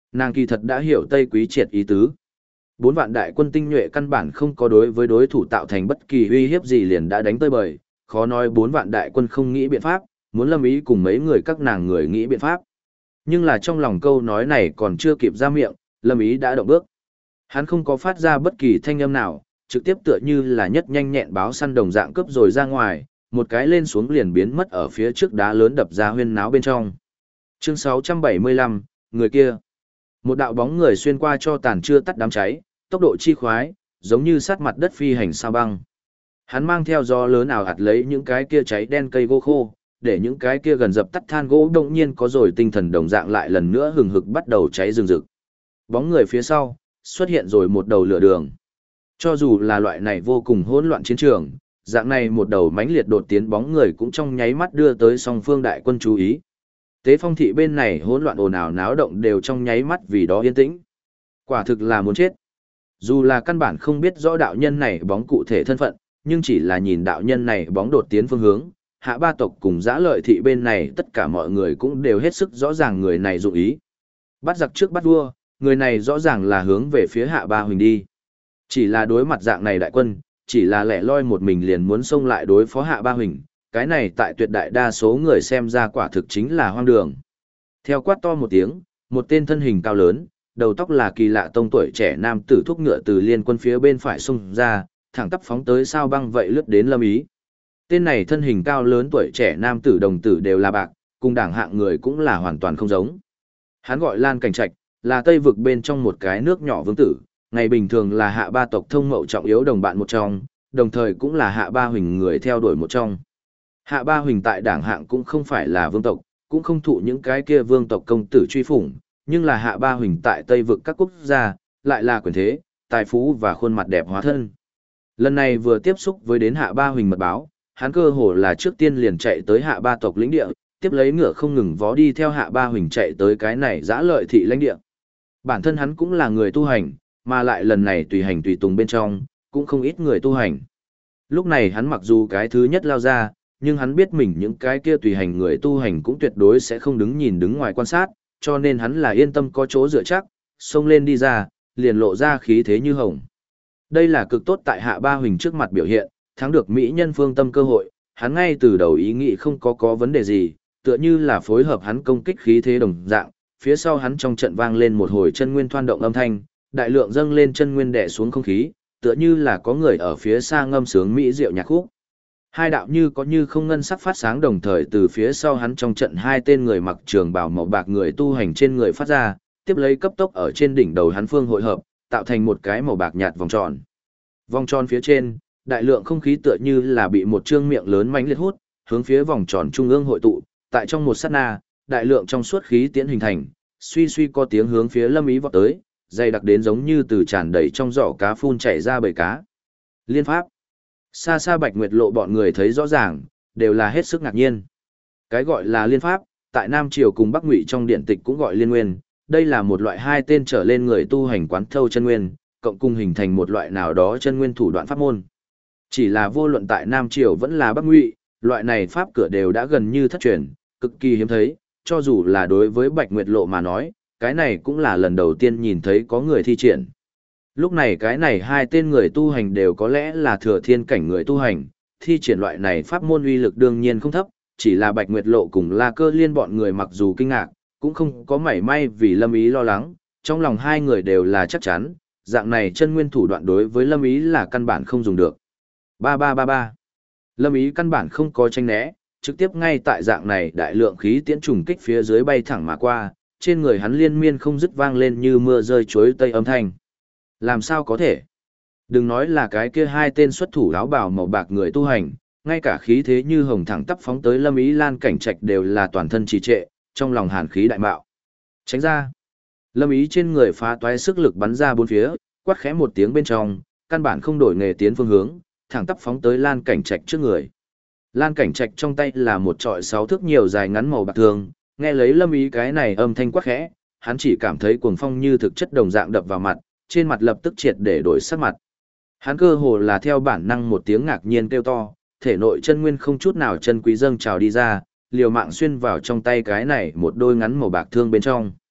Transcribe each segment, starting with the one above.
Nàng kỳ thật đã hiểu Tây Quý Triệt ý tứ. 4 vạn đại quân tinh nhuệ căn bản không có đối với đối thủ tạo thành bất kỳ uy hiếp gì liền đã đánh tơi bời, khó nói 4 vạn đại quân không nghĩ biện pháp, muốn Lâm Ý cùng mấy người các nàng người nghĩ biện pháp. Nhưng là trong lòng câu nói này còn chưa kịp ra miệng, Lâm Ý đã động bước. Hắn không có phát ra bất kỳ thanh âm nào, trực tiếp tựa như là nhất nhanh nhẹn báo săn đồng dạng cướp rồi ra ngoài, một cái lên xuống liền biến mất ở phía trước đá lớn đập ra huyên náo bên trong. Chương 675, người kia. Một đạo bóng người xuyên qua cho tàn chưa tắt đám cháy, tốc độ chi khoái, giống như sát mặt đất phi hành sao băng. Hắn mang theo gió lớn ảo ạt lấy những cái kia cháy đen cây gỗ khô, để những cái kia gần dập tắt than gỗ đột nhiên có rồi tinh thần đồng dạng lại lần nữa hừng hực bắt đầu cháy rừng rực. Bóng người phía sau, xuất hiện rồi một đầu lửa đường. Cho dù là loại này vô cùng hỗn loạn chiến trường, dạng này một đầu mãnh liệt đột tiến bóng người cũng trong nháy mắt đưa tới song phương đại quân chú ý. Tế Phong thị bên này hỗn loạn ồn ào náo động đều trong nháy mắt vì đó yên tĩnh. Quả thực là muốn chết. Dù là căn bản không biết rõ đạo nhân này bóng cụ thể thân phận, nhưng chỉ là nhìn đạo nhân này bóng đột tiến phương hướng, Hạ Ba tộc cùng Dã Lợi thị bên này tất cả mọi người cũng đều hết sức rõ ràng người này dụng ý. Bắt giặc trước bắt vua, người này rõ ràng là hướng về phía Hạ Ba Huỳnh đi. Chỉ là đối mặt dạng này đại quân, chỉ là lẻ loi một mình liền muốn xông lại đối phó Hạ Ba Huỳnh, cái này tại tuyệt đại đa số người xem ra quả thực chính là hoang đường. Theo quát to một tiếng, một tên thân hình cao lớn, đầu tóc là kỳ lạ tông tuổi trẻ nam tử thúc ngựa từ liên quân phía bên phải xông ra, thẳng tắp phóng tới sao băng vậy lướt đến Lâm Ý. Tên này thân hình cao lớn tuổi trẻ nam tử đồng tử đều là bạc, cùng đảng hạng người cũng là hoàn toàn không giống. Hắn gọi Lan Cảnh Trạch, là Tây vực bên trong một cái nước nhỏ vương tử, ngày bình thường là Hạ Ba tộc thông mậu trọng yếu đồng bạn một trong, đồng thời cũng là Hạ Ba Huỳnh người theo đuổi một trong. Hạ Ba Huỳnh tại đảng hạng cũng không phải là vương tộc, cũng không thụ những cái kia vương tộc công tử truy phủng, nhưng là Hạ Ba Huỳnh tại Tây vực các quốc gia, lại là quyền thế, tài phú và khuôn mặt đẹp hóa thân. Lần này vừa tiếp xúc với đến Hạ Ba Huỳnh mật báo, hắn cơ hồ là trước tiên liền chạy tới Hạ Ba tộc lĩnh địa, tiếp lấy ngựa không ngừng vó đi theo Hạ Ba Huỳnh chạy tới cái này Dã Lợi thị lãnh địa. Bản thân hắn cũng là người tu hành, mà lại lần này tùy hành tùy tùng bên trong, cũng không ít người tu hành. Lúc này hắn mặc dù cái thứ nhất lao ra, nhưng hắn biết mình những cái kia tùy hành người tu hành cũng tuyệt đối sẽ không đứng nhìn đứng ngoài quan sát, cho nên hắn là yên tâm có chỗ dựa chắc, xông lên đi ra, liền lộ ra khí thế như hồng. Đây là cực tốt tại Hạ Ba Huỳnh trước mặt biểu hiện, thắng được mỹ nhân phương tâm cơ hội, hắn ngay từ đầu ý nghĩ không có vấn đề gì, tựa như là phối hợp hắn công kích khí thế đồng dạng, phía sau hắn trong trận vang lên một hồi chân nguyên thoan động âm thanh, đại lượng dâng lên chân nguyên đè xuống không khí, tựa như là có người ở phía xa ngâm sướng mỹ diệu nhạc khúc. Hai đạo như có như không ngân sắc phát sáng đồng thời từ phía sau hắn trong trận hai tên người mặc trường bào màu bạc người tu hành trên người phát ra, tiếp lấy cấp tốc ở trên đỉnh đầu hắn phương hội hợp, tạo thành một cái màu bạc nhạt vòng tròn. Vòng tròn phía trên, đại lượng không khí tựa như là bị một trương miệng lớn mãnh liệt hút, hướng phía vòng tròn trung ương hội tụ, tại trong một sát na, đại lượng trong suốt khí tiễn hình thành, suy suy có tiếng hướng phía Lâm Ý vọt tới, dày đặc đến giống như từ tràn đầy trong giỏ cá phun chảy ra bầy cá. Liên pháp. Xa xa Bạch Nguyệt Lộ bọn người thấy rõ ràng, đều là hết sức ngạc nhiên. Cái gọi là liên pháp, tại Nam Triều cùng Bắc Ngụy trong điện tịch cũng gọi liên nguyên, đây là một loại hai tên trở lên người tu hành quán thâu chân nguyên, cộng cùng hình thành một loại nào đó chân nguyên thủ đoạn pháp môn. Chỉ là vô luận tại Nam Triều vẫn là Bắc Ngụy, loại này pháp cửa đều đã gần như thất truyền, cực kỳ hiếm thấy, cho dù là đối với Bạch Nguyệt Lộ mà nói, cái này cũng là lần đầu tiên nhìn thấy có người thi triển. Lúc này cái này hai tên người tu hành đều có lẽ là thừa thiên cảnh người tu hành, thi triển loại này pháp môn uy lực đương nhiên không thấp, chỉ là Bạch Nguyệt Lộ cùng La Cơ Liên bọn người mặc dù kinh ngạc, cũng không có mảy may vì Lâm Ý lo lắng, trong lòng hai người đều là chắc chắn, dạng này chân nguyên thủ đoạn đối với Lâm Ý là căn bản không dùng được. Ba ba ba ba. Lâm Ý căn bản không có tranh né, trực tiếp ngay tại dạng này đại lượng khí tiễn trùng kích phía dưới bay thẳng mà qua, trên người hắn liên miên không dứt vang lên như mưa rơi chuối tây âm thanh. Làm sao có thể? Đừng nói là cái kia hai tên xuất thủ áo bào màu bạc người tu hành, ngay cả khí thế như hồng thẳng tắp phóng tới Lâm Ý Lan Cảnh Trạch đều là toàn thân trì trệ, trong lòng hàn khí đại mạo. Tránh ra. Lâm Ý trên người phá toái sức lực bắn ra bốn phía, quát khẽ một tiếng bên trong, căn bản không đổi nghề tiến phương hướng, thẳng tắp phóng tới Lan Cảnh Trạch trước người. Lan Cảnh Trạch trong tay là một trọi 6 thước nhiều dài ngắn màu bạc thường, nghe lấy Lâm Ý cái này âm thanh quát khẽ, hắn chỉ cảm thấy cuồng phong như thực chất đồng dạng đập vào mặt, trên mặt lập tức triệt để đổi sắc mặt. Hắn cơ hồ là theo bản năng một tiếng ngạc nhiên kêu to, thể nội chân nguyên không chút nào chân quý dâng trào đi ra, liều mạng xuyên vào trong tay cái này một đôi ngắn màu bạc thương bên trong.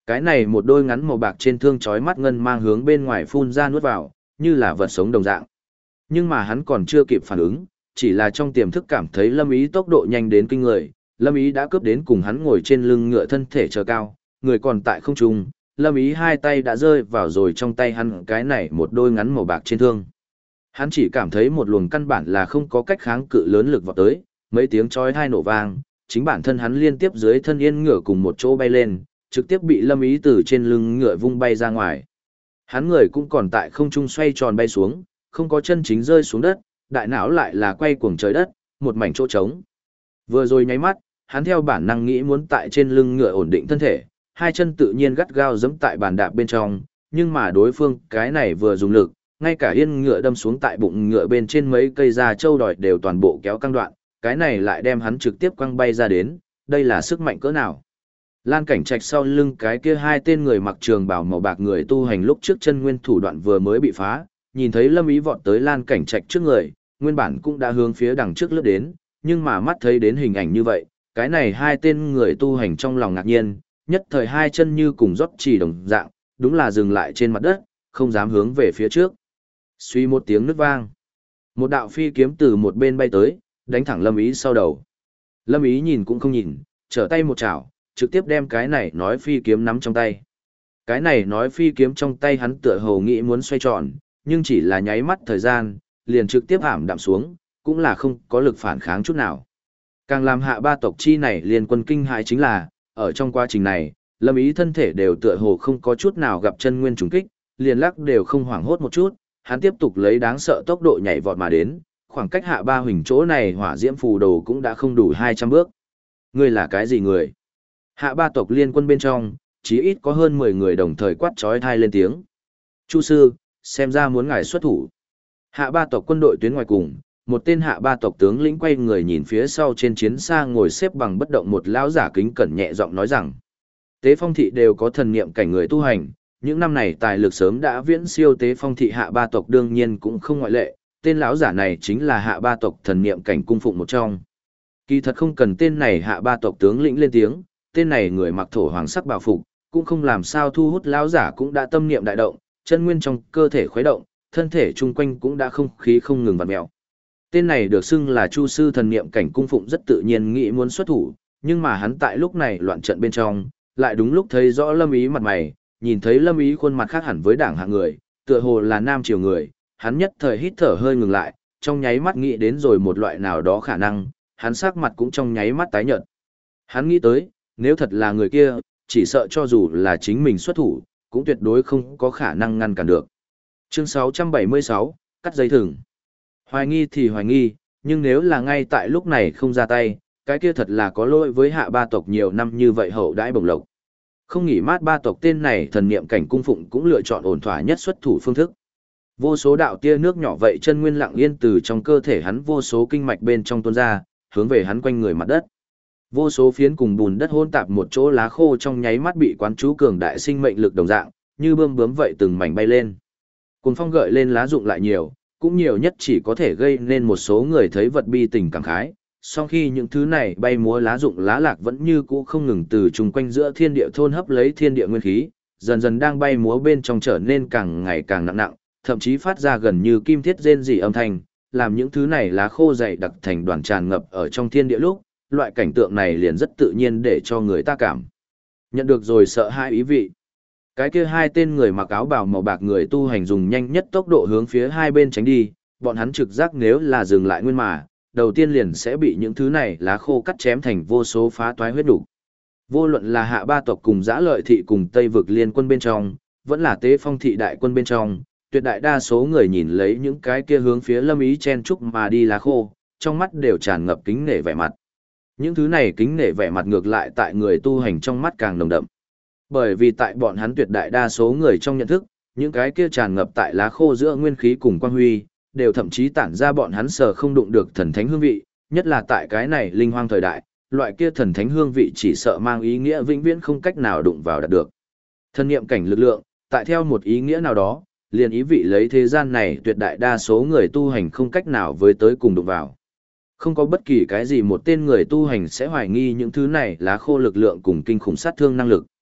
Cái này một đôi ngắn màu bạc trên thương chói mắt ngân mang hướng bên ngoài phun ra nuốt vào, như là vật sống đồng dạng. Nhưng mà hắn còn chưa kịp phản ứng, chỉ là trong tiềm thức cảm thấy Lâm Ý tốc độ nhanh đến kinh người, Lâm Ý đã cướp đến cùng hắn ngồi trên lưng ngựa thân thể chờ cao, người còn tại không trung, Lâm Ý hai tay đã rơi vào rồi trong tay hắn cái này một đôi ngắn màu bạc trên thương. Hắn chỉ cảm thấy một luồng căn bản là không có cách kháng cự lớn lực vọt tới, mấy tiếng chói tai nổ vang, chính bản thân hắn liên tiếp dưới thân yên ngựa cùng một chỗ bay lên, trực tiếp bị Lâm Ý từ trên lưng ngựa vung bay ra ngoài. Hắn người cũng còn tại không trung xoay tròn bay xuống, không có chân chính rơi xuống đất, đại não lại là quay cuồng trời đất, một mảnh chỗ trống. Vừa rồi nháy mắt, hắn theo bản năng nghĩ muốn tại trên lưng ngựa ổn định thân thể, hai chân tự nhiên gắt gao giẫm tại bàn đạp bên trong, nhưng mà đối phương cái này vừa dùng lực, ngay cả yên ngựa đâm xuống tại bụng ngựa bên trên mấy cây da trâu đòi đều toàn bộ kéo căng đoạn, cái này lại đem hắn trực tiếp quăng bay ra đến, đây là sức mạnh cỡ nào. Lan Cảnh Trạch sau lưng cái kia hai tên người mặc trường bào màu bạc người tu hành lúc trước chân nguyên thủ đoạn vừa mới bị phá, nhìn thấy Lâm Ý vọt tới Lan Cảnh Trạch trước người, nguyên bản cũng đã hướng phía đằng trước lướt đến, nhưng mà mắt thấy đến hình ảnh như vậy, cái này hai tên người tu hành trong lòng ngạc nhiên, nhất thời hai chân như cùng rót chỉ đồng dạng, đúng là dừng lại trên mặt đất, không dám hướng về phía trước. Suy một tiếng nứt vang, một đạo phi kiếm từ một bên bay tới, đánh thẳng Lâm Ý sau đầu. Lâm Ý nhìn cũng không nhìn, trở tay một chảo, trực tiếp đem cái này nói phi kiếm nắm trong tay. Cái này nói phi kiếm trong tay hắn tựa hồ nghĩ muốn xoay tròn, nhưng chỉ là nháy mắt thời gian, liền trực tiếp ảm đạm xuống, cũng là không có lực phản kháng chút nào. Càng làm hạ ba tộc chi này liền quân kinh hãi chính là, ở trong quá trình này, Lâm Ý thân thể đều tựa hồ không có chút nào gặp chân nguyên trùng kích, liền lắc đều không hoảng hốt một chút, hắn tiếp tục lấy đáng sợ tốc độ nhảy vọt mà đến, khoảng cách hạ ba huỳnh chỗ này hỏa diễm phù đồ cũng đã không đủ 200 bước. Ngươi là cái gì người? Hạ ba tộc liên quân bên trong, chí ít có hơn 10 người đồng thời quát chói tai lên tiếng. Chu sư, xem ra muốn ngài xuất thủ. Hạ ba tộc quân đội tuyến ngoài cùng, một tên hạ ba tộc tướng lĩnh quay người nhìn phía sau trên chiến xa ngồi xếp bằng bất động một lão giả kính cẩn nhẹ giọng nói rằng, Tế Phong thị đều có thần niệm cảnh người tu hành, những năm này tài lực sớm đã viễn siêu Tế Phong thị hạ ba tộc đương nhiên cũng không ngoại lệ, tên lão giả này chính là hạ ba tộc thần niệm cảnh cung phụng một trong. Kỳ thật không cần tên này hạ ba tộc tướng lĩnh lên tiếng, tên này người mặc thổ hoàng sắc bào phục, cũng không làm sao thu hút lão giả cũng đã tâm niệm đại động, chân nguyên trong cơ thể khuấy động, thân thể chung quanh cũng đã không khí không ngừng vặn mèo. Tên này được xưng là Chu sư thần niệm cảnh cung phụng rất tự nhiên nghĩ muốn xuất thủ, nhưng mà hắn tại lúc này loạn trận bên trong, lại đúng lúc thấy rõ Lâm Ý mặt mày, nhìn thấy Lâm Ý khuôn mặt khác hẳn với đảng hạng người, tựa hồ là nam triều người, hắn nhất thời hít thở hơi ngừng lại, trong nháy mắt nghĩ đến rồi một loại nào đó khả năng, hắn sắc mặt cũng trong nháy mắt tái nhợt. Hắn nghĩ tới, nếu thật là người kia, chỉ sợ cho dù là chính mình xuất thủ, cũng tuyệt đối không có khả năng ngăn cản được. Chương 676, cắt dây thừng. Hoài nghi thì hoài nghi, nhưng nếu là ngay tại lúc này không ra tay, cái kia thật là có lỗi với hạ ba tộc nhiều năm như vậy hậu đãi bổng lộc. Không nghỉ mát ba tộc tên này thần niệm cảnh cung phụng cũng lựa chọn ổn thỏa nhất xuất thủ phương thức. Vô số đạo tia nước nhỏ vậy chân nguyên lặng yên từ trong cơ thể hắn vô số kinh mạch bên trong tuôn ra, hướng về hắn quanh người mặt đất. Vô số phiến cùng bùn đất hỗn tạp một chỗ lá khô trong nháy mắt bị quán chú cường đại sinh mệnh lực đồng dạng, như bươm bướm vậy từng mảnh bay lên. Cuồng phong gợi lên lá rụng lại nhiều, cũng nhiều nhất chỉ có thể gây nên một số người thấy vật bi tình cảm khái. Sau khi những thứ này bay múa lá rụng lá lạc vẫn như cũ không ngừng từ chung quanh giữa thiên địa thôn hấp lấy thiên địa nguyên khí, dần dần đang bay múa bên trong trở nên càng ngày càng nặng nặng, thậm chí phát ra gần như kim thiết rên rỉ âm thanh, làm những thứ này lá khô dày đặc thành đoàn tràn ngập ở trong thiên địa lúc, loại cảnh tượng này liền rất tự nhiên để cho người ta cảm nhận được rồi sợ hãi ý vị. Cái kia hai tên người mặc áo bào màu bạc người tu hành dùng nhanh nhất tốc độ hướng phía hai bên tránh đi, bọn hắn trực giác nếu là dừng lại nguyên mà, đầu tiên liền sẽ bị những thứ này lá khô cắt chém thành vô số phá toái huyết đủ. Vô luận là hạ ba tộc cùng Dã Lợi thị cùng Tây vực liên quân bên trong, vẫn là Tế Phong thị đại quân bên trong, tuyệt đại đa số người nhìn lấy những cái kia hướng phía Lâm Ý chen trúc mà đi lá khô, trong mắt đều tràn ngập kính nể vẻ mặt. Những thứ này kính nể vẻ mặt ngược lại tại người tu hành trong mắt càng nồng đậm. Bởi vì tại bọn hắn tuyệt đại đa số người trong nhận thức, những cái kia tràn ngập tại lá khô giữa nguyên khí cùng quang huy, đều thậm chí tản ra bọn hắn sờ không đụng được thần thánh hương vị, nhất là tại cái này linh hoang thời đại, loại kia thần thánh hương vị chỉ sợ mang ý nghĩa vĩnh viễn không cách nào đụng vào đạt được. Thần niệm cảnh lực lượng, tại theo một ý nghĩa nào đó, liền ý vị lấy thế gian này tuyệt đại đa số người tu hành không cách nào với tới cùng đụng vào. Không có bất kỳ cái gì một tên người tu hành sẽ hoài nghi những thứ này lá khô lực lượng cùng kinh khủng sát thương năng lực.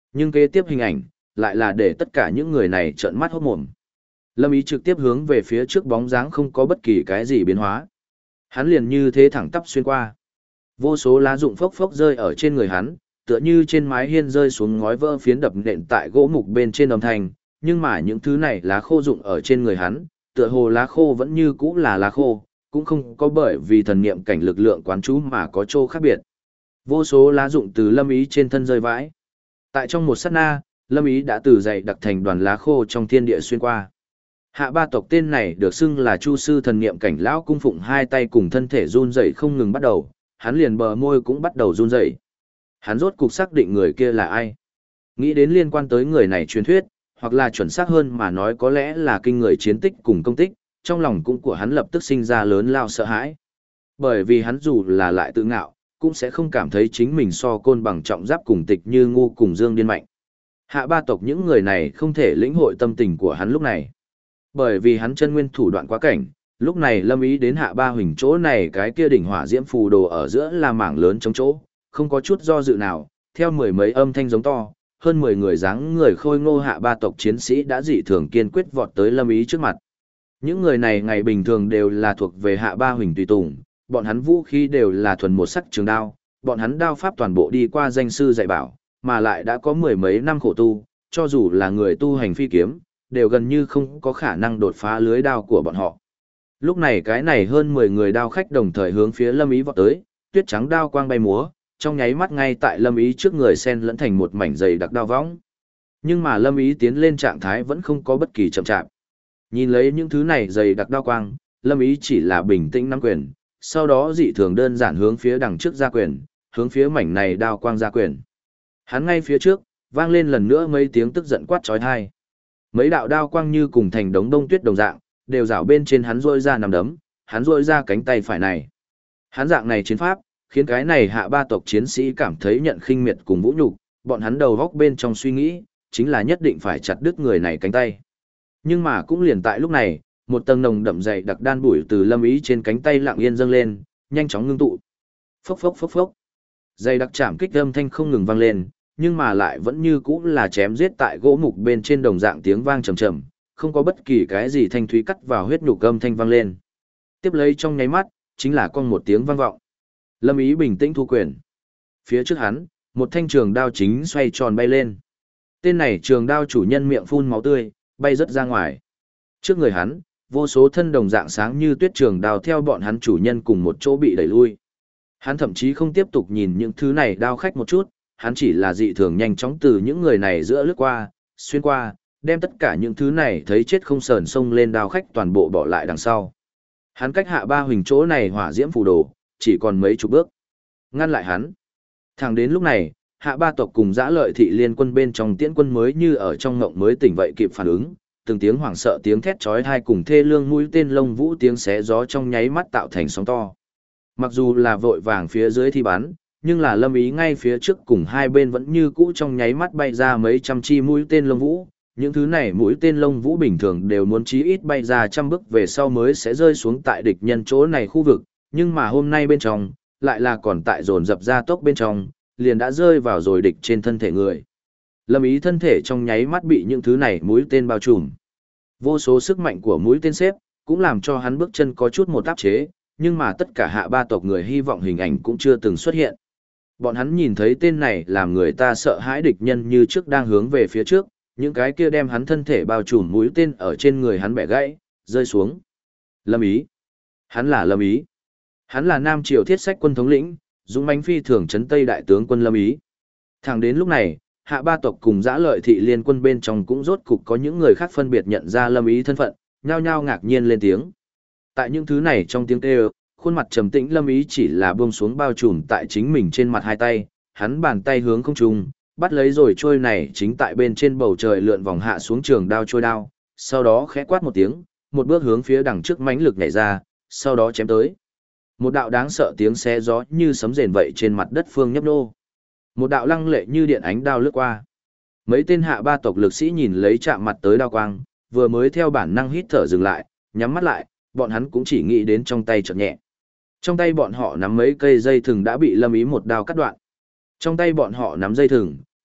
Nhưng kế tiếp hình ảnh, lại là để tất cả những người này trợn mắt hốt mồm. Lâm Ý trực tiếp hướng về phía trước bóng dáng không có bất kỳ cái gì biến hóa. Hắn liền như thế thẳng tắp xuyên qua. Vô số lá rụng phốc phốc rơi ở trên người hắn, tựa như trên mái hiên rơi xuống ngói vỡ phiến đập nện tại gỗ mục bên trên âm thanh, nhưng mà những thứ này lá khô rụng ở trên người hắn, tựa hồ lá khô vẫn như cũ là lá khô, cũng không có bởi vì thần niệm cảnh lực lượng quán chú mà có chỗ khác biệt. Vô số lá rụng từ Lâm Ý trên thân rơi vãi. Tại trong một sát na, Lâm Ý đã từ dày đặc thành đoàn lá khô trong thiên địa xuyên qua. Hạ ba tộc tên này được xưng là Chu sư thần niệm cảnh lão cung phụng hai tay cùng thân thể run rẩy không ngừng bắt đầu, hắn liền bờ môi cũng bắt đầu run rẩy. Hắn rốt cục xác định người kia là ai. Nghĩ đến liên quan tới người này truyền thuyết, hoặc là chuẩn xác hơn mà nói có lẽ là kinh người chiến tích cùng công tích, trong lòng cũng của hắn lập tức sinh ra lớn lao sợ hãi. Bởi vì hắn dù là lại tự ngạo, cũng sẽ không cảm thấy chính mình so côn bằng trọng giáp cùng Tịch Như Ngu cùng Dương Điên mạnh. Hạ ba tộc những người này không thể lĩnh hội tâm tình của hắn lúc này. Bởi vì hắn chân nguyên thủ đoạn quá cảnh, lúc này Lâm Ý đến Hạ ba huỳnh chỗ này cái kia đỉnh hỏa diễm phù đồ ở giữa là mảng lớn trống chỗ, không có chút do dự nào, theo mười mấy âm thanh giống to, hơn 10 người dáng người khôi ngô Hạ ba tộc chiến sĩ đã dị thường kiên quyết vọt tới Lâm Ý trước mặt. Những người này ngày bình thường đều là thuộc về Hạ ba huỳnh tùy tùng, bọn hắn vũ khí đều là thuần một sắc trường đao, bọn hắn đao pháp toàn bộ đi qua danh sư dạy bảo, mà lại đã có mười mấy năm khổ tu, cho dù là người tu hành phi kiếm, đều gần như không có khả năng đột phá lưới đao của bọn họ. Lúc này cái này hơn 10 người đao khách đồng thời hướng phía Lâm Ý vọt tới, tuyết trắng đao quang bay múa, trong nháy mắt ngay tại Lâm Ý trước người xen lẫn thành một mảnh dày đặc đao võng. Nhưng mà Lâm Ý tiến lên trạng thái vẫn không có bất kỳ chậm chạp. Nhìn lấy những thứ này dày đặc đao quang, Lâm Ý chỉ là bình tĩnh nắm quyền, sau đó dị thường đơn giản hướng phía đằng trước ra quyền, hướng phía mảnh này đao quang ra quyền. Hắn ngay phía trước, vang lên lần nữa mấy tiếng tức giận quát chói tai. Mấy đạo đao quang như cùng thành đống đông tuyết đồng dạng, đều rảo bên trên hắn rôi ra nằm đấm, hắn rôi ra cánh tay phải này. Hắn dạng này chiến pháp, khiến cái này Hạ ba tộc chiến sĩ cảm thấy nhận khinh miệt cùng vũ nhục, bọn hắn đầu góc bên trong suy nghĩ, chính là nhất định phải chặt đứt người này cánh tay. Nhưng mà cũng liền tại lúc này, một tầng nồng đậm dày đặc đan bụi từ Lâm Ý trên cánh tay lặng yên dâng lên, nhanh chóng ngưng tụ. Phốc phốc phốc phốc. Dày đặc chạm kích âm thanh không ngừng vang lên, nhưng mà lại vẫn như cũ là chém giết tại gỗ mục bên trên đồng dạng tiếng vang trầm trầm, không có bất kỳ cái gì thanh thúy cắt vào huyết nhục âm thanh vang lên. Tiếp lấy trong nháy mắt, chính là con một tiếng vang vọng. Lâm Ý bình tĩnh thu quyền. Phía trước hắn, một thanh trường đao chính xoay tròn bay lên. Tên này trường đao chủ nhân miệng phun máu tươi, bay rất ra ngoài. Trước người hắn, vô số thân đồng dạng sáng như tuyết trường đao theo bọn hắn chủ nhân cùng một chỗ bị đẩy lui. Hắn thậm chí không tiếp tục nhìn những thứ này đao khách một chút, hắn chỉ là dị thường nhanh chóng từ những người này giữa lướt qua, xuyên qua, đem tất cả những thứ này thấy chết không sờn xông lên đao khách toàn bộ bỏ lại đằng sau. Hắn cách Hạ ba huỳnh chỗ này hỏa diễm phù đồ, chỉ còn mấy chục bước. Ngăn lại hắn. Thẳng đến lúc này, Hạ ba tộc cùng Dã Lợi thị liên quân bên trong tiễn quân mới như ở trong ngộng mới tỉnh vậy kịp phản ứng, từng tiếng hoảng sợ tiếng thét chói tai cùng thê lương mũi tên lông vũ tiếng xé gió trong nháy mắt tạo thành sóng to. Mặc dù là vội vàng phía dưới thi bắn, nhưng là Lâm Ý ngay phía trước cùng hai bên vẫn như cũ trong nháy mắt bay ra mấy trăm chi mũi tên lông vũ. Những thứ này mũi tên lông vũ bình thường đều muốn chí ít bay ra trăm bước về sau mới sẽ rơi xuống tại địch nhân chỗ này khu vực, nhưng mà hôm nay bên trong, lại là còn tại dồn dập ra tốc bên trong, liền đã rơi vào rồi địch trên thân thể người. Lâm Ý thân thể trong nháy mắt bị những thứ này mũi tên bao trùm. Vô số sức mạnh của mũi tên xếp, cũng làm cho hắn bước chân có chút một áp chế, nhưng mà tất cả Hạ ba tộc người hy vọng hình ảnh cũng chưa từng xuất hiện. Bọn hắn nhìn thấy tên này làm người ta sợ hãi địch nhân như trước đang hướng về phía trước, những cái kia đem hắn thân thể bao trùm mũi tên ở trên người hắn bẻ gãy, rơi xuống. Lâm Ý. Hắn là Lâm Ý. Hắn là Nam Triều Thiết Sách quân thống lĩnh, dũng mãnh phi thường trấn Tây đại tướng quân Lâm Ý. Thẳng đến lúc này, Hạ ba tộc cùng Dã Lợi thị liên quân bên trong cũng rốt cục có những người khác phân biệt nhận ra Lâm Ý thân phận, nhao nhao ngạc nhiên lên tiếng. Tại những thứ này trong tiếng kêu, khuôn mặt trầm tĩnh Lâm Ý chỉ là buông xuống bao trùm tại chính mình trên mặt hai tay, hắn bàn tay hướng không trung, bắt lấy rồi trôi này chính tại bên trên bầu trời lượn vòng hạ xuống trường đao trôi đao, sau đó khẽ quát một tiếng, một bước hướng phía đằng trước mãnh lực nhảy ra, sau đó chém tới. Một đạo đáng sợ tiếng xé gió như sấm rền vậy trên mặt đất phương nhấp nhô. Một đạo lăng lệ như điện ánh đao lướt qua. Mấy tên Hạ ba tộc lực sĩ nhìn lấy chạm mặt tới đao quang, vừa mới theo bản năng hít thở dừng lại, nhắm mắt lại, bọn hắn cũng chỉ nghĩ đến trong tay chợt nhẹ. Trong tay bọn họ nắm mấy cây dây thừng đã bị Lâm Ý một đao cắt đoạn. Trong tay bọn họ nắm dây thừng,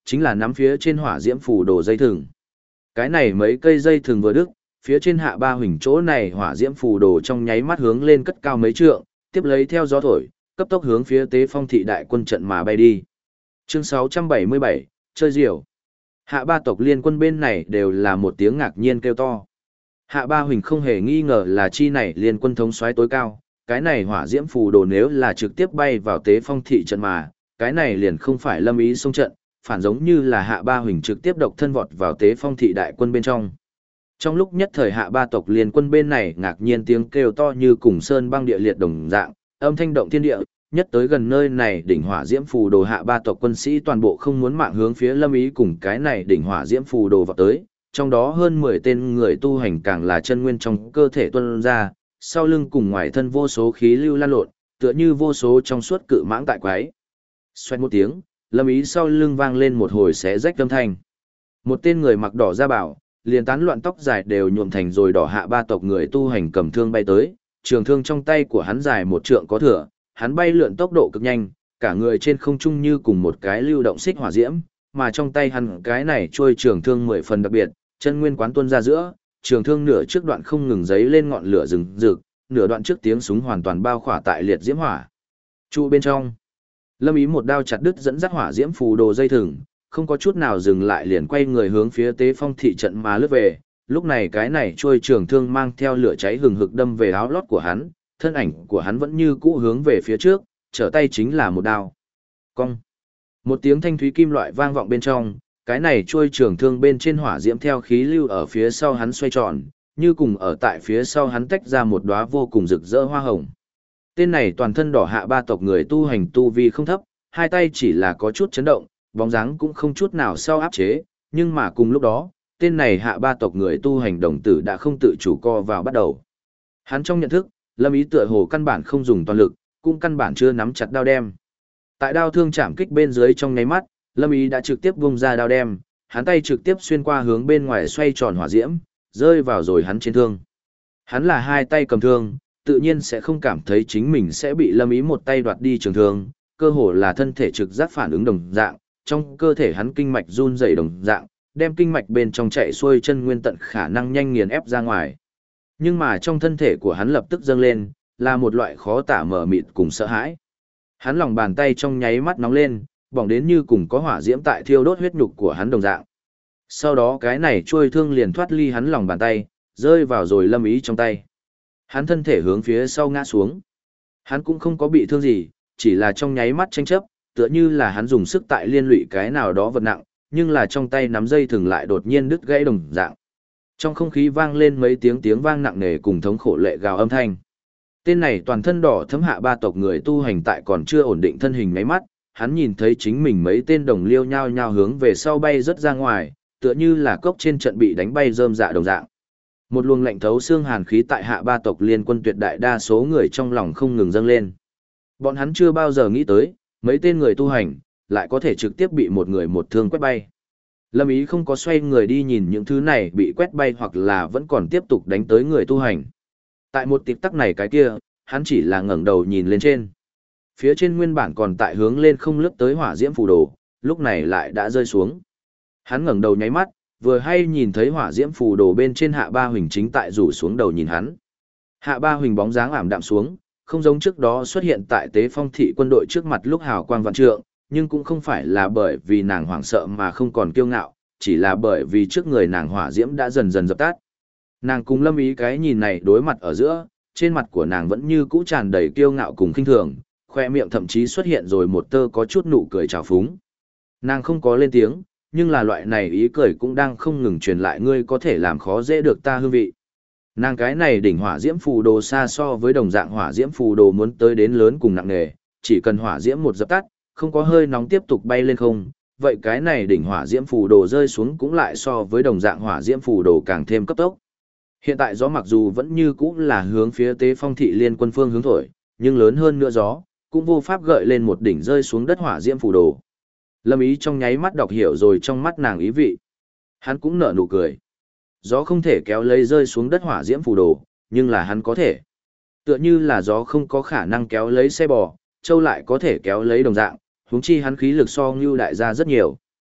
chính là nắm phía trên hỏa diễm phù đồ dây thừng. Cái này mấy cây dây thừng vừa đứt, phía trên Hạ Ba Huỳnh chỗ này hỏa diễm phù đồ trong nháy mắt hướng lên cất cao mấy trượng, tiếp lấy theo gió thổi, cấp tốc hướng phía Tế Phong thị đại quân trận mà bay đi. Chương 677, chơi diều. Hạ Ba tộc liên quân bên này đều là một tiếng ngạc nhiên kêu to. Hạ Ba Huỳnh không hề nghi ngờ là chi này liên quân thống soái tối cao, cái này hỏa diễm phù đồ nếu là trực tiếp bay vào Tế Phong thị trận mà, cái này liền không phải Lâm Ý xông trận, phản giống như là Hạ Ba Huỳnh trực tiếp độc thân vọt vào Tế Phong thị đại quân bên trong. Trong lúc nhất thời Hạ Ba tộc liên quân bên này ngạc nhiên tiếng kêu to như cùng sơn băng địa liệt đồng dạng, âm thanh động thiên địa, nhất tới gần nơi này đỉnh hỏa diễm phù đồ Hạ Ba tộc quân sĩ toàn bộ không muốn mạng hướng phía Lâm Ý cùng cái này đỉnh hỏa diễm phù đồ vào tới, trong đó hơn 10 tên người tu hành càng là chân nguyên trong cơ thể tuôn ra, sau lưng cùng ngoài thân vô số khí lưu lan lộn, tựa như vô số trong suốt cự mãng tại quái. Xoẹt một tiếng, Lâm Ý sau lưng vang lên một hồi xé rách âm thanh. Một tên người mặc đỏ da bảo, liền tán loạn tóc dài đều nhuộm thành rồi đỏ Hạ Ba tộc người tu hành cầm thương bay tới, trường thương trong tay của hắn dài một trượng có thừa, hắn bay lượn tốc độ cực nhanh, cả người trên không trung như cùng một cái lưu động xích hỏa diễm, mà trong tay hắn cái này trôi trường thương 10 phần đặc biệt, chân nguyên quán tuôn ra giữa, trường thương nửa trước đoạn không ngừng giấy lên ngọn lửa rừng rực, nửa đoạn trước tiếng súng hoàn toàn bao khỏa tại liệt diễm hỏa trụ bên trong. Lâm Ý một đao chặt đứt dẫn dắt hỏa diễm phù đồ dây thừng, không có chút nào dừng lại liền quay người hướng phía Tế Phong thị trận mà lướt về. Lúc này cái này trôi trường thương mang theo lửa cháy hừng hực đâm về áo lót của hắn, thân ảnh của hắn vẫn như cũ hướng về phía trước, trở tay chính là một đao. Cong. Một tiếng thanh thúy kim loại vang vọng bên trong, cái này trôi trường thương bên trên hỏa diễm theo khí lưu ở phía sau hắn xoay tròn, như cùng ở tại phía sau hắn tách ra một đóa vô cùng rực rỡ hoa hồng. Tên này toàn thân đỏ Hạ Ba tộc người tu hành tu vi không thấp, hai tay chỉ là có chút chấn động, bóng dáng cũng không chút nào sau áp chế, nhưng mà cùng lúc đó, tên này Hạ Ba tộc người tu hành đồng tử đã không tự chủ co vào bắt đầu. Hắn trong nhận thức, Lâm Ý tựa hồ căn bản không dùng toàn lực, cũng căn bản chưa nắm chặt đao đem. Tại đao thương chạm kích bên dưới trong nháy mắt, Lâm Ý đã trực tiếp vung ra đao đem, hắn tay trực tiếp xuyên qua hướng bên ngoài xoay tròn hỏa diễm, rơi vào rồi hắn trên thương. Hắn là hai tay cầm thương, tự nhiên sẽ không cảm thấy chính mình sẽ bị Lâm Ý một tay đoạt đi trường thương, cơ hồ là thân thể trực giác phản ứng đồng dạng, trong cơ thể hắn kinh mạch run rẩy đồng dạng, đem kinh mạch bên trong chạy xuôi chân nguyên tận khả năng nhanh nghiền ép ra ngoài. Nhưng mà trong thân thể của hắn lập tức dâng lên, là một loại khó tả mờ mịt cùng sợ hãi. Hắn lòng bàn tay trong nháy mắt nóng lên, bỏng đến như cùng có hỏa diễm tại thiêu đốt huyết nhục của hắn đồng dạng. Sau đó cái này trôi thương liền thoát ly hắn lòng bàn tay, rơi vào rồi Lâm Ý trong tay. Hắn thân thể hướng phía sau ngã xuống. Hắn cũng không có bị thương gì, chỉ là trong nháy mắt tranh chấp, tựa như là hắn dùng sức tại liên lụy cái nào đó vật nặng, nhưng là trong tay nắm dây thừng lại đột nhiên đứt gãy đồng dạng. Trong không khí vang lên mấy tiếng vang nặng nề cùng thống khổ lệ gào âm thanh. Tên này toàn thân đỏ thấm Hạ Ba tộc người tu hành tại còn chưa ổn định thân hình ngáy mắt, hắn nhìn thấy chính mình mấy tên đồng liêu nhao nhao hướng về sau bay rất ra ngoài, tựa như là cốc trên trận bị đánh bay rơm dạ đồng dạng. Một luồng lạnh thấu xương hàn khí tại Hạ Ba tộc liên quân tuyệt đại đa số người trong lòng không ngừng dâng lên. Bọn hắn chưa bao giờ nghĩ tới, mấy tên người tu hành lại có thể trực tiếp bị một người một thương quét bay. Lâm Ý không có xoay người đi nhìn những thứ này bị quét bay hoặc là vẫn còn tiếp tục đánh tới người tu hành. Tại một tịp tắc này cái kia, hắn chỉ là ngẩng đầu nhìn lên trên. Phía trên nguyên bản còn tại hướng lên không lướt tới hỏa diễm phù đồ, lúc này lại đã rơi xuống. Hắn ngẩng đầu nháy mắt, vừa hay nhìn thấy hỏa diễm phù đồ bên trên Hạ Ba Huỳnh chính tại rủ xuống đầu nhìn hắn. Hạ Ba Huỳnh bóng dáng ảm đạm xuống, không giống trước đó xuất hiện tại Tế Phong thị quân đội trước mặt lúc hào quang vạn trượng, nhưng cũng không phải là bởi vì nàng hoảng sợ mà không còn kiêu ngạo, chỉ là bởi vì trước người nàng hỏa diễm đã dần dần dập tắt. Nàng cùng Lâm Ý cái nhìn này đối mặt ở giữa, trên mặt của nàng vẫn như cũ tràn đầy kiêu ngạo cùng khinh thường, khoe miệng thậm chí xuất hiện rồi một tơ có chút nụ cười trào phúng. Nàng không có lên tiếng, nhưng là loại này ý cười cũng đang không ngừng truyền lại ngươi có thể làm khó dễ được ta hương vị. Nàng cái này đỉnh hỏa diễm phù đồ xa so với đồng dạng hỏa diễm phù đồ muốn tới đến lớn cùng nặng nề, chỉ cần hỏa diễm một dập tắt, không có hơi nóng tiếp tục bay lên không, vậy cái này đỉnh hỏa diễm phù đồ rơi xuống cũng lại so với đồng dạng hỏa diễm phù đồ càng thêm cấp tốc. Hiện tại gió mặc dù vẫn như cũ là hướng phía Tế Phong thị liên quân phương hướng thổi, nhưng lớn hơn nữa gió, cũng vô pháp gợi lên một đỉnh rơi xuống đất hỏa diễm phù đồ. Lâm Ý trong nháy mắt đọc hiểu rồi trong mắt nàng ý vị. Hắn cũng nở nụ cười. Gió không thể kéo lấy rơi xuống đất hỏa diễm phù đồ, nhưng là hắn có thể. Tựa như là gió không có khả năng kéo lấy xe bò, châu lại có thể kéo lấy đồng dạng, huống chi hắn khí lực so Ngưu đại gia rất nhiều.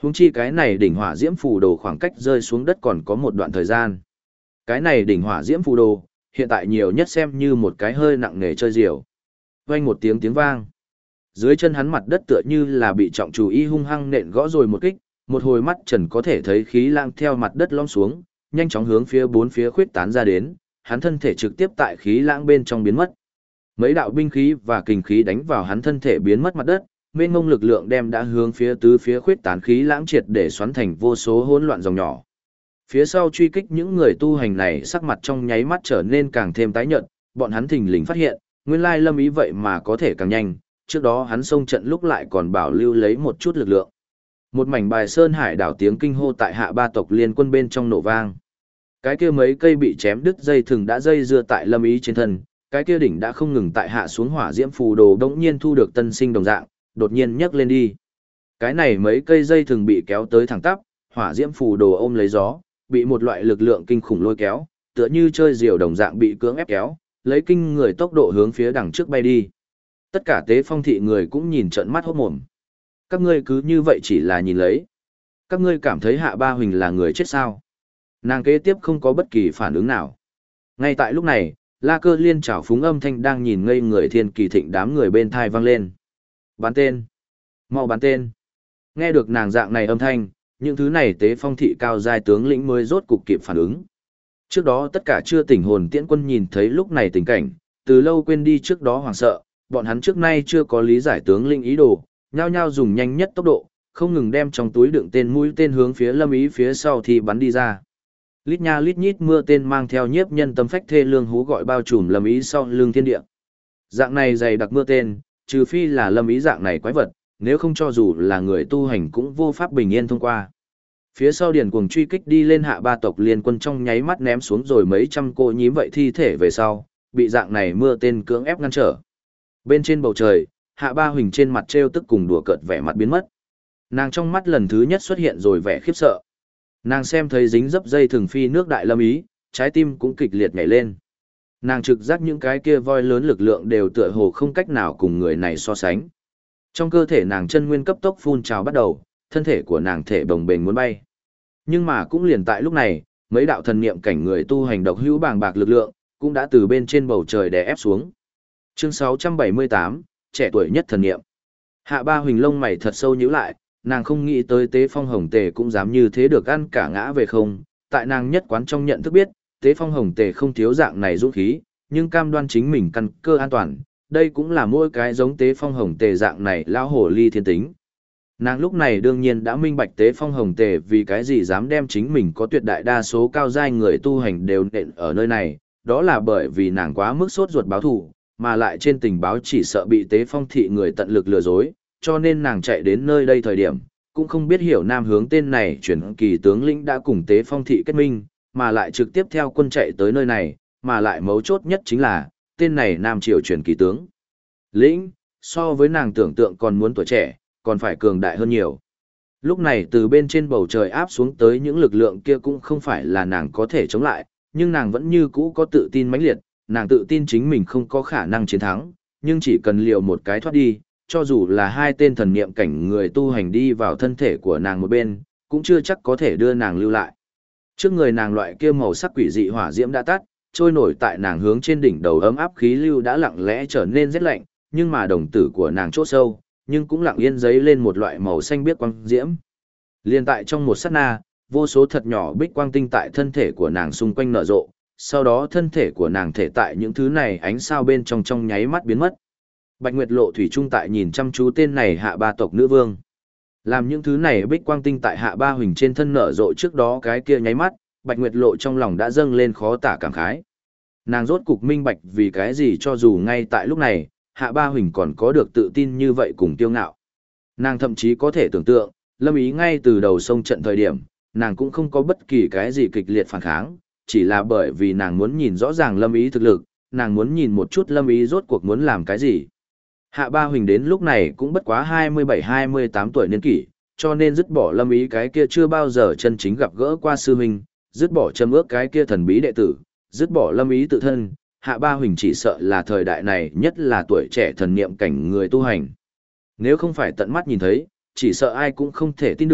Huống chi cái này đỉnh hỏa diễm phù đồ khoảng cách rơi xuống đất còn có một đoạn thời gian. Cái này đỉnh hỏa diễm phù đồ, hiện tại nhiều nhất xem như một cái hơi nặng nghề chơi diều. Vang một tiếng tiếng vang. Dưới chân hắn mặt đất tựa như là bị trọng chủ y hung hăng nện gõ rồi một kích, một hồi mắt trần có thể thấy khí lãng theo mặt đất lõm xuống, nhanh chóng hướng phía bốn phía khuyết tán ra đến, hắn thân thể trực tiếp tại khí lãng bên trong biến mất. Mấy đạo binh khí và kình khí đánh vào hắn thân thể biến mất mặt đất, mênh mông lực lượng đem đã hướng phía tứ phía khuyết tán khí lãng triệt để xoắn thành vô số hỗn loạn dòng nhỏ. Phía sau truy kích những người tu hành này sắc mặt trong nháy mắt trở nên càng thêm tái nhợt, bọn hắn thình lình phát hiện, nguyên lai Lâm Ý vậy mà có thể càng nhanh, trước đó hắn xông trận lúc lại còn bảo lưu lấy một chút lực lượng. Một mảnh bài sơn hải đảo tiếng kinh hô tại Hạ Ba tộc liên quân bên trong nổ vang. Cái kia mấy cây bị chém đứt dây thừng đã dây dưa tại Lâm Ý trên thân, cái kia đỉnh đã không ngừng tại hạ xuống hỏa diễm phù đồ đống nhiên thu được tân sinh đồng dạng, đột nhiên nhấc lên đi. Cái này mấy cây dây thừng bị kéo tới thẳng tắp, hỏa diễm phù đồ ôm lấy gió, bị một loại lực lượng kinh khủng lôi kéo, tựa như chơi diều đồng dạng bị cưỡng ép kéo, lấy kinh người tốc độ hướng phía đằng trước bay đi. Tất cả Tế Phong thị người cũng nhìn trợn mắt hốt mồm. Các ngươi cứ như vậy chỉ là nhìn lấy. Các ngươi cảm thấy Hạ Ba Huỳnh là người chết sao? Nàng kế tiếp không có bất kỳ phản ứng nào. Ngay tại lúc này, La Cơ Liên trảo phúng âm thanh đang nhìn ngây người Thiên Kỳ Thịnh đám người bên thai vang lên. Bán tên! Mau bán tên! Nghe được nàng dạng này âm thanh, những thứ này Tế Phong thị cao giai tướng lĩnh mới rốt cục kịp phản ứng. Trước đó tất cả chưa tỉnh hồn tiễn quân nhìn thấy lúc này tình cảnh, từ lâu quên đi trước đó hoảng sợ, bọn hắn trước nay chưa có lý giải tướng lĩnh ý đồ, nhao nhao dùng nhanh nhất tốc độ, không ngừng đem trong túi đựng tên mũi tên hướng phía Lâm Ý phía sau thì bắn đi ra. Lít nha lít nhít mưa tên mang theo nhiếp nhân tâm phách thê lương hú gọi bao trùm Lâm Ý sau lưng thiên địa. Dạng này dày đặc mưa tên, trừ phi là Lâm Ý dạng này quái vật, nếu không cho dù là người tu hành cũng vô pháp bình yên thông qua. Phía sau điền cuồng truy kích đi lên Hạ Ba tộc liên quân trong nháy mắt ném xuống rồi mấy trăm cô nhím vậy thi thể về sau, bị dạng này mưa tên cưỡng ép ngăn trở. Bên trên bầu trời, Hạ Ba Huỳnh trên mặt trêu tức cùng đùa cợt vẻ mặt biến mất. Nàng trong mắt lần thứ nhất xuất hiện rồi vẻ khiếp sợ. Nàng xem thấy dính dấp dây thường phi nước đại Lâm Ý, trái tim cũng kịch liệt nhảy lên. Nàng trực giác những cái kia voi lớn lực lượng đều tựa hồ không cách nào cùng người này so sánh. Trong cơ thể nàng chân nguyên cấp tốc phun trào bắt đầu, thân thể của nàng thể bồng bềnh muốn bay. Nhưng mà cũng liền tại lúc này, mấy đạo thần niệm cảnh người tu hành độc hữu bàng bạc lực lượng, cũng đã từ bên trên bầu trời đè ép xuống. Chương 678, trẻ tuổi nhất thần niệm. Hạ Ba Huỳnh lông mày thật sâu nhíu lại, nàng không nghĩ tới Tế Phong Hồng Tề cũng dám như thế được ăn cả ngã về không. Tại nàng nhất quán trong nhận thức biết, Tế Phong Hồng Tề không thiếu dạng này dũng khí, nhưng cam đoan chính mình căn cơ an toàn, đây cũng là mỗi cái giống Tế Phong Hồng Tề dạng này lão hồ ly thiên tính. Nàng lúc này đương nhiên đã minh bạch Tế Phong Hồng Tề vì cái gì dám đem chính mình có tuyệt đại đa số cao giai người tu hành đều nện ở nơi này, đó là bởi vì nàng quá mức sốt ruột báo thù, mà lại trên tình báo chỉ sợ bị Tế Phong thị người tận lực lừa dối, cho nên nàng chạy đến nơi đây thời điểm, cũng không biết hiểu Nam Hướng tên này chuyển kỳ tướng lĩnh đã cùng Tế Phong thị kết minh, mà lại trực tiếp theo quân chạy tới nơi này, mà lại mấu chốt nhất chính là, tên này Nam Triều chuyển kỳ tướng lĩnh, so với nàng tưởng tượng còn muốn tuổi trẻ, còn phải cường đại hơn nhiều. Lúc này từ bên trên bầu trời áp xuống tới những lực lượng kia cũng không phải là nàng có thể chống lại, nhưng nàng vẫn như cũ có tự tin mãnh liệt, nàng tự tin chính mình không có khả năng chiến thắng, nhưng chỉ cần liều một cái thoát đi, cho dù là hai tên thần niệm cảnh người tu hành đi vào thân thể của nàng một bên, cũng chưa chắc có thể đưa nàng lưu lại. Trước người nàng loại kia màu sắc quỷ dị hỏa diễm đã tắt, trôi nổi tại nàng hướng trên đỉnh đầu ấm áp khí lưu đã lặng lẽ trở nên rét lạnh, nhưng mà đồng tử của nàng chỗ sâu, nhưng cũng lặng yên giấy lên một loại màu xanh biếc quang diễm. Liên tại trong một sát na, vô số thật nhỏ bích quang tinh tại thân thể của nàng xung quanh nở rộ, sau đó thân thể của nàng thể tại những thứ này ánh sao bên trong nháy mắt biến mất. Bạch Nguyệt Lộ thủy trung tại nhìn chăm chú tên này Hạ Ba tộc nữ vương. Làm những thứ này bích quang tinh tại Hạ Ba Huỳnh trên thân nở rộ trước đó cái kia nháy mắt, Bạch Nguyệt Lộ trong lòng đã dâng lên khó tả cảm khái. Nàng rốt cục minh bạch vì cái gì cho dù ngay tại lúc này, Hạ Ba Huỳnh còn có được tự tin như vậy cùng kiêu ngạo. Nàng thậm chí có thể tưởng tượng, Lâm Ý ngay từ đầu sông trận thời điểm, nàng cũng không có bất kỳ cái gì kịch liệt phản kháng, chỉ là bởi vì nàng muốn nhìn rõ ràng Lâm Ý thực lực, nàng muốn nhìn một chút Lâm Ý rốt cuộc muốn làm cái gì. Hạ Ba Huỳnh đến lúc này cũng bất quá 27-28 tuổi niên kỷ, cho nên dứt bỏ Lâm Ý cái kia chưa bao giờ chân chính gặp gỡ qua sư huynh, dứt bỏ châm ước cái kia thần bí đệ tử, dứt bỏ Lâm Ý tự thân, Hạ Ba Huỳnh chỉ sợ là thời đại này nhất là tuổi trẻ thần niệm cảnh người tu hành. Nếu không phải tận mắt nhìn thấy, chỉ sợ ai cũng không thể tin được,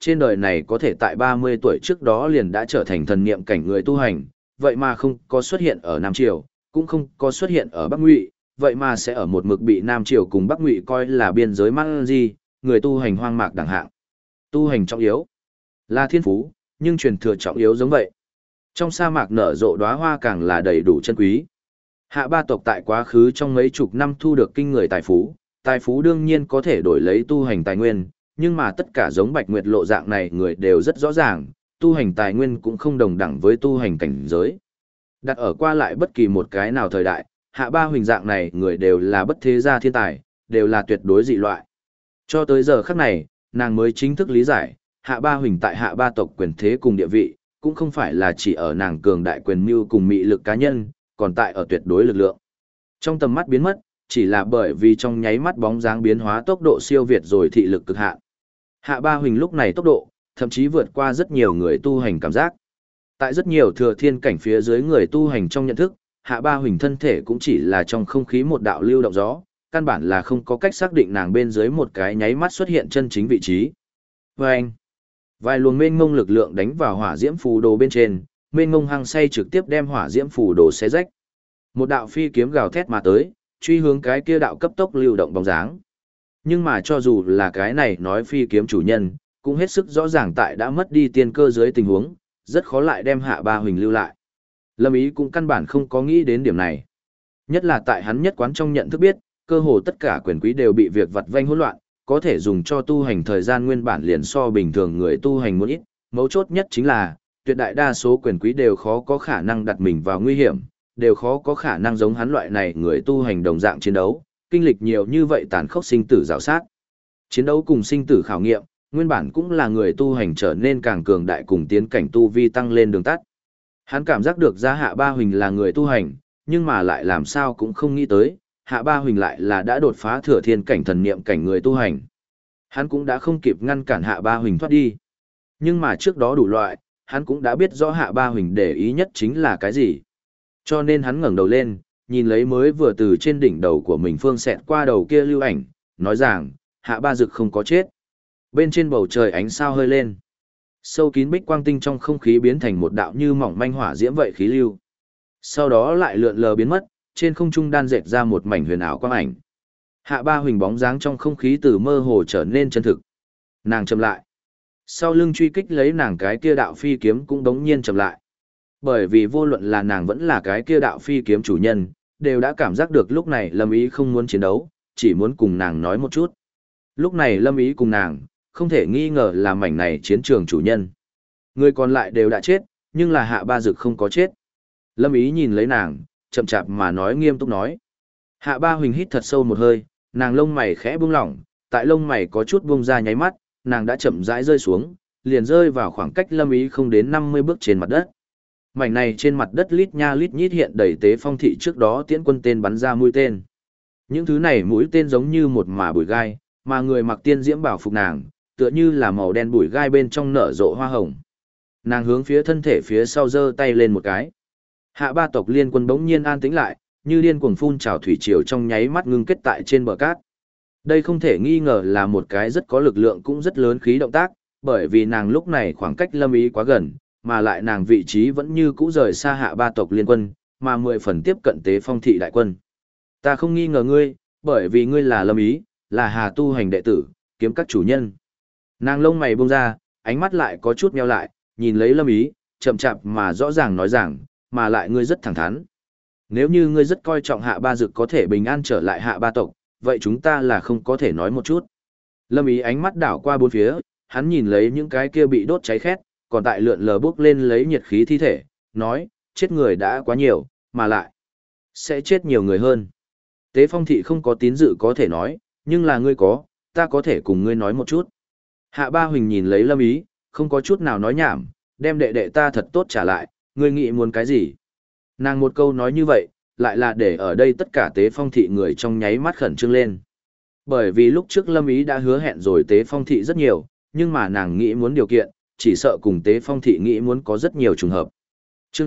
trên đời này có thể tại 30 tuổi trước đó liền đã trở thành thần niệm cảnh người tu hành, vậy mà không có xuất hiện ở Nam Triều, cũng không có xuất hiện ở Bắc Ngụy, vậy mà sẽ ở một mực bị Nam Triều cùng Bắc Ngụy coi là biên giới mang gì, người tu hành hoang mạc đẳng hạng. Tu hành trọng yếu là thiên phú, nhưng truyền thừa trọng yếu giống vậy. Trong sa mạc nở rộ đóa hoa càng là đầy đủ chân quý. Hạ ba tộc tại quá khứ trong mấy chục năm thu được kinh người tài phú đương nhiên có thể đổi lấy tu hành tài nguyên, nhưng mà tất cả giống Bạch Nguyệt Lộ dạng này người đều rất rõ ràng, tu hành tài nguyên cũng không đồng đẳng với tu hành cảnh giới. Đặt ở qua lại bất kỳ một cái nào thời đại, Hạ Ba Huỳnh dạng này người đều là bất thế gia thiên tài, đều là tuyệt đối dị loại. Cho tới giờ khắc này, nàng mới chính thức lý giải, Hạ Ba Huỳnh tại Hạ Ba tộc quyền thế cùng địa vị, cũng không phải là chỉ ở nàng cường đại quyền mưu cùng mị lực cá nhân, còn tại ở tuyệt đối lực lượng. Trong tầm mắt biến mất, chỉ là bởi vì trong nháy mắt bóng dáng biến hóa tốc độ siêu việt rồi thị lực cực hạn. Hạ Ba Huỳnh lúc này tốc độ, thậm chí vượt qua rất nhiều người tu hành cảm giác. Tại rất nhiều thừa thiên cảnh phía dưới người tu hành trong nhận thức, Hạ Ba Huỳnh thân thể cũng chỉ là trong không khí một đạo lưu động gió, căn bản là không có cách xác định nàng bên dưới một cái nháy mắt xuất hiện chân chính vị trí. Vâng! Vài luồng mênh mông lực lượng đánh vào hỏa diễm phù đồ bên trên, mênh mông hăng say trực tiếp đem hỏa diễm phù đồ xé rách. Một đạo phi kiếm gào thét mà tới, truy hướng cái kia đạo cấp tốc lưu động bóng dáng. Nhưng mà cho dù là cái này nói phi kiếm chủ nhân, cũng hết sức rõ ràng tại đã mất đi tiên cơ dưới tình huống, rất khó lại đem Hạ Ba Huỳnh lưu lại. Lâm Ý cũng căn bản không có nghĩ đến điểm này. Nhất là tại hắn nhất quán trong nhận thức biết, cơ hồ tất cả quyền quý đều bị việc vặt vãnh hỗn loạn, có thể dùng cho tu hành thời gian nguyên bản liền so bình thường người tu hành muốn ít. Mấu chốt nhất chính là, tuyệt đại đa số quyền quý đều khó có khả năng đặt mình vào nguy hiểm, đều khó có khả năng giống hắn loại này người tu hành đồng dạng chiến đấu, kinh lịch nhiều như vậy tàn khốc sinh tử rào sát. Chiến đấu cùng sinh tử khảo nghiệm, nguyên bản cũng là người tu hành trở nên càng cường đại cùng tiến cảnh tu vi tăng lên đường tắt. Hắn cảm giác được ra Hạ Ba Huỳnh là người tu hành, nhưng mà lại làm sao cũng không nghĩ tới, Hạ Ba Huỳnh lại là đã đột phá thừa thiên cảnh thần niệm cảnh người tu hành. Hắn cũng đã không kịp ngăn cản Hạ Ba Huỳnh thoát đi. Nhưng mà trước đó đủ loại, hắn cũng đã biết rõ Hạ Ba Huỳnh để ý nhất chính là cái gì. Cho nên hắn ngẩng đầu lên, nhìn lấy mới vừa từ trên đỉnh đầu của mình phương xẹt qua đầu kia lưu ảnh, nói rằng, Hạ Ba Dực không có chết. Bên trên bầu trời ánh sao hơi lên. Sâu kín bích quang tinh trong không khí biến thành một đạo như mỏng manh hỏa diễm vậy khí lưu. Sau đó lại lượn lờ biến mất, trên không trung đan dệt ra một mảnh huyền ảo quang ảnh. Hạ Ba Huỳnh bóng dáng trong không khí từ mơ hồ trở nên chân thực. Nàng chậm lại. Sau lưng truy kích lấy nàng cái kia đạo phi kiếm cũng đống nhiên chậm lại. Bởi vì vô luận là nàng vẫn là cái kia đạo phi kiếm chủ nhân, đều đã cảm giác được lúc này Lâm Ý không muốn chiến đấu, chỉ muốn cùng nàng nói một chút. Lúc này Lâm Ý cùng nàng, không thể nghi ngờ là mảnh này chiến trường chủ nhân. Người còn lại đều đã chết, nhưng là Hạ Ba Dực không có chết. Lâm Ý nhìn lấy nàng, chậm chạp mà nói nghiêm túc nói. Hạ Ba Huỳnh hít thật sâu một hơi, nàng lông mày khẽ buông lỏng, tại lông mày có chút buông ra nháy mắt, nàng đã chậm rãi rơi xuống, liền rơi vào khoảng cách Lâm Ý không đến 50 bước trên mặt đất. Mảnh này trên mặt đất lít nha lít nhít hiện đầy tế phong thị trước đó tiễn quân tên bắn ra mũi tên. Những thứ này mũi tên giống như một mả bụi gai, mà người mặc tiên diễm bảo phục nàng, tựa như là màu đen bụi gai bên trong nở rộ hoa hồng. Nàng hướng phía thân thể phía sau giơ tay lên một cái. Hạ Ba tộc liên quân bỗng nhiên an tĩnh lại, như điên cuồng phun trào thủy triều trong nháy mắt ngưng kết tại trên bờ cát. Đây không thể nghi ngờ là một cái rất có lực lượng cũng rất lớn khí động tác, bởi vì nàng lúc này khoảng cách Lâm Ý quá gần, mà lại nàng vị trí vẫn như cũ rời xa Hạ Ba tộc liên quân, mà 10 phần tiếp cận tế phong thị đại quân. Ta không nghi ngờ ngươi, bởi vì ngươi là Lâm Ý, là Hà tu hành đệ tử, kiếm các chủ nhân. Nàng lông mày buông ra, ánh mắt lại có chút nheo lại, nhìn lấy Lâm Ý, chậm chạp mà rõ ràng nói rằng, mà lại ngươi rất thẳng thắn. Nếu như ngươi rất coi trọng Hạ Ba Dực có thể bình an trở lại Hạ Ba tộc, vậy chúng ta là không có thể nói một chút. Lâm Ý ánh mắt đảo qua bốn phía, hắn nhìn lấy những cái kia bị đốt cháy khét, còn tại lượn lờ bốc lên lấy nhiệt khí thi thể, nói, chết người đã quá nhiều, mà lại sẽ chết nhiều người hơn. Tế phong thị không có tín dự có thể nói, nhưng là ngươi có, ta có thể cùng ngươi nói một chút. Hạ Ba Huỳnh nhìn lấy Lâm Ý, không có chút nào nói nhảm, đem đệ đệ ta thật tốt trả lại, ngươi nghĩ muốn cái gì? Nàng một câu nói như vậy, lại là để ở đây tất cả tế phong thị người trong nháy mắt khẩn trương lên. Bởi vì lúc trước Lâm Ý đã hứa hẹn rồi tế phong thị rất nhiều, nhưng mà nàng nghĩ muốn điều kiện, chỉ sợ cùng tế phong thị nghĩ muốn có rất nhiều trùng hợp. Chương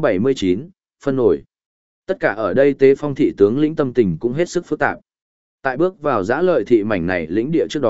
679, phân nổi. Tất cả ở đây tế phong thị tướng lĩnh tâm tình cũng hết sức phức tạp. Tại bước vào giã lợi thị mảnh này lĩnh địa trước đó,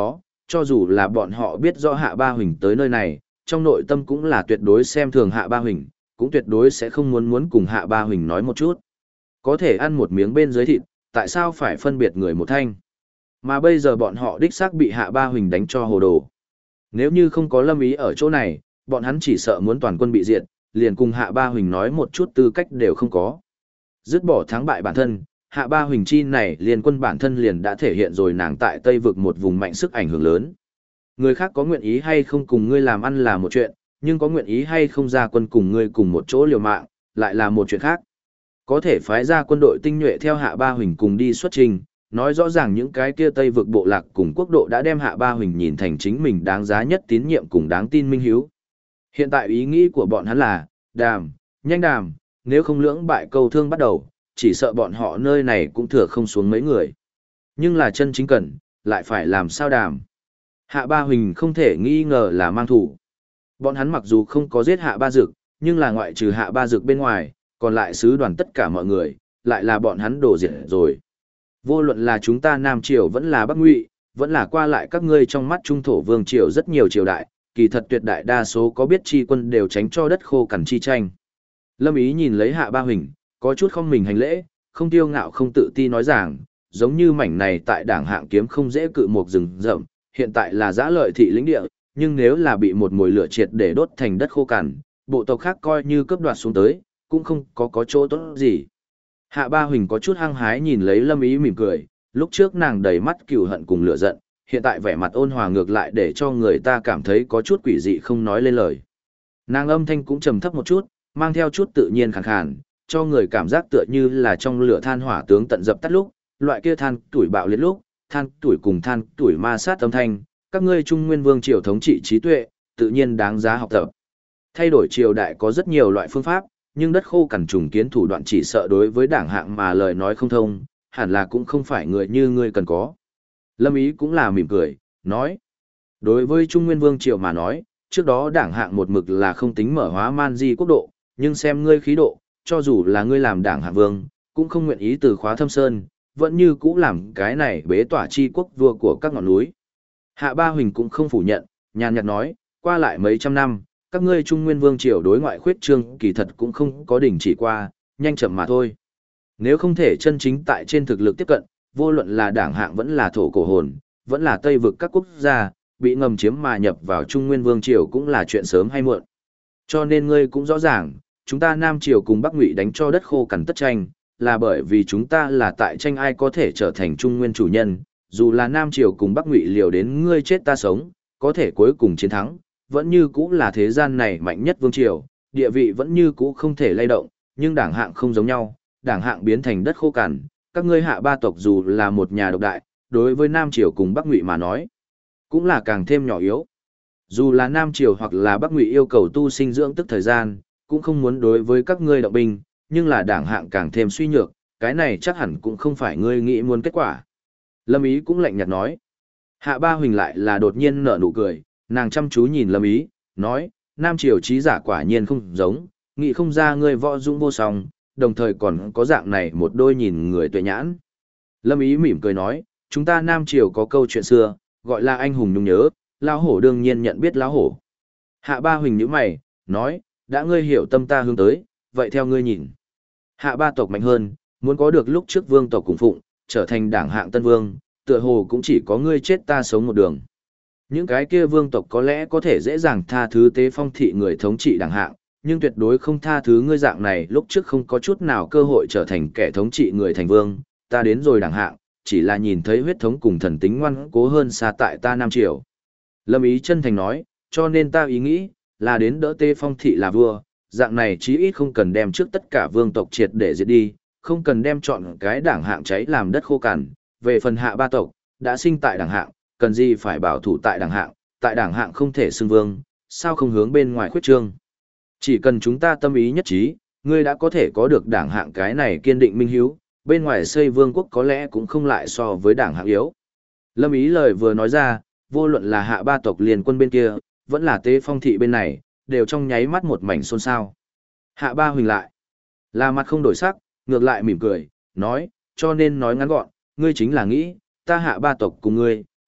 cho dù là bọn họ biết rõ Hạ Ba Huỳnh tới nơi này, trong nội tâm cũng là tuyệt đối xem thường Hạ Ba Huỳnh, cũng tuyệt đối sẽ không muốn cùng Hạ Ba Huỳnh nói một chút. Có thể ăn một miếng bên dưới thịt, tại sao phải phân biệt người một thanh? Mà bây giờ bọn họ đích xác bị Hạ Ba Huỳnh đánh cho hồ đồ. Nếu như không có Lâm Ý ở chỗ này, bọn hắn chỉ sợ muốn toàn quân bị diệt, liền cùng Hạ Ba Huỳnh nói một chút tư cách đều không có. Dứt bỏ thắng bại bản thân, Hạ Ba Huỳnh chi này liền quân bản thân liền đã thể hiện rồi nàng tại Tây vực một vùng mạnh sức ảnh hưởng lớn. Người khác có nguyện ý hay không cùng ngươi làm ăn là một chuyện, nhưng có nguyện ý hay không ra quân cùng ngươi cùng một chỗ liều mạng, lại là một chuyện khác. Có thể phái ra quân đội tinh nhuệ theo Hạ Ba Huỳnh cùng đi xuất trình, nói rõ ràng những cái kia Tây vực bộ lạc cùng quốc độ đã đem Hạ Ba Huỳnh nhìn thành chính mình đáng giá nhất tín nhiệm cùng đáng tin minh hiếu. Hiện tại ý nghĩ của bọn hắn là, đàm, nhanh đàm, nếu không lưỡng bại câu thương bắt đầu, chỉ sợ bọn họ nơi này cũng thừa không xuống mấy người. Nhưng là chân chính cần, lại phải làm sao đàm. Hạ Ba Huỳnh không thể nghi ngờ là mang thủ. Bọn hắn mặc dù không có giết Hạ Ba Dực, nhưng là ngoại trừ Hạ Ba Dực bên ngoài, còn lại sứ đoàn tất cả mọi người, lại là bọn hắn đổ diệt rồi. Vô luận là chúng ta Nam Triều vẫn là Bắc Ngụy, vẫn là qua lại các ngươi trong mắt Trung Thổ Vương Triều rất nhiều triều đại, kỳ thật tuyệt đại đa số có biết chi quân đều tránh cho đất khô cằn chi tranh. Lâm Ý nhìn lấy Hạ Ba Huỳnh, có chút không mình hành lễ, không tiêu ngạo không tự ti nói rằng, giống như mảnh này tại đảng hạng kiếm không dễ cự một rừng rậm, hiện tại là giã lợi thị lĩnh địa, nhưng nếu là bị một mồi lửa triệt để đốt thành đất khô cằn, bộ tộc khác coi như cướp đoạt xuống tới, cũng không có chỗ tốt gì. Hạ Ba Huỳnh có chút hăng hái nhìn lấy Lâm Ý mỉm cười, lúc trước nàng đầy mắt cừu hận cùng lửa giận, hiện tại vẻ mặt ôn hòa ngược lại để cho người ta cảm thấy có chút quỷ dị không nói lên lời. Nàng âm thanh cũng trầm thấp một chút, mang theo chút tự nhiên khàn khàn, cho người cảm giác tựa như là trong lửa than hỏa tướng tận dập tắt lúc, loại kia than tuổi bạo liệt lúc, than tuổi cùng than tuổi ma sát âm thanh, các ngươi Trung Nguyên Vương triều thống trị trí tuệ, tự nhiên đáng giá học tập. Thay đổi triều đại có rất nhiều loại phương pháp, nhưng đất khô cằn trùng kiến thủ đoạn chỉ sợ đối với đảng hạng mà lời nói không thông, hẳn là cũng không phải người như ngươi cần có. Lâm Ý cũng là mỉm cười, nói. Đối với Trung Nguyên Vương triều mà nói, trước đó đảng hạng một mực là không tính mở hóa man di quốc độ, nhưng xem ngươi khí độ, cho dù là ngươi làm đảng hạng vương, cũng không nguyện ý từ khóa thâm sơn, vẫn như cũ làm cái này bế tỏa chi quốc vua của các ngọn núi. Hạ Ba Huỳnh cũng không phủ nhận, nhàn nhạt nói, qua lại mấy trăm năm, các ngươi Trung Nguyên Vương triều đối ngoại khuyết trương kỳ thật cũng không có đỉnh chỉ qua, nhanh chậm mà thôi. Nếu không thể chân chính tại trên thực lực tiếp cận, vô luận là đảng hạng vẫn là thổ cổ hồn, vẫn là Tây vực các quốc gia, bị ngầm chiếm mà nhập vào Trung Nguyên Vương triều cũng là chuyện sớm hay muộn. Cho nên ngươi cũng rõ ràng, chúng ta Nam triều cùng Bắc Ngụy đánh cho đất khô cằn tất tranh, là bởi vì chúng ta là tại tranh ai có thể trở thành Trung Nguyên chủ nhân, dù là Nam triều cùng Bắc Ngụy liều đến ngươi chết ta sống, có thể cuối cùng chiến thắng, vẫn như cũ là thế gian này mạnh nhất vương triều, địa vị vẫn như cũ không thể lay động, nhưng đảng hạng không giống nhau, đảng hạng biến thành đất khô cằn, các ngươi Hạ ba tộc dù là một nhà độc đại, đối với Nam triều cùng Bắc Ngụy mà nói, cũng là càng thêm nhỏ yếu. Dù là Nam triều hoặc là Bắc Ngụy yêu cầu tu sinh dưỡng tức thời gian, cũng không muốn đối với các ngươi động binh, nhưng là đảng hạng càng thêm suy nhược, cái này chắc hẳn cũng không phải ngươi nghĩ muốn kết quả. Lâm Ý cũng lạnh nhạt nói. Hạ Ba Huỳnh lại là đột nhiên nở nụ cười, nàng chăm chú nhìn Lâm Ý, nói, Nam triều trí giả quả nhiên không giống, nghĩ không ra ngươi võ dũng vô song, đồng thời còn có dạng này một đôi nhìn người tuệ nhãn. Lâm Ý mỉm cười nói, chúng ta Nam triều có câu chuyện xưa, gọi là anh hùng nhung nhớ, lão hổ đương nhiên nhận biết lão hổ. Hạ Ba Huỳnh nhíu mày, nói, đã ngươi hiểu tâm ta hướng tới, vậy theo ngươi nhìn. Hạ ba tộc mạnh hơn, muốn có được lúc trước vương tộc cùng phụng, trở thành đảng hạng tân vương, tựa hồ cũng chỉ có ngươi chết ta sống một đường. Những cái kia vương tộc có lẽ có thể dễ dàng tha thứ Tế Phong thị người thống trị đảng hạng, nhưng tuyệt đối không tha thứ ngươi dạng này lúc trước không có chút nào cơ hội trở thành kẻ thống trị người thành vương, ta đến rồi đảng hạng, chỉ là nhìn thấy huyết thống cùng thần tính ngoan cố hơn xa tại ta Nam Triều. Lâm Ý chân thành nói, cho nên ta ý nghĩ, là đến đỡ Tế Phong thị là vua, dạng này chí ít không cần đem trước tất cả vương tộc triệt để diệt đi, không cần đem chọn cái đảng hạng cháy làm đất khô cằn, về phần Hạ ba tộc, đã sinh tại đảng hạng, cần gì phải bảo thủ tại đảng hạng không thể xưng vương, sao không hướng bên ngoài khuyết trương. Chỉ cần chúng ta tâm ý nhất trí, ngươi đã có thể có được đảng hạng cái này kiên định minh hiếu, bên ngoài xây vương quốc có lẽ cũng không lại so với đảng hạng yếu. Lâm Ý lời vừa nói ra, vô luận là Hạ ba tộc liền quân bên kia, vẫn là Tế Phong thị bên này, đều trong nháy mắt một mảnh xôn xao. Hạ Ba Huỳnh lại, là mặt không đổi sắc, ngược lại mỉm cười, nói, cho nên nói ngắn gọn, ngươi chính là nghĩ, ta Hạ ba tộc cùng ngươi,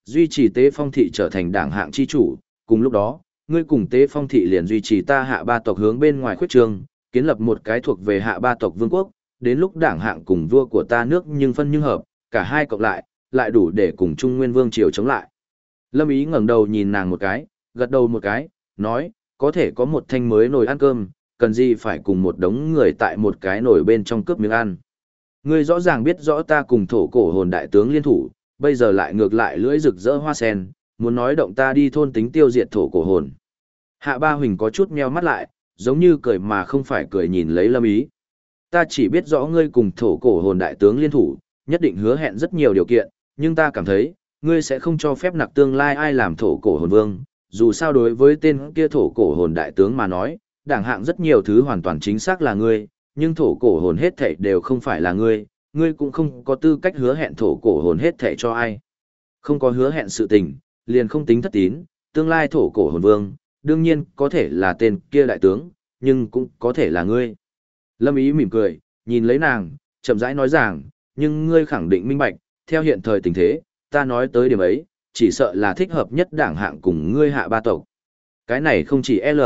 duy trì Tế Phong thị trở thành đảng hạng chi chủ, cùng lúc đó, ngươi cùng Tế Phong thị liền duy trì ta hạ ba tộc hướng bên ngoài khuyết trương, kiến lập một cái thuộc về hạ ba tộc vương quốc, đến lúc đảng hạng cùng vua của ta nước nhưng phân nhưng hợp, cả hai cộng lại đủ để cùng Trung Nguyên Vương triều chống lại. Lâm Ý ngẩng đầu nhìn nàng một cái, gật đầu một cái, nói, có thể có một thanh mới nồi ăn cơm, cần gì phải cùng một đống người tại một cái nồi bên trong cướp miếng ăn. Ngươi rõ ràng biết rõ ta cùng thổ cổ hồn đại tướng liên thủ, bây giờ lại ngược lại lưỡi rực rỡ hoa sen, muốn nói động ta đi thôn tính tiêu diệt thổ cổ hồn. Hạ Ba Huỳnh có chút meo mắt lại, giống như cười mà không phải cười nhìn lấy Lâm Ý. Ta chỉ biết rõ ngươi cùng thổ cổ hồn đại tướng liên thủ, nhất định hứa hẹn rất nhiều điều kiện, nhưng ta cảm thấy, ngươi sẽ không cho phép nặc tương lai ai làm thổ cổ hồn vương. Dù sao đối với tên kia thổ cổ hồn đại tướng mà nói, đảng hạng rất nhiều thứ hoàn toàn chính xác là ngươi, nhưng thổ cổ hồn hết thảy đều không phải là ngươi, ngươi cũng không có tư cách hứa hẹn thổ cổ hồn hết thảy cho ai. Không có hứa hẹn sự tình, liền không tính thất tín, tương lai thổ cổ hồn vương, đương nhiên có thể là tên kia đại tướng, nhưng cũng có thể là ngươi. Lâm Ý mỉm cười, nhìn lấy nàng, chậm rãi nói rằng, nhưng ngươi khẳng định minh bạch, theo hiện thời tình thế, ta nói tới điểm ấy, chỉ sợ là thích hợp nhất đảng hạng cùng ngươi hạ ba tộc. Cái này không chỉ L.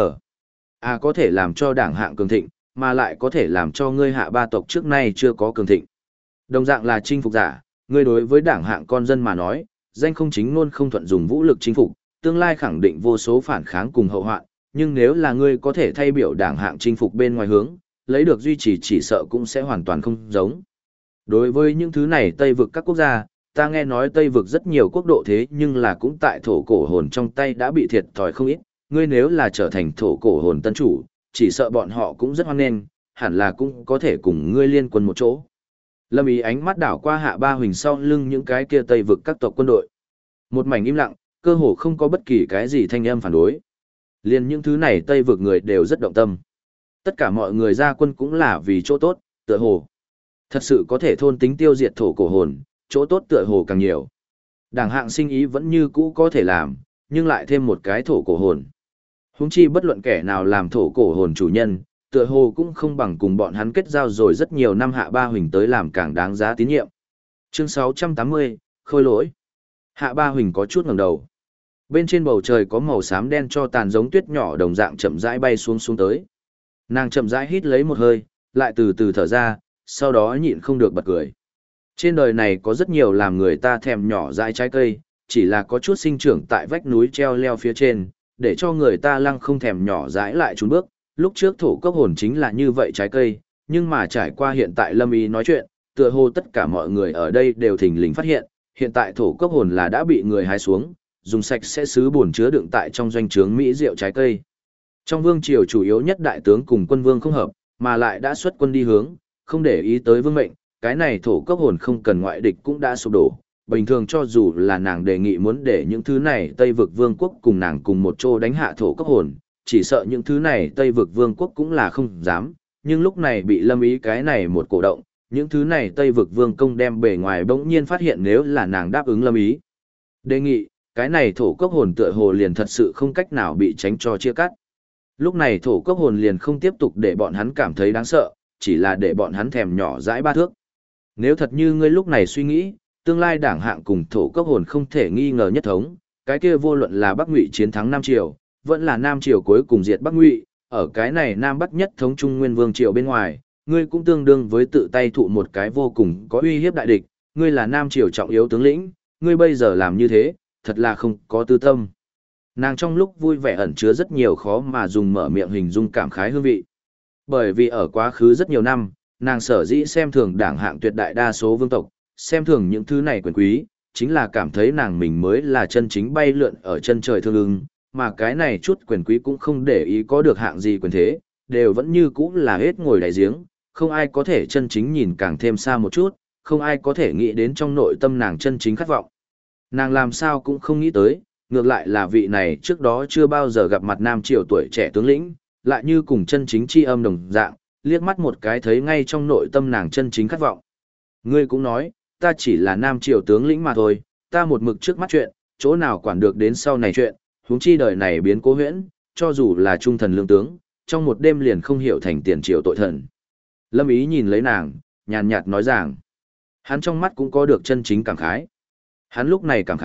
Có thể làm cho đảng hạng cường thịnh, mà lại có thể làm cho ngươi hạ ba tộc trước nay chưa có cường thịnh. Đồng dạng là chinh phục giả, ngươi đối với đảng hạng con dân mà nói, danh không chính luôn không thuận dùng vũ lực chinh phục, tương lai khẳng định vô số phản kháng cùng hậu hoạn, nhưng nếu là ngươi có thể thay biểu đảng hạng chinh phục bên ngoài hướng, lấy được duy trì chỉ sợ cũng sẽ hoàn toàn không giống. Đối với những thứ này Tây vực các quốc gia, ta nghe nói Tây vực rất nhiều quốc độ thế nhưng là cũng tại thổ cổ hồn trong tay đã bị thiệt thòi không ít, ngươi nếu là trở thành thổ cổ hồn tân chủ, chỉ sợ bọn họ cũng rất hoan nghênh, hẳn là cũng có thể cùng ngươi liên quân một chỗ. Lâm Ý ánh mắt đảo qua Hạ Ba Huỳnh sau lưng những cái kia Tây vực các tộc quân đội. Một mảnh im lặng, cơ hồ không có bất kỳ cái gì thanh âm phản đối. Liên những thứ này Tây vực người đều rất động tâm. Tất cả mọi người ra quân cũng là vì chỗ tốt, tựa hồ. Thật sự có thể thôn tính tiêu diệt thổ cổ hồn, chỗ tốt tựa hồ càng nhiều. Đảng hạng sinh ý vẫn như cũ có thể làm, nhưng lại thêm một cái thổ cổ hồn. Huống chi bất luận kẻ nào làm thổ cổ hồn chủ nhân, tựa hồ cũng không bằng cùng bọn hắn kết giao rồi rất nhiều năm Hạ Ba Huỳnh tới làm càng đáng giá tín nhiệm. Chương 680, Khôi lỗi. Hạ Ba Huỳnh có chút ngẩng đầu. Bên trên bầu trời có màu xám đen cho tàn giống tuyết nhỏ đồng dạng chậm rãi bay xuống tới. Nàng chậm rãi hít lấy một hơi, lại từ từ thở ra, sau đó nhịn không được bật cười. Trên đời này có rất nhiều làm người ta thèm nhỏ dại trái cây, chỉ là có chút sinh trưởng tại vách núi treo leo phía trên, để cho người ta lăng không thèm nhỏ dãi lại trốn bước. Lúc trước thổ cốc hồn chính là như vậy trái cây, nhưng mà trải qua hiện tại Lâm Ý nói chuyện, tựa hồ tất cả mọi người ở đây đều thình lình phát hiện, hiện tại thổ cốc hồn là đã bị người hái xuống, dùng sạch sẽ sứ bồn chứa đựng tại trong doanh trướng mỹ rượu trái cây. Trong vương triều chủ yếu nhất đại tướng cùng quân vương không hợp, mà lại đã xuất quân đi hướng, không để ý tới vương mệnh, cái này thổ cốc hồn không cần ngoại địch cũng đã sụp đổ. Bình thường cho dù là nàng đề nghị muốn để những thứ này Tây vực vương quốc cùng nàng cùng một chỗ đánh hạ thổ cốc hồn, chỉ sợ những thứ này Tây vực vương quốc cũng là không dám, nhưng lúc này bị Lâm Ý cái này một cổ động, những thứ này Tây vực vương công đem bề ngoài bỗng nhiên phát hiện nếu là nàng đáp ứng Lâm Ý. Đề nghị, cái này thổ cốc hồn tựa hồ liền thật sự không cách nào bị tránh cho chia cắt. Lúc này thổ cốc hồn liền không tiếp tục để bọn hắn cảm thấy đáng sợ, chỉ là để bọn hắn thèm nhỏ dãi ba thước. Nếu thật như ngươi lúc này suy nghĩ, tương lai đảng hạng cùng thổ cốc hồn không thể nghi ngờ nhất thống, cái kia vô luận là Bắc Ngụy chiến thắng Nam Triều, vẫn là Nam Triều cuối cùng diệt Bắc Ngụy, ở cái này Nam Bắc nhất thống Trung Nguyên Vương Triều bên ngoài, ngươi cũng tương đương với tự tay thụ một cái vô cùng có uy hiếp đại địch, ngươi là Nam Triều trọng yếu tướng lĩnh, ngươi bây giờ làm như thế, thật là không có tư tâm. Nàng trong lúc vui vẻ ẩn chứa rất nhiều khó mà dùng mở miệng hình dung cảm khái hương vị. Bởi vì ở quá khứ rất nhiều năm, nàng sở dĩ xem thường đảng hạng tuyệt đại đa số vương tộc, xem thường những thứ này quyền quý, chính là cảm thấy nàng mình mới là chân chính bay lượn ở chân trời thương ưng, mà cái này chút quyền quý cũng không để ý có được hạng gì quyền thế, đều vẫn như cũ là hết ngồi đáy giếng, không ai có thể chân chính nhìn càng thêm xa một chút, không ai có thể nghĩ đến trong nội tâm nàng chân chính khát vọng. Nàng làm sao cũng không nghĩ tới, ngược lại là vị này trước đó chưa bao giờ gặp mặt Nam Triều tuổi trẻ tướng lĩnh, lại như cùng chân chính chi âm đồng dạng, liếc mắt một cái thấy ngay trong nội tâm nàng chân chính khát vọng. Ngươi cũng nói, ta chỉ là Nam Triều tướng lĩnh mà thôi, ta một mực trước mắt chuyện, chỗ nào quản được đến sau này chuyện, huống chi đời này biến cố huyễn, cho dù là trung thần lương tướng, trong một đêm liền không hiểu thành tiền triều tội thần. Lâm Ý nhìn lấy nàng, nhàn nhạt nói rằng, hắn trong mắt cũng có được chân chính cảm khái. Hắn lúc này cảm khái,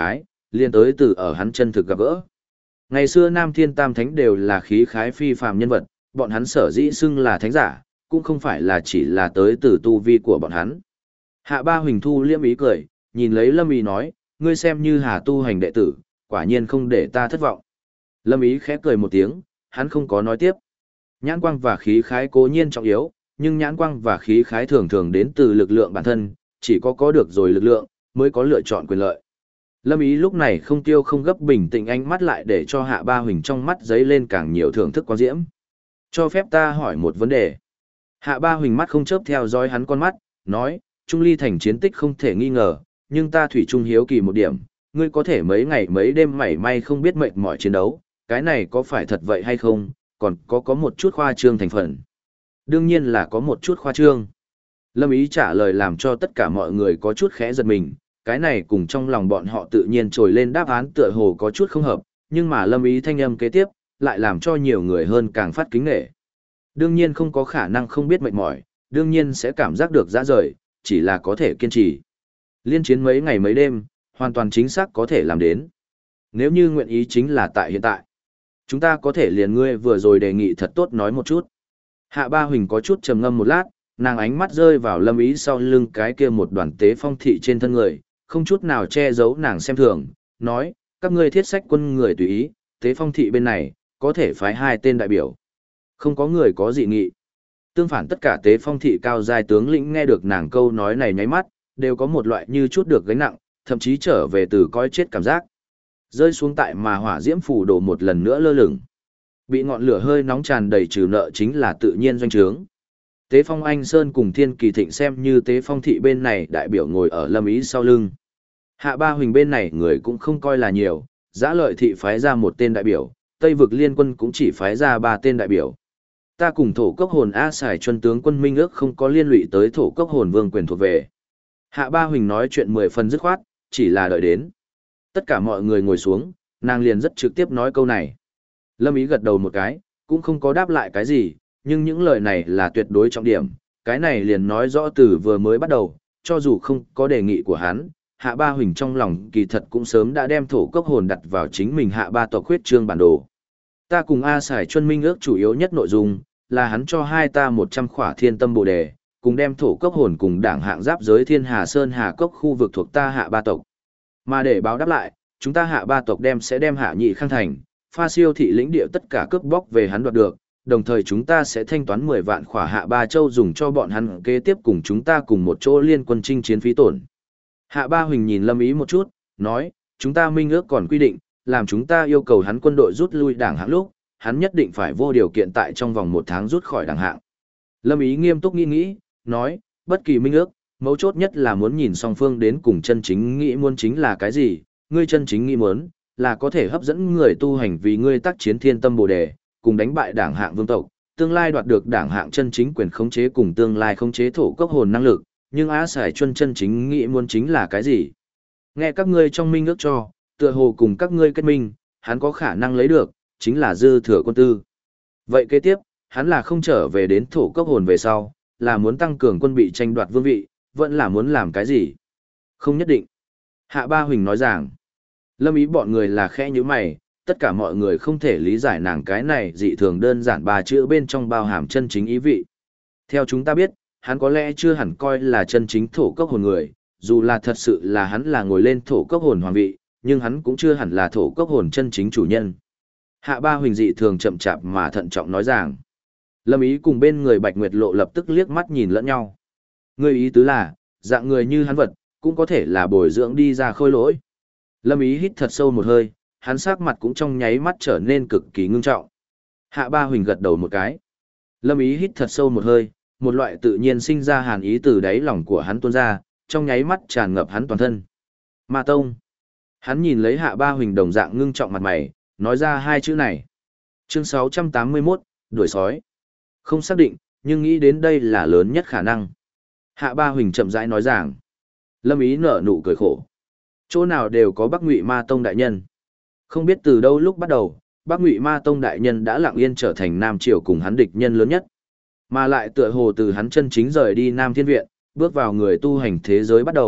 liền tới từ ở hắn chân thực gặp gỡ. Ngày xưa Nam Thiên Tam Thánh đều là khí khái phi phàm nhân vật, bọn hắn sở dĩ xưng là thánh giả, cũng không phải là chỉ là tới từ tu vi của bọn hắn. Hạ Ba Huỳnh thu liêm ý cười, nhìn lấy Lâm Ý nói, ngươi xem như Hà tu hành đệ tử, quả nhiên không để ta thất vọng. Lâm Ý khẽ cười một tiếng, hắn không có nói tiếp. Nhãn quang và khí khái cố nhiên trọng yếu, nhưng nhãn quang và khí khái thường thường đến từ lực lượng bản thân, chỉ có được rồi lực lượng, mới có lựa chọn quyền lợi. Lâm Ý lúc này không tiêu không gấp bình tĩnh ánh mắt lại để cho Hạ Ba Huỳnh trong mắt giấy lên càng nhiều thưởng thức quang diễm. Cho phép ta hỏi một vấn đề. Hạ Ba Huỳnh mắt không chớp theo dõi hắn con mắt, nói, Trung Ly thành chiến tích không thể nghi ngờ, nhưng ta thủy chung hiếu kỳ một điểm, ngươi có thể mấy ngày mấy đêm mảy may không biết mệt mỏi chiến đấu, cái này có phải thật vậy hay không, còn có một chút khoa trương thành phần. Đương nhiên là có một chút khoa trương. Lâm Ý trả lời làm cho tất cả mọi người có chút khẽ giật mình, cái này cùng trong lòng bọn họ tự nhiên trồi lên đáp án tựa hồ có chút không hợp, nhưng mà Lâm Ý thanh âm kế tiếp, lại làm cho nhiều người hơn càng phát kính nể. Đương nhiên không có khả năng không biết mệt mỏi, đương nhiên sẽ cảm giác được dã rời, chỉ là có thể kiên trì. Liên chiến mấy ngày mấy đêm, hoàn toàn chính xác có thể làm đến. Nếu như nguyện ý chính là tại hiện tại. Chúng ta có thể liền ngươi vừa rồi đề nghị thật tốt nói một chút. Hạ Ba Huỳnh có chút trầm ngâm một lát, nàng ánh mắt rơi vào Lâm Ý sau lưng cái kia một đoàn tế phong thị trên thân người, không chút nào che giấu nàng xem thường, nói, các ngươi thiết sách quân người tùy ý, tế phong thị bên này, có thể phái 2 tên đại biểu. Không có người có dị nghị. Tương phản tất cả tế phong thị cao giai tướng lĩnh nghe được nàng câu nói này nháy mắt, đều có một loại như chút được gánh nặng, thậm chí trở về từ coi chết cảm giác. Rơi xuống tại mà hỏa diễm phủ đổ một lần nữa lơ lửng. Bị ngọn lửa hơi nóng tràn đầy trừ nợ chính là tự nhiên doanh trướng. Tế Phong Anh Sơn cùng Thiên Kỳ Thịnh xem như Tế Phong thị bên này đại biểu ngồi ở Lâm Ý sau lưng. Hạ Ba Huỳnh bên này người cũng không coi là nhiều, Giã Lợi thị phái ra 1 tên đại biểu, Tây vực liên quân cũng chỉ phái ra 3 tên đại biểu. Ta cùng thổ cốc hồn A Sải Chuân tướng quân minh ước không có liên lụy tới thổ cốc hồn vương quyền thuộc về. Hạ Ba Huỳnh nói chuyện 10 phần dứt khoát, chỉ là đợi đến. Tất cả mọi người ngồi xuống, nàng liền rất trực tiếp nói câu này. Lâm Ý gật đầu một cái, cũng không có đáp lại cái gì, nhưng những lời này là tuyệt đối trọng điểm. Cái này liền nói rõ từ vừa mới bắt đầu, cho dù không có đề nghị của hắn, Hạ Ba Huỳnh trong lòng kỳ thật cũng sớm đã đem thổ cốc hồn đặt vào chính mình Hạ Ba tộc khuyết trương bản đồ. Ta cùng A Sải Chuân minh ước chủ yếu nhất nội dung, là hắn cho hai ta 100 khỏa thiên tâm bồ đề, cùng đem thổ cốc hồn cùng đảng hạng giáp giới thiên hà sơn hà cốc khu vực thuộc ta Hạ Ba tộc. Mà để báo đáp lại, chúng ta Hạ Ba tộc sẽ đem Hạ Nhị Khang thành, Pha Siêu thị lĩnh địa tất cả cướp bóc về hắn đoạt được, đồng thời chúng ta sẽ thanh toán 10 vạn khỏa Hạ Ba châu dùng cho bọn hắn kế tiếp cùng chúng ta cùng một chỗ liên quân chinh chiến phí tổn. Hạ Ba Huỳnh nhìn Lâm Ý một chút, nói, chúng ta minh ước còn quy định, làm chúng ta yêu cầu hắn quân đội rút lui đảng hạng lúc, hắn nhất định phải vô điều kiện tại trong vòng 1 tháng rút khỏi đảng hạng. Lâm Ý nghiêm túc nghĩ, nói, bất kỳ minh ước, mấu chốt nhất là muốn nhìn song phương đến cùng chân chính nghĩ muốn chính là cái gì, ngươi chân chính nghĩ muốn, là có thể hấp dẫn người tu hành vì ngươi tác chiến thiên tâm bồ đề, cùng đánh bại đảng hạng vương tộc, tương lai đoạt được đảng hạng chân chính quyền khống chế cùng tương lai khống chế thổ cốc hồn năng lực, nhưng Á Sải Chuân chân chính nghĩ muốn chính là cái gì? Nghe các ngươi trong minh ước cho, tựa hồ cùng các ngươi kết minh, hắn có khả năng lấy được, chính là dư thừa quân tư. Vậy kế tiếp, hắn là không trở về đến thổ cốc hồn về sau, là muốn tăng cường quân bị tranh đoạt vương vị, vẫn là muốn làm cái gì? Không nhất định. Hạ Ba Huỳnh nói rằng, Lâm Ý bọn người là khẽ như mày, tất cả mọi người không thể lý giải nàng cái này dị thường đơn giản 3 chữ bên trong bao hàm chân chính ý vị. Theo chúng ta biết, hắn có lẽ chưa hẳn coi là chân chính thổ cốc hồn người, dù là thật sự là hắn là ngồi lên thổ cốc hồn hoàng vị, nhưng hắn cũng chưa hẳn là thổ cốc hồn chân chính chủ nhân. Hạ Ba Huỳnh dị thường chậm chạp mà thận trọng nói rằng, Lâm Ý cùng bên người Bạch Nguyệt Lộ lập tức liếc mắt nhìn lẫn nhau. Người ý tứ là, dạng người như hắn vật, cũng có thể là bồi dưỡng đi ra khôi lỗi. Lâm Ý hít thật sâu một hơi, hắn sắc mặt cũng trong nháy mắt trở nên cực kỳ ngưng trọng. Hạ Ba Huỳnh gật đầu một cái. Lâm Ý hít thật sâu một hơi, một loại tự nhiên sinh ra hàn ý từ đáy lòng của hắn tuôn ra, trong nháy mắt tràn ngập hắn toàn thân. Ma Tông. Hắn nhìn lấy Hạ Ba Huỳnh đồng dạng ngưng trọng mặt mày, nói ra 2 chữ này. Chương 681, đuổi sói. Không xác định, nhưng nghĩ đến đây là lớn nhất khả năng. Hạ Ba Huỳnh chậm rãi nói rằng. Lâm Ý nở nụ cười khổ. Chỗ nào đều có Bắc Ngụy Ma Tông đại nhân. Không biết từ đâu lúc bắt đầu, Bắc Ngụy Ma Tông đại nhân đã lặng yên trở thành Nam Triều cùng hắn địch nhân lớn nhất. Mà lại tựa hồ từ hắn chân chính rời đi Nam Thiên Viện, bước vào người tu hành thế giới bắt đầu,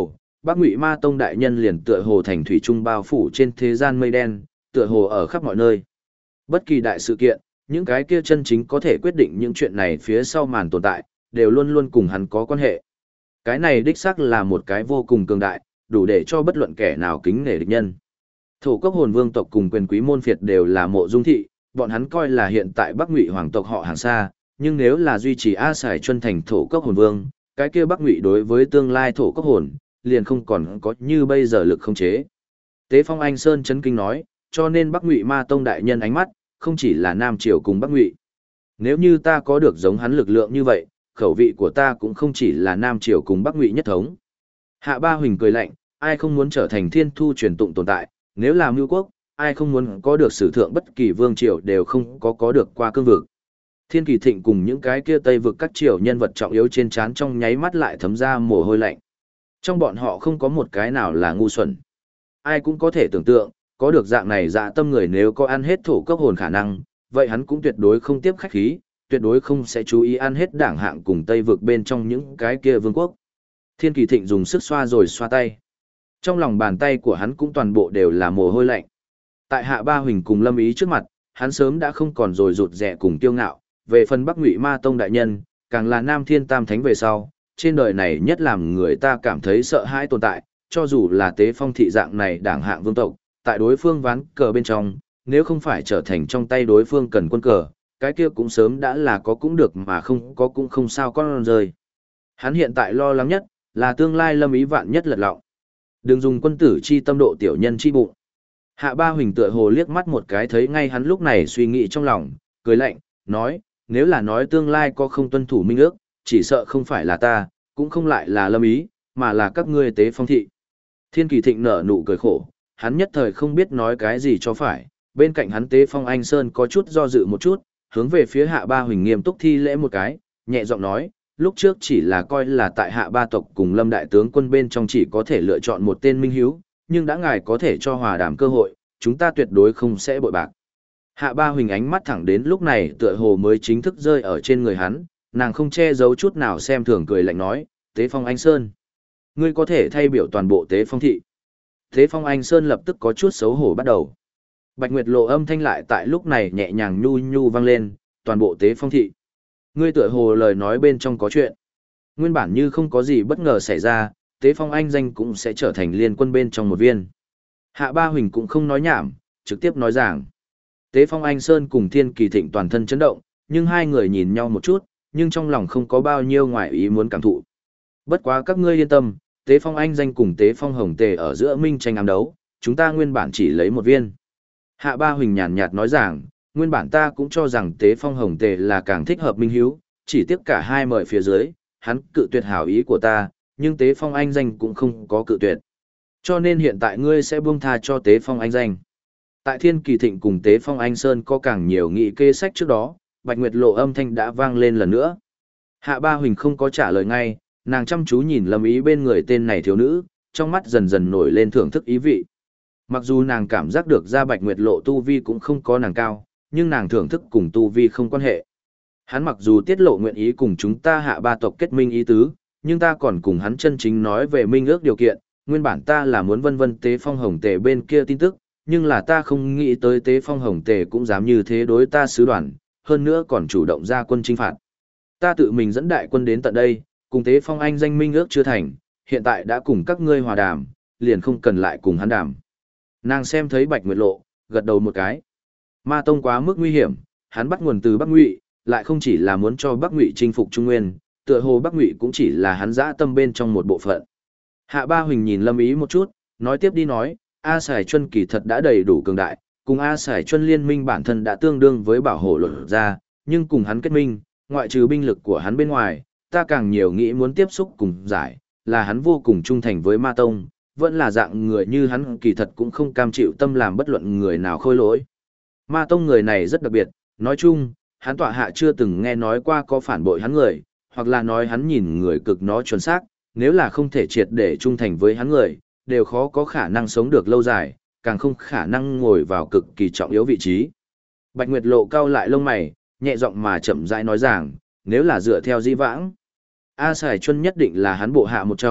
Bắc Ngụy Ma Tông đại nhân liền tựa hồ thành thủy trung bao phủ trên thế gian mây đen, tựa hồ ở khắp mọi nơi. Bất kỳ đại sự kiện, những cái kia chân chính có thể quyết định những chuyện này phía sau màn tồn tại, đều luôn luôn cùng hắn có quan hệ. Cái này đích xác là một cái vô cùng cường đại, đủ để cho bất luận kẻ nào kính nể địch nhân. Thổ Cốc Hồn Vương tộc cùng quyền quý môn phiệt đều là Mộ Dung thị, bọn hắn coi là hiện tại Bắc Ngụy hoàng tộc họ hàng xa, nhưng nếu là duy trì A Sải Chuân thành Thổ Cốc Hồn Vương, cái kia Bắc Ngụy đối với tương lai Thổ Cốc Hồn, liền không còn có như bây giờ lực không chế. Tế Phong Anh Sơn chấn kinh nói, cho nên Bắc Ngụy Ma Tông đại nhân ánh mắt, không chỉ là Nam Triều cùng Bắc Ngụy. Nếu như ta có được giống hắn lực lượng như vậy, khẩu vị của ta cũng không chỉ là Nam Triều cùng Bắc Ngụy nhất thống. Hạ Ba Huỳnh cười lạnh, ai không muốn trở thành thiên thu truyền tụng tồn tại, nếu là mưu quốc, ai không muốn có được sử thượng bất kỳ vương triều đều không có được qua cương vực. Thiên Kỳ Thịnh cùng những cái kia Tây vực các triều nhân vật trọng yếu trên trán trong nháy mắt lại thấm ra mồ hôi lạnh. Trong bọn họ không có một cái nào là ngu xuẩn. Ai cũng có thể tưởng tượng, có được dạng này dạ tâm người nếu có ăn hết thổ cốc hồn khả năng, vậy hắn cũng tuyệt đối không tiếp khách khí, tuyệt đối không sẽ chú ý ăn hết đảng hạng cùng Tây vực bên trong những cái kia vương quốc. Thiên Kỳ Thịnh dùng sức xoa rồi xoa tay. Trong lòng bàn tay của hắn cũng toàn bộ đều là mồ hôi lạnh. Tại Hạ Ba Huỳnh cùng Lâm Ý trước mặt, hắn sớm đã không còn rồi rụt rè cùng kiêu ngạo, về phần Bắc Ngụy Ma Tông đại nhân, càng là Nam Thiên Tam Thánh về sau, trên đời này nhất làm người ta cảm thấy sợ hãi tồn tại, cho dù là Tế Phong thị dạng này đảng hạng vương tộc, tại đối phương ván cờ bên trong, nếu không phải trở thành trong tay đối phương cần quân cờ, cái kia cũng sớm đã là có cũng được mà không có cũng không sao con rơi. Hắn hiện tại lo lắng nhất, là tương lai Lâm Ý vạn nhất lật lọng. Đừng dùng quân tử chi tâm độ tiểu nhân chi bụng. Hạ Ba Huỳnh tựa hồ liếc mắt một cái thấy ngay hắn lúc này suy nghĩ trong lòng, cười lạnh, nói, nếu là nói tương lai có không tuân thủ minh ước, chỉ sợ không phải là ta, cũng không lại là Lâm Ý, mà là các ngươi Tế Phong thị. Thiên Kỳ Thịnh nở nụ cười khổ, hắn nhất thời không biết nói cái gì cho phải, bên cạnh hắn Tế Phong Anh Sơn có chút do dự một chút, hướng về phía Hạ Ba Huỳnh nghiêm túc thi lễ một cái, nhẹ giọng nói, lúc trước chỉ là coi là tại Hạ Ba tộc cùng Lâm đại tướng quân bên trong chỉ có thể lựa chọn một tên minh hiếu, nhưng đã ngài có thể cho hòa đàm cơ hội, chúng ta tuyệt đối không sẽ bội bạc. Hạ Ba Huỳnh ánh mắt thẳng đến lúc này tựa hồ mới chính thức rơi ở trên người hắn, nàng không che giấu chút nào xem thường cười lạnh nói, Tế Phong Anh Sơn, ngươi có thể thay biểu toàn bộ Tế Phong thị. Tế Phong Anh Sơn lập tức có chút xấu hổ bắt đầu. Bạch Nguyệt Lộ âm thanh lại tại lúc này nhẹ nhàng nhu nhu vang lên, toàn bộ Tế Phong thị. Ngươi tựa hồ lời nói bên trong có chuyện. Nguyên bản như không có gì bất ngờ xảy ra, Tế Phong Anh danh cũng sẽ trở thành liên quân bên trong một viên. Hạ Ba Huỳnh cũng không nói nhảm, trực tiếp nói rằng. Tế Phong Anh Sơn cùng Thiên Kỳ Thịnh toàn thân chấn động, nhưng hai người nhìn nhau một chút, nhưng trong lòng không có bao nhiêu ngoại ý muốn cảm thụ. Bất quá các ngươi yên tâm, Tế Phong Anh danh cùng Tế Phong Hồng Tề ở giữa minh tranh ám đấu, chúng ta nguyên bản chỉ lấy một viên. Hạ Ba Huỳnh nhàn nhạt nói rằng, nguyên bản ta cũng cho rằng Tế Phong Hồng Tề là càng thích hợp minh hiếu, chỉ tiếc cả hai mời phía dưới, hắn cự tuyệt hảo ý của ta, nhưng Tế Phong Anh danh cũng không có cự tuyệt. Cho nên hiện tại ngươi sẽ buông tha cho Tế Phong Anh danh. Tại Thiên Kỳ Thịnh cùng Tế Phong Anh Sơn có càng nhiều nghị kê sách trước đó, Bạch Nguyệt Lộ âm thanh đã vang lên lần nữa. Hạ Ba Huỳnh không có trả lời ngay, nàng chăm chú nhìn Lâm Ý bên người tên này thiếu nữ, trong mắt dần dần nổi lên thưởng thức ý vị. Mặc dù nàng cảm giác được ra Bạch Nguyệt Lộ tu vi cũng không có nàng cao, nhưng nàng thưởng thức cùng tu vi không quan hệ. Hắn mặc dù tiết lộ nguyện ý cùng chúng ta Hạ Ba tộc kết minh ý tứ, nhưng ta còn cùng hắn chân chính nói về minh ước điều kiện, nguyên bản ta là muốn vân vân Tế Phong Hồng Tề bên kia tin tức, nhưng là ta không nghĩ tới Tế Phong Hồng Tề cũng dám như thế đối ta sứ đoàn, hơn nữa còn chủ động ra quân chinh phạt. Ta tự mình dẫn đại quân đến tận đây, cùng Tế Phong Anh danh minh ước chưa thành, hiện tại đã cùng các ngươi hòa đàm, liền không cần lại cùng hắn đàm. Nàng xem thấy Bạch Nguyệt Lộ, gật đầu một cái. Ma Tông quá mức nguy hiểm, hắn bắt nguồn từ Bắc Ngụy, lại không chỉ là muốn cho Bắc Ngụy chinh phục Trung Nguyên, tựa hồ Bắc Ngụy cũng chỉ là hắn dã tâm bên trong một bộ phận. Hạ Ba Huỳnh nhìn Lâm Ý một chút, nói tiếp đi nói, A Sải Chuân kỳ thật đã đầy đủ cường đại, cùng A Sải Chuân liên minh bản thân đã tương đương với bảo hộ luật ra, nhưng cùng hắn kết minh, ngoại trừ binh lực của hắn bên ngoài, ta càng nhiều nghĩ muốn tiếp xúc cùng giải, là hắn vô cùng trung thành với Ma Tông, vẫn là dạng người như hắn kỳ thật cũng không cam chịu tâm làm bất luận người nào khôi lỗi. Ma Tông người này rất đặc biệt, nói chung, hắn tọa hạ chưa từng nghe nói qua có phản bội hắn người, hoặc là nói hắn nhìn người cực nó chuẩn xác, nếu là không thể triệt để trung thành với hắn người, đều khó có khả năng sống được lâu dài, càng không khả năng ngồi vào cực kỳ trọng yếu vị trí. Bạch Nguyệt Lộ cau lại lông mày, nhẹ giọng mà chậm rãi nói rằng, nếu là dựa theo di vãng, A Sải Chuân nhất định là hắn bộ hạ một trong,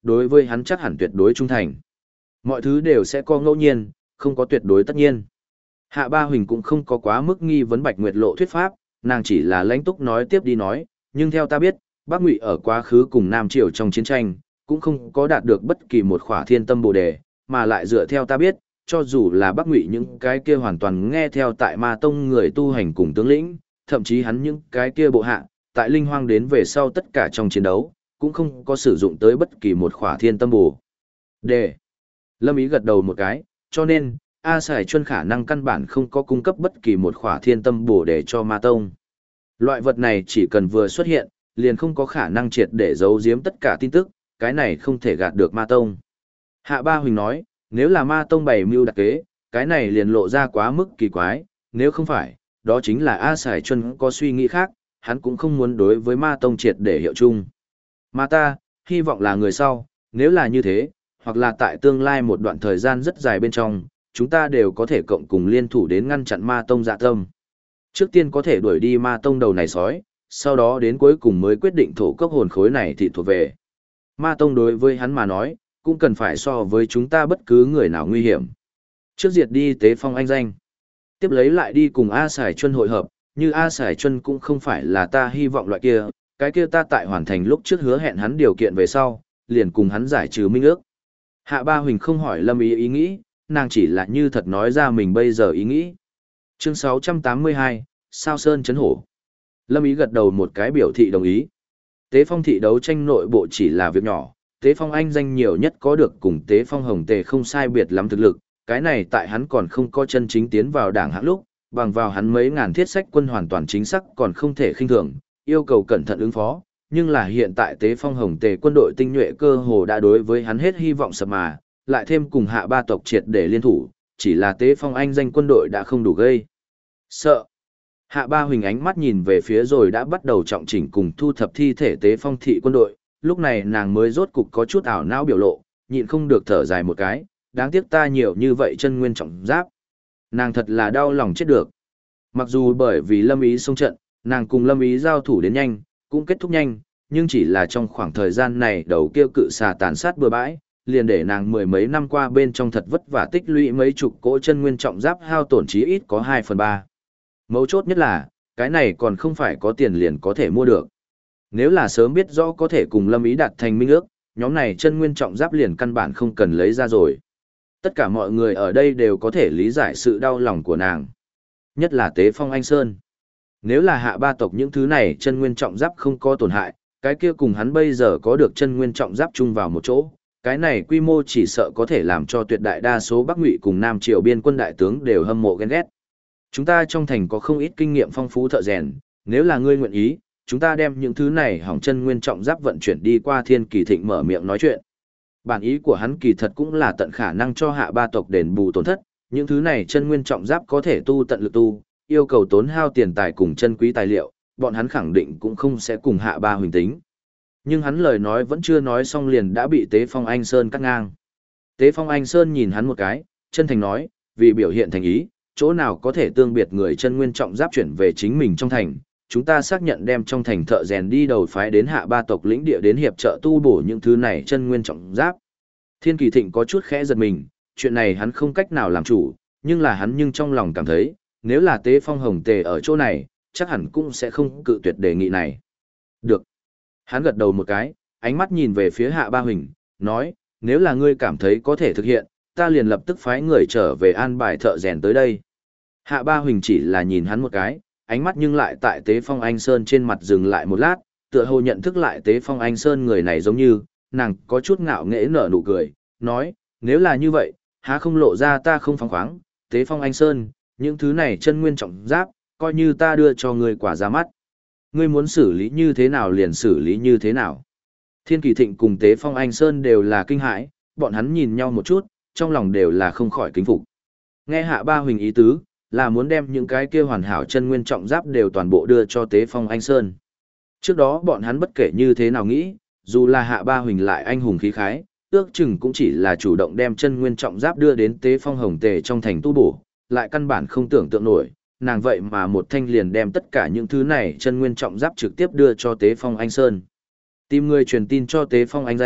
đối với hắn chắc hẳn tuyệt đối trung thành. Mọi thứ đều sẽ có ngẫu nhiên, không có tuyệt đối tất nhiên. Hạ Ba Huỳnh cũng không có quá mức nghi vấn Bạch Nguyệt Lộ thuyết pháp, nàng chỉ là lãnh túc nói tiếp đi nói, nhưng theo ta biết, Bắc Ngụy ở quá khứ cùng Nam Triều trong chiến tranh, cũng không có đạt được bất kỳ một khỏa thiên tâm bồ đề, mà lại dựa theo ta biết, cho dù là Bắc Ngụy những cái kia hoàn toàn nghe theo tại Ma Tông người tu hành cùng tướng lĩnh, thậm chí hắn những cái kia bộ hạ, tại Linh Hoang đến về sau tất cả trong chiến đấu, cũng không có sử dụng tới bất kỳ một khỏa thiên tâm bồ đề. Lâm Ý gật đầu một cái, cho nên, A Sải Chuân khả năng căn bản không có cung cấp bất kỳ một khỏa thiên tâm bổ để cho Ma Tông. Loại vật này chỉ cần vừa xuất hiện, liền không có khả năng triệt để giấu giếm tất cả tin tức, cái này không thể gạt được Ma Tông. Hạ Ba Huỳnh nói, nếu là Ma Tông bày mưu đặc kế, cái này liền lộ ra quá mức kỳ quái, nếu không phải, đó chính là A Sải Chuân có suy nghĩ khác, hắn cũng không muốn đối với Ma Tông triệt để hiệu chung. Mà ta, hy vọng là người sau, nếu là như thế, hoặc là tại tương lai một đoạn thời gian rất dài bên trong, chúng ta đều có thể cộng cùng liên thủ đến ngăn chặn Ma Tông dạ tâm. Trước tiên có thể đuổi đi Ma Tông đầu này sói, sau đó đến cuối cùng mới quyết định thổ cốc hồn khối này thì thuộc về. Ma Tông đối với hắn mà nói, cũng cần phải so với chúng ta bất cứ người nào nguy hiểm. Trước diệt đi Tế Phong anh danh, tiếp lấy lại đi cùng A Sải Chuân hội hợp, như A Sải Chuân cũng không phải là ta hy vọng loại kia, cái kia ta tại hoàn thành lúc trước hứa hẹn hắn điều kiện về sau, liền cùng hắn giải trừ minh ước. Hạ Ba Huỳnh không hỏi Lâm Ý ý nghĩ, nàng chỉ là như thật nói ra mình bây giờ ý nghĩ. Chương 682, Sao Sơn Chấn Hổ. Lâm Ý gật đầu một cái biểu thị đồng ý. Tế Phong thị đấu tranh nội bộ chỉ là việc nhỏ, Tế Phong anh danh nhiều nhất có được cùng Tế Phong hồng tề không sai biệt lắm thực lực, cái này tại hắn còn không có chân chính tiến vào đảng hạng lúc, bằng vào hắn mấy ngàn thiết sách quân hoàn toàn chính xác còn không thể khinh thường, yêu cầu cẩn thận ứng phó, nhưng là hiện tại Tế Phong hồng tề quân đội tinh nhuệ cơ hồ đã đối với hắn hết hy vọng sập mà, lại thêm cùng Hạ Ba tộc triệt để liên thủ, chỉ là Tế Phong anh danh quân đội đã không đủ gây sợ. Hạ Ba Huỳnh ánh mắt nhìn về phía rồi đã bắt đầu trọng chỉnh cùng thu thập thi thể Tế Phong thị quân đội, lúc này nàng mới rốt cục có chút ảo não biểu lộ, nhịn không được thở dài một cái, đáng tiếc ta nhiều như vậy chân nguyên trọng giáp. Nàng thật là đau lòng chết được. Mặc dù bởi vì Lâm Ý xông trận, nàng cùng Lâm Ý giao thủ đến nhanh, cũng kết thúc nhanh, nhưng chỉ là trong khoảng thời gian này đầu kia cự xà tàn sát bừa bãi, liền để nàng mười mấy năm qua bên trong thật vất vả tích lũy mấy chục cỗ chân nguyên trọng giáp hao tổn chí ít có 2/3. Mấu chốt nhất là, cái này còn không phải có tiền liền có thể mua được. Nếu là sớm biết rõ có thể cùng Lâm Ý đạt thành minh ước, nhóm này chân nguyên trọng giáp liền căn bản không cần lấy ra rồi. Tất cả mọi người ở đây đều có thể lý giải sự đau lòng của nàng. Nhất là Tế Phong Anh Sơn. Nếu là Hạ Ba tộc những thứ này chân nguyên trọng giáp không có tổn hại, cái kia cùng hắn bây giờ có được chân nguyên trọng giáp chung vào một chỗ, cái này quy mô chỉ sợ có thể làm cho tuyệt đại đa số Bắc Ngụy cùng Nam Triều biên quân đại tướng đều hâm mộ ghen ghét. Chúng ta trong thành có không ít kinh nghiệm phong phú thợ rèn, nếu là ngươi nguyện ý, chúng ta đem những thứ này hỏng chân nguyên trọng giáp vận chuyển đi qua Thiên Kỳ Thịnh mở miệng nói chuyện. Bản ý của hắn kỳ thật cũng là tận khả năng cho Hạ Ba tộc đền bù tổn thất, những thứ này chân nguyên trọng giáp có thể tu tận lực tu, yêu cầu tốn hao tiền tài cùng chân quý tài liệu, bọn hắn khẳng định cũng không sẽ cùng Hạ Ba Huỳnh tính. Nhưng hắn lời nói vẫn chưa nói xong liền đã bị Tế Phong Anh Sơn cắt ngang. Tế Phong Anh Sơn nhìn hắn một cái, chân thành nói, vì biểu hiện thành ý, chỗ nào có thể tương biệt người chân nguyên trọng giáp chuyển về chính mình trong thành, chúng ta xác nhận đem trong thành thợ rèn đi đầu phái đến Hạ Ba tộc lĩnh địa đến hiệp trợ tu bổ những thứ này chân nguyên trọng giáp. Thiên Kỳ Thịnh có chút khẽ giật mình, chuyện này hắn không cách nào làm chủ, nhưng là hắn nhưng trong lòng cảm thấy, nếu là Tế Phong Hồng Tề ở chỗ này, chắc hẳn cũng sẽ không cự tuyệt đề nghị này. Được. Hắn gật đầu một cái, ánh mắt nhìn về phía Hạ Ba Huỳnh, nói, nếu là ngươi cảm thấy có thể thực hiện, ta liền lập tức phái người trở về an bài thợ rèn tới đây. Hạ Ba Huỳnh chỉ là nhìn hắn một cái, ánh mắt nhưng lại tại Tế Phong Anh Sơn trên mặt dừng lại một lát, tựa hồ nhận thức lại Tế Phong Anh Sơn người này giống như, nàng có chút ngạo nghễ nở nụ cười, nói, nếu là như vậy, há không lộ ra ta không phóng khoáng, Tế Phong Anh Sơn, những thứ này chân nguyên trọng giáp, coi như ta đưa cho ngươi quả ra mắt. Ngươi muốn xử lý như thế nào liền xử lý như thế nào. Thiên Kỳ Thịnh cùng Tế Phong Anh Sơn đều là kinh hãi, bọn hắn nhìn nhau một chút, trong lòng đều là không khỏi kính phục. Nghe Hạ Ba Huỳnh ý tứ, là muốn đem những cái kia hoàn hảo chân nguyên trọng giáp đều toàn bộ đưa cho Tế Phong Anh Sơn. Trước đó bọn hắn bất kể như thế nào nghĩ, dù là Hạ Ba Huỳnh lại anh hùng khí khái, ước chừng cũng chỉ là chủ động đem chân nguyên trọng giáp đưa đến Tế Phong Hồng Tề trong thành tu bổ, lại căn bản không tưởng tượng nổi, nàng vậy mà một thanh liền đem tất cả những thứ này chân nguyên trọng giáp trực tiếp đưa cho Tế Phong Anh Sơn. Tìm người truyền tin cho Tế Phong Anh danh,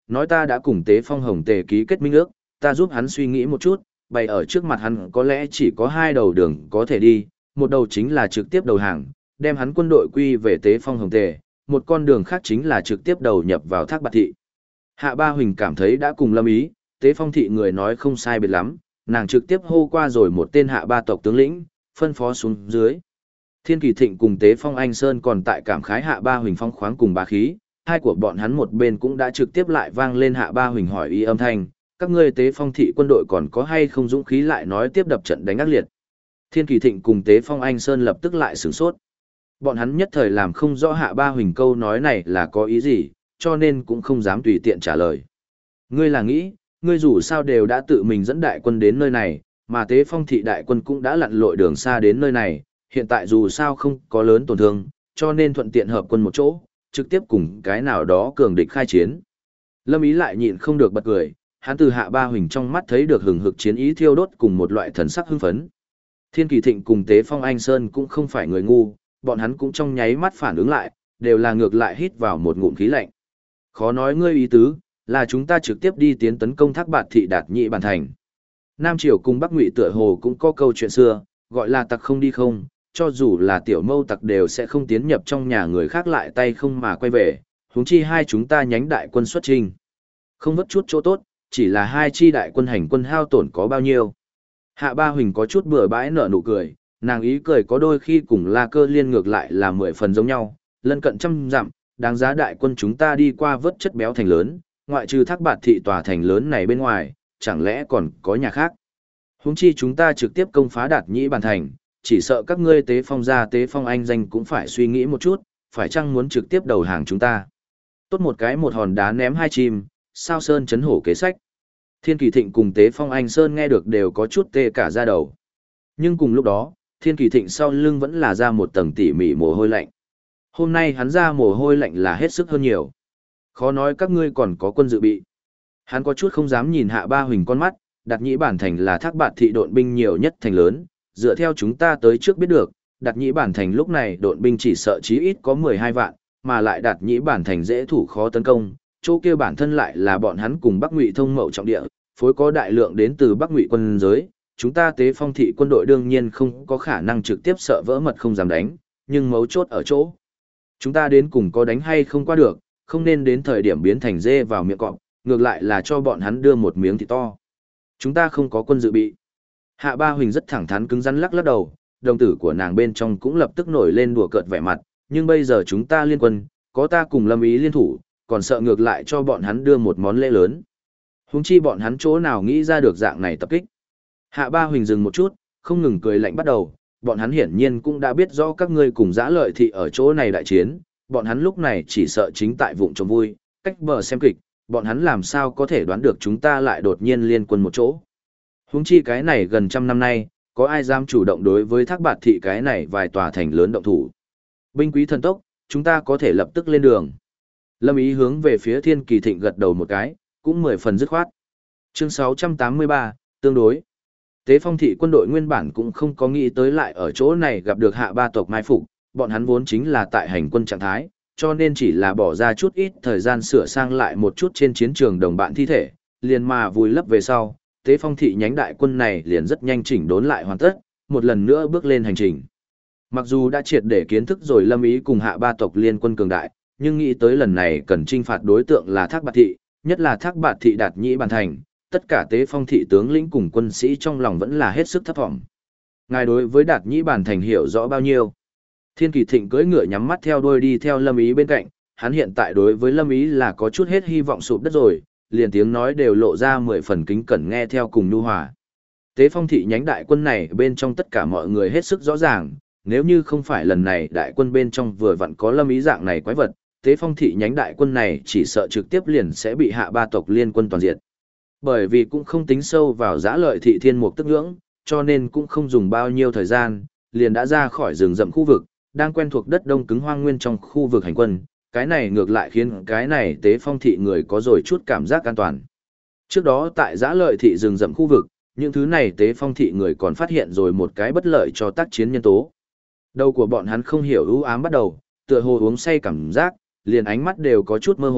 nói ta đã cùng Tế Phong Hồng Tề ký kết minh ước, ta giúp hắn suy nghĩ một chút, bày ở trước mặt hắn có lẽ chỉ có hai đầu đường có thể đi, một đầu chính là trực tiếp đầu hàng, đem hắn quân đội quy về Tế Phong Hồng Tề, một con đường khác chính là trực tiếp đầu nhập vào Thác Bạt Thị. Hạ Ba Huỳnh cảm thấy đã cùng Lâm Ý, Tế Phong Thị người nói không sai biệt lắm, nàng trực tiếp hô qua rồi một tên Hạ Ba tộc tướng lĩnh, phân phó xuống dưới. Thiên Kỳ Thịnh cùng Tế Phong Anh Sơn còn tại cảm khái Hạ Ba Huỳnh phong khoáng cùng bá khí, hai của bọn hắn một bên cũng đã trực tiếp lại vang lên Hạ Ba Huỳnh hỏi ý âm thanh, các ngươi Tế Phong Thị quân đội còn có hay không dũng khí lại nói tiếp đập trận đánh ác liệt. Thiên Kỳ Thịnh cùng Tế Phong Anh Sơn lập tức lại sửng sốt. Bọn hắn nhất thời làm không rõ Hạ Ba Huỳnh câu nói này là có ý gì, cho nên cũng không dám tùy tiện trả lời. Ngươi là nghĩ, ngươi dù sao đều đã tự mình dẫn đại quân đến nơi này, mà Tế Phong Thị đại quân cũng đã lặn lội đường xa đến nơi này, hiện tại dù sao không có lớn tổn thương, cho nên thuận tiện hợp quân một chỗ, trực tiếp cùng cái nào đó cường địch khai chiến. Lâm Ý lại nhịn không được bật cười, hắn từ Hạ Ba Huỳnh trong mắt thấy được hừng hực chiến ý thiêu đốt cùng một loại thần sắc hưng phấn. Thiên Kỳ Thịnh cùng Tế Phong Anh Sơn cũng không phải người ngu, bọn hắn cũng trong nháy mắt phản ứng lại, đều là ngược lại hít vào một ngụm khí lạnh. Khó nói ngươi ý tứ, là chúng ta trực tiếp đi tiến tấn công Thác Bạt Thị Đạt Nhị Bản thành. Nam Triều cùng Bắc Ngụy tựa hồ cũng có câu chuyện xưa, gọi là tặc không đi không, cho dù là tiểu mâu tặc đều sẽ không tiến nhập trong nhà người khác lại tay không mà quay về, huống chi hai chúng ta nhánh đại quân xuất trình. Không vất chút chỗ tốt, chỉ là hai chi đại quân hành quân hao tổn có bao nhiêu. Hạ Ba Huỳnh có chút bừa bãi nở nụ cười, nàng ý cười có đôi khi cùng La Cơ Liên ngược lại là 10 phần giống nhau, lân cận trăm dặm, đáng giá đại quân chúng ta đi qua vớt chất béo thành lớn, ngoại trừ Thác Bạt Thị tòa thành lớn này bên ngoài, chẳng lẽ còn có nhà khác. Huống chi chúng ta trực tiếp công phá Đạt Nhĩ Bản thành, chỉ sợ các ngươi Tế Phong gia Tế Phong anh danh cũng phải suy nghĩ một chút, phải chăng muốn trực tiếp đầu hàng chúng ta. Tốt một cái một hòn đá ném hai chim, sao sơn chấn hổ kế sách. Thiên Kỳ Thịnh cùng Tế Phong Anh Sơn nghe được đều có chút tê cả da đầu. Nhưng cùng lúc đó, Thiên Kỳ Thịnh sau lưng vẫn là ra một tầng tỉ mỉ mồ hôi lạnh. Hôm nay hắn ra mồ hôi lạnh là hết sức hơn nhiều. Khó nói các ngươi còn có quân dự bị. Hắn có chút không dám nhìn Hạ Ba Huỳnh con mắt, Đạt Nhĩ Bản thành là Thác Bạt Thị độn binh nhiều nhất thành lớn, dựa theo chúng ta tới trước biết được, Đạt Nhĩ Bản thành lúc này độn binh chỉ sợ chí ít có 12 vạn, mà lại Đạt Nhĩ Bản thành dễ thủ khó tấn công, chỗ kia bản thân lại là bọn hắn cùng Bắc Ngụy thông mậu trọng địa, phối có đại lượng đến từ Bắc Ngụy quân giới, chúng ta Tế Phong Thị quân đội đương nhiên không có khả năng trực tiếp sợ vỡ mật không dám đánh, nhưng mấu chốt ở chỗ. Chúng ta đến cùng có đánh hay không qua được, không nên đến thời điểm biến thành dê vào miệng cọp, ngược lại là cho bọn hắn đưa một miếng thịt to. Chúng ta không có quân dự bị. Hạ Ba Huỳnh rất thẳng thắn cứng rắn lắc lắc đầu, đồng tử của nàng bên trong cũng lập tức nổi lên đùa cợt vẻ mặt, nhưng bây giờ chúng ta liên quân, có ta cùng Lâm Ý liên thủ, còn sợ ngược lại cho bọn hắn đưa một món lễ lớn. Huống chi bọn hắn chỗ nào nghĩ ra được dạng này tập kích. Hạ Ba Huỳnh dừng một chút, không ngừng cười lạnh bắt đầu, bọn hắn hiển nhiên cũng đã biết rõ các ngươi cùng Dã Lợi Thị ở chỗ này đại chiến, bọn hắn lúc này chỉ sợ chính tại vụng trộm vui, cách bờ xem kịch, bọn hắn làm sao có thể đoán được chúng ta lại đột nhiên liên quân một chỗ. Huống chi cái này gần trăm năm nay, có ai dám chủ động đối với Thác Bạt Thị cái này vài tòa thành lớn động thủ. Binh quý thần tốc, chúng ta có thể lập tức lên đường. Lâm Ý hướng về phía Thiên Kỳ Thịnh gật đầu một cái, cũng 10 phần dứt khoát. Chương 683, tương đối. Tế Phong Thị quân đội nguyên bản cũng không có nghĩ tới lại ở chỗ này gặp được Hạ Ba tộc mai phục, bọn hắn vốn chính là tại hành quân trạng thái, cho nên chỉ là bỏ ra chút ít thời gian sửa sang lại một chút trên chiến trường đồng bạn thi thể, liền mà vùi lấp về sau, Tế Phong Thị nhánh đại quân này liền rất nhanh chỉnh đốn lại hoàn tất, một lần nữa bước lên hành trình. Mặc dù đã triệt để kiến thức rồi Lâm Ý cùng Hạ Ba tộc liên quân cường đại, nhưng nghĩ tới lần này cần trinh phạt đối tượng là Thác Bạt Thị, nhất là Thác Bạt Thị Đạt Nhĩ Bản thành, tất cả Tế Phong Thị tướng lĩnh cùng quân sĩ trong lòng vẫn là hết sức thấp vọng. Ngài đối với Đạt Nhĩ Bản thành hiểu rõ bao nhiêu? Thiên Kỳ Thịnh cưỡi ngựa nhắm mắt theo đuôi đi theo Lâm Ý bên cạnh, hắn hiện tại đối với Lâm Ý là có chút hết hy vọng sụp đất rồi, liền tiếng nói đều lộ ra 10 phần kính cẩn nghe theo cùng nhu hòa. Tế Phong Thị nhánh đại quân này bên trong tất cả mọi người hết sức rõ ràng, nếu như không phải lần này đại quân bên trong vừa vặn có Lâm Ý dạng này quái vật, Tế Phong Thị nhánh đại quân này chỉ sợ trực tiếp liền sẽ bị Hạ Ba tộc liên quân toàn diệt. Bởi vì cũng không tính sâu vào Dã Lợi Thị thiên mục tức ngưỡng, cho nên cũng không dùng bao nhiêu thời gian, liền đã ra khỏi rừng rậm khu vực, đang quen thuộc đất đông cứng hoang nguyên trong khu vực hành quân, cái này ngược lại khiến cái này Tế Phong Thị người có rồi chút cảm giác an toàn. Trước đó tại Dã Lợi Thị rừng rậm khu vực, những thứ này Tế Phong Thị người còn phát hiện rồi một cái bất lợi cho tác chiến nhân tố. Đầu của bọn hắn không hiểu ưu ám bắt đầu, tựa hồ uống say cảm giác, liền ánh mắt đều có chút mơ hồ,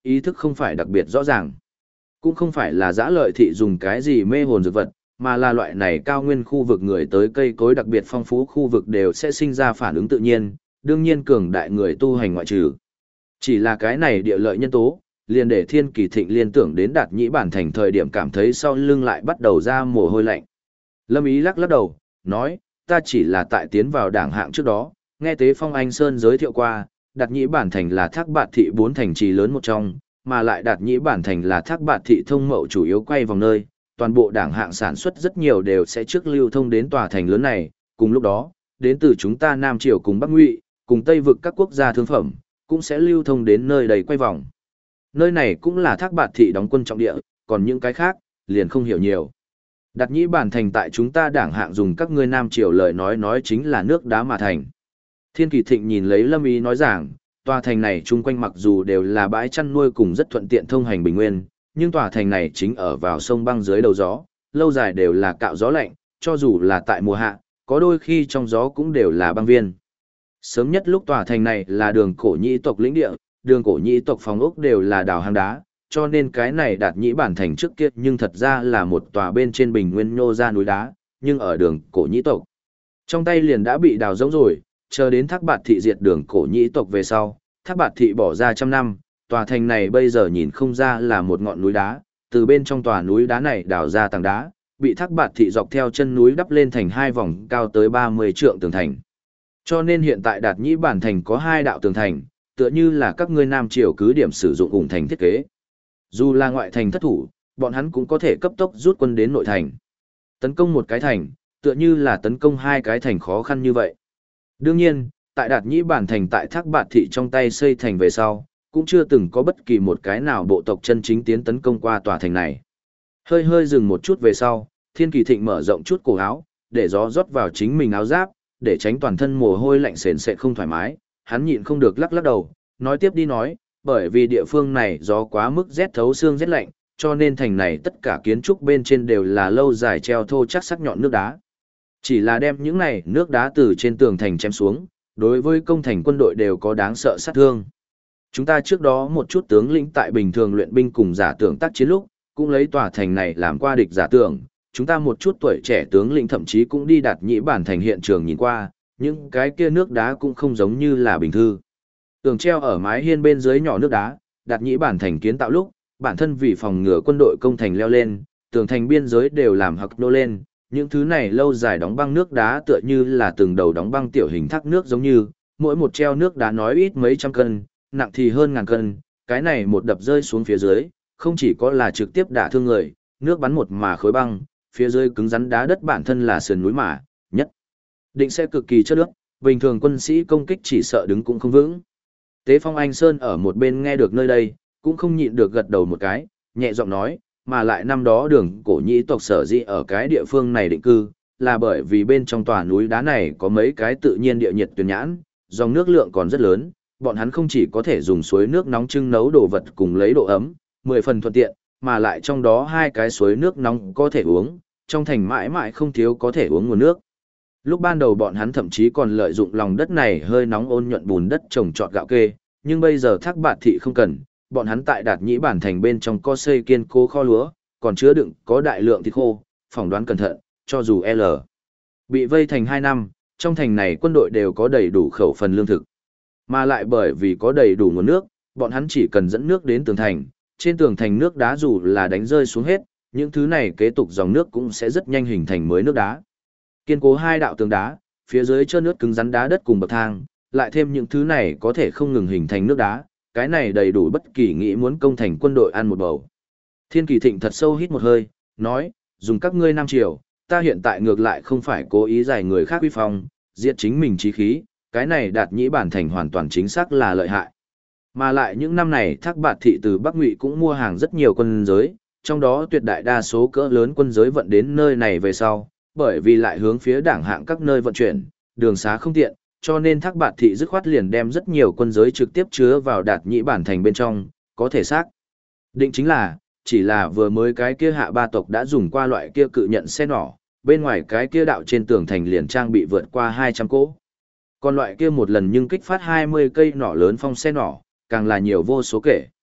ý thức không phải đặc biệt rõ ràng. Cũng không phải là dã lợi thị dùng cái gì mê hồn dược vật, mà là loại này cao nguyên khu vực người tới cây cối đặc biệt phong phú khu vực đều sẽ sinh ra phản ứng tự nhiên, đương nhiên cường đại người tu hành ngoại trừ. Chỉ là cái này địa lợi nhân tố, liền để Thiên Kỳ Thịnh liên tưởng đến Đạt Nhĩ Bản thành thời điểm cảm thấy sau lưng lại bắt đầu ra mồ hôi lạnh. Lâm Ý lắc lắc đầu, nói, ta chỉ là tại tiến vào đảng hạng trước đó, nghe Tế Phong Anh Sơn giới thiệu qua, Đạt Nhĩ Bản thành là Thác Bạt thị 4 thành trì lớn một trong, mà lại Đạt Nhĩ Bản thành là Thác Bạt thị thông mậu chủ yếu quay vòng nơi, toàn bộ đảng hạng sản xuất rất nhiều đều sẽ trước lưu thông đến tòa thành lớn này, cùng lúc đó, đến từ chúng ta Nam Triều cùng Bắc Ngụy, cùng Tây vực các quốc gia thương phẩm, cũng sẽ lưu thông đến nơi đầy quay vòng. Nơi này cũng là Thác Bạt thị đóng quân trọng địa, còn những cái khác, liền không hiểu nhiều. Đạt Nhĩ Bản thành tại chúng ta đảng hạng dùng các ngươi Nam Triều lời nói chính là nước đá mà thành. Thiên Kỳ Thịnh nhìn lấy Lâm Ý nói rằng, tòa thành này chung quanh mặc dù đều là bãi chăn nuôi cùng rất thuận tiện thông hành bình nguyên, nhưng tòa thành này chính ở vào sông băng dưới đầu gió, lâu dài đều là cạo gió lạnh, cho dù là tại mùa hạ, có đôi khi trong gió cũng đều là băng viên. Sớm nhất lúc tòa thành này là đường cổ nhĩ tộc lĩnh địa, đường cổ nhĩ tộc phòng ốc đều là đào hang đá, cho nên cái này Đạt Nhĩ Bản thành trước kia nhưng thật ra là một tòa bên trên bình nguyên nhô ra núi đá, nhưng ở đường cổ nhĩ tộc. Trong tay liền đã bị đào rỗng rồi, chờ đến Thác Bạt thị diệt đường cổ nhĩ tộc về sau, Thác Bạt thị bỏ ra trăm năm, tòa thành này bây giờ nhìn không ra là một ngọn núi đá, từ bên trong tòa núi đá này đào ra tảng đá, bị Thác Bạt thị dọc theo chân núi đắp lên thành hai vòng cao tới 30 trượng tường thành. Cho nên hiện tại Đạt Nhĩ Bản thành có hai đạo tường thành, tựa như là các ngươi Nam Triều cứ điểm sử dụng ủng thành thiết kế. Dù là ngoại thành thất thủ, bọn hắn cũng có thể cấp tốc rút quân đến nội thành. Tấn công một cái thành, tựa như là tấn công hai cái thành khó khăn như vậy. Đương nhiên, tại Đạt Nhĩ Bản thành tại Thác Bạt thị trong tay xây thành về sau, cũng chưa từng có bất kỳ một cái nào bộ tộc chân chính tiến tấn công qua tòa thành này. Hơi hơi dừng một chút về sau, Thiên Kỳ Thịnh mở rộng chút cổ áo, để gió rót vào chính mình áo giáp, để tránh toàn thân mồ hôi lạnh sền sệt không thoải mái, hắn nhịn không được lắc lắc đầu, nói tiếp đi nói, bởi vì địa phương này gió quá mức rét thấu xương rét lạnh, cho nên thành này tất cả kiến trúc bên trên đều là lâu dài treo thô chắc sắc nhọn nước đá. Chỉ là đem những này nước đá từ trên tường thành chém xuống, đối với công thành quân đội đều có đáng sợ sát thương. Chúng ta trước đó một chút tướng lĩnh tại bình thường luyện binh cùng giả tưởng tác chiến lúc, cũng lấy tòa thành này làm qua địch giả tưởng, chúng ta một chút tuổi trẻ tướng lĩnh thậm chí cũng đi Đạt Nhĩ Bản thành hiện trường nhìn qua, những cái kia nước đá cũng không giống như là bình thư. Tường treo ở mái hiên bên dưới nhỏ nước đá, Đạt Nhĩ Bản thành kiến tạo lúc, bản thân vì phòng ngừa quân đội công thành leo lên, tường thành biên giới đều làm hặc nô lên, những thứ này lâu dài đóng băng nước đá tựa như là từng đầu đóng băng tiểu hình thác nước giống như, mỗi một treo nước đá nói ít mấy trăm cân, nặng thì hơn ngàn cân, cái này một đập rơi xuống phía dưới, không chỉ có là trực tiếp đả thương người, nước bắn một mà khối băng, phía dưới cứng rắn đá đất bản thân là sườn núi mà, nhất định sẽ cực kỳ chất nước, bình thường quân sĩ công kích chỉ sợ đứng cũng không vững. Tế Phong Anh Sơn ở một bên nghe được nơi đây, cũng không nhịn được gật đầu một cái, nhẹ giọng nói, mà lại năm đó đường cổ nhĩ tộc sở dĩ ở cái địa phương này định cư, là bởi vì bên trong tòa núi đá này có mấy cái tự nhiên địa nhiệt tuyển nhãn, dòng nước lượng còn rất lớn, bọn hắn không chỉ có thể dùng suối nước nóng trưng nấu đồ vật cùng lấy độ ấm, 10 phần thuận tiện, mà lại trong đó hai cái suối nước nóng có thể uống, trong thành mãi mãi không thiếu có thể uống nguồn nước. Lúc ban đầu bọn hắn thậm chí còn lợi dụng lòng đất này hơi nóng ôn nhuận bùn đất trồng trọt gạo kê, nhưng bây giờ Thác Bạt thị không cần, bọn hắn tại Đạt Nhĩ Bản thành bên trong có xây kiên cố kho lúa, còn chứa đựng có đại lượng thịt khô, phỏng đoán cẩn thận, cho dù L bị vây thành 2 năm, trong thành này quân đội đều có đầy đủ khẩu phần lương thực. Mà lại bởi vì có đầy đủ nguồn nước, bọn hắn chỉ cần dẫn nước đến tường thành, trên tường thành nước đá dù là đánh rơi xuống hết, những thứ này kế tục dòng nước cũng sẽ rất nhanh hình thành mới nước đá. Kiên cố hai đạo tường đá, phía dưới trơn nước cứng rắn đá đất cùng bậc thang, lại thêm những thứ này có thể không ngừng hình thành nước đá, cái này đầy đủ bất kỳ nghĩ muốn công thành quân đội ăn một bầu. Thiên Kỳ Thịnh thật sâu hít một hơi, nói, dùng các ngươi Nam Triều, ta hiện tại ngược lại không phải cố ý giải người khác uy phong, diệt chính mình chí khí, cái này Đạt Nhĩ Bản thành hoàn toàn chính xác là lợi hại. Mà lại những năm này Thác Bạt thị từ Bắc Ngụy cũng mua hàng rất nhiều quân giới, trong đó tuyệt đại đa số cỡ lớn quân giới vận đến nơi này về sau, bởi vì lại hướng phía đảng hạng các nơi vận chuyển, đường xá không tiện, cho nên Thác Bạt thị dứt khoát liền đem rất nhiều quân giới trực tiếp chứa vào Đạt Nhĩ Bản thành bên trong, có thể xác định chính là, chỉ là vừa mới cái kia Hạ Ba tộc đã dùng qua loại kia cự nhận xe nỏ, bên ngoài cái kia đạo trên tường thành liền trang bị vượt qua 200 cỗ. Còn loại kia một lần nhưng kích phát 20 cây nỏ lớn phong xe nỏ, càng là nhiều vô số kể.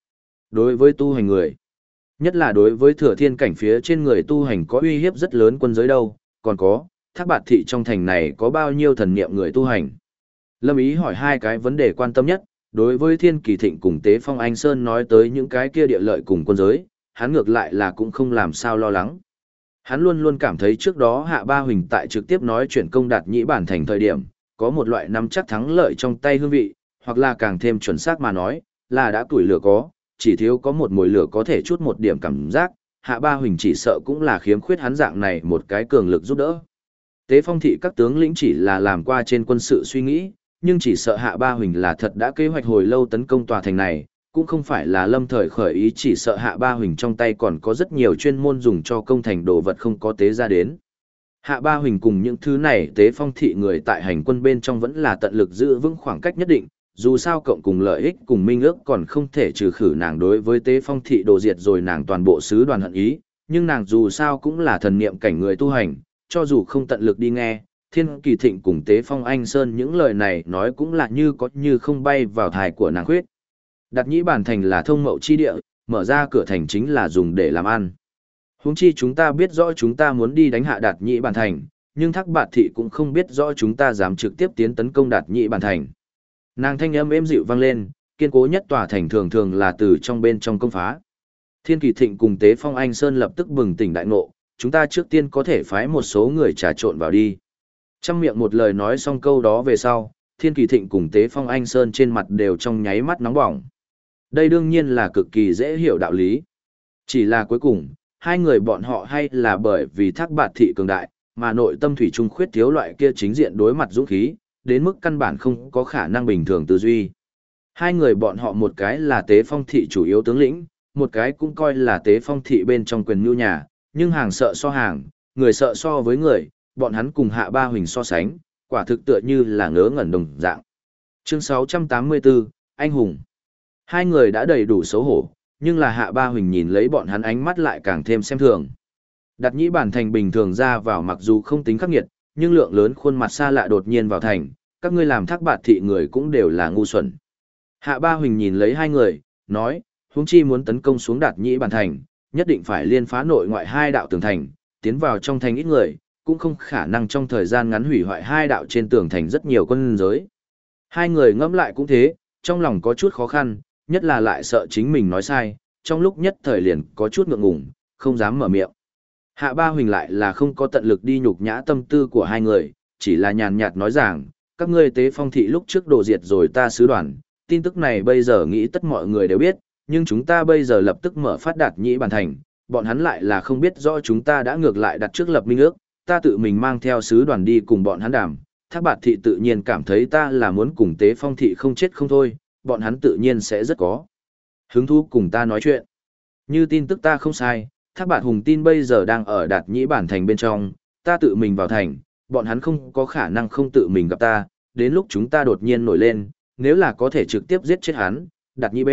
Đối với tu hành người, nhất là đối với thừa thiên cảnh phía trên người tu hành có uy hiếp rất lớn quân giới đâu, còn có, Thác Bạt thị trong thành này có bao nhiêu thần niệm người tu hành. Lâm Ý hỏi hai cái vấn đề quan tâm nhất, đối với Thiên Kỳ Thịnh cùng Tế Phong Anh Sơn nói tới những cái kia địa lợi cùng quân giới, hắn ngược lại là cũng không làm sao lo lắng. Hắn luôn luôn cảm thấy trước đó Hạ Ba Huỳnh tại trực tiếp nói chuyện công đạt nhĩ bản thành thời điểm, có một loại nắm chắc thắng lợi trong tay hương vị, hoặc là càng thêm chuẩn xác mà nói, là đã tuổi lửa có, chỉ thiếu có một mùi lửa có thể chút một điểm cảm giác, Hạ Ba Huỳnh chỉ sợ cũng là khiếm khuyết hắn dạng này một cái cường lực giúp đỡ. Tế Phong thị các tướng lĩnh chỉ là làm qua trên quân sự suy nghĩ, nhưng chỉ sợ Hạ Ba Huỳnh là thật đã kế hoạch hồi lâu tấn công tòa thành này, cũng không phải là lâm thời khởi ý, chỉ sợ Hạ Ba Huỳnh trong tay còn có rất nhiều chuyên môn dùng cho công thành đồ vật không có tế ra đến. Hạ Ba Huỳnh cùng những thứ này Tế Phong thị người tại hành quân bên trong vẫn là tận lực giữ vững khoảng cách nhất định, dù sao cộng cùng lợi ích cùng minh ước còn không thể trừ khử nàng đối với Tế Phong thị đồ diệt rồi nàng toàn bộ sứ đoàn hận ý, nhưng nàng dù sao cũng là thần niệm cảnh người tu hành, cho dù không tận lực đi nghe, Thiên Kỳ Thịnh cùng Tế Phong Anh Sơn những lời này nói cũng là như có như không bay vào thai của nàng khuyết. Đặt nhĩ bản thành là thông mậu chi địa, mở ra cửa thành chính là dùng để làm ăn. Huống chi chúng ta biết rõ chúng ta muốn đi đánh hạ Đạt nhĩ bản thành, nhưng Thác Bạt thị cũng không biết rõ chúng ta dám trực tiếp tiến tấn công Đạt nhĩ bản thành. Nàng thanh âm êm dịu vang lên, kiên cố nhất tòa thành thường thường là từ trong bên trong công phá. Thiên Kỳ Thịnh cùng Tế Phong Anh Sơn lập tức bừng tỉnh đại ngộ, chúng ta trước tiên có thể phái một số người trà trộn vào đi. Trăm miệng một lời nói xong câu đó về sau, Thiên Kỳ Thịnh cùng Tế Phong Anh Sơn trên mặt đều trong nháy mắt nóng bỏng. Đây đương nhiên là cực kỳ dễ hiểu đạo lý. Chỉ là cuối cùng, hai người bọn họ hay là bởi vì Thác Bạt thị cường đại, mà nội tâm thủy chung khuyết thiếu loại kia chính diện đối mặt dũng khí, đến mức căn bản không có khả năng bình thường tư duy. Hai người bọn họ một cái là Tế Phong thị chủ yếu tướng lĩnh, một cái cũng coi là Tế Phong thị bên trong quyền nhu nhà, nhưng hàng sợ so hàng, người sợ so với người, bọn hắn cùng Hạ Ba Huỳnh so sánh, quả thực tựa như là ngớ ngẩn đồng dạng. Chương 684, Anh Hùng. Hai người đã đầy đủ xấu hổ, nhưng là Hạ Ba Huỳnh nhìn lấy bọn hắn ánh mắt lại càng thêm xem thường. Đặt nhĩ bản thành bình thường ra vào mặc dù không tính khắc nghiệt, nhưng lượng lớn khuôn mặt xa lạ đột nhiên vào thành, các ngươi làm Thác Bạt thị người cũng đều là ngu xuẩn. Hạ Ba Huỳnh nhìn lấy hai người, nói, huống chi muốn tấn công xuống Đạt nhĩ bản thành, nhất định phải liên phá nội ngoại hai đạo tường thành, tiến vào trong thành ít người, cũng không khả năng trong thời gian ngắn hủy hoại hai đạo trên tường thành rất nhiều quân giới. Hai người ngẫm lại cũng thế, trong lòng có chút khó khăn, nhất là lại sợ chính mình nói sai, trong lúc nhất thời liền có chút ngượng ngùng, không dám mở miệng. Hạ Ba Huỳnh lại là không có tận lực đi nhục nhã tâm tư của hai người, chỉ là nhàn nhạt nói rằng, các ngươi Tế Phong thị lúc trước đổ diệt rồi ta sứ đoàn, tin tức này bây giờ nghĩ tất mọi người đều biết, nhưng chúng ta bây giờ lập tức mở phát Đạt nhĩ bản thành, bọn hắn lại là không biết rõ chúng ta đã ngược lại đặt trước lập minh ước, ta tự mình mang theo sứ đoàn đi cùng bọn hắn đàm, Thác Bạt thị tự nhiên cảm thấy ta là muốn cùng Tế Phong thị không chết không thôi, bọn hắn tự nhiên sẽ rất có hứng thú cùng ta nói chuyện. Như tin tức ta không sai, Thác Bạt Hùng tin bây giờ đang ở Đạt nhĩ bản thành bên trong, ta tự mình vào thành, bọn hắn không có khả năng không tự mình gặp ta, đến lúc chúng ta đột nhiên nổi lên, nếu là có thể trực tiếp giết chết hắn, Đạt nhĩ B.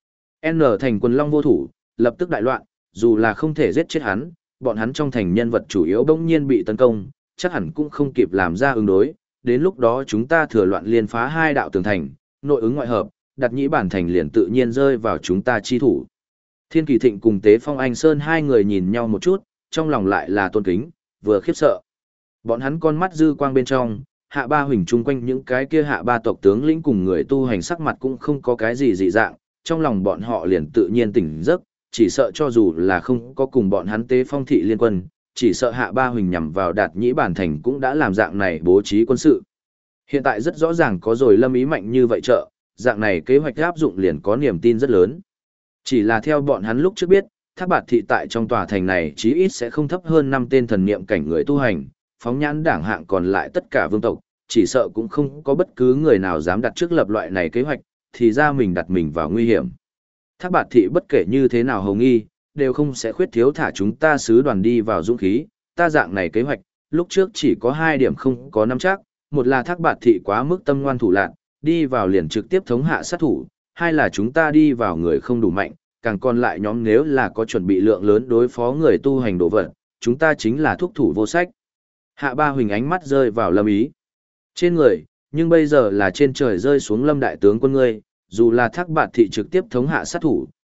N thành quần long vô thủ, lập tức đại loạn, dù là không thể giết chết hắn, bọn hắn trong thành nhân vật chủ yếu bỗng nhiên bị tấn công, chắc hẳn cũng không kịp làm ra ứng đối, đến lúc đó chúng ta thừa loạn liên phá hai đạo tường thành, nội ứng ngoại hợp, Đạt nhĩ bản thành liền tự nhiên rơi vào chúng ta chi thủ. Thiên Kỳ Thịnh cùng Tế Phong Anh Sơn hai người nhìn nhau một chút, trong lòng lại là tôn kính, vừa khiếp sợ. Bọn hắn con mắt dư quang bên trong, Hạ Ba Huỳnh chung quanh những cái kia Hạ Ba tộc tướng lĩnh cùng người tu hành sắc mặt cũng không có cái gì dị dạng, trong lòng bọn họ liền tự nhiên tỉnh giấc, chỉ sợ cho dù là không có cùng bọn hắn Tế Phong thị liên quân, chỉ sợ Hạ Ba Huỳnh nhằm vào Đạt nhĩ bản thành cũng đã làm dạng này bố trí quân sự. Hiện tại rất rõ ràng có rồi lâm ý mạnh như vậy trợ, dạng này kế hoạch áp dụng liền có niềm tin rất lớn. Chỉ là theo bọn hắn lúc trước biết, Thác Bạt thị tại trong tòa thành này chí ít sẽ không thấp hơn 5 tên thần niệm cảnh người tu hành, phóng nhãn đảng hạng còn lại tất cả vương tộc, chỉ sợ cũng không có bất cứ người nào dám đặt trước lập loại này kế hoạch, thì ra mình đặt mình vào nguy hiểm. Thác Bạt thị bất kể như thế nào hầu nghi, đều không sẽ khuyết thiếu thả chúng ta sứ đoàn đi vào dũng khí, ta dạng này kế hoạch, lúc trước chỉ có 2 điểm không có nắm chắc, một là Thác Bạt thị quá mức tâm ngoan thủ lạn, đi vào liền trực tiếp thống hạ sát thủ, hai là chúng ta đi vào người không đủ mạnh, càng còn lại nhóm nếu là có chuẩn bị lượng lớn đối phó người tu hành đồ vật, chúng ta chính là thúc thủ vô sách. Hạ Ba Huỳnh ánh mắt rơi vào Lâm Ý trên người, nhưng bây giờ là trên trời rơi xuống Lâm đại tướng quân ngươi, dù là Thác Bạt thị trực tiếp thống hạ sát thủ,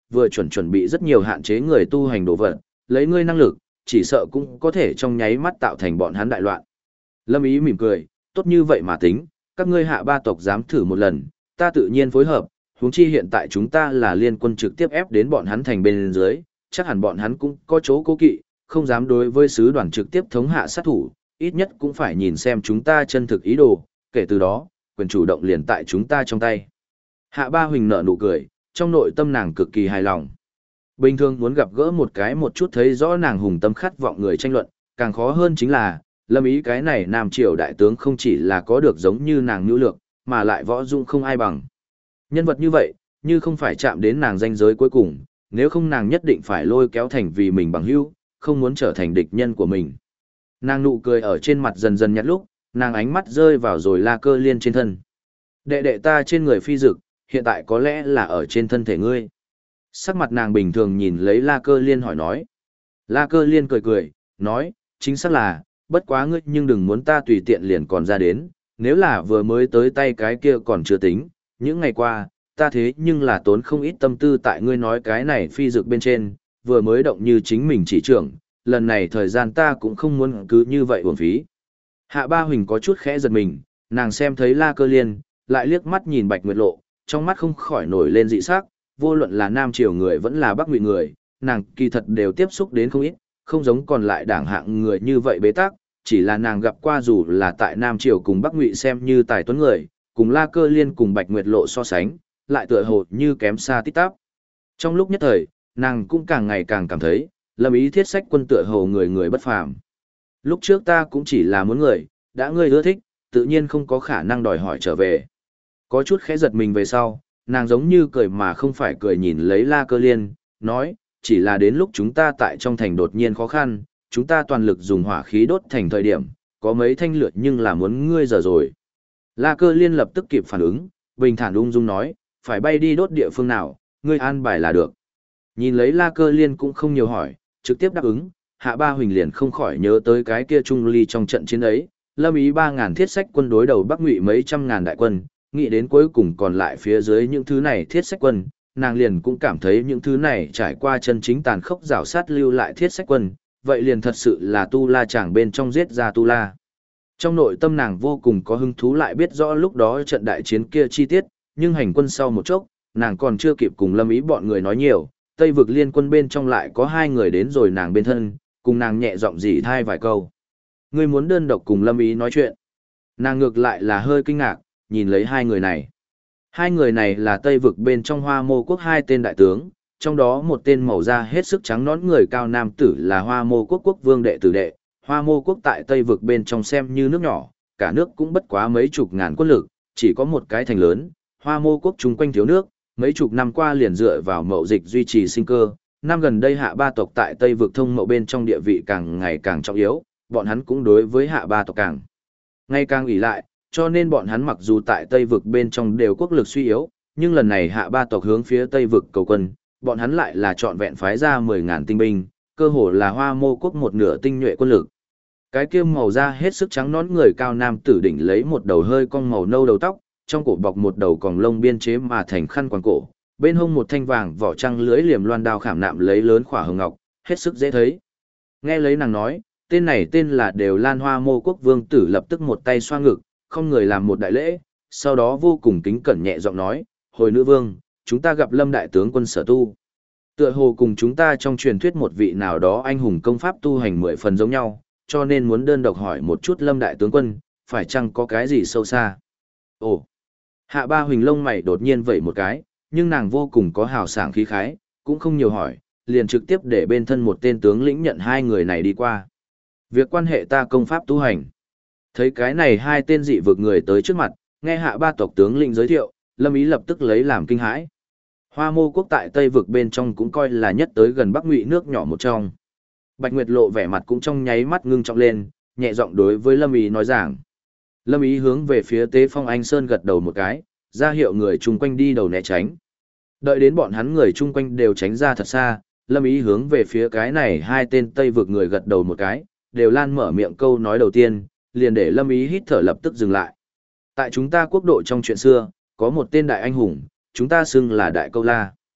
vừa chuẩn bị rất nhiều hạn chế người tu hành đồ vật, lấy ngươi năng lực, chỉ sợ cũng có thể trong nháy mắt tạo thành bọn hắn đại loạn. Lâm Ý mỉm cười, tốt như vậy mà tính, các ngươi Hạ ba tộc dám thử một lần, ta tự nhiên phối hợp, huống chi hiện tại chúng ta là liên quân trực tiếp ép đến bọn hắn thành bên dưới, chắc hẳn bọn hắn cũng có chỗ cố kỵ, không dám đối với sứ đoàn trực tiếp thống hạ sát thủ, ít nhất cũng phải nhìn xem chúng ta chân thực ý đồ, kể từ đó, quyền chủ động liền tại chúng ta trong tay. Hạ Ba Huỳnh nở nụ cười, trong nội tâm nàng cực kỳ hài lòng. Bình thường muốn gặp gỡ một chút thấy rõ nàng hùng tâm khát vọng người tranh luận, càng khó hơn chính là, Lâm Ý cái này Nam Triều đại tướng không chỉ là có được giống như nàng nhu lược, mà lại võ dung không ai bằng. Nhân vật như vậy, như không phải chạm đến nàng ranh giới cuối cùng, nếu không nàng nhất định phải lôi kéo thành vì mình bằng hữu, không muốn trở thành địch nhân của mình. Nàng nụ cười ở trên mặt dần dần nhạt lúc, nàng ánh mắt rơi vào rồi La Cơ Liên trên thân. Đệ đệ ta trên người phi dực, hiện tại có lẽ là ở trên thân thể ngươi. Sắc mặt nàng bình thường nhìn lấy La Cơ Liên hỏi nói. La Cơ Liên cười cười, nói, chính xác là, bất quá ngươi nhưng đừng muốn ta tùy tiện liền còn ra đến, nếu là vừa mới tới tay cái kia còn chưa tính, những ngày qua, ta thế nhưng là tốn không ít tâm tư tại ngươi nói cái này phi dược bên trên, vừa mới động như chính mình chỉ trưởng, lần này thời gian ta cũng không muốn cứ như vậy uổng phí. Hạ Ba Huỳnh có chút khẽ giật mình, nàng xem thấy La Cơ Liên, lại liếc mắt nhìn Bạch Nguyệt Lộ, trong mắt không khỏi nổi lên dị sắc, vô luận là Nam Triều người vẫn là Bắc Ngụy người, nàng kỳ thật đều tiếp xúc đến không ít, không giống còn lại đảng hạng người như vậy bế tắc, chỉ là nàng gặp qua dù là tại Nam Triều cùng Bắc Ngụy xem như tài tuấn người, cùng La Cơ Liên cùng Bạch Nguyệt Lộ so sánh, lại tựa hồ như kém xa tít tắp. Trong lúc nhất thời, nàng cũng càng ngày càng cảm thấy, Lâm Ý Thiết Sách Quân tựa hồ người người bất phàm. Lúc trước ta cũng chỉ là muốn người, đã ngươi ưa thích, tự nhiên không có khả năng đòi hỏi trở về. Có chút khẽ giật mình về sau, nàng giống như cười mà không phải cười nhìn lấy La Cơ Liên, nói, chỉ là đến lúc chúng ta tại trong thành đột nhiên khó khăn, chúng ta toàn lực dùng hỏa khí đốt thành thời điểm, có mấy thanh lượt nhưng là muốn ngươi giờ rồi. La Cơ Liên lập tức kịp phản ứng, bình thản ung dung nói, phải bay đi đốt địa phương nào, ngươi an bài là được. Nhìn lấy La Cơ Liên cũng không nhiều hỏi, trực tiếp đáp ứng, Hạ Ba Huỳnh liền không khỏi nhớ tới cái kia Trung Ly trong trận chiến ấy, Lâm Ý 3.000 thiết sách quân đối đầu Bắc Ngụy mấy trăm ngàn đại quân, nghĩ đến cuối cùng còn lại phía dưới những thứ này thiết sách quân, nàng liền cũng cảm thấy những thứ này trải qua chân chính tàn khốc rào sát lưu lại thiết sách quân, vậy liền thật sự là Tu La chàng bên trong giết ra Tu La. Trong nội tâm nàng vô cùng có hứng thú lại biết rõ lúc đó trận đại chiến kia chi tiết, nhưng hành quân sau một chốc, nàng còn chưa kịp cùng Lâm Ý bọn người nói nhiều, Tây vực liên quân bên trong lại có hai người đến rồi nàng bên thân, cùng nàng nhẹ giọng dì thai vài câu. Ngươi muốn đơn độc cùng Lâm Ý nói chuyện. Nàng ngược lại là hơi kinh ngạc, nhìn lấy hai người này. Hai người này là Tây vực bên trong Hoa Mô quốc hai tên đại tướng, trong đó một tên màu da hết sức trắng nõn người cao nam tử là Hoa Mô quốc quốc vương đệ tử đệ. Hoa Mô quốc tại Tây vực bên trong xem như nước nhỏ, cả nước cũng bất quá mấy chục ngàn quân lực, chỉ có một cái thành lớn. Hoa Mô quốc chung quanh thiếu nước, mấy chục năm qua liền dựa vào mậu dịch duy trì sinh cơ. Năm gần đây Hạ ba tộc tại Tây vực thông mậu bên trong địa vị càng ngày càng trọng yếu, bọn hắn cũng đối với Hạ ba tộc càng ngày càng ủy lại, cho nên bọn hắn mặc dù tại Tây vực bên trong đều quốc lực suy yếu, nhưng lần này Hạ ba tộc hướng phía Tây vực cầu quân, bọn hắn lại là trọn vẹn phái ra 10.000 tinh binh, cơ hồ là Hoa Mô quốc một nửa tinh nhuệ quân lực. Cái kia màu da hết sức trắng nõn người cao nam tử đỉnh lấy một đầu hơi cong màu nâu đầu tóc, trong cổ bọc một đầu còng lông biên chế mà thành khăn quàng cổ, bên hông một thanh vàng vỏ trăng lưới liềm loan đao khảm nạm lấy lớn khỏa hồng ngọc, hết sức dễ thấy. Nghe lấy nàng nói, tên này tên là Đều Lan Hoa Mô quốc vương tử lập tức một tay xoa ngực, không người làm một đại lễ, sau đó vô cùng kính cẩn nhẹ giọng nói, hồi nữ vương, chúng ta gặp Lâm đại tướng quân Sở Tu. Tựa hồ cùng chúng ta trong truyền thuyết một vị nào đó anh hùng công pháp tu hành 10 phần giống nhau, cho nên muốn đơn độc hỏi một chút Lâm đại tướng quân, phải chăng có cái gì sâu xa. Ồ, Hạ Ba Huỳnh lông mày đột nhiên vẩy một cái, nhưng nàng vô cùng có hào sảng khí khái, cũng không nhiều hỏi, liền trực tiếp để bên thân một tên tướng lĩnh nhận hai người này đi qua. Việc quan hệ ta công pháp tu hành. Thấy cái này hai tên dị vực người tới trước mặt, nghe Hạ ba tộc tướng lĩnh giới thiệu, Lâm Ý lập tức lấy làm kinh hãi. Hoa Mô quốc tại Tây vực bên trong cũng coi là nhất tới gần Bắc Ngụy nước nhỏ một trong. Bạch Nguyệt Lộ vẻ mặt cũng trong nháy mắt ngưng trọng lên, nhẹ giọng đối với Lâm Ý nói rằng. Lâm Ý hướng về phía Tế Phong Anh Sơn gật đầu một cái, ra hiệu người chung quanh đi đầu né tránh. Đợi đến bọn hắn người chung quanh đều tránh ra thật xa, Lâm Ý hướng về phía cái này hai tên Tây vực người gật đầu một cái, đều lan mở miệng câu nói đầu tiên, liền để Lâm Ý hít thở lập tức dừng lại. Tại chúng ta quốc độ trong chuyện xưa, có một tên đại anh hùng, chúng ta xưng là Đại Câu La.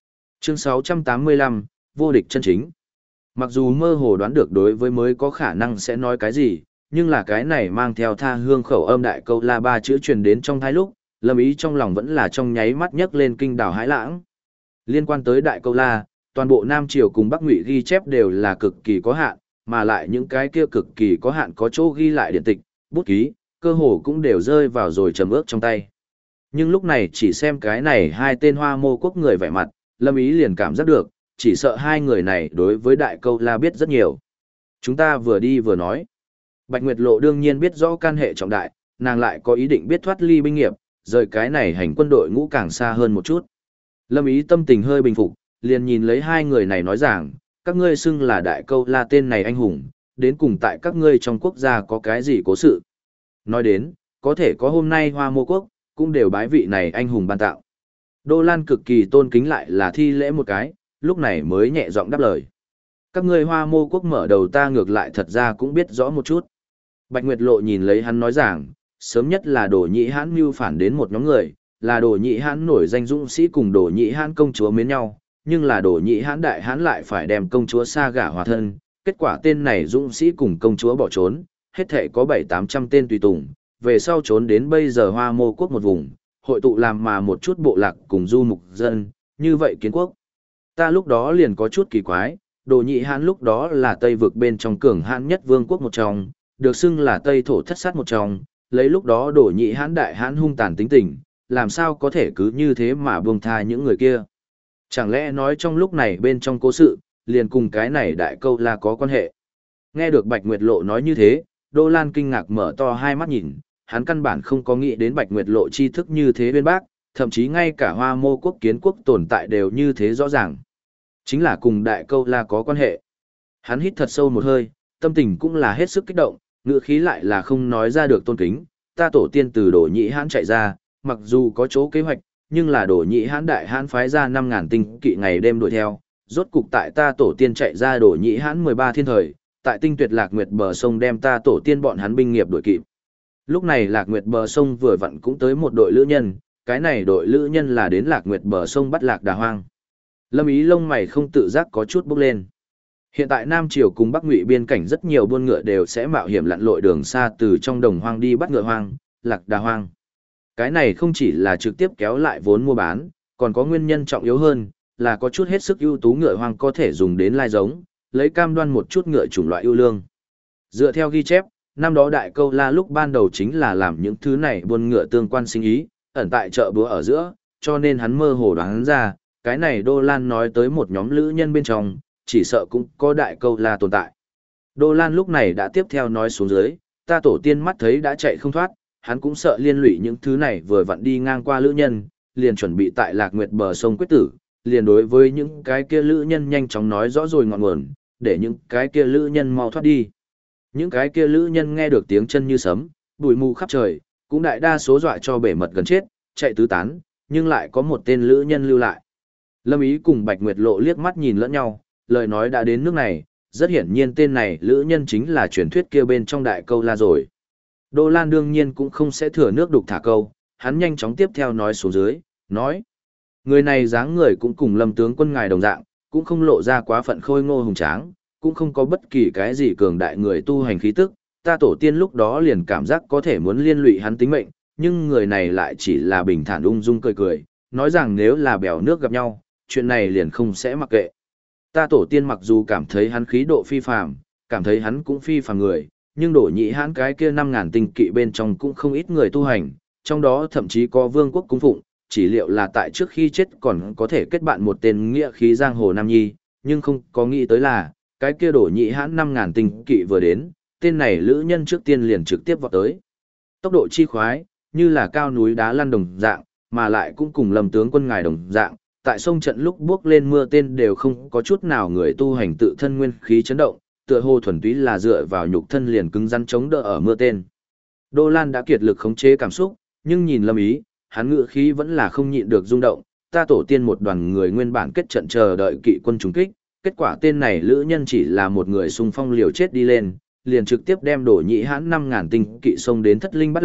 Chương 685, vô địch chân chính. Mặc dù mơ hồ đoán được đối với mới có khả năng sẽ nói cái gì, nhưng là cái này mang theo tha hương khẩu âm đại câu la ba chữ truyền đến trong thái lúc, Lâm Ý trong lòng vẫn là trong nháy mắt nhấc lên kinh đảo hãi lãng. Liên quan tới đại câu la, toàn bộ Nam Triều cùng Bắc Ngụy ghi chép đều là cực kỳ có hạn, mà lại những cái kia cực kỳ có hạn có chỗ ghi lại điện tịch, bút ký, cơ hồ cũng đều rơi vào rồi trầm ước trong tay. Nhưng lúc này chỉ xem cái này hai tên Hoa Mô quốc người vẻ mặt, Lâm Ý liền cảm giác được, chỉ sợ hai người này đối với đại câu la biết rất nhiều. Chúng ta vừa đi vừa nói. Bạch Nguyệt Lộ đương nhiên biết rõ can hệ trọng đại, nàng lại có ý định biết thoát ly binh nghiệp, rời cái này hành quân đội ngũ càng xa hơn một chút. Lâm Ý tâm tình hơi bình phục, liền nhìn lấy hai người này nói rằng, các ngươi xưng là đại câu la tên này anh hùng, đến cùng tại các ngươi trong quốc gia có cái gì cố sự. Nói đến, có thể có hôm nay Hoa Mô quốc, cũng đều bái vị này anh hùng ban tạo. Đô Lan cực kỳ tôn kính lại là thi lễ một cái, lúc này mới nhẹ giọng đáp lời. Các ngươi Hoa Mô quốc mở đầu ta ngược lại thật ra cũng biết rõ một chút. Bạch Nguyệt Lộ nhìn lấy hắn nói rằng, sớm nhất là Đồ Nhĩ Hãn mưu phản đến một nhóm người, là Đồ Nhĩ Hãn nổi danh dũng sĩ cùng Đồ Nhĩ Hãn công chúa mến nhau, nhưng là Đồ Nhĩ Hãn đại hãn lại phải đem công chúa sa gả hòa thân, kết quả tên này dũng sĩ cùng công chúa bỏ trốn, hết thể có 700-800 tên tùy tùng, về sau trốn đến bây giờ Hoa Mô quốc một vùng, hội tụ làm mà một chút bộ lạc cùng du mục dân, như vậy kiến quốc. Ta lúc đó liền có chút kỳ quái, Đồ Nhĩ Hãn lúc đó là Tây vực bên trong cường hãn nhất vương quốc một trong, được xưng là Tây thổ thất sát một trong, lấy lúc đó Đồ Nhĩ Hãn đại hãn hung tàn tính tình, làm sao có thể cứ như thế mà buông tha những người kia. Chẳng lẽ nói trong lúc này bên trong cố sự, liền cùng cái này đại câu la có quan hệ. Nghe được Bạch Nguyệt Lộ nói như thế, Đô Lan kinh ngạc mở to hai mắt nhìn, hắn căn bản không có nghĩ đến Bạch Nguyệt Lộ tri thức như thế bên bác, thậm chí ngay cả Hoa Mô quốc kiến quốc tồn tại đều như thế rõ ràng. Chính là cùng đại câu la có quan hệ. Hắn hít thật sâu một hơi, tâm tình cũng là hết sức kích động, ngữ khí lại là không nói ra được tôn kính. Ta tổ tiên từ Đồ Nhĩ Hãn chạy ra, mặc dù có chỗ kế hoạch, nhưng là Đồ Nhĩ Hãn đại hãn phái ra 5.000 tinh kỵ ngày đêm đuổi theo, rốt cục tại ta tổ tiên chạy ra Đồ Nhĩ Hãn 13 thiên thời, tại tinh tuyệt Lạc Nguyệt bờ sông đem ta tổ tiên bọn hắn binh nghiệp đuổi kịp. Lúc này Lạc Nguyệt bờ sông vừa vặn cũng tới một đội lữ nhân, cái này đội lữ nhân là đến Lạc Nguyệt bờ sông bắt Lạc Đà Hoang. Lâm Ý lông mày không tự giác có chút bốc lên. Hiện tại Nam Triều cùng Bắc Ngụy biên cảnh rất nhiều buôn ngựa đều sẽ mạo hiểm lặn lội đường xa từ trong đồng hoang đi bắt ngựa hoang, Lạc Đà Hoang. Cái này không chỉ là trực tiếp kéo lại vốn mua bán, còn có nguyên nhân trọng yếu hơn, là có chút hết sức ưu tú ngựa hoang có thể dùng đến lai giống, lấy cam đoan một chút ngựa chủng loại ưu lương. Dựa theo ghi chép, năm đó đại câu la lúc ban đầu chính là làm những thứ này buôn ngựa tương quan sinh ý, ẩn tại chợ búa ở giữa, cho nên hắn mơ hồ đoán ra, cái này Đô Lan nói tới một nhóm lữ nhân bên trong, chỉ sợ cũng có đại câu la tồn tại. Đô Lan lúc này đã tiếp theo nói xuống dưới, ta tổ tiên mắt thấy đã chạy không thoát, hắn cũng sợ liên lụy những thứ này vừa vặn đi ngang qua lữ nhân, liền chuẩn bị tại Lạc Nguyệt bờ sông quyết tử, liền đối với những cái kia lữ nhân nhanh chóng nói rõ rồi ngọn nguồn, để những cái kia lữ nhân mau thoát đi. Những cái kia lữ nhân nghe được tiếng chân như sấm, bụi mù khắp trời, cũng đại đa số dọa cho bể mật gần chết, chạy tứ tán, nhưng lại có một tên lữ nhân lưu lại. Lâm Ý cùng Bạch Nguyệt Lộ liếc mắt nhìn lẫn nhau, lời nói đã đến nước này, rất hiển nhiên tên này lữ nhân chính là truyền thuyết kia bên trong đại câu la rồi. Đô Lan đương nhiên cũng không sẽ thừa nước đục thả câu, hắn nhanh chóng tiếp theo nói xuống dưới, nói. Người này dáng người cũng cùng Lâm tướng quân ngài đồng dạng, cũng không lộ ra quá phận khôi ngô hùng tráng, cũng không có bất kỳ cái gì cường đại người tu hành khí tức, ta tổ tiên lúc đó liền cảm giác có thể muốn liên lụy hắn tính mệnh, nhưng người này lại chỉ là bình thản ung dung cười cười, nói rằng nếu là bèo nước gặp nhau, chuyện này liền không sẽ mặc kệ. Ta tổ tiên mặc dù cảm thấy hắn khí độ phi phàm, cảm thấy hắn cũng phi phàm người, nhưng Đồ Nhĩ Hãn cái kia 5.000 tinh kỵ bên trong cũng không ít người tu hành, trong đó thậm chí có vương quốc cung phụng, chỉ liệu là tại trước khi chết còn có thể kết bạn một tên nghĩa khí giang hồ nam nhi, nhưng không có nghĩ tới là, cái kia Đồ Nhĩ Hãn 5.000 tinh kỵ vừa đến, tên này lữ nhân trước tiên liền trực tiếp vọt tới. Tốc độ chi khoái, như là cao núi đá lăn đồng dạng, mà lại cũng cùng Lâm tướng quân ngài đồng dạng, tại sông trận lúc bước lên mưa tên đều không có chút nào người tu hành tự thân nguyên khí chấn động, tựa hồ thuần túy là dựa vào nhục thân liền cứng rắn chống đỡ ở mưa tên. Đô Lan đã kiệt lực khống chế cảm xúc, nhưng nhìn Lâm Ý, hắn ngự khí vẫn là không nhịn được rung động, ta tổ tiên một đoàn người nguyên bản kết trận chờ đợi kỵ quân trùng kích, kết quả tên này lữ nhân chỉ là một người xung phong liều chết đi lên, liền trực tiếp đem Đồ Nhĩ Hãn 5.000 tinh kỵ xông đến thất linh bắt lạc,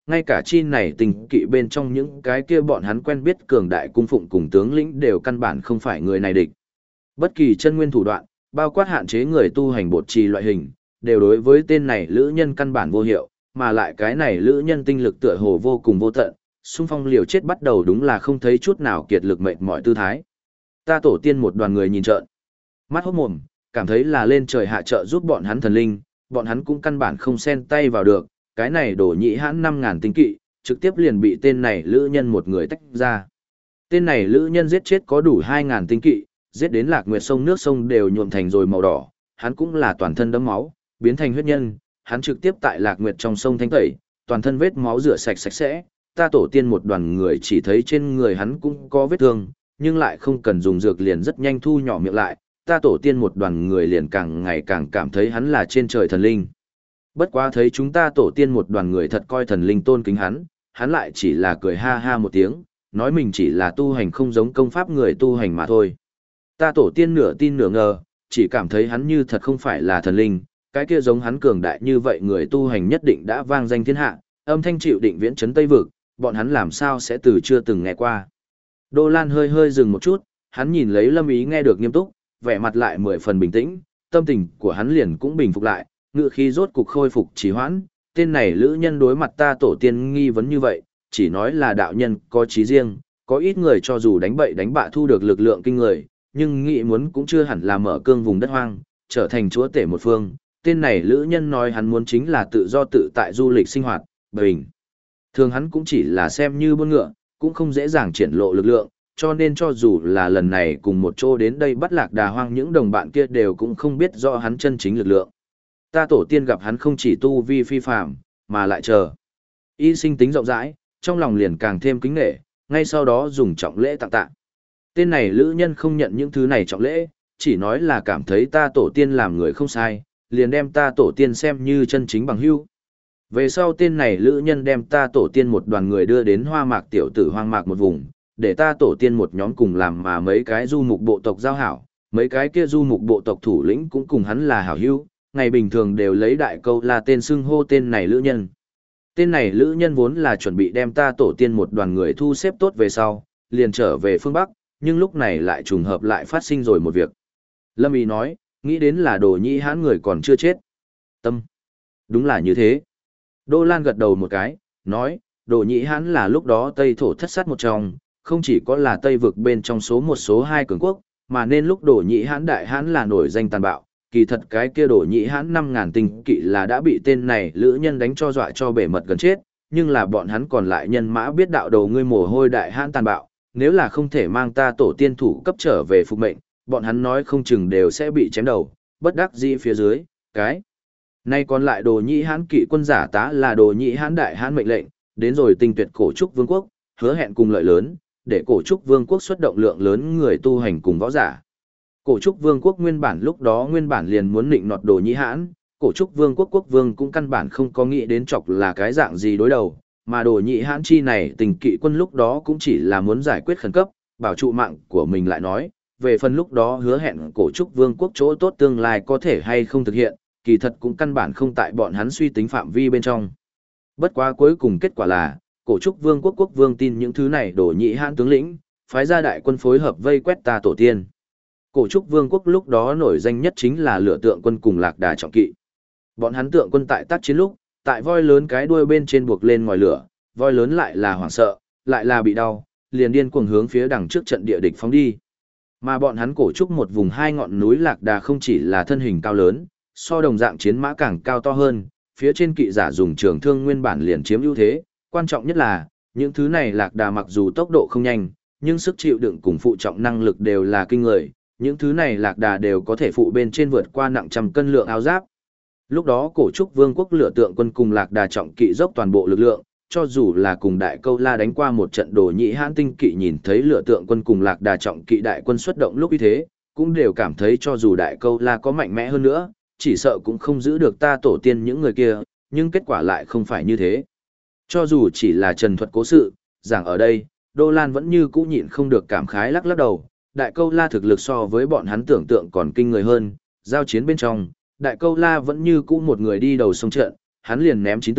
Ngay cả chi này tình kỵ bên trong những cái kia bọn hắn quen biết cường đại cung phụng cùng tướng lĩnh đều căn bản không phải người này địch. Bất kỳ chân nguyên thủ đoạn, bao quát hạn chế người tu hành bột trì loại hình, đều đối với tên này lữ nhân căn bản vô hiệu, mà lại cái này lữ nhân tinh lực tựa hồ vô cùng vô tận, xung phong liều chết bắt đầu đúng là không thấy chút nào kiệt lực mệt mỏi tư thái. Ta tổ tiên một đoàn người nhìn trợn, mắt hốt mồm, cảm thấy là lên trời hạ trợ giúp bọn hắn thần linh, bọn hắn cũng căn bản không xen tay vào được, cái này đổ nhị hãn 5.000 tinh kỵ, trực tiếp liền bị tên này lữ nhân một người tách ra. Tên này lữ nhân giết chết có đủ 2.000 tinh kỵ, giết đến Lạc Nguyệt sông nước sông đều nhuộm thành rồi màu đỏ, hắn cũng là toàn thân đẫm máu, biến thành huyết nhân, hắn trực tiếp tại Lạc Nguyệt trong sông thanh tẩy, toàn thân vết máu rửa sạch sạch sẽ, ta tổ tiên một đoàn người chỉ thấy trên người hắn cũng có vết thương, nhưng lại không cần dùng dược liền rất nhanh thu nhỏ miệng lại, ta tổ tiên một đoàn người liền càng ngày càng cảm thấy hắn là trên trời thần linh. Bất quá thấy chúng ta tổ tiên một đoàn người thật coi thần linh tôn kính hắn lại chỉ là cười ha ha một tiếng, nói mình chỉ là tu hành không giống công pháp người tu hành mà thôi. Ta tổ tiên nửa tin nửa ngờ, chỉ cảm thấy hắn như thật không phải là thần linh, cái kia giống hắn cường đại như vậy người tu hành nhất định đã vang danh thiên hạ, âm thanh chịu định viễn chấn Tây Vực, bọn hắn làm sao sẽ từ chưa từng nghe qua. Đô Lan hơi hơi dừng một chút, hắn nhìn lấy Lâm Ý nghe được nghiêm túc, vẻ mặt lại 10 phần bình tĩnh, tâm tình của hắn liền cũng bình phục lại, ngựa khí rốt cục khôi phục trì hoãn, tên này lữ nhân đối mặt ta tổ tiên nghi vấn như vậy, chỉ nói là đạo nhân có trí riêng, có ít người cho dù đánh bậy đánh bạ thu được lực lượng kinh người, nhưng nghĩ muốn cũng chưa hẳn là mở cương vùng đất hoang, trở thành chúa tể một phương. Tên này lữ nhân nói hắn muốn chính là tự do tự tại du lịch sinh hoạt, bình. Thường hắn cũng chỉ là xem như buôn ngựa, cũng không dễ dàng triển lộ lực lượng, cho nên cho dù là lần này cùng một chỗ đến đây bắt Lạc Đà hoang những đồng bạn kia đều cũng không biết rõ hắn chân chính lực lượng. Ta tổ tiên gặp hắn không chỉ tu vi phi phàm, mà lại chờ. Y sinh tính rộng rãi, trong lòng liền càng thêm kính nể, ngay sau đó dùng trọng lễ tặng tạ. Tên này lữ nhân không nhận những thứ này trọng lễ, chỉ nói là cảm thấy ta tổ tiên làm người không sai, liền đem ta tổ tiên xem như chân chính bằng hữu. Về sau tên này lữ nhân đem ta tổ tiên một đoàn người đưa đến Hoa Mạc tiểu tử hoang mạc một vùng, để ta tổ tiên một nhóm cùng làm mà mấy cái du mục bộ tộc giao hảo, mấy cái kia du mục bộ tộc thủ lĩnh cũng cùng hắn là hảo hữu, ngày bình thường đều lấy đại câu là tên xưng hô tên này lữ nhân. Tên này lữ nhân vốn là chuẩn bị đem ta tổ tiên một đoàn người thu xếp tốt về sau, liền trở về phương Bắc, nhưng lúc này lại trùng hợp lại phát sinh rồi một việc. Lâm Ý nói, nghĩ đến là Đồ Nhĩ Hãn người còn chưa chết. Tâm. Đúng là như thế. Đô Lan gật đầu một cái, nói, Đồ Nhĩ Hãn là lúc đó Tây Thổ thất sát một trong, không chỉ có là Tây vực bên trong số một số hai cường quốc, mà nên lúc Đồ Nhĩ Hãn đại hãn là nổi danh tàn bạo, kỳ thật cái kia Đồ Nhĩ Hãn 5.000 tinh kỵ là đã bị tên này lữ nhân đánh cho dọa cho bể mật gần chết, nhưng là bọn hắn còn lại nhân mã biết đạo đầu ngươi mồ hôi đại hãn tàn bạo, nếu là không thể mang ta tổ tiên thủ cấp trở về phục mệnh, bọn hắn nói không chừng đều sẽ bị chém đầu, bất đắc dĩ phía dưới, cái. Nay còn lại Đồ Nhĩ Hãn kỵ quân giả tá là Đồ Nhĩ Hãn đại hãn mệnh lệnh, đến rồi tinh tuyệt cổ trúc vương quốc, hứa hẹn cùng lợi lớn, để cổ trúc vương quốc xuất động lượng lớn người tu hành cùng võ giả. Cổ trúc vương quốc nguyên bản lúc đó nguyên bản liền muốn nịnh nọt Đồ Nhĩ Hãn, cổ trúc vương quốc quốc vương cũng căn bản không có nghĩ đến chọc là cái dạng gì đối đầu, mà Đồ Nhĩ Hãn chi này tình kỵ quân lúc đó cũng chỉ là muốn giải quyết khẩn cấp, bảo trụ mạng của mình lại nói, về phần lúc đó hứa hẹn cổ trúc vương quốc chỗ tốt tương lai có thể hay không thực hiện, kỳ thật cũng căn bản không tại bọn hắn suy tính phạm vi bên trong. Bất quá cuối cùng kết quả là, cổ trúc vương quốc quốc vương tin những thứ này Đồ Nhĩ Hãn tướng lĩnh, phái ra đại quân phối hợp vây quét ta tổ tiên. Cổ trúc vương quốc lúc đó nổi danh nhất chính là Lửa Tượng quân cùng Lạc Đà trọng kỵ. Bọn hắn tượng quân tại tác chiến lúc, tại voi lớn cái đuôi bên trên buộc lên ngòi lửa, voi lớn lại là hoảng sợ, lại là bị đau, liền điên cuồng hướng phía đằng trước trận địa địch phóng đi. Mà bọn hắn cổ trúc một vùng hai ngọn núi Lạc Đà không chỉ là thân hình cao lớn, so đồng dạng chiến mã càng cao to hơn, phía trên kỵ giả dùng trường thương nguyên bản liền chiếm ưu thế, quan trọng nhất là, những thứ này Lạc Đà mặc dù tốc độ không nhanh, nhưng sức chịu đựng cùng phụ trọng năng lực đều là kinh người, những thứ này Lạc Đà đều có thể phụ bên trên vượt qua nặng trăm cân lượng áo giáp. Lúc đó cổ trúc vương quốc Lửa Tượng quân cùng Lạc Đà trọng kỵ dốc toàn bộ lực lượng, cho dù là cùng đại câu la đánh qua một trận Đồ Nhĩ Hãn tinh kỵ nhìn thấy Lửa Tượng quân cùng Lạc Đà trọng kỵ đại quân xuất động lúc như thế, cũng đều cảm thấy cho dù đại câu la có mạnh mẽ hơn nữa, chỉ sợ cũng không giữ được ta tổ tiên những người kia, nhưng kết quả lại không phải như thế. Cho dù chỉ là trần thuật cố sự, giảng ở đây, Đô Lan vẫn như cũ nhịn không được cảm khái lắc lắc đầu, đại câu la thực lực so với bọn hắn tưởng tượng còn kinh người hơn, giao chiến bên trong, đại câu la vẫn như cũ một người đi đầu sông trận, hắn liền ném 9 tượng,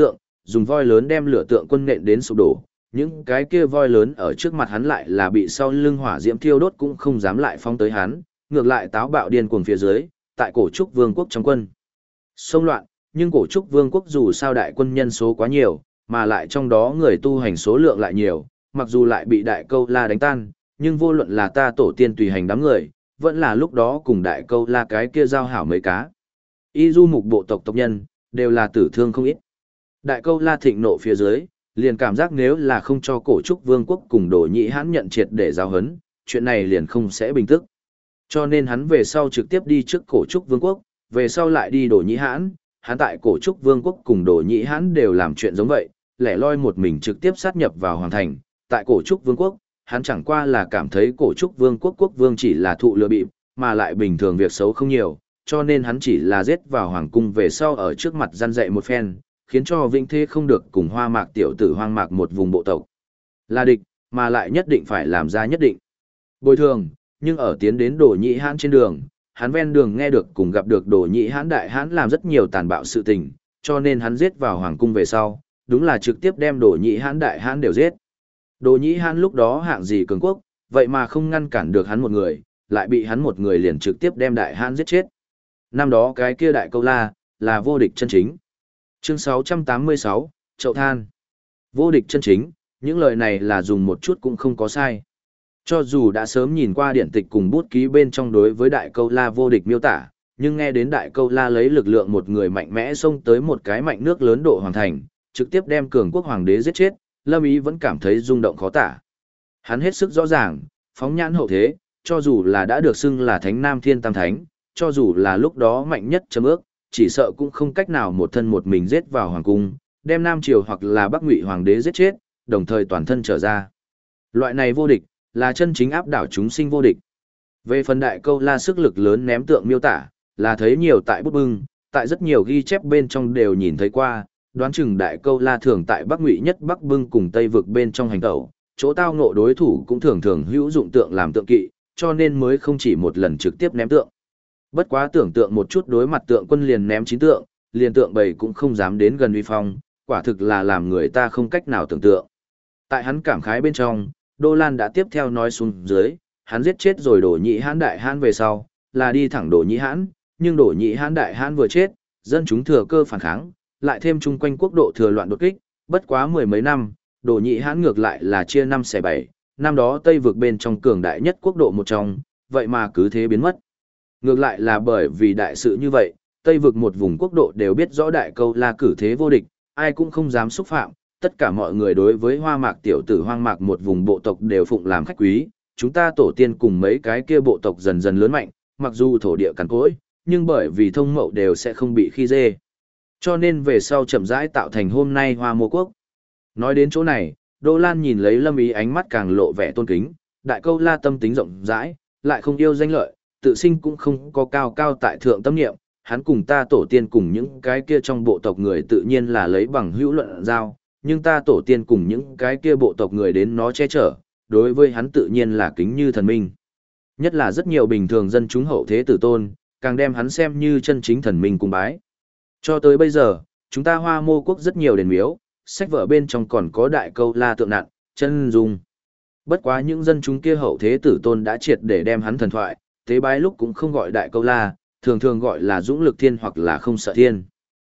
dùng voi lớn đem lửa tượng quân nện đến sụp đổ, những cái kia voi lớn ở trước mặt hắn lại là bị sau lưng hỏa diễm thiêu đốt cũng không dám lại phóng tới hắn, ngược lại táo bạo điên cuồng phía dưới, tại Cổ Trúc Vương quốc trong quân. Xông loạn, nhưng Cổ Trúc Vương quốc dù sao đại quân nhân số quá nhiều, mà lại trong đó người tu hành số lượng lại nhiều, mặc dù lại bị Đại Câu La đánh tan, nhưng vô luận là ta tổ tiên tùy hành đám người, vẫn là lúc đó cùng Đại Câu La cái kia giao hảo mấy cá. Y du mục bộ tộc tộc nhân, đều là tử thương không ít. Đại Câu La thịnh nộ phía dưới, liền cảm giác nếu là không cho Cổ Trúc Vương quốc cùng Đồ Nhĩ Hãn nhận triệt để giáo huấn, chuyện này liền không sẽ bình tức. Cho nên hắn về sau trực tiếp đi trước Cổ Trúc Vương quốc, về sau lại đi Đồ Nhĩ Hãn, hắn tại Cổ Trúc Vương quốc cùng Đồ Nhĩ Hãn đều làm chuyện giống vậy, lẻ loi một mình trực tiếp sát nhập vào hoàng thành, tại Cổ Trúc Vương quốc, hắn chẳng qua là cảm thấy Cổ Trúc Vương quốc quốc vương chỉ là thụ lừa bịp, mà lại bình thường việc xấu không nhiều, cho nên hắn chỉ là giết vào hoàng cung về sau ở trước mặt gian dạy một phen, khiến cho Vĩnh Thế không được cùng Hoa Mạc tiểu tử Hoang Mạc một vùng bộ tộc là địch, mà lại nhất định phải làm ra nhất định bồi thường, nhưng ở tiến đến Đồ Nhĩ Hãn trên đường, hắn ven đường nghe được cùng gặp được Đồ Nhĩ Hãn đại hãn làm rất nhiều tàn bạo sự tình, cho nên hắn giết vào hoàng cung về sau, đúng là trực tiếp đem Đồ Nhĩ Hãn đại hãn đều giết. Đồ Nhĩ Hãn lúc đó hạng gì cường quốc, vậy mà không ngăn cản được hắn một người, lại bị hắn một người liền trực tiếp đem đại hãn giết chết. Năm đó cái kia Đại Câu La là vô địch chân chính. Chương 686, Chậu than. Vô địch chân chính, những lời này là dùng một chút cũng không có sai. Cho dù đã sớm nhìn qua điển tịch cùng bút ký bên trong đối với Đại Câu La vô địch miêu tả, nhưng nghe đến Đại Câu La lấy lực lượng một người mạnh mẽ xông tới một cái mạnh nước lớn độ hoàn thành, trực tiếp đem cường quốc hoàng đế giết chết, Lâm Ý vẫn cảm thấy rung động khó tả. Hắn hết sức rõ ràng, phóng nhãn hậu thế, cho dù là đã được xưng là Thánh Nam Thiên Tam Thánh, cho dù là lúc đó mạnh nhất chấm ước, chỉ sợ cũng không cách nào một thân một mình giết vào hoàng cung, đem Nam Triều hoặc là Bắc Ngụy hoàng đế giết chết, đồng thời toàn thân trở ra. Loại này vô địch, là chân chính áp đảo chúng sinh vô địch. Về phần Đại Câu La sức lực lớn ném tượng miêu tả, là thấy nhiều tại bút bưng, tại rất nhiều ghi chép bên trong đều nhìn thấy qua, đoán chừng Đại Câu La thường tại Bắc Ngụy nhất Bắc bưng cùng Tây vực bên trong hành tẩu, chỗ tao ngộ đối thủ cũng thường thường hữu dụng tượng làm tượng kỵ, cho nên mới không chỉ một lần trực tiếp ném tượng. Bất quá tưởng tượng một chút đối mặt tượng quân liền ném 9 tượng, liền tượng bầy cũng không dám đến gần uy phong, quả thực là làm người ta không cách nào tưởng tượng. Tại hắn cảm khái bên trong, Đô Lan đã tiếp theo nói xuống dưới, hắn giết chết rồi Đồ Nhĩ Hãn đại hãn về sau, là đi thẳng Đồ Nhĩ Hãn, nhưng Đồ Nhĩ Hãn đại hãn vừa chết, dân chúng thừa cơ phản kháng, lại thêm chung quanh quốc độ thừa loạn đột kích, bất quá mười mấy năm, Đồ Nhĩ Hãn ngược lại là chia 5 xẻ 7, năm đó Tây vực bên trong cường đại nhất quốc độ một trong, vậy mà cứ thế biến mất. Ngược lại là bởi vì đại sự như vậy, Tây vực một vùng quốc độ đều biết rõ Đại Câu La cử thế vô địch, ai cũng không dám xúc phạm, tất cả mọi người đối với Hoa Mạc tiểu tử Hoang Mạc một vùng bộ tộc đều phụng làm khách quý, chúng ta tổ tiên cùng mấy cái kia bộ tộc dần dần lớn mạnh, mặc dù thổ địa cằn cỗi, nhưng bởi vì thông mậu đều sẽ không bị khi dê. Cho nên về sau chậm rãi tạo thành hôm nay Hoa Mô Quốc. Nói đến chỗ này, Đô Lan nhìn lấy Lâm Ý ánh mắt càng lộ vẻ tôn kính, Đại Câu La tâm tính rộng rãi, lại không yêu danh lợi, tự sinh cũng không có cao cao tại thượng tâm niệm, hắn cùng ta tổ tiên cùng những cái kia trong bộ tộc người tự nhiên là lấy bằng hữu luận giao, nhưng ta tổ tiên cùng những cái kia bộ tộc người đến nó che chở, đối với hắn tự nhiên là kính như thần minh. Nhất là rất nhiều bình thường dân chúng hậu thế tử tôn, càng đem hắn xem như chân chính thần minh cung bái. Cho tới bây giờ, chúng ta Hoa Mô Quốc rất nhiều đền miếu, sách vở bên trong còn có Đại Câu La tượng nặn, chân dung. Bất quá những dân chúng kia hậu thế tử tôn đã triệt để đem hắn thần thoại, tế bái lúc cũng không gọi Đại Câu La, thường thường gọi là Dũng Lực Thiên hoặc là Không Sợ Thiên.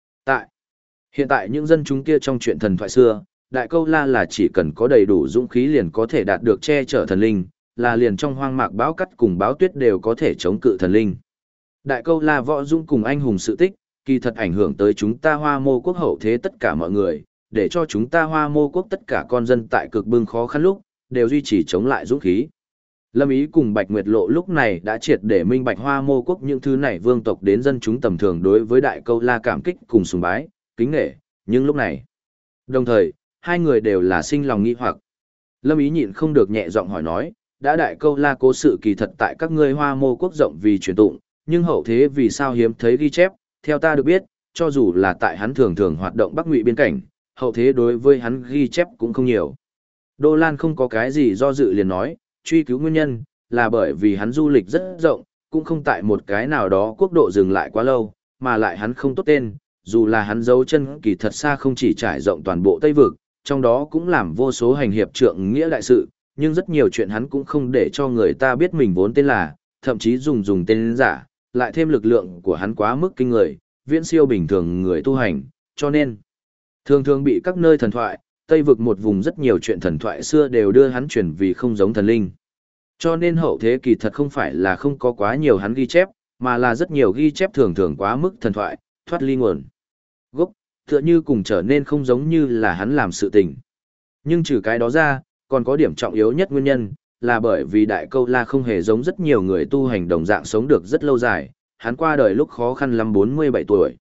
Hiện tại những dân chúng kia trong chuyện thần thoại xưa, Đại Câu La là chỉ cần có đầy đủ dũng khí liền có thể đạt được che chở thần linh, là liền trong hoang mạc bão cắt cùng báo tuyết đều có thể chống cự thần linh. Đại Câu La võ dũng cùng anh hùng sự tích, kỳ thật ảnh hưởng tới chúng ta Hoa Mô Quốc hậu thế tất cả mọi người, để cho chúng ta Hoa Mô Quốc tất cả con dân tại cực bưng khó khăn lúc, đều duy trì chống lại dũng khí. Lâm Ý cùng Bạch Nguyệt Lộ lúc này đã triệt để minh bạch Hoa Mô Quốc những thứ này vương tộc đến dân chúng tầm thường đối với Đại Câu La cảm kích cùng sùng bái, kính nể, nhưng lúc này, đồng thời, hai người đều là sinh lòng nghi hoặc. Lâm Ý nhịn không được nhẹ giọng hỏi nói, đã Đại Câu La cố sự kỳ thật tại các ngươi Hoa Mô Quốc rộng vì truyền tụng, nhưng hậu thế vì sao hiếm thấy ghi chép, theo ta được biết, cho dù là tại hắn thường thường hoạt động Bắc Ngụy biên cảnh, hậu thế đối với hắn ghi chép cũng không nhiều. Đô Lan không có cái gì do dự liền nói, truy cứu nguyên nhân, là bởi vì hắn du lịch rất rộng, cũng không tại một cái nào đó quốc độ dừng lại quá lâu, mà lại hắn không tốt tên, dù là hắn dấu chân kỳ thật xa không chỉ trải rộng toàn bộ Tây Vực, trong đó cũng làm vô số hành hiệp trượng nghĩa đại sự, nhưng rất nhiều chuyện hắn cũng không để cho người ta biết mình vốn tên là, thậm chí dùng tên giả, lại thêm lực lượng của hắn quá mức kinh người, viễn siêu bình thường người tu hành, cho nên thường thường bị các nơi thần thoại, Tây Vực một vùng rất nhiều chuyện thần thoại xưa đều đưa hắn chuyển vì không giống thần linh. Cho nên hậu thế kỳ thật không phải là không có quá nhiều hắn ghi chép, mà là rất nhiều ghi chép thường thường quá mức thần thoại, thoát ly nguồn gốc, tựa như cùng trở nên không giống như là hắn làm sự tình. Nhưng trừ cái đó ra, còn có điểm trọng yếu nhất nguyên nhân, là bởi vì Đại Câu La không hề giống rất nhiều người tu hành đồng dạng sống được rất lâu dài, hắn qua đời lúc khó khăn lắm 47 tuổi.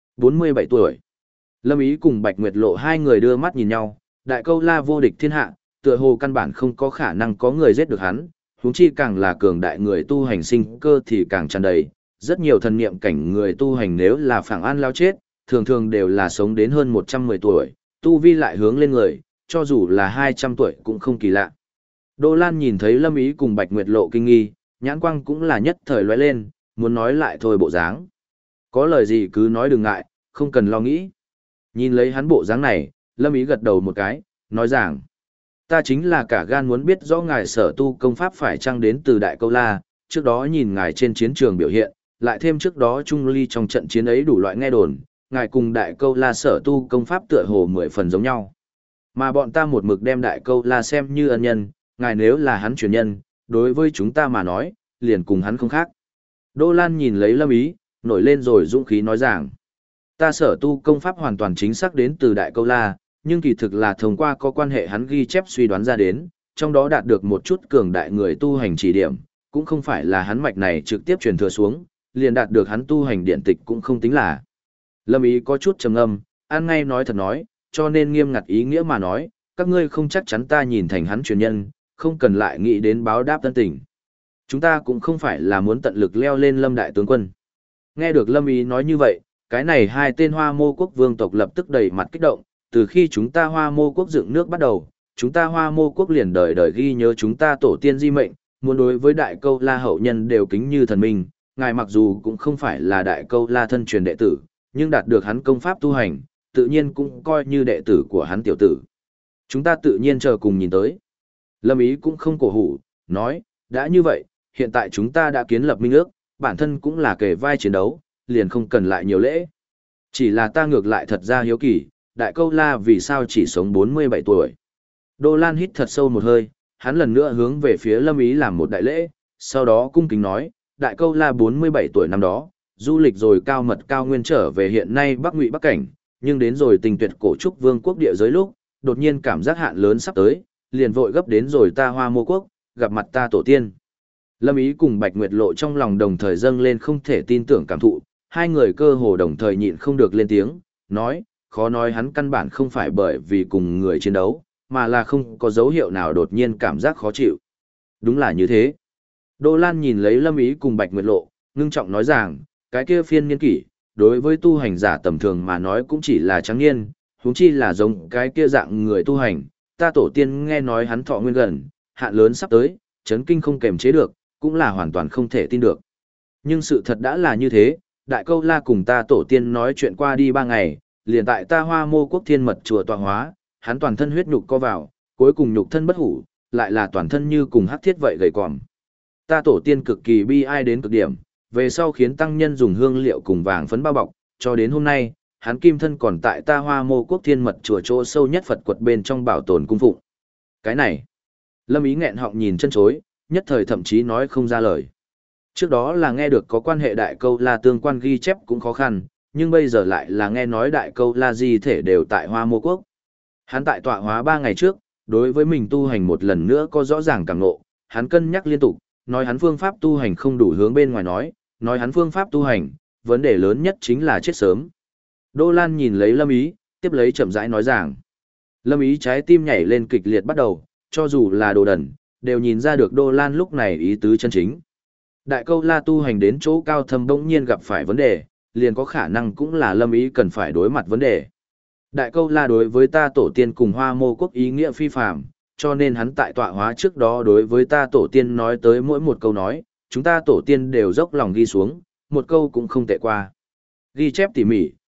47 tuổi. Lâm Ý cùng Bạch Nguyệt Lộ hai người đưa mắt nhìn nhau, Đại Câu La vô địch thiên hạ, tựa hồ căn bản không có khả năng có người giết được hắn, huống chi càng là cường đại người tu hành sinh cơ thì càng tràn đầy. Rất nhiều thần niệm cảnh người tu hành nếu là phảng an lao chết, thường thường đều là sống đến hơn 110 tuổi, tu vi lại hướng lên người, cho dù là 200 tuổi cũng không kỳ lạ. Đỗ Lan nhìn thấy Lâm Ý cùng Bạch Nguyệt Lộ kinh nghi, nhãn quang cũng là nhất thời lóe lên, muốn nói lại thôi bộ dáng. Có lời gì cứ nói đừng ngại, không cần lo nghĩ. Nhìn lấy hắn bộ dáng này, Lâm Ý gật đầu một cái, nói rằng, ta chính là cả gan muốn biết rõ ngài sở tu công pháp phải chăng đến từ Đại Câu La, trước đó nhìn ngài trên chiến trường biểu hiện, lại thêm trước đó Trung Ly trong trận chiến ấy đủ loại nghe đồn, ngài cùng Đại Câu La sở tu công pháp tựa hồ 10 phần giống nhau. Mà bọn ta một mực đem Đại Câu La xem như ân nhân, ngài nếu là hắn truyền nhân, đối với chúng ta mà nói, liền cùng hắn không khác. Đỗ Lan nhìn lấy Lâm Ý, nổi lên rồi dũng khí nói rằng, ta sở tu công pháp hoàn toàn chính xác đến từ Đại Câu La, nhưng kỳ thực là thông qua có quan hệ hắn ghi chép suy đoán ra đến, trong đó đạt được một chút cường đại người tu hành chỉ điểm, cũng không phải là hắn mạch này trực tiếp truyền thừa xuống, liền đạt được hắn tu hành điện tịch cũng không tính là. Lâm Ý có chút trầm ngâm, an ngay nói thật nói, cho nên nghiêm ngặt ý nghĩa mà nói, các ngươi không chắc chắn ta nhìn thành hắn truyền nhân, không cần lại nghĩ đến báo đáp tân tình. Chúng ta cũng không phải là muốn tận lực leo lên Lâm đại tướng quân. Nghe được Lâm Ý nói như vậy, cái này hai tên Hoa Mô quốc vương tộc lập tức đầy mặt kích động, từ khi chúng ta Hoa Mô quốc dựng nước bắt đầu, chúng ta Hoa Mô quốc liền đời đời ghi nhớ chúng ta tổ tiên di mệnh, muốn đối với Đại Câu La hậu nhân đều kính như thần minh, ngài mặc dù cũng không phải là Đại Câu La thân truyền đệ tử, nhưng đạt được hắn công pháp tu hành, tự nhiên cũng coi như đệ tử của hắn tiểu tử. Chúng ta tự nhiên chờ cùng nhìn tới. Lâm Ý cũng không cổ hủ, nói, đã như vậy, hiện tại chúng ta đã kiến lập minh ước, bản thân cũng là kề vai chiến đấu, liền không cần lại nhiều lễ. Chỉ là ta ngược lại thật ra hiếu kỳ, Đại Câu La vì sao chỉ sống 47 tuổi. Đỗ Lan hít thật sâu một hơi, hắn lần nữa hướng về phía Lâm Ý làm một đại lễ, sau đó cung kính nói, Đại Câu La 47 tuổi năm đó, du lịch rồi cao mật cao nguyên trở về hiện nay Bắc Ngụy Bắc Cảnh, nhưng đến rồi tình tuyệt cổ trúc vương quốc địa giới lúc, đột nhiên cảm giác hạn lớn sắp tới, liền vội gấp đến rồi ta Hoa Mô quốc, gặp mặt ta tổ tiên. Lâm Ý cùng Bạch Nguyệt Lộ trong lòng đồng thời dâng lên không thể tin tưởng cảm thụ, hai người cơ hồ đồng thời nhịn không được lên tiếng, nói, khó nói hắn căn bản không phải bởi vì cùng người chiến đấu, mà là không có dấu hiệu nào đột nhiên cảm giác khó chịu. Đúng là như thế. Đỗ Lan nhìn lấy Lâm Ý cùng Bạch Nguyệt Lộ, ngưng trọng nói rằng, cái kia phiên niên kỷ, đối với tu hành giả tầm thường mà nói cũng chỉ là trắng niên, huống chi là giống cái kia dạng người tu hành, ta tổ tiên nghe nói hắn thọ nguyên gần, hạn lớn sắp tới, chấn kinh không kềm chế được, cũng là hoàn toàn không thể tin được. Nhưng sự thật đã là như thế, Đại Câu La cùng ta tổ tiên nói chuyện qua đi 3 ngày, liền tại ta Hoa Mô quốc thiên mật chùa tọa hóa, hắn toàn thân huyết nhục co vào, cuối cùng nhục thân bất hủ, lại là toàn thân như cùng hắc thiết vậy gầy còm. Ta tổ tiên cực kỳ bi ai đến cực điểm, về sau khiến tăng nhân dùng hương liệu cùng vàng phấn bao bọc, cho đến hôm nay, hắn kim thân còn tại ta Hoa Mô quốc thiên mật chùa chỗ sâu nhất Phật quật bên trong bảo tồn cung phụng. Cái này, Lâm Ý nghẹn họng nhìn chân chối, nhất thời thậm chí nói không ra lời. Trước đó là nghe được có quan hệ Đại Câu La tương quan ghi chép cũng khó khăn, nhưng bây giờ lại là nghe nói Đại Câu La di thể đều tại Hoa Mô quốc. Hắn tại tọa hóa 3 ngày trước, đối với mình tu hành một lần nữa có rõ ràng cảm ngộ, hắn cân nhắc liên tục, nói hắn phương pháp tu hành không đủ hướng bên ngoài nói hắn phương pháp tu hành, vấn đề lớn nhất chính là chết sớm. Đỗ Lan nhìn lấy Lâm Ý, tiếp lấy chậm rãi nói rằng, Lâm Ý trái tim nhảy lên kịch liệt bắt đầu, cho dù là đồ đần, đều nhìn ra được Đỗ Lan lúc này ý tứ chân chính. Đại Câu La tu hành đến chỗ cao thâm bỗng nhiên gặp phải vấn đề, liền có khả năng cũng là Lâm Ý cần phải đối mặt vấn đề. Đại Câu La đối với ta tổ tiên cùng Hoa Mô quốc ý nghĩa phi phàm, cho nên hắn tại tọa hóa trước đó đối với ta tổ tiên nói tới mỗi một câu nói, chúng ta tổ tiên đều dốc lòng ghi xuống, một câu cũng không tệ qua. Ghi chép tỉ mỉ,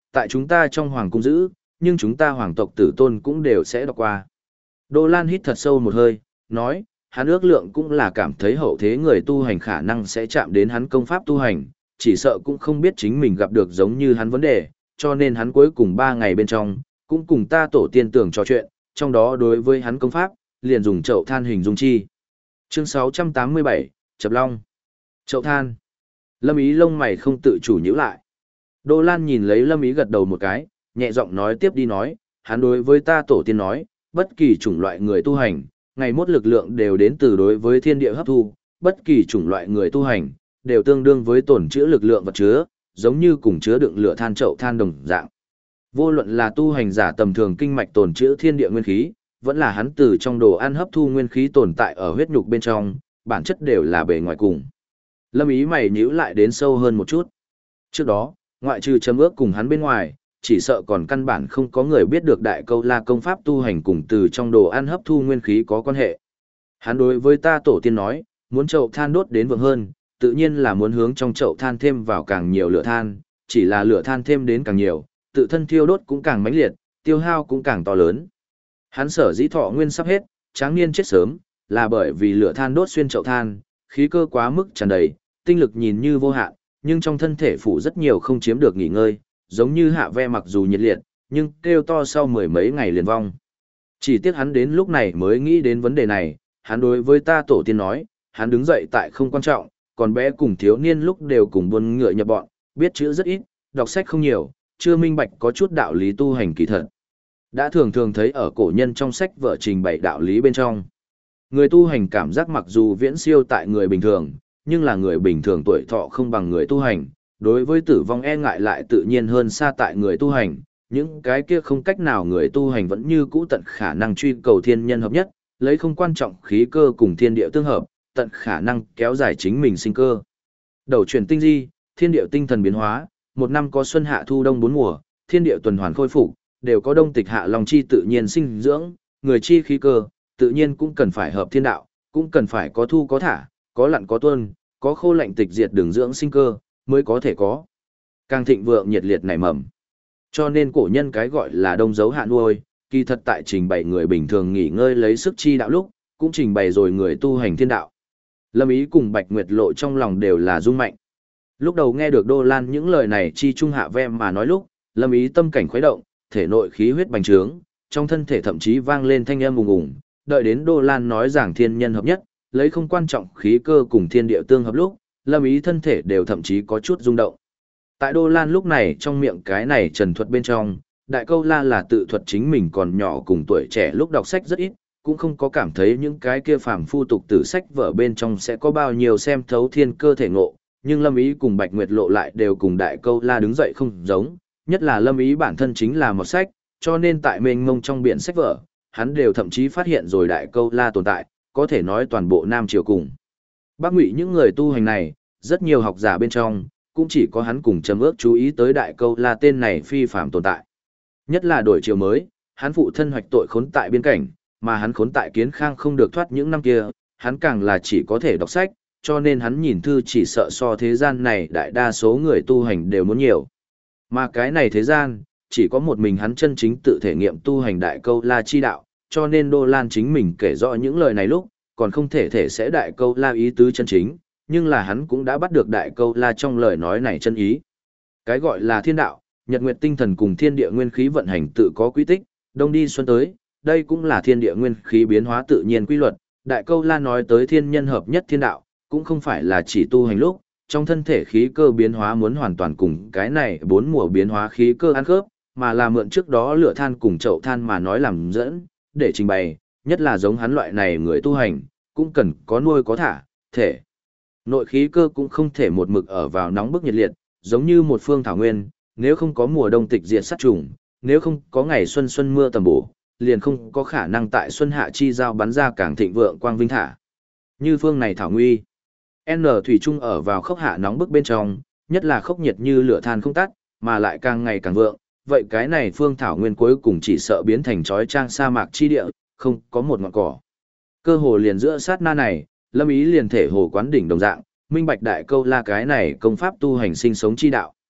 tại chúng ta trong hoàng cung giữ, nhưng chúng ta hoàng tộc tử tôn cũng đều sẽ đọc qua. Đô Lan hít thật sâu một hơi, nói, hắn ước lượng cũng là cảm thấy hậu thế người tu hành khả năng sẽ chạm đến hắn công pháp tu hành, chỉ sợ cũng không biết chính mình gặp được giống như hắn vấn đề, cho nên hắn cuối cùng 3 ngày bên trong, cũng cùng ta tổ tiên tưởng trò chuyện, trong đó đối với hắn công pháp, liền dùng chậu than hình dung chi. Chương 687, Chập Long. Chậu than. Lâm Ý lông mày không tự chủ nhíu lại. Đô Lan nhìn lấy Lâm Ý gật đầu một cái, nhẹ giọng nói tiếp đi nói, hắn đối với ta tổ tiên nói, bất kỳ chủng loại người tu hành, ngày mốt lực lượng đều đến từ đối với thiên địa hấp thu, bất kỳ chủng loại người tu hành, đều tương đương với tổn chữa lực lượng vật chứa, giống như cùng chứa đựng lửa than chậu than đồng dạng. Vô luận là tu hành giả tầm thường kinh mạch tổn chữa thiên địa nguyên khí, vẫn là hắn từ trong đồ ăn hấp thu nguyên khí tồn tại ở huyết nhục bên trong, bản chất đều là bề ngoài cùng. Lâm Ý mày nhíu lại đến sâu hơn một chút. Trước đó, ngoại trừ chấm ước cùng hắn bên ngoài, chỉ sợ còn căn bản không có người biết được đại câu la công pháp tu hành cùng từ trong đồ ăn hấp thu nguyên khí có quan hệ. Hắn đối với ta tổ tiên nói, muốn chậu than đốt đến vượng hơn, tự nhiên là muốn hướng trong chậu than thêm vào càng nhiều lửa than, chỉ là lửa than thêm đến càng nhiều, tự thân thiêu đốt cũng càng mãnh liệt, tiêu hao cũng càng to lớn. Hắn sở dĩ thọ nguyên sắp hết, tráng niên chết sớm, là bởi vì lửa than đốt xuyên chậu than, khí cơ quá mức tràn đầy, tinh lực nhìn như vô hạn, nhưng trong thân thể phủ rất nhiều không chiếm được nghỉ ngơi, giống như hạ ve mặc dù nhiệt liệt, nhưng kêu to sau 10 mấy ngày liền vong. Chỉ tiếc hắn đến lúc này mới nghĩ đến vấn đề này, hắn đối với ta tổ tiên nói, hắn đứng dậy tại không quan trọng, còn bé cùng thiếu niên lúc đều cùng buôn ngựa nhập bọn, biết chữ rất ít, đọc sách không nhiều, chưa minh bạch có chút đạo lý tu hành kỳ thật. Đã thường thường thấy ở cổ nhân trong sách vở trình bày đạo lý bên trong. Người tu hành cảm giác mặc dù viễn siêu tại người bình thường, nhưng là người bình thường tuổi thọ không bằng người tu hành, đối với tử vong e ngại lại tự nhiên hơn xa tại người tu hành, những cái kia không cách nào người tu hành vẫn như cũ tận khả năng truy cầu thiên nhân hợp nhất, lấy không quan trọng khí cơ cùng thiên địa tương hợp, tận khả năng kéo dài chính mình sinh cơ. Đầu chuyển tinh di, thiên địa tinh thần biến hóa, một năm có xuân hạ thu đông 4 mùa, thiên địa tuần hoàn khôi phục, đều có đông tịch hạ long chi tự nhiên sinh dưỡng, người chi khí cơ, tự nhiên cũng cần phải hợp thiên đạo, cũng cần phải có thu có thả, có lặn có tuôn, có khô lạnh tịch diệt đường dưỡng sinh cơ, mới có thể có càng thịnh vượng nhiệt liệt nảy mầm. Cho nên cổ nhân cái gọi là đông dấu hạ nuôi, kỳ thật tại trình bày người bình thường nghỉ ngơi lấy sức chi đạo lúc, cũng trình bày rồi người tu hành thiên đạo. Lâm Ý cùng Bạch Nguyệt Lộ trong lòng đều là rung mạnh. Lúc đầu nghe được Đô Lan những lời này chi trung hạ ve mà nói lúc, Lâm Ý tâm cảnh khuấy động, thể nội khí huyết bành trướng, trong thân thể thậm chí vang lên thanh âm ùng ùng, đợi đến Đô Lan nói giảng thiên nhân hợp nhất, lấy không quan trọng khí cơ cùng thiên địa tương hợp lúc, Lâm Ý thân thể đều thậm chí có chút rung động. Tại Đô Lan lúc này trong miệng cái này trần thuật bên trong, đại câu la là tự thuật chính mình còn nhỏ cùng tuổi trẻ lúc đọc sách rất ít, cũng không có cảm thấy những cái kia phàm phu tục tử sách vở bên trong sẽ có bao nhiêu xem thấu thiên cơ thể ngộ, nhưng Lâm Ý cùng Bạch Nguyệt Lộ lại đều cùng đại câu la đứng dậy không giống, nhất là Lâm Ý bản thân chính là một sách, cho nên tại mênh mông trong biển sách vở, hắn đều thậm chí phát hiện rồi đại câu la tồn tại, có thể nói toàn bộ Nam Triều cùng Bắc Ngụy những người tu hành này, rất nhiều học giả bên trong, cũng chỉ có hắn cùng Trầm Ước chú ý tới đại câu la tên này phi phàm tồn tại. Nhất là đổi triều mới, hắn phụ thân hoạch tội khốn tại biên cảnh, mà hắn khốn tại Kiến Khang không được thoát những năm kia, hắn càng là chỉ có thể đọc sách, cho nên hắn nhìn thư chỉ sợ so thế gian này đại đa số người tu hành đều muốn nhiều. Mà cái này thế gian, chỉ có một mình hắn chân chính tự thể nghiệm tu hành đại câu la chi đạo, cho nên Đô Lan chính mình kể rõ những lời này lúc, còn không thể sẽ đại câu la ý tứ chân chính, nhưng là hắn cũng đã bắt được đại câu la trong lời nói này chân ý. Cái gọi là thiên đạo, nhật nguyệt tinh thần cùng thiên địa nguyên khí vận hành tự có quy tích, đông đi xuân tới, đây cũng là thiên địa nguyên khí biến hóa tự nhiên quy luật. Đại câu la nói tới thiên nhân hợp nhất thiên đạo, cũng không phải là chỉ tu hành lúc, trong thân thể khí cơ biến hóa muốn hoàn toàn cùng cái này 4 mùa biến hóa khí cơ ăn khớp, mà là mượn trước đó lửa than cùng chậu than mà nói làm dẫn, để trình bày, nhất là giống hắn loại này người tu hành, cũng cần có nuôi có thả, thể. Nội khí cơ cũng không thể một mực ở vào nóng bức nhiệt liệt, giống như một phương thảo nguyên, nếu không có mùa đông tịch diệt sát trùng, nếu không có ngày xuân mưa tầm bổ, liền không có khả năng tại xuân hạ chi giao bắn ra càng thịnh vượng quang vinh thả. Như phương này thảo nguy, N thủy trung ở vào khốc hạ nóng bức bên trong, nhất là khốc nhiệt như lửa than không tắt, mà lại càng ngày càng vượng, vậy cái này phương thảo nguyên cuối cùng chỉ sợ biến thành trói trang sa mạc chi địa, không có một ngọn cỏ. Cơ hồ liền giữa sát na này, Lâm Ý liền thể hồ quán đỉnh đồng dạng, minh bạch đại câu la cái này công pháp tu hành sinh sống chi đạo.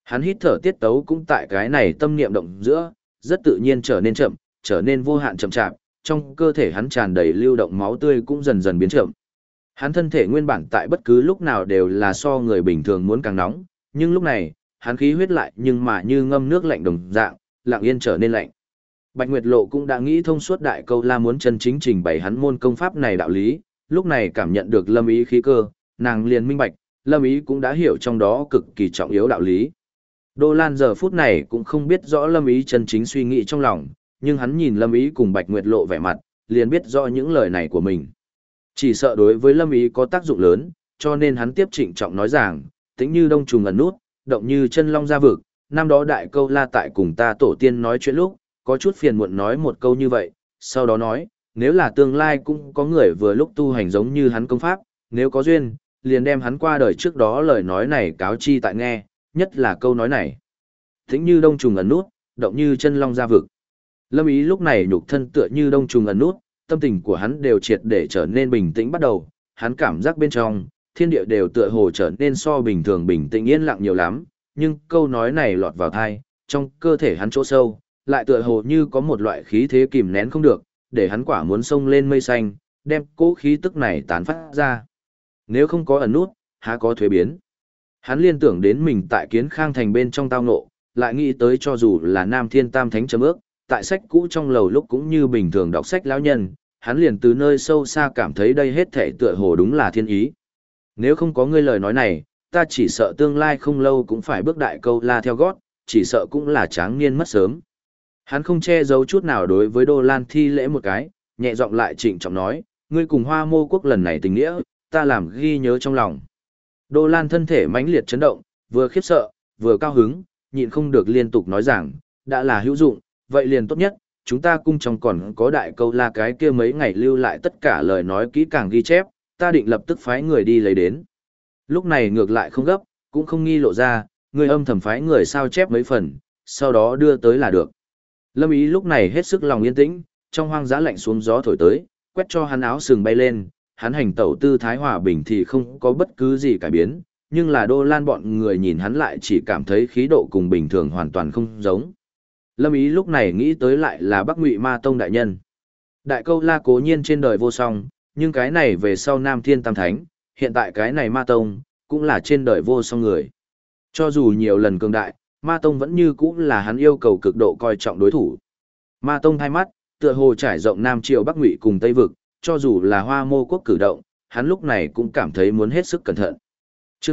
Hắn hít thở tiết tấu cũng tại cái này tâm niệm động giữa, rất tự nhiên trở nên chậm, trở nên vô hạn chậm chạp, trong cơ thể hắn tràn đầy lưu động máu tươi cũng dần dần biến chậm. Hắn thân thể nguyên bản tại bất cứ lúc nào đều là so người bình thường muốn càng nóng, nhưng lúc này, hắn khí huyết lại nhưng mà như ngâm nước lạnh đồng dạng, lặng yên trở nên lạnh. Bạch Nguyệt Lộ cũng đã nghĩ thông suốt đại câu la muốn chân chính trình bày hắn môn công pháp này đạo lý, lúc này cảm nhận được Lâm Ý khí cơ, nàng liền minh bạch, Lâm Ý cũng đã hiểu trong đó cực kỳ trọng yếu đạo lý. Đô Lan giờ phút này cũng không biết rõ Lâm Ý chân chính suy nghĩ trong lòng, nhưng hắn nhìn Lâm Ý cùng Bạch Nguyệt Lộ vẻ mặt, liền biết rõ những lời này của mình. Chỉ sợ đối với Lâm Ý có tác dụng lớn, cho nên hắn tiếp trịnh trọng nói rằng, tính như đông trùng ẩn nút, động như chân long ra vực, năm đó đại câu la tại cùng ta tổ tiên nói chuyện lúc, có chút phiền muộn nói một câu như vậy, sau đó nói, nếu là tương lai cũng có người vừa lúc tu hành giống như hắn công pháp, nếu có duyên, liền đem hắn qua đời trước đó lời nói này cáo chi tại nghe, nhất là câu nói này. Tính như đông trùng ẩn nút, động như chân long ra vực. Lâm Ý lúc này nhục thân tựa như đông trùng ẩn nút, tâm tình của hắn đều triệt để trở nên bình tĩnh bắt đầu, hắn cảm giác bên trong, thiên địa đều tựa hồ trở nên so bình thường bình tĩnh yên lặng nhiều lắm, nhưng câu nói này lọt vào tai, trong cơ thể hắn chỗ sâu, lại tựa hồ như có một loại khí thế kìm nén không được, để hắn quả muốn xông lên mây xanh, đem cỗ khí tức này tán phát ra. Nếu không có ẩn nút, há có thuế biến. Hắn liên tưởng đến mình tại Kiến Khang thành bên trong tao ngộ, lại nghĩ tới cho dù là Nam Thiên Tam Thánh chấm ước, tại sách cũ trong lầu lúc cũng như bình thường đọc sách lão nhân, hắn liền từ nơi sâu xa cảm thấy đây hết thảy tựa hồ đúng là thiên ý. Nếu không có ngươi lời nói này, ta chỉ sợ tương lai không lâu cũng phải bước đại câu la theo gót, chỉ sợ cũng là tráng niên mất sớm. Hắn không che giấu chút nào đối với Đô Lan thi lễ một cái, nhẹ giọng lại trịnh trọng nói, ngươi cùng Hoa Mô Quốc lần này tình nghĩa, ta làm ghi nhớ trong lòng. Đô Lan thân thể mãnh liệt chấn động, vừa khiếp sợ, vừa cao hứng, nhịn không được liên tục nói rằng, đã là hữu dụng, vậy liền tốt nhất, chúng ta cung trong còn có đại câu la cái kia mấy ngày lưu lại tất cả lời nói kỹ càng ghi chép, ta định lập tức phái người đi lấy đến. Lúc này ngược lại không gấp, cũng không nghi lộ ra, người âm thầm phái người sao chép mấy phần, sau đó đưa tới là được. Lâm Ý lúc này hết sức lòng yên tĩnh, trong hoang dã lạnh xuống gió thổi tới, quét cho hắn áo sừng bay lên, hắn hành tẩu tư thái hòa bình thì không có bất cứ gì cải biến, nhưng là Đô Lan bọn người nhìn hắn lại chỉ cảm thấy khí độ cùng bình thường hoàn toàn không giống. Lâm Ý lúc này nghĩ tới lại là Bắc Ngụy Ma Tông đại nhân. Đại câu la cố nhiên trên đời vô song, nhưng cái này về sau Nam Thiên Tam Thánh, hiện tại cái này Ma Tông, cũng là trên đời vô song người. Cho dù nhiều lần cường đại, Ma Tông vẫn như cũ là hắn yêu cầu cực độ coi trọng đối thủ. Ma Tông hai mắt, tựa hồ trải rộng Nam Triều Bắc Ngụy cùng Tây Vực, cho dù là Hoa Mô Quốc cử động, hắn lúc này cũng cảm thấy muốn hết sức cẩn thận. Chương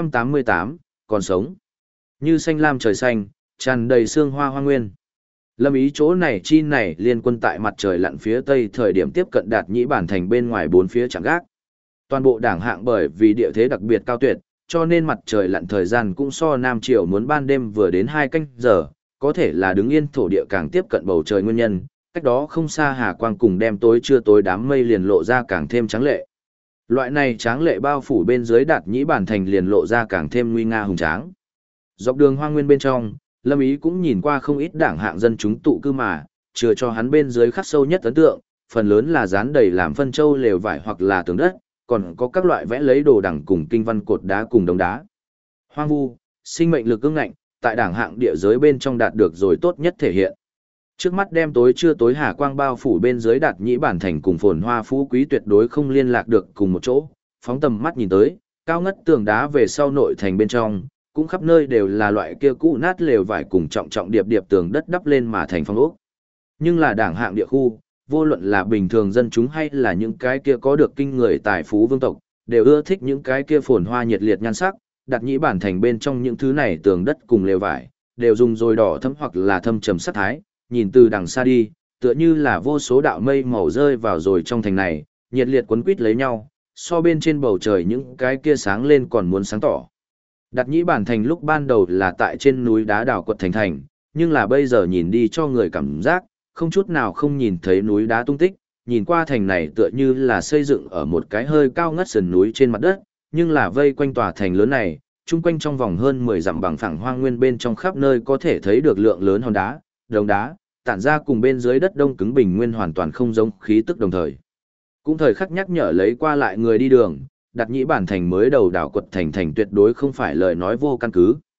688, còn sống. Như xanh lam trời xanh, tràn đầy sương hoa hoa nguyên. Lâm Ý chỗ này chi này liên quân tại mặt trời lặn phía tây thời điểm tiếp cận Đạt Nhĩ Bản thành bên ngoài bốn phía chẳng gác. Toàn bộ đảng hạng bởi vì địa thế đặc biệt cao tuyệt, cho nên mặt trời lặn thời gian cũng so Nam Triều muốn ban đêm vừa đến 2 canh giờ, có thể là đứng yên thổ địa càng tiếp cận bầu trời nguyên nhân, cách đó không xa hà quang cùng đêm tối chưa tối đám mây liền lộ ra càng thêm tráng lệ. Loại này tráng lệ bao phủ bên dưới Đạt Nhĩ Bản thành liền lộ ra càng thêm nguy nga hùng tráng. Dọc đường hoang nguyên bên trong, Lâm Ý cũng nhìn qua không ít đảng hạng dân chúng tụ cư mà, chừa cho hắn bên dưới khắc sâu nhất ấn tượng, phần lớn là dán đầy làm phân châu lều vải hoặc là tường đất, còn có các loại vẽ lấy đồ đằng cùng kinh văn cột đá cùng đống đá. Hoang vu, sinh mệnh lực ương ngạnh, tại đảng hạng địa giới bên trong đạt được rồi tốt nhất thể hiện. Trước mắt đêm tối chưa tối hà quang bao phủ bên dưới Đạt Nhĩ Bản thành cùng phồn hoa phú quý tuyệt đối không liên lạc được cùng một chỗ, phóng tầm mắt nhìn tới, cao ngất tường đá về sau nội thành bên trong, cũng khắp nơi đều là loại kia cũ nát lều vải cùng trọng trọng điệp điệp tường đất đắp lên mà thành phong ốc. Nhưng là đảng hạng địa khu, vô luận là bình thường dân chúng hay là những cái kia có được kinh người tài phú vương tộc, đều ưa thích những cái kia phồn hoa nhiệt liệt nhan sắc, Đạt Nhĩ Bản thành bên trong những thứ này tường đất cùng lều vải, đều dùng rồi đỏ thẫm hoặc là thâm trầm sắc thái, nhìn từ đằng xa đi, tựa như là vô số đạo mây màu rơi vào rồi trong thành này, nhiệt liệt quấn quýt lấy nhau, so bên trên bầu trời những cái kia sáng lên còn muốn sáng tỏ. Đạt Nhĩ Bản thành lúc ban đầu là tại trên núi đá đào quật thành, nhưng là bây giờ nhìn đi cho người cảm giác, không chút nào không nhìn thấy núi đá tung tích, nhìn qua thành này tựa như là xây dựng ở một cái hơi cao ngất sườn núi trên mặt đất, nhưng là vây quanh tòa thành lớn này, chung quanh trong vòng hơn 10 dặm bằng phẳng hoang nguyên bên trong khắp nơi có thể thấy được lượng lớn hòn đá, đống đá, tản ra cùng bên dưới đất đông cứng bình nguyên hoàn toàn không giống khí tức đồng thời. Cũng thời khắc nhắc nhở lấy qua lại người đi đường, Đạt Nhĩ Bản thành mới đầu đảo quật thành tuyệt đối không phải lời nói vô căn cứ.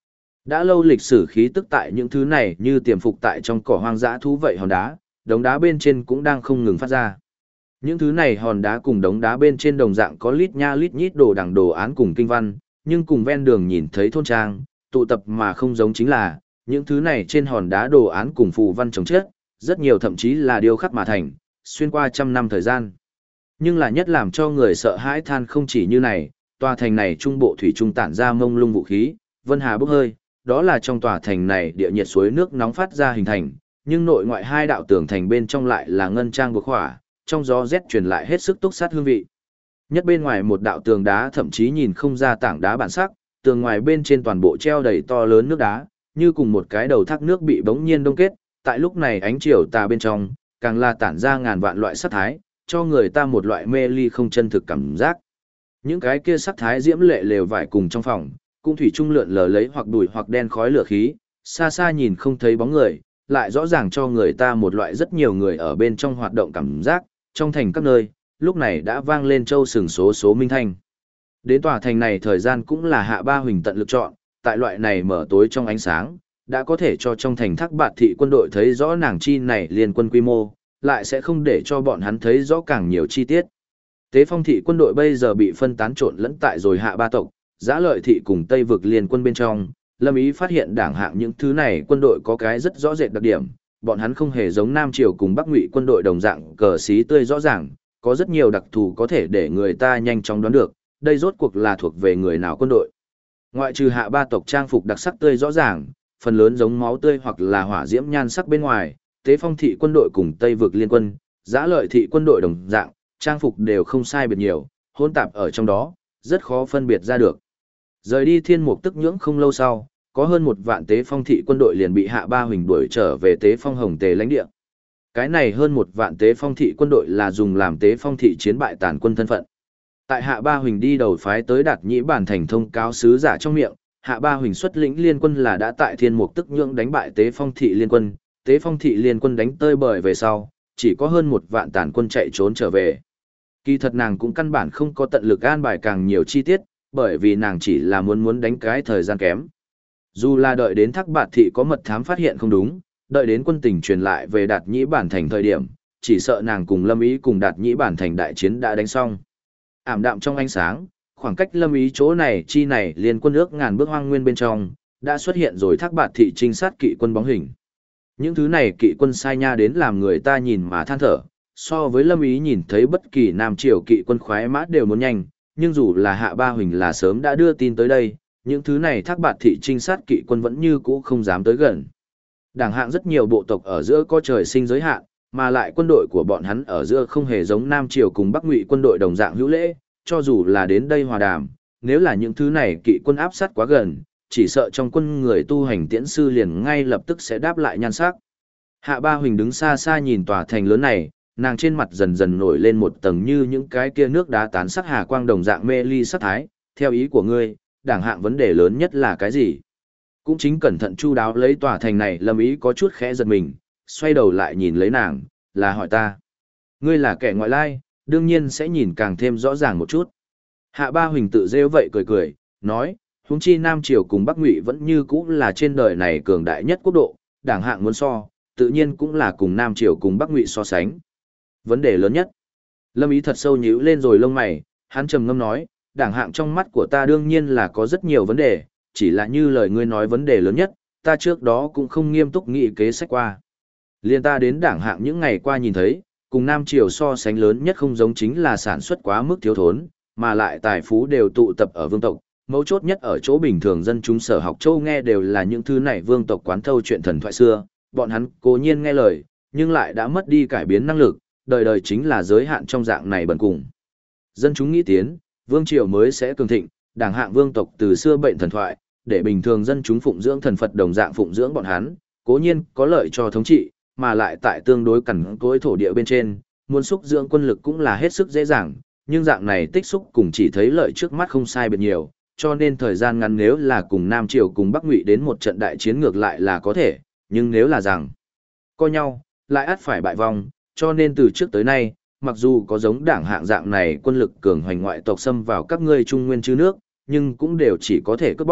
Đã lâu lịch sử khí tức tại những thứ này như tiềm phục tại trong cỏ hoang dã thú vậy hòn đá, đống đá bên trên cũng đang không ngừng phát ra. Những thứ này hòn đá cùng đống đá bên trên đồng dạng có lít nha lít nhít đồ đằng đồ án cùng kinh văn, nhưng cùng ven đường nhìn thấy thôn trang, tụ tập mà không giống chính là, những thứ này trên hòn đá đồ án cùng phù văn chồng chết, rất nhiều thậm chí là điêu khắc mà thành, xuyên qua trăm năm thời gian. Nhưng là nhất làm cho người sợ hãi than không chỉ như này, tòa thành này trung bộ thủy trung tản ra mông lung vũ khí, vân hà bốc hơi, đó là trong tòa thành này địa nhiệt suối nước nóng phát ra hình thành, nhưng nội ngoại hai đạo tường thành bên trong lại là ngân trang buộc hỏa, trong gió rét truyền lại hết sức túc sát hương vị. Nhất bên ngoài một đạo tường đá thậm chí nhìn không ra tảng đá bản sắc, tường ngoài bên trên toàn bộ treo đầy to lớn nước đá, như cùng một cái đầu thác nước bị bỗng nhiên đông kết, tại lúc này ánh chiều tà bên trong, càng là tản ra ngàn vạn loại sắc thái, cho người ta một loại mê ly không chân thực cảm giác. Những cái kia sắc thái diễm lệ lều vải cùng trong phòng, cũng thủy trung lượn lờ lấy hoặc bụi hoặc đen khói lửa khí, xa xa nhìn không thấy bóng người, lại rõ ràng cho người ta một loại rất nhiều người ở bên trong hoạt động cảm giác, trong thành các nơi, lúc này đã vang lên châu sừng số số minh thanh. Đến tòa thành này thời gian cũng là Hạ Ba Huỳnh tận lực chọn, tại loại này mở tối trong ánh sáng, đã có thể cho trong thành Thác Bạt thị quân đội thấy rõ nàng chi này liên quân quy mô, lại sẽ không để cho bọn hắn thấy rõ càng nhiều chi tiết. Tế Phong thị quân đội bây giờ bị phân tán trộn lẫn tại rồi Hạ Ba tộc, Giã Lợi thị cùng Tây vực liên quân bên trong, Lâm Ý phát hiện đảng hạng những thứ này quân đội có cái rất rõ rệt đặc điểm, bọn hắn không hề giống Nam Triều cùng Bắc Ngụy quân đội đồng dạng cờ xí tươi rõ ràng, có rất nhiều đặc thù có thể để người ta nhanh chóng đoán được, đây rốt cuộc là thuộc về người nào quân đội. Ngoại trừ Hạ Ba tộc trang phục đặc sắc tươi rõ ràng, phần lớn giống máu tươi hoặc là hỏa diễm nhan sắc bên ngoài, Tế Phong thị quân đội cùng Tây vực liên quân, Giã Lợi thị quân đội đồng dạng, trang phục đều không sai biệt nhiều, hỗn tạp ở trong đó, rất khó phân biệt ra được. Rời đi Thiên Mục Tức Nhưỡng không lâu sau, có hơn 1 vạn Tế Phong thị quân đội liền bị Hạ Ba Huỳnh đuổi trở về Tế Phong Hồng Tề lãnh địa. Cái này hơn 1 vạn Tế Phong thị quân đội là dùng làm Tế Phong thị chiến bại tàn quân thân phận. Tại Hạ Ba Huỳnh đi đầu phái tới Đạt Nhĩ Bản thành thông cáo sứ giả trong miệng, Hạ Ba Huỳnh xuất lĩnh liên quân là đã tại Thiên Mục Tức Nhưỡng đánh bại Tế Phong thị liên quân, Tế Phong thị liên quân đánh tơi bời về sau, chỉ có hơn 1 vạn tàn quân chạy trốn trở về. Kỳ thật nàng cũng căn bản không có tận lực an bài càng nhiều chi tiết, bởi vì nàng chỉ là muốn đánh cái thời gian kém. Dù là đợi đến Thác Bạt thị có mật thám phát hiện không đúng, đợi đến quân tình truyền lại về Đạt Nhĩ Bản thành thời điểm, chỉ sợ nàng cùng Lâm Ý cùng Đạt Nhĩ Bản thành đại chiến đã đánh xong. Ảm đạm trong ánh sáng, khoảng cách Lâm Ý chỗ này chi này liên quân ước ngàn bước hoang nguyên bên trong, đã xuất hiện rồi Thác Bạt thị trinh sát kỵ quân bóng hình. Những thứ này kỵ quân sai nha đến làm người ta nhìn mà than thở, so với Lâm Ý nhìn thấy bất kỳ Nam Triều kỵ quân khoái mã đều muốn nhanh, nhưng dù là Hạ Ba Huỳnh là sớm đã đưa tin tới đây, những thứ này Thác Bạt thị trinh sát kỵ quân vẫn như cũ không dám tới gần. Đảng hạng rất nhiều bộ tộc ở giữa có trời sinh giới hạn, mà lại quân đội của bọn hắn ở giữa không hề giống Nam Triều cùng Bắc Ngụy quân đội đồng dạng hữu lễ, cho dù là đến đây hòa đàm, nếu là những thứ này kỵ quân áp sát quá gần, chỉ sợ trong quân người tu hành tiễn sư liền ngay lập tức sẽ đáp lại nhan sắc. Hạ Ba Huỳnh đứng xa xa nhìn tòa thành lớn này, nàng trên mặt dần dần nổi lên một tầng như những cái kia nước đá tán sắc hà quang đồng dạng mê ly sắc thái, theo ý của ngươi, đảng hạng vấn đề lớn nhất là cái gì? Cũng chính cẩn thận chu đáo lấy tòa thành này, Lâm Ý có chút khẽ giật mình, xoay đầu lại nhìn lấy nàng, là hỏi ta. Ngươi là kẻ ngoại lai, đương nhiên sẽ nhìn càng thêm rõ ràng một chút. Hạ Ba Huỳnh tự rêu vậy cười cười, nói, huống chi Nam Triều cùng Bắc Ngụy vẫn như cũ là trên đời này cường đại nhất quốc độ, đảng hạng muốn so, tự nhiên cũng là cùng Nam Triều cùng Bắc Ngụy so sánh. Vấn đề lớn nhất. Lâm Ý thật sâu nhíu lên rồi lông mày, hắn trầm ngâm nói, đảng hạng trong mắt của ta đương nhiên là có rất nhiều vấn đề, chỉ là như lời ngươi nói vấn đề lớn nhất, ta trước đó cũng không nghiêm túc nghĩ kế sách qua. Liên ta đến đảng hạng những ngày qua nhìn thấy, cùng Nam Triều so sánh lớn nhất không giống chính là sản xuất quá mức thiếu thốn, mà lại tài phú đều tụ tập ở vương tộc, mấu chốt nhất ở chỗ bình thường dân chúng sở học châu nghe đều là những thứ này vương tộc quán thâu chuyện thần thoại xưa, bọn hắn cố nhiên nghe lời, nhưng lại đã mất đi cải biến năng lực, đời đời chính là giới hạn trong dạng này bần cùng. Dân chúng nghĩ tiến, vương triều mới sẽ cường thịnh, đảng hạng vương tộc từ xưa bệnh thần thoại, để bình thường dân chúng phụng dưỡng thần Phật đồng dạng phụng dưỡng bọn hắn, cố nhiên có lợi cho thống trị, mà lại tại tương đối cằn cỗi thổ địa bên trên, muốn xúc dưỡng quân lực cũng là hết sức dễ dàng, nhưng dạng này tích xúc cùng chỉ thấy lợi trước mắt không sai biệt nhiều, cho nên thời gian ngắn nếu là cùng Nam Triều cùng Bắc Ngụy đến một trận đại chiến ngược lại là có thể, nhưng nếu là rằng coi nhau, lại ắt phải bại vong, cho nên từ trước tới nay, mặc dù có giống đảng hạng dạng này quân lực cường hoành ngoại tộc xâm vào các ngươi trung nguyên chư nước, nhưng cũng đều chỉ có thể cướp bóc,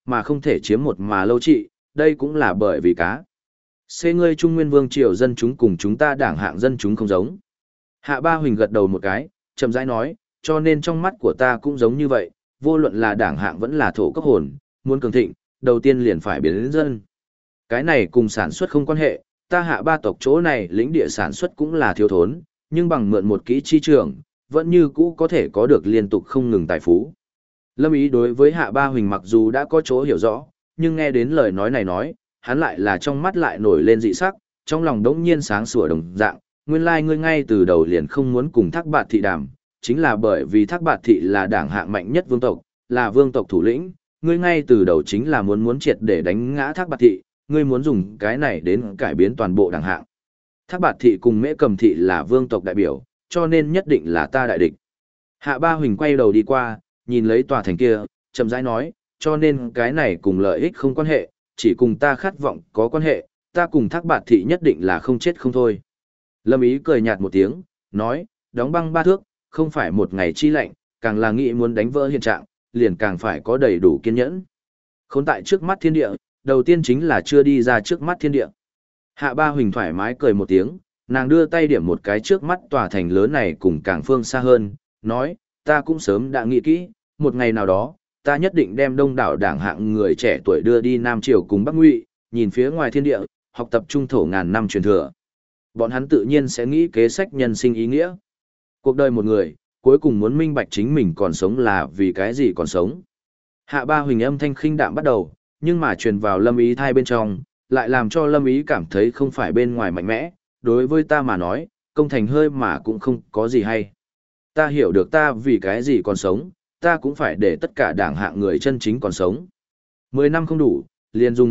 mà không thể chiếm một mà lâu trị, đây cũng là bởi vì cá. C ngươi Trung Nguyên Vương triều dân chúng cùng chúng ta đảng hạng dân chúng không giống. Hạ Ba Huỳnh gật đầu một cái, chậm rãi nói, cho nên trong mắt của ta cũng giống như vậy, vô luận là đảng hạng vẫn là thổ cấp hồn, muốn cường thịnh, đầu tiên liền phải biến đến dân. Cái này cùng sản xuất không quan hệ, ta Hạ Ba tộc chỗ này lĩnh địa sản xuất cũng là thiếu thốn, nhưng bằng mượn một kỹ chi trường, vẫn như cũ có thể có được liên tục không ngừng tài phú. Lâm Ý đối với Hạ Ba Huỳnh mặc dù đã có chỗ hiểu rõ, nhưng nghe đến lời nói này nói, hắn lại là trong mắt lại nổi lên dị sắc, trong lòng đống nhiên sáng sủa đồng dạng, nguyên lai ngươi ngay từ đầu liền không muốn cùng Thác Bạt Thị đàm, chính là bởi vì Thác Bạt Thị là đảng hạng mạnh nhất vương tộc, là vương tộc thủ lĩnh, ngươi ngay từ đầu chính là muốn triệt để đánh ngã Thác Bạt Thị, ngươi muốn dùng cái này đến cải biến toàn bộ đảng hạng. Thác Bạt Thị cùng Mễ Cầm Thị là vương tộc đại biểu, cho nên nhất định là ta đại địch. Hạ Ba Huỳnh quay đầu đi qua, nhìn lấy tòa thành kia, chậm rãi nói, cho nên cái này cùng lợi ích không quan hệ, chỉ cùng ta khát vọng có quan hệ, ta cùng Thác Bạt Thị nhất định là không chết không thôi. Lâm Ý cười nhạt một tiếng, nói, đóng băng 3 thước, không phải một ngày chi lạnh, càng là nghĩ muốn đánh vỡ hiện trạng, liền càng phải có đầy đủ kiên nhẫn. Khốn tại trước mắt thiên địa, đầu tiên chính là chưa đi ra trước mắt thiên địa. Hạ Ba Huỳnh thoải mái cười một tiếng, nàng đưa tay điểm một cái trước mắt tòa thành lớn này cùng càng phương xa hơn, nói, ta cũng sớm đã nghĩ kỹ, một ngày nào đó, ta nhất định đem đông đảo đảng hạng người trẻ tuổi đưa đi Nam Triều cùng Bắc Ngụy, nhìn phía ngoài thiên địa, học tập trung thổ ngàn năm truyền thừa. Bọn hắn tự nhiên sẽ nghĩ kế sách nhân sinh ý nghĩa. Cuộc đời một người, cuối cùng muốn minh bạch chính mình còn sống là vì cái gì còn sống. Hạ Ba Huỳnh âm thanh khinh đạm bắt đầu, nhưng mà truyền vào Lâm Ý thai bên trong, lại làm cho Lâm Ý cảm thấy không phải bên ngoài mạnh mẽ, đối với ta mà nói, công thành hơi mà cũng không có gì hay. Ta hiểu được ta vì cái gì còn sống, ta cũng phải để tất cả đảng hạng người chân chính còn sống. 10 năm không đủ, liền dùng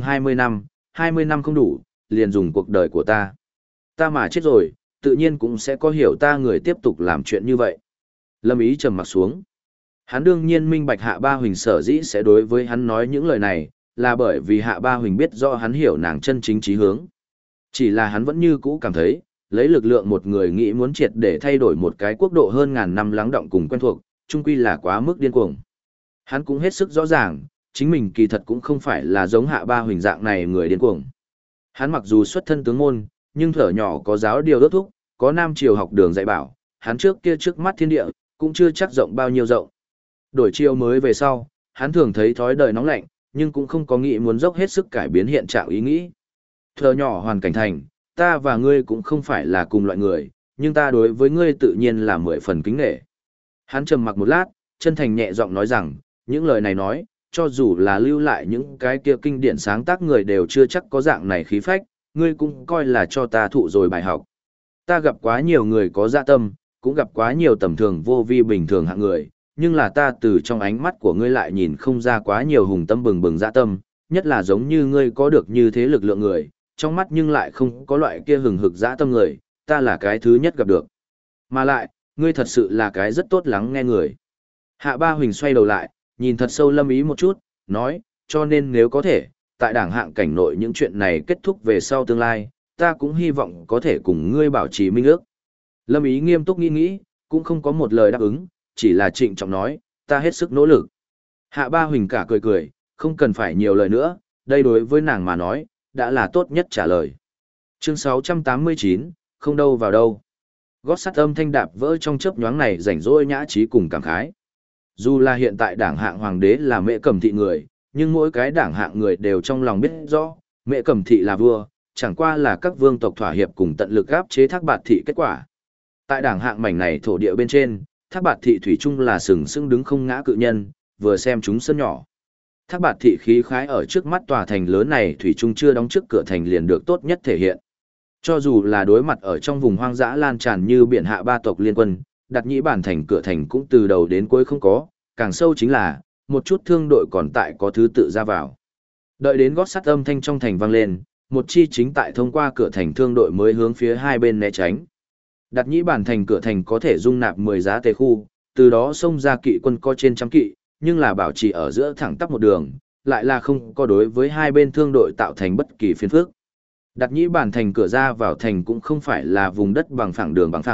20 năm không đủ, liền dùng cuộc đời của ta. Ta mà chết rồi, tự nhiên cũng sẽ có hiểu ta người tiếp tục làm chuyện như vậy. Lâm Ý trầm mặt xuống. Hắn đương nhiên minh bạch Hạ Ba Huỳnh sở dĩ sẽ đối với hắn nói những lời này, là bởi vì Hạ Ba Huỳnh biết rõ hắn hiểu nàng chân chính chí hướng. Chỉ là hắn vẫn như cũ cảm thấy, lấy lực lượng một người nghĩ muốn triệt để thay đổi một cái quốc độ hơn ngàn năm lắng động cùng quen thuộc, chung quy là quá mức điên cuồng. Hắn cũng hết sức rõ ràng, chính mình kỳ thật cũng không phải là giống Hạ Ba Huỳnh dạng này người điên cuồng. Hắn mặc dù xuất thân tướng môn, nhưng thở nhỏ có giáo điều đốt thúc, có Nam Triều học đường dạy bảo, hắn trước kia trước mắt thiên địa, cũng chưa chắc rộng bao nhiêu rộng. Đổi chiều mới về sau, hắn thường thấy thói đời nóng lạnh, nhưng cũng không có nghĩ muốn dốc hết sức cải biến hiện trạng ý nghĩ. Thở nhỏ hoàn cảnh thành, ta và ngươi cũng không phải là cùng loại người, nhưng ta đối với ngươi tự nhiên là 10 phần kính nể. Hắn trầm mặc một lát, chân thành nhẹ giọng nói rằng, những lời này nói, cho dù là lưu lại những cái kia kinh điển sáng tác người đều chưa chắc có dạng này khí phách, ngươi cũng coi là cho ta thụ rồi bài học. Ta gặp quá nhiều người có dạ tâm, cũng gặp quá nhiều tầm thường vô vi bình thường hạng người, nhưng là ta từ trong ánh mắt của ngươi lại nhìn không ra quá nhiều hùng tâm bừng bừng dạ tâm, nhất là giống như ngươi có được như thế lực lượng người, trong mắt nhưng lại không có loại kia hừng hực dạ tâm người, ta là cái thứ nhất gặp được. Mà lại, ngươi thật sự là cái rất tốt lắng nghe người. Hạ Ba Huỳnh xoay đầu lại, nhìn thật sâu Lâm Ý một chút, nói, cho nên nếu có thể, tại đảng hạng cảnh nội những chuyện này kết thúc về sau tương lai, ta cũng hy vọng có thể cùng ngươi bảo trì minh ước. Lâm Ý nghiêm túc nghĩ, cũng không có một lời đáp ứng, chỉ là trịnh trọng nói, ta hết sức nỗ lực. Hạ Ba Huỳnh cả cười cười, không cần phải nhiều lời nữa, đây đối với nàng mà nói, đã là tốt nhất trả lời. Chương 689, không đâu vào đâu. Gót sắt âm thanh đạp vỡ trong chớp nhoáng này rảnh rỗi nhã trí cùng cảm khái. Dù là hiện tại đảng hạng hoàng đế là Mễ Cầm Thị người, nhưng mỗi cái đảng hạng người đều trong lòng biết rõ, Mễ Cầm Thị là vua, chẳng qua là các vương tộc thỏa hiệp cùng tận lực áp chế Thác Bạt Thị kết quả. Tại đảng hạng mảnh này thổ địa bên trên, Thác Bạt Thị thủy chung là sừng sững đứng không ngã cự nhân, vừa xem chúng sân nhỏ. Thác Bạt Thị khí khái ở trước mắt tòa thành lớn này thủy chung chưa đóng trước cửa thành liền được tốt nhất thể hiện. Cho dù là đối mặt ở trong vùng hoang dã lan tràn như biển Hạ ba tộc liên quân, Đặt Nhĩ Bản thành cửa thành cũng từ đầu đến cuối không có, càng sâu chính là một chút thương đội còn tại có thứ tự ra vào. Đợi đến gót sắt âm thanh trong thành vang lên, một chi chính tại thông qua cửa thành thương đội mới hướng phía hai bên né tránh. Đặt Nhĩ Bản thành cửa thành có thể dung nạp 10 giá tề khu, từ đó xông ra kỵ quân có trên trăm kỵ, nhưng là bảo trì ở giữa thẳng tắp một đường, lại là không có đối với hai bên thương đội tạo thành bất kỳ phiền phức. Đặt Nhĩ Bản thành cửa ra vào thành cũng không phải là vùng đất bằng phẳng đường bằng phẳng,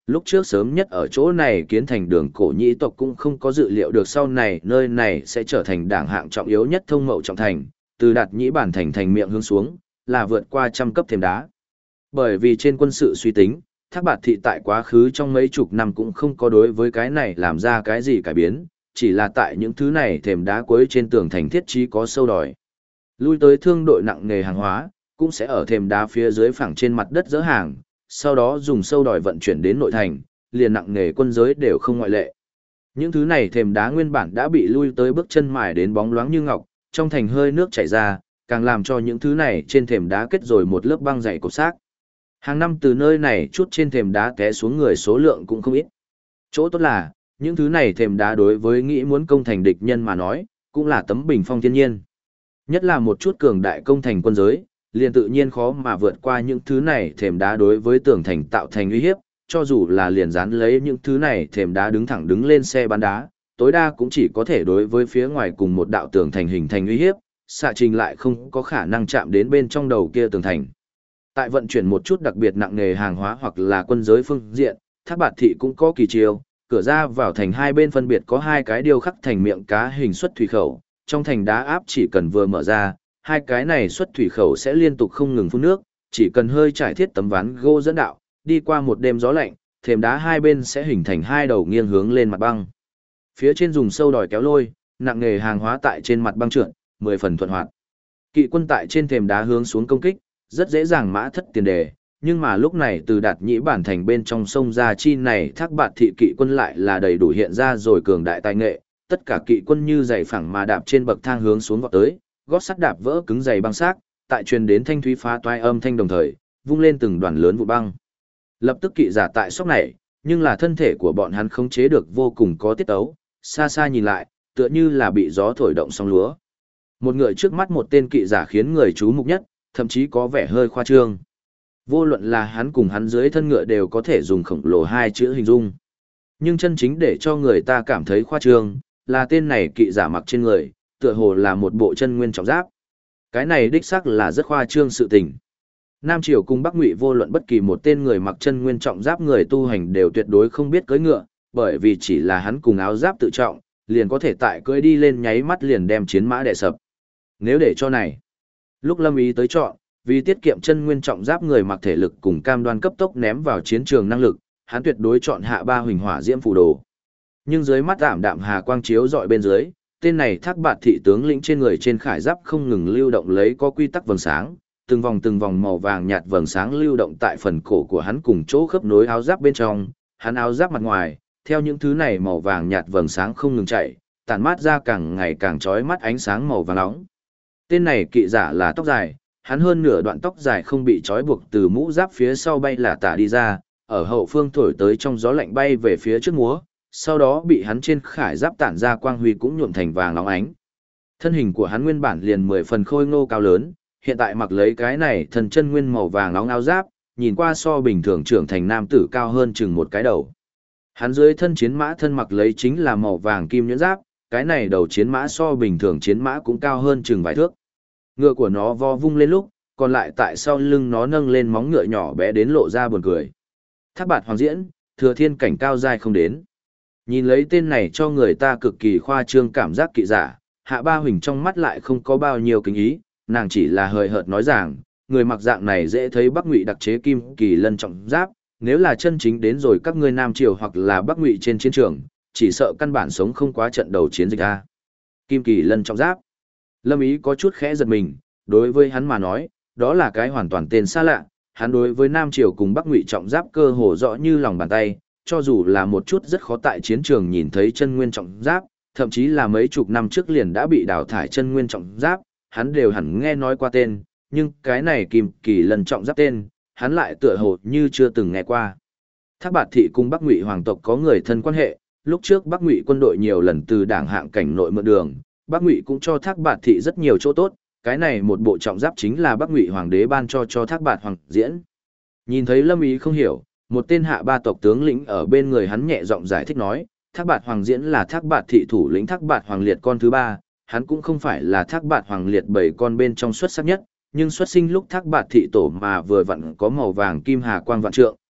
lúc trước sớm nhất ở chỗ này kiến thành đường cổ nhĩ tộc cũng không có dự liệu được sau này nơi này sẽ trở thành đảng hạng trọng yếu nhất thông mậu trọng thành, từ Đạt Nhĩ bản thành miệng hướng xuống, là vượt qua trăm cấp thềm đá. Bởi vì trên quân sự suy tính, Thác Bạt Thị tại quá khứ trong mấy chục năm cũng không có đối với cái này làm ra cái gì cải biến, chỉ là tại những thứ này thềm đá cuối trên tường thành thiết trí có sâu đòi. Lui tới thương đội nặng nghề hàng hóa, cũng sẽ ở thềm đá phía dưới phẳng trên mặt đất dỡ hàng, sau đó dùng sâu đòi vận chuyển đến nội thành, liền nặng nghề quân giới đều không ngoại lệ. Những thứ này thềm đá nguyên bản đã bị lui tới bước chân mài đến bóng loáng như ngọc, trong thành hơi nước chảy ra, càng làm cho những thứ này trên thềm đá kết rồi một lớp băng dày cột xác. Hàng năm từ nơi này chút trên thềm đá té xuống người số lượng cũng không ít. Chỗ tốt là, những thứ này thềm đá đối với nghĩ muốn công thành địch nhân mà nói, cũng là tấm bình phong thiên nhiên. Nhất là một chút cường đại công thành quân giới, liền tự nhiên khó mà vượt qua những thứ này thềm đá đối với tường thành tạo thành uy hiếp, cho dù là liền dán lấy những thứ này thềm đá đứng thẳng đứng lên xe bắn đá, tối đa cũng chỉ có thể đối với phía ngoài cùng một đạo tường thành hình thành uy hiếp, xạ trình lại không có khả năng chạm đến bên trong đầu kia tường thành. Tại vận chuyển một chút đặc biệt nặng nghề hàng hóa hoặc là quân giới phương diện, Thác Bạt Thị cũng có kỳ chiêu, cửa ra vào thành hai bên phân biệt có hai cái điêu khắc thành miệng cá hình xuất thủy khẩu, trong thành đá áp chỉ cần vừa mở ra, hai cái này xuất thủy khẩu sẽ liên tục không ngừng phun nước, chỉ cần hơi trải thiết tấm ván gỗ dẫn đạo, đi qua một đêm gió lạnh, thềm đá hai bên sẽ hình thành hai đầu nghiêng hướng lên mặt băng. Phía trên dùng sâu đòi kéo lôi, nặng nghề hàng hóa tại trên mặt băng trượt, 10 phần thuận hoạt. Kỵ quân tại trên thềm đá hướng xuống công kích, rất dễ dàng mã thất tiền đề, nhưng mà lúc này từ Đạt Nhĩ bản thành bên trong sông ra chi này Thác Bạt Thị kỵ quân lại là đầy đủ hiện ra rồi cường đại tài nghệ, tất cả kỵ quân như giày phẳng mà đạp trên bậc thang hướng xuống vọt tới, gót sắt đạp vỡ cứng giày băng xác, tại truyền đến thanh thúy phá toái âm thanh đồng thời, vung lên từng đoàn lớn vụ băng. Lập tức kỵ giả tại sốc này, nhưng là thân thể của bọn hắn khống chế được vô cùng có tiết tấu, xa xa nhìn lại, tựa như là bị gió thổi động sóng lúa. Một người trước mắt một tên kỵ giả khiến người chú mục nhất, thậm chí có vẻ hơi khoa trương. Vô luận là hắn cùng hắn dưới thân ngựa đều có thể dùng khổng lồ hai chữ hình dung. Nhưng chân chính để cho người ta cảm thấy khoa trương, là tên này kỵ giả mặc trên người, tựa hồ là một bộ chân nguyên trọng giáp. Cái này đích xác là rất khoa trương sự tình. Nam Triều cùng Bắc Ngụy vô luận bất kỳ một tên người mặc chân nguyên trọng giáp người tu hành đều tuyệt đối không biết cưỡi ngựa, bởi vì chỉ là hắn cùng áo giáp tự trọng, liền có thể tại cưỡi đi lên nháy mắt liền đem chiến mã đè sập. Nếu để cho này, lúc Lâm Ý tới chọn, vì tiết kiệm chân nguyên trọng giáp người mặc thể lực cùng cam đoan cấp tốc ném vào chiến trường năng lực, hắn tuyệt đối chọn hạ ba huỳnh hỏa diễm phù đồ. Nhưng dưới mắt ảm đạm hà quang chiếu dọi bên dưới, tên này Thác Bạt Thị tướng lĩnh trên người trên khải giáp không ngừng lưu động lấy có quy tắc vầng sáng, từng vòng màu vàng nhạt vầng sáng lưu động tại phần cổ của hắn cùng chỗ khớp nối áo giáp bên trong, hắn áo giáp mặt ngoài, theo những thứ này màu vàng nhạt vầng sáng không ngừng chạy, tản mát ra càng ngày càng chói mắt ánh sáng màu vàng nóng. Tên này kỵ giả là tóc dài, hắn hơn nửa đoạn tóc dài không bị trói buộc từ mũ giáp phía sau bay là tả đi ra, ở hậu phương thổi tới trong gió lạnh bay về phía trước múa, sau đó bị hắn trên khải giáp tản ra quang huy cũng nhuộm thành vàng óng ánh. Thân hình của hắn nguyên bản liền 10 phần khôi ngô cao lớn, hiện tại mặc lấy cái này thần chân nguyên màu vàng óng áo giáp, nhìn qua so bình thường trưởng thành nam tử cao hơn chừng một cái đầu. Hắn dưới thân chiến mã thân mặc lấy chính là màu vàng kim nhuyễn giáp, cái này đầu chiến mã so bình thường chiến mã cũng cao hơn chừng vài thước. Ngựa của nó vo vung lên lúc, còn lại tại sau lưng nó nâng lên móng ngựa nhỏ bé đến lộ ra buồn cười. Thác Bạt Hoàng diễn, thừa thiên cảnh cao dai không đến. Nhìn lấy tên này cho người ta cực kỳ khoa trương cảm giác kỵ giả, Hạ Ba Huỳnh trong mắt lại không có bao nhiêu kính ý, nàng chỉ là hời hợt nói rằng, người mặc dạng này dễ thấy Bắc Ngụy đặc chế kim kỳ lân trọng giáp, nếu là chân chính đến rồi các ngươi Nam Triều hoặc là Bắc Ngụy trên chiến trường, chỉ sợ căn bản sống không quá trận đầu chiến dịch a. Kim kỳ lân trọng giáp. Lâm Ý có chút khẽ giật mình, đối với hắn mà nói, đó là cái hoàn toàn tên xa lạ, hắn đối với Nam Triều cùng Bắc Ngụy trọng giáp cơ hồ rõ như lòng bàn tay, cho dù là một chút rất khó tại chiến trường nhìn thấy chân nguyên trọng giáp, thậm chí là mấy chục năm trước liền đã bị đào thải chân nguyên trọng giáp, hắn đều hẳn nghe nói qua tên, nhưng cái này kim kỳ lân trọng giáp tên, hắn lại tựa hồ như chưa từng nghe qua. Thác Bạt Thị cùng Bắc Ngụy hoàng tộc có người thân quan hệ, lúc trước Bắc Ngụy quân đội nhiều lần từ đảng hạng cảnh nội mượn đường, Bắc Ngụy cũng cho Thác Bạt Thị rất nhiều chỗ tốt, cái này một bộ trọng giáp chính là Bắc Ngụy hoàng đế ban cho Thác Bạt Hoàng diễn. Nhìn thấy Lâm Ý không hiểu, một tên Hạ Ba tộc tướng lĩnh ở bên người hắn nhẹ giọng giải thích nói, Thác Bạt Hoàng diễn là Thác Bạt Thị thủ lĩnh Thác Bạt Hoàng liệt con thứ ba, hắn cũng không phải là Thác Bạt Hoàng liệt 7 con bên trong xuất sắc nhất, nhưng xuất sinh lúc Thác Bạt Thị tổ mà vừa vặn có màu vàng kim hà quang vạn trượng,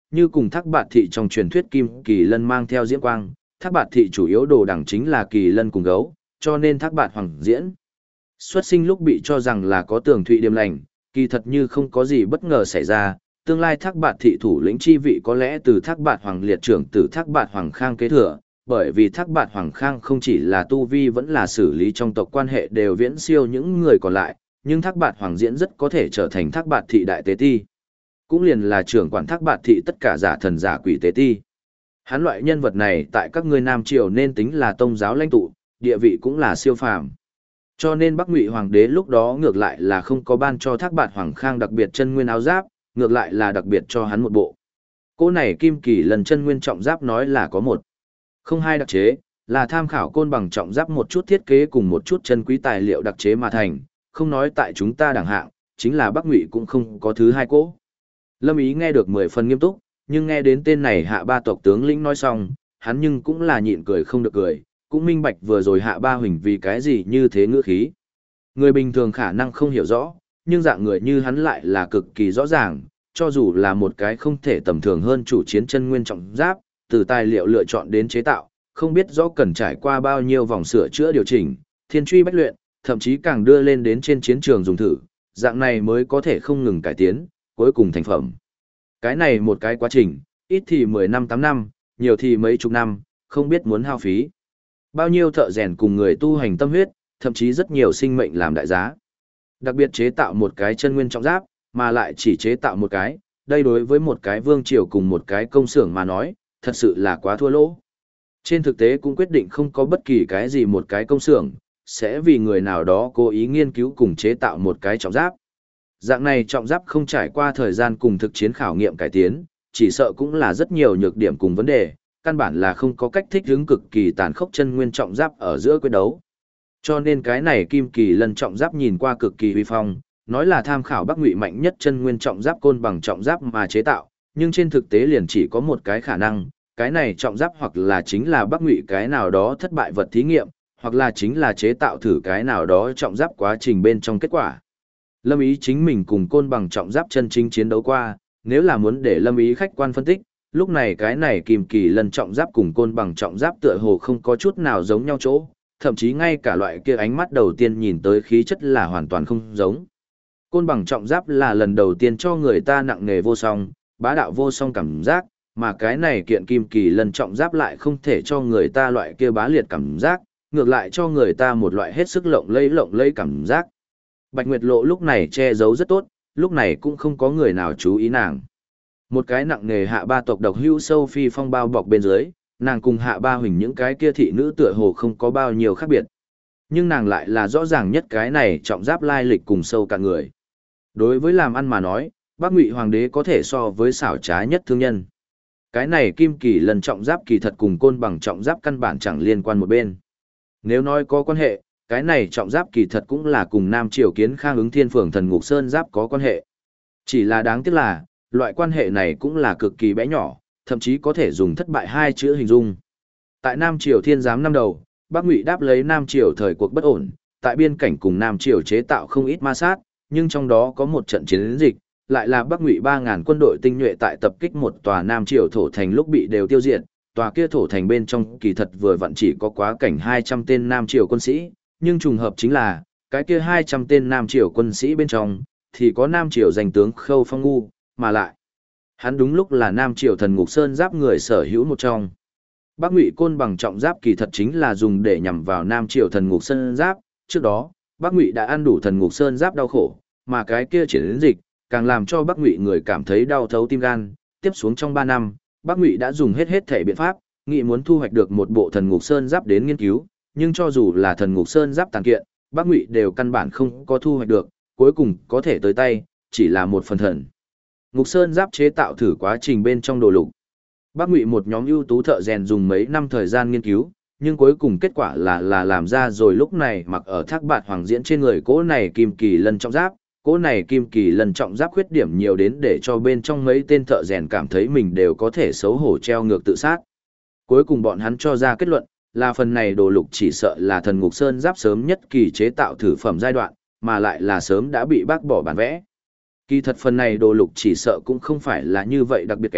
như cùng Thác Bạt thị trong truyền thuyết kim kỳ lân mang theo diễm quang, Thác Bạt thị chủ yếu đồ đẳng chính là kỳ lân cùng gấu, cho nên Thác Bạt hoàng diễn. Xuất sinh lúc bị cho rằng là có tường thụy điềm lành, kỳ thật như không có gì bất ngờ xảy ra, tương lai Thác Bạt thị thủ lĩnh chi vị có lẽ từ Thác Bạt hoàng liệt trưởng từ Thác Bạt hoàng khang kế thừa, bởi vì Thác Bạt hoàng khang không chỉ là tu vi vẫn là xử lý trong tộc quan hệ đều viễn siêu những người còn lại, nhưng Thác Bạt hoàng diễn rất có thể trở thành Thác Bạt thị đại tế ti, cũng liền là trưởng quản Thác Bạt thị tất cả giả thần giả quỷ tế ti. Hắn loại nhân vật này tại các ngươi Nam Triều nên tính là tông giáo lãnh tụ, địa vị cũng là siêu phàm. Cho nên Bắc Ngụy hoàng đế lúc đó ngược lại là không có ban cho Thác Bạt hoàng khang đặc biệt chân nguyên áo giáp, ngược lại là đặc biệt cho hắn một bộ. Cô này kim kỳ lần chân nguyên trọng giáp nói là có một, không hai đặc chế, là tham khảo côn bằng trọng giáp một chút thiết kế cùng một chút chân quý tài liệu đặc chế mà thành, không nói tại chúng ta đẳng hạng, chính là Bắc Ngụy cũng không có thứ hai cỗ. Lâm Ý nghe được 10 phần nghiêm túc, nhưng nghe đến tên này Hạ Ba tộc tướng lĩnh nói xong, hắn nhưng cũng là nhịn cười không được cười, cũng minh bạch vừa rồi Hạ Ba huỳnh vì cái gì như thế ngữ khí. Người bình thường khả năng không hiểu rõ, nhưng dạng người như hắn lại là cực kỳ rõ ràng, cho dù là một cái không thể tầm thường hơn chủ chiến chân nguyên trọng giáp, từ tài liệu lựa chọn đến chế tạo, không biết rõ cần trải qua bao nhiêu vòng sửa chữa điều chỉnh, thiên truy bách luyện, thậm chí càng đưa lên đến trên chiến trường dùng thử, dạng này mới có thể không ngừng cải tiến, cuối cùng thành phẩm. Cái này một cái quá trình, ít thì 10 năm 8 năm, nhiều thì mấy chục năm, không biết muốn hao phí. Bao nhiêu thợ rèn cùng người tu hành tâm huyết, thậm chí rất nhiều sinh mệnh làm đại giá. Đặc biệt chế tạo một cái chân nguyên trọng giáp, mà lại chỉ chế tạo một cái, đây đối với một cái vương triều cùng một cái công xưởng mà nói, thật sự là quá thua lỗ. Trên thực tế cũng quyết định không có bất kỳ cái gì một cái công xưởng, sẽ vì người nào đó cố ý nghiên cứu cùng chế tạo một cái trọng giáp. Dạng này trọng giáp không trải qua thời gian cùng thực chiến khảo nghiệm cải tiến, chỉ sợ cũng là rất nhiều nhược điểm cùng vấn đề, căn bản là không có cách thích ứng cực kỳ tàn khốc chân nguyên trọng giáp ở giữa quyết đấu. Cho nên cái này kim kỳ lân trọng giáp nhìn qua cực kỳ uy phong, nói là tham khảo Bắc Ngụy mạnh nhất chân nguyên trọng giáp côn bằng trọng giáp mà chế tạo, nhưng trên thực tế liền chỉ có một cái khả năng, cái này trọng giáp hoặc là chính là Bắc Ngụy cái nào đó thất bại vật thí nghiệm, hoặc là chính là chế tạo thử cái nào đó trọng giáp quá trình bên trong kết quả. Lâm Ý chính mình cùng côn bằng trọng giáp chân chính chiến đấu qua, nếu là muốn để Lâm Ý khách quan phân tích, lúc này cái này kim kỳ lân trọng giáp cùng côn bằng trọng giáp tựa hồ không có chút nào giống nhau chỗ, thậm chí ngay cả loại kia ánh mắt đầu tiên nhìn tới khí chất là hoàn toàn không giống. Côn bằng trọng giáp là lần đầu tiên cho người ta nặng nề vô song, bá đạo vô song cảm giác, mà cái này kiện kim kỳ lân trọng giáp lại không thể cho người ta loại kia bá liệt cảm giác, ngược lại cho người ta một loại hết sức lộng lẫy cảm giác. Bạch Nguyệt Lộ lúc này che giấu rất tốt, lúc này cũng không có người nào chú ý nàng. Một cái nặng nề Hạ Ba tộc độc hữu sâu phi phong bao bọc bên dưới, nàng cùng Hạ Ba huỳnh những cái kia thị nữ tựa hồ không có bao nhiêu khác biệt. Nhưng nàng lại là rõ ràng nhất cái này trọng giáp lai lịch cùng sâu cả người. Đối với làm ăn mà nói, Bắc Ngụy hoàng đế có thể so với xảo trá nhất thương nhân. Cái này kim kỳ lần trọng giáp kỳ thật cùng côn bằng trọng giáp căn bản chẳng liên quan một bên. Nếu nói có quan hệ, cái này trọng giáp kỳ thật cũng là cùng Nam Triều Kiến Khang ứng Thiên Phường Thần Ngục Sơn giáp có quan hệ. Chỉ là đáng tiếc là, loại quan hệ này cũng là cực kỳ bé nhỏ, thậm chí có thể dùng thất bại hai chữ hình dung. Tại Nam Triều Thiên giám năm đầu, Bắc Ngụy đáp lấy Nam Triều thời cuộc bất ổn, tại biên cảnh cùng Nam Triều chế tạo không ít ma sát, nhưng trong đó có một trận chiến dịch, lại là Bắc Ngụy 3.000 quân đội tinh nhuệ tại tập kích một tòa Nam Triều thổ thành lúc bị đều tiêu diệt, tòa kia thổ thành bên trong kỳ thật vừa vặn chỉ có quá cảnh 200 tên Nam Triều quân sĩ, nhưng trùng hợp chính là, cái kia 200 tên Nam Triều quân sĩ bên trong, thì có Nam Triều danh tướng Khâu Phong Ngu, mà lại, hắn đúng lúc là Nam Triều Thần Ngục Sơn giáp người sở hữu một trong. Bắc Ngụy côn bằng trọng giáp kỳ thật chính là dùng để nhằm vào Nam Triều Thần Ngục Sơn giáp, trước đó, Bắc Ngụy đã ăn đủ Thần Ngục Sơn giáp đau khổ, mà cái kia chiến dịch, càng làm cho Bắc Ngụy người cảm thấy đau thấu tim gan, tiếp xuống trong 3 năm, Bắc Ngụy đã dùng hết thể biện pháp, nghị muốn thu hoạch được một bộ Thần Ngục Sơn giáp đến nghiên cứu, nhưng cho dù là Thần Ngục Sơn giáp tàn kiện, Bắc Ngụy đều căn bản không có thu hoạch được, cuối cùng có thể tới tay, chỉ là một phần Thần Ngục Sơn giáp chế tạo thử quá trình bên trong đồ lục. Bắc Ngụy một nhóm ưu tú thợ rèn dùng mấy năm thời gian nghiên cứu, nhưng cuối cùng kết quả là làm ra rồi lúc này mặc ở Thác Bạt Hoàng Diễn trên người cỗ này kim kỳ lân trọng giáp, cỗ này kim kỳ lân trọng giáp khuyết điểm nhiều đến để cho bên trong mấy tên thợ rèn cảm thấy mình đều có thể xấu hổ treo ngược tự sát. Cuối cùng bọn hắn cho ra kết luận, là phần này đồ lục chỉ sợ là Thần Ngục Sơn giáp sớm nhất kỳ chế tạo thử phẩm giai đoạn, mà lại là sớm đã bị bác bỏ bản vẽ. Kỳ thật phần này đồ lục chỉ sợ cũng không phải là như vậy đặc biệt kém,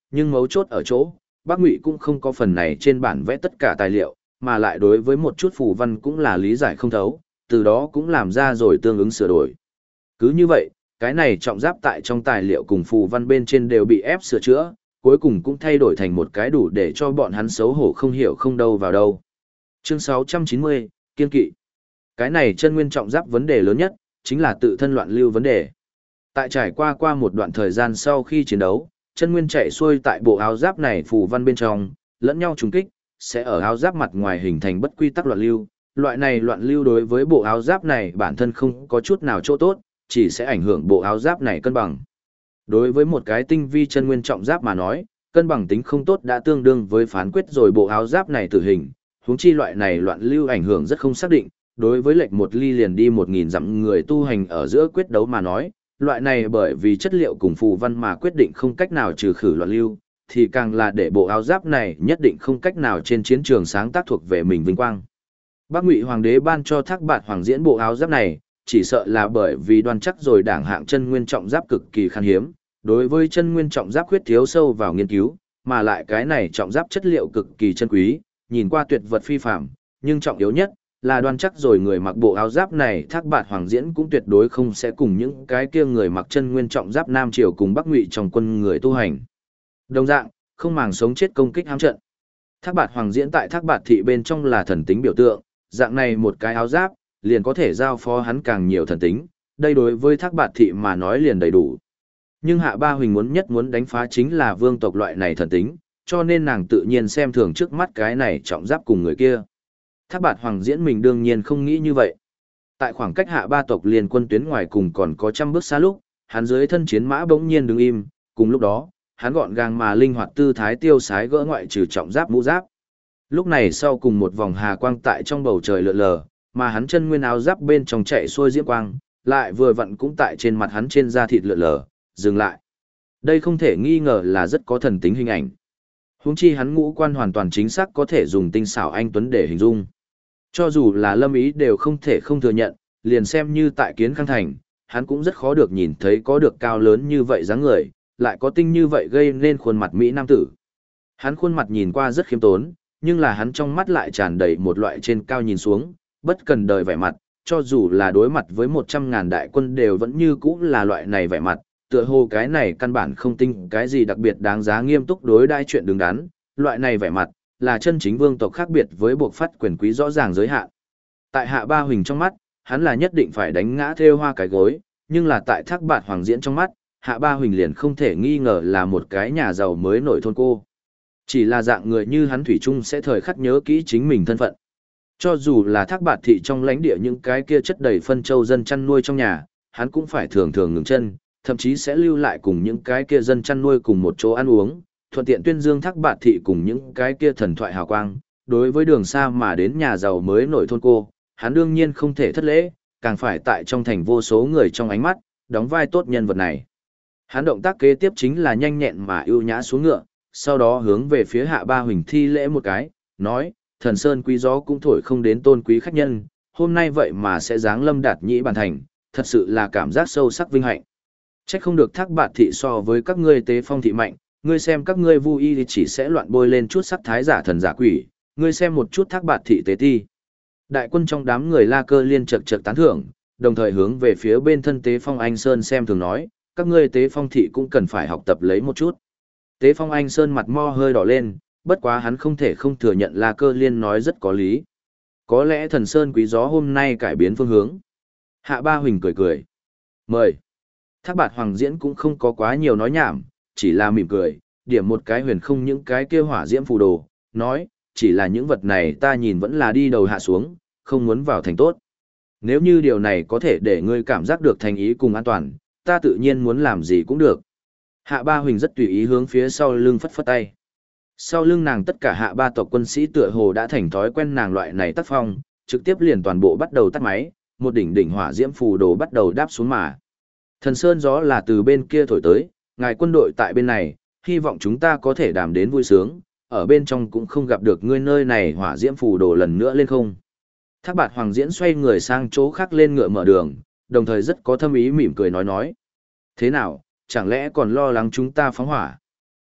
nhưng mấu chốt ở chỗ, Bác Ngụy cũng không có phần này trên bản vẽ tất cả tài liệu, mà lại đối với một chút phù văn cũng là lý giải không thấu, từ đó cũng làm ra rồi tương ứng sửa đổi. Cứ như vậy, cái này trọng giáp tại trong tài liệu cùng phù văn bên trên đều bị ép sửa chữa, cuối cùng cũng thay đổi thành một cái đủ để cho bọn hắn xấu hổ không hiểu không đâu vào đâu. Chương 690, Kiên kỵ. Cái này chân nguyên trọng giáp vấn đề lớn nhất, chính là tự thân loạn lưu vấn đề. Tại trải qua một đoạn thời gian sau khi chiến đấu, chân nguyên chạy xuôi tại bộ áo giáp này phù văn bên trong, lẫn nhau trùng kích, sẽ ở áo giáp mặt ngoài hình thành bất quy tắc loạn lưu. Loại này loạn lưu đối với bộ áo giáp này bản thân không có chút nào chỗ tốt, chỉ sẽ ảnh hưởng bộ áo giáp này cân bằng. Đối với một cái tinh vi chân nguyên trọng giáp mà nói, cân bằng tính không tốt đã tương đương với phán quyết rồi bộ áo giáp này tử hình, huống chi loại này loạn lưu ảnh hưởng rất không xác định, đối với lệch một ly liền đi 1000 dặm người tu hành ở giữa quyết đấu mà nói, loại này bởi vì chất liệu cùng phù văn mà quyết định không cách nào trừ khử loạn lưu, thì càng là để bộ áo giáp này nhất định không cách nào trên chiến trường sáng tác thuộc về mình vinh quang. Bắc Ngụy Hoàng đế ban cho Thác Bạt Hoàng diễn bộ áo giáp này, chỉ sợ là bởi vì đoan chắc rồi đảng hạng chân nguyên trọng giáp cực kỳ khan hiếm, đối với chân nguyên trọng giáp khuyết thiếu sâu vào nghiên cứu, mà lại cái này trọng giáp chất liệu cực kỳ chân quý, nhìn qua tuyệt vật phi phàm, nhưng trọng yếu nhất là đoan chắc rồi người mặc bộ áo giáp này Thác Bạt Hoàng diễn cũng tuyệt đối không sẽ cùng những cái kia người mặc chân nguyên trọng giáp Nam Triều cùng Bắc Ngụy trong quân người tu hành. Đồng dạng, không màng sống chết công kích hãm trận. Thác Bạt Hoàng diễn tại Thác Bạt thị bên trong là thần tính biểu tượng, dạng này một cái áo giáp, liền có thể giao phó hắn càng nhiều thần tính, đây đối với Thác Bạt thị mà nói liền đầy đủ. Nhưng Hạ Ba Huỳnh muốn đánh phá chính là vương tộc loại này thần tính, cho nên nàng tự nhiên xem thường trước mắt cái này trọng giáp cùng người kia. Thác Bạt Hoàng diễn mình đương nhiên không nghĩ như vậy. Tại khoảng cách Hạ Ba tộc liên quân tuyến ngoài cùng còn có trăm bước xa lúc, hắn dưới thân chiến mã bỗng nhiên đứng im, cùng lúc đó, hắn gọn gàng mà linh hoạt tư thái tiêu sái gỡ ngoại trừ trọng giáp mũ giáp. Lúc này sau cùng một vòng hà quang tại trong bầu trời lượn lờ, mà hắn chân nguyên áo giáp bên trong chạy xuôi diễm quang, lại vừa vặn cũng tại trên mặt hắn trên da thịt lượn lờ, dừng lại. Đây không thể nghi ngờ là rất có thần tính hình ảnh. Huống chi hắn ngũ quan hoàn toàn chính xác có thể dùng tinh xảo anh tuấn để hình dung. Cho dù là Lâm Ý đều không thể không thừa nhận, liền xem như tại Kiến Khang Thành, hắn cũng rất khó được nhìn thấy có được cao lớn như vậy dáng người, lại có tinh như vậy gây nên khuôn mặt Mỹ Nam tử. Hắn khuôn mặt nhìn qua rất khiêm tốn, nhưng là hắn trong mắt lại tràn đầy một loại trên cao nhìn xuống, bất cần đời vẻ mặt, cho dù là đối mặt với 100.000 đại quân đều vẫn như cũ là loại này vẻ mặt, tựa hồ cái này căn bản không tinh cái gì đặc biệt đáng giá nghiêm túc đối đãi chuyện đứng đắn, loại này vẻ mặt, là chân chính vương tộc khác biệt với buộc phát quyền quý rõ ràng giới hạn. Tại Hạ Ba Huỳnh trong mắt, hắn là nhất định phải đánh ngã thêu hoa cái gối, nhưng là tại Thác Bạt Hoàng diễn trong mắt, Hạ Ba Huỳnh liền không thể nghi ngờ là một cái nhà giàu mới nổi thôn cô. Chỉ là dạng người như hắn thủy chung sẽ thời khắc nhớ kỹ chính mình thân phận. Cho dù là Thác Bạt thị trong lãnh địa những cái kia chất đầy phân châu dân chăn nuôi trong nhà, hắn cũng phải thường thường ngừng chân, thậm chí sẽ lưu lại cùng những cái kia dân chăn nuôi cùng một chỗ ăn uống, thuận tiện tuyên dương Thác Bạt thị cùng những cái kia thần thoại hào quang. Đối với đường xa mà đến nhà giàu mới nổi thôn cô, hắn đương nhiên không thể thất lễ, càng phải tại trong thành vô số người trong ánh mắt, đóng vai tốt nhân vật này. Hắn động tác kế tiếp chính là nhanh nhẹn mà ưu nhã xuống ngựa, sau đó hướng về phía Hạ Ba Huỳnh thi lễ một cái, nói, thần sơn quý gió cũng thổi không đến tôn quý khách nhân, hôm nay vậy mà sẽ giáng lâm đạt nhĩ bàn thành, thật sự là cảm giác sâu sắc vinh hạnh. Trách không được Thác Bạt thị so với các ngươi Tế Phong thị mạnh, ngươi xem các ngươi Vu Y thì chỉ sẽ loạn bôi lên chút sắc thái giả thần giả quỷ, ngươi xem một chút Thác Bạt thị tế ti. Đại quân trong đám người La Cơ Liên chậc chậc tán thưởng, đồng thời hướng về phía bên thân Tế Phong Anh Sơn xem thường nói, các ngươi Tế Phong thị cũng cần phải học tập lấy một chút. Tế Phong Anh Sơn mặt mo hơi đỏ lên, bất quá hắn không thể không thừa nhận La Cơ Liên nói rất có lý. Có lẽ thần sơn quý gió hôm nay cải biến phương hướng. Hạ Ba Huỳnh cười cười. Mời. Thác Bạt Hoàng diễn cũng không có quá nhiều nói nhảm, chỉ là mỉm cười, điểm một cái huyền không những cái kia hỏa diễm phù đồ, nói, chỉ là những vật này ta nhìn vẫn là đi đầu hạ xuống, không muốn vào thành tốt. Nếu như điều này có thể để ngươi cảm giác được thành ý cùng an toàn, ta tự nhiên muốn làm gì cũng được. Hạ Ba Huỳnh rất tùy ý hướng phía sau lưng phất phất tay. Sau lưng nàng tất cả Hạ Ba tộc quân sĩ tựa hồ đã thành thói quen nàng loại này tác phong, trực tiếp liền toàn bộ bắt đầu tắt máy, một đỉnh đỉnh hỏa diễm phù đồ bắt đầu đáp xuống mà. Thần sơn gió là từ bên kia thổi tới, ngài quân đội tại bên này, hy vọng chúng ta có thể đàm đến vui sướng, ở bên trong cũng không gặp được ngươi nơi này hỏa diễm phù đồ lần nữa lên không. Thác Bạt Hoàng diễn xoay người sang chỗ khác lên ngựa mở đường, đồng thời rất có thâm ý mỉm cười nói. Thế nào, chẳng lẽ còn lo lắng chúng ta phóng hỏa?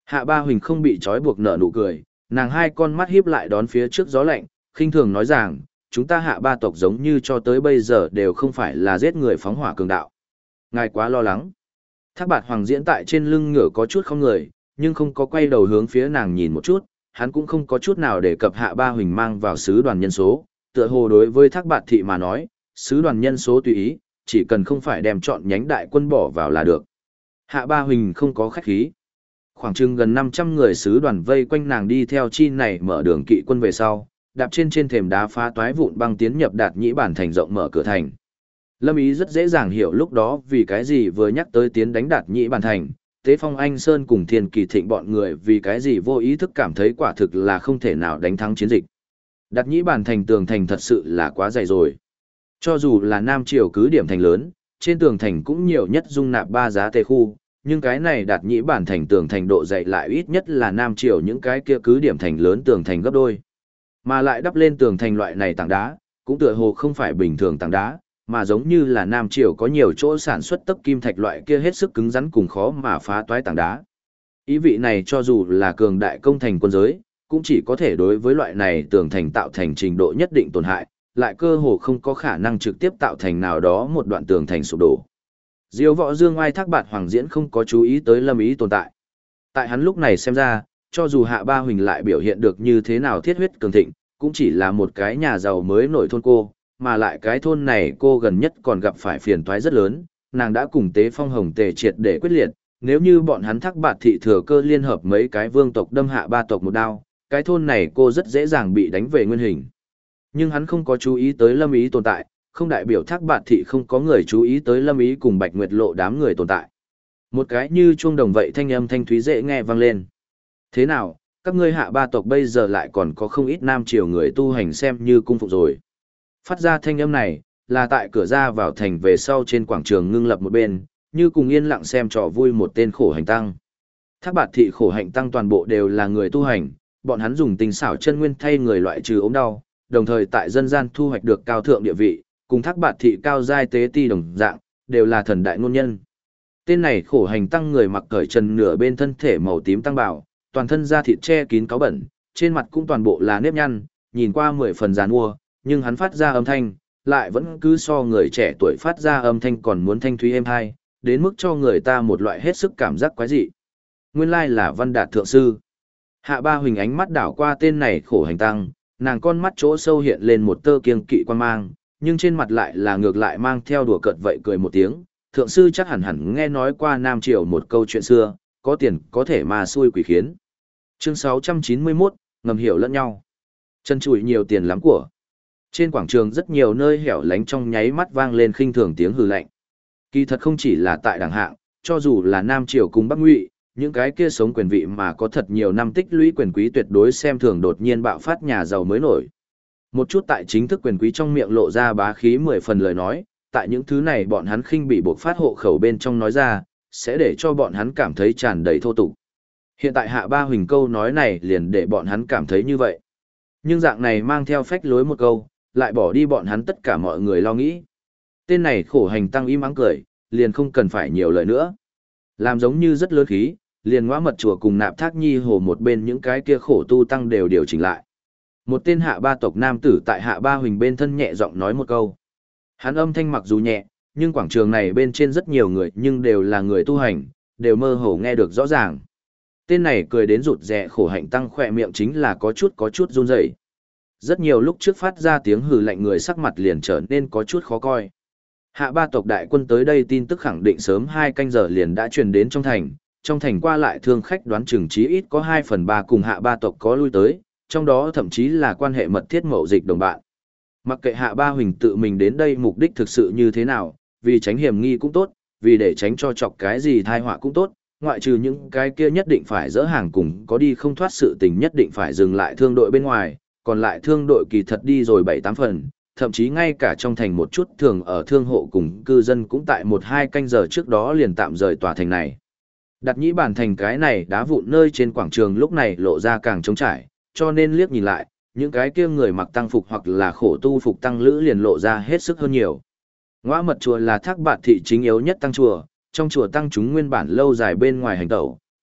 Hạ Ba Huỳnh không bị trói buộc nở nụ cười, nàng hai con mắt híp lại đón phía trước gió lạnh, khinh thường nói rằng, chúng ta Hạ Ba tộc giống như cho tới bây giờ đều không phải là giết người phóng hỏa cường đạo. Ngài quá lo lắng. Thác Bạt Hoàng diễn tại trên lưng ngựa có chút không người, nhưng không có quay đầu hướng phía nàng nhìn một chút, hắn cũng không có chút nào để cập Hạ Ba Huỳnh mang vào sứ đoàn nhân số, tựa hồ đối với Thác Bạt thị mà nói, sứ đoàn nhân số tùy ý, chỉ cần không phải đem chọn nhánh đại quân bỏ vào là được. Hạ Ba Huỳnh không có khách khí. Khoảng chừng gần 500 người sứ đoàn vây quanh nàng đi theo chi này mở đường kỵ quân về sau, đạp trên thềm đá phá toái vụn băng tiến nhập Đạt Nhĩ Bản thành rộng mở cửa thành. Lâm Ý rất dễ dàng hiểu lúc đó vì cái gì vừa nhắc tới tiến đánh Đạt Nhĩ Bản thành, Tế Phong Anh Sơn cùng Thiên Kỳ Thịnh bọn người vì cái gì vô ý thức cảm thấy quả thực là không thể nào đánh thắng chiến dịch. Đạt Nhĩ Bản thành tường thành thật sự là quá dày rồi. Cho dù là Nam Triều cứ điểm thành lớn, trên tường thành cũng nhiều nhất dung nạp 3 giá tề khu, nhưng cái này Đạt Nhĩ Bản thành tường thành độ dày lại ít nhất là Nam Triều những cái kia cứ điểm thành lớn tường thành gấp đôi. Mà lại đắp lên tường thành loại này tảng đá, cũng tựa hồ không phải bình thường tảng đá, mà giống như là Nam Triều có nhiều chỗ sản xuất tấc kim thạch loại kia hết sức cứng rắn cùng khó mà phá toái tảng đá. Ý vị này cho dù là cường đại công thành quân giới, cũng chỉ có thể đối với loại này tường thành tạo thành trình độ nhất định tổn hại, lại cơ hồ không có khả năng trực tiếp tạo thành nào đó một đoạn tường thành sụp đổ. Diêu Võ Dương Oai Thác Bạt Hoàng diễn không có chú ý tới Lâm Ý tồn tại. Tại hắn lúc này xem ra, cho dù Hạ Ba Huỳnh lại biểu hiện được như thế nào thiết huyết cường thịnh, cũng chỉ là một cái nhà giàu mới nổi thôn cô, mà lại cái thôn này cô gần nhất còn gặp phải phiền toái rất lớn, nàng đã cùng Tế Phong Hồng Tề triệt để quyết liệt, nếu như bọn hắn Thác Bạt thị thừa cơ liên hợp mấy cái vương tộc đâm Hạ Ba tộc một đao, cái thôn này cô rất dễ dàng bị đánh về nguyên hình. Nhưng hắn không có chú ý tới Lâm Ý tồn tại, không đại biểu Thác Bạt thị không có người chú ý tới Lâm Ý cùng Bạch Nguyệt Lộ đám người tồn tại. Một cái như chuông đồng vậy thanh âm thanh thúy dễ nghe vang lên. Thế nào, các ngươi Hạ Ba tộc bây giờ lại còn có không ít Nam Triều người tu hành xem như cung phục rồi. Phát ra thanh âm này, là tại cửa ra vào thành về sau trên quảng trường ngưng lập một bên, như cùng yên lặng xem trò vui một tên khổ hành tăng. Thác Bạt thị khổ hạnh tăng toàn bộ đều là người tu hành, bọn hắn dùng tinh xảo chân nguyên thay người loại trừ ốm đau, đồng thời tại dân gian thu hoạch được cao thượng địa vị, cùng Thác Bạt thị cao giai tế ti đồng dạng, đều là thần đại ngôn nhân. Tên này khổ hành tăng người mặc cởi trần nửa bên thân thể màu tím tăng bảo, toàn thân da thịt che kín cáu bẩn, trên mặt cũng toàn bộ là nếp nhăn, nhìn qua 10 phần giàn mua, nhưng hắn phát ra âm thanh, lại vẫn cứ so người trẻ tuổi phát ra âm thanh còn muốn thanh thúy êm hai, đến mức cho người ta một loại hết sức cảm giác quái dị. Nguyên lai là Văn Đạt thượng sư. Hạ Ba Huỳnh ánh mắt đảo qua tên này khổ hành tăng, nàng con mắt chỗ sâu hiện lên một tơ kiêng kỵ quan mang, nhưng trên mặt lại là ngược lại mang theo đùa cợt vậy cười một tiếng. Thượng sư chắc hẳn hẳn nghe nói qua Nam Triều một câu chuyện xưa, có tiền có thể mà xui quỷ khiến. Chương 691, ngầm hiểu lẫn nhau. Chân chùi nhiều tiền lắm của. Trên quảng trường rất nhiều nơi hẻo lánh trong nháy mắt vang lên khinh thường tiếng hừ lạnh. Kỳ thật không chỉ là tại đẳng hạng, cho dù là Nam Triều cùng Bắc Ngụy, những cái kia sống quyền vị mà có thật nhiều năm tích lũy quyền quý tuyệt đối xem thường đột nhiên bạo phát nhà giàu mới nổi. Một chút tại chính thức quyền quý trong miệng lộ ra bá khí 10 phần lời nói, tại những thứ này bọn hắn khinh bị buộc phát hộ khẩu bên trong nói ra, sẽ để cho bọn hắn cảm thấy tràn đầy thô tục. Hiện tại Hạ Ba Huỳnh câu nói này liền để bọn hắn cảm thấy như vậy. Nhưng dạng này mang theo phách lối một câu, lại bỏ đi bọn hắn tất cả mọi người lo nghĩ. Tên này khổ hành tăng im ắng cười, liền không cần phải nhiều lời nữa. Làm giống như rất lớn khí, liền ngõa mật chùa cùng Nạp Thác Nhi hồ một bên những cái kia khổ tu tăng đều điều chỉnh lại. Một tên Hạ Ba tộc nam tử tại Hạ Ba Huỳnh bên thân nhẹ giọng nói một câu. Hắn âm thanh mặc dù nhẹ, nhưng quảng trường này bên trên rất nhiều người nhưng đều là người tu hành, đều mơ hồ nghe được rõ ràng. Tên này cười đến rụt rè khổ hạnh tăng khỏe miệng chính là có chút run rẩy. Rất nhiều lúc trước phát ra tiếng hừ lạnh người sắc mặt liền trở nên có chút khó coi. Hạ Ba tộc đại quân tới đây tin tức khẳng định sớm 2 canh giờ liền đã truyền đến trong thành qua lại thương khách đoán chừng chí ít có 2/3 cùng Hạ Ba tộc có lui tới, trong đó thậm chí là quan hệ mật thiết mậu dịch đồng bạn. Mặc kệ Hạ Ba Huỳnh tự mình đến đây mục đích thực sự như thế nào, vì tránh hiểm nghi cũng tốt, vì để tránh cho chọc cái gì tai họa cũng tốt, ngoại trừ những cái kia nhất định phải dỡ hàng cùng có đi không thoát sự tình nhất định phải dừng lại thương đội bên ngoài, còn lại thương đội kỳ thật đi rồi 7-8 phần, thậm chí ngay cả trong thành một chút thường ở thương hộ cùng cư dân cũng tại 1-2 canh giờ trước đó liền tạm rời tòa thành này. Đặt Nhĩ Bản thành cái này đá vụn nơi trên quảng trường lúc này lộ ra càng trống trải, cho nên liếc nhìn lại, những cái kia người mặc tăng phục hoặc là khổ tu phục tăng lữ liền lộ ra hết sức hơn nhiều. Ngõa mật chùa là Thác Bạt thị chính yếu nhất tăng chùa, trong chùa tăng chúng nguyên bản lâu dài bên ngoài hành tẩu,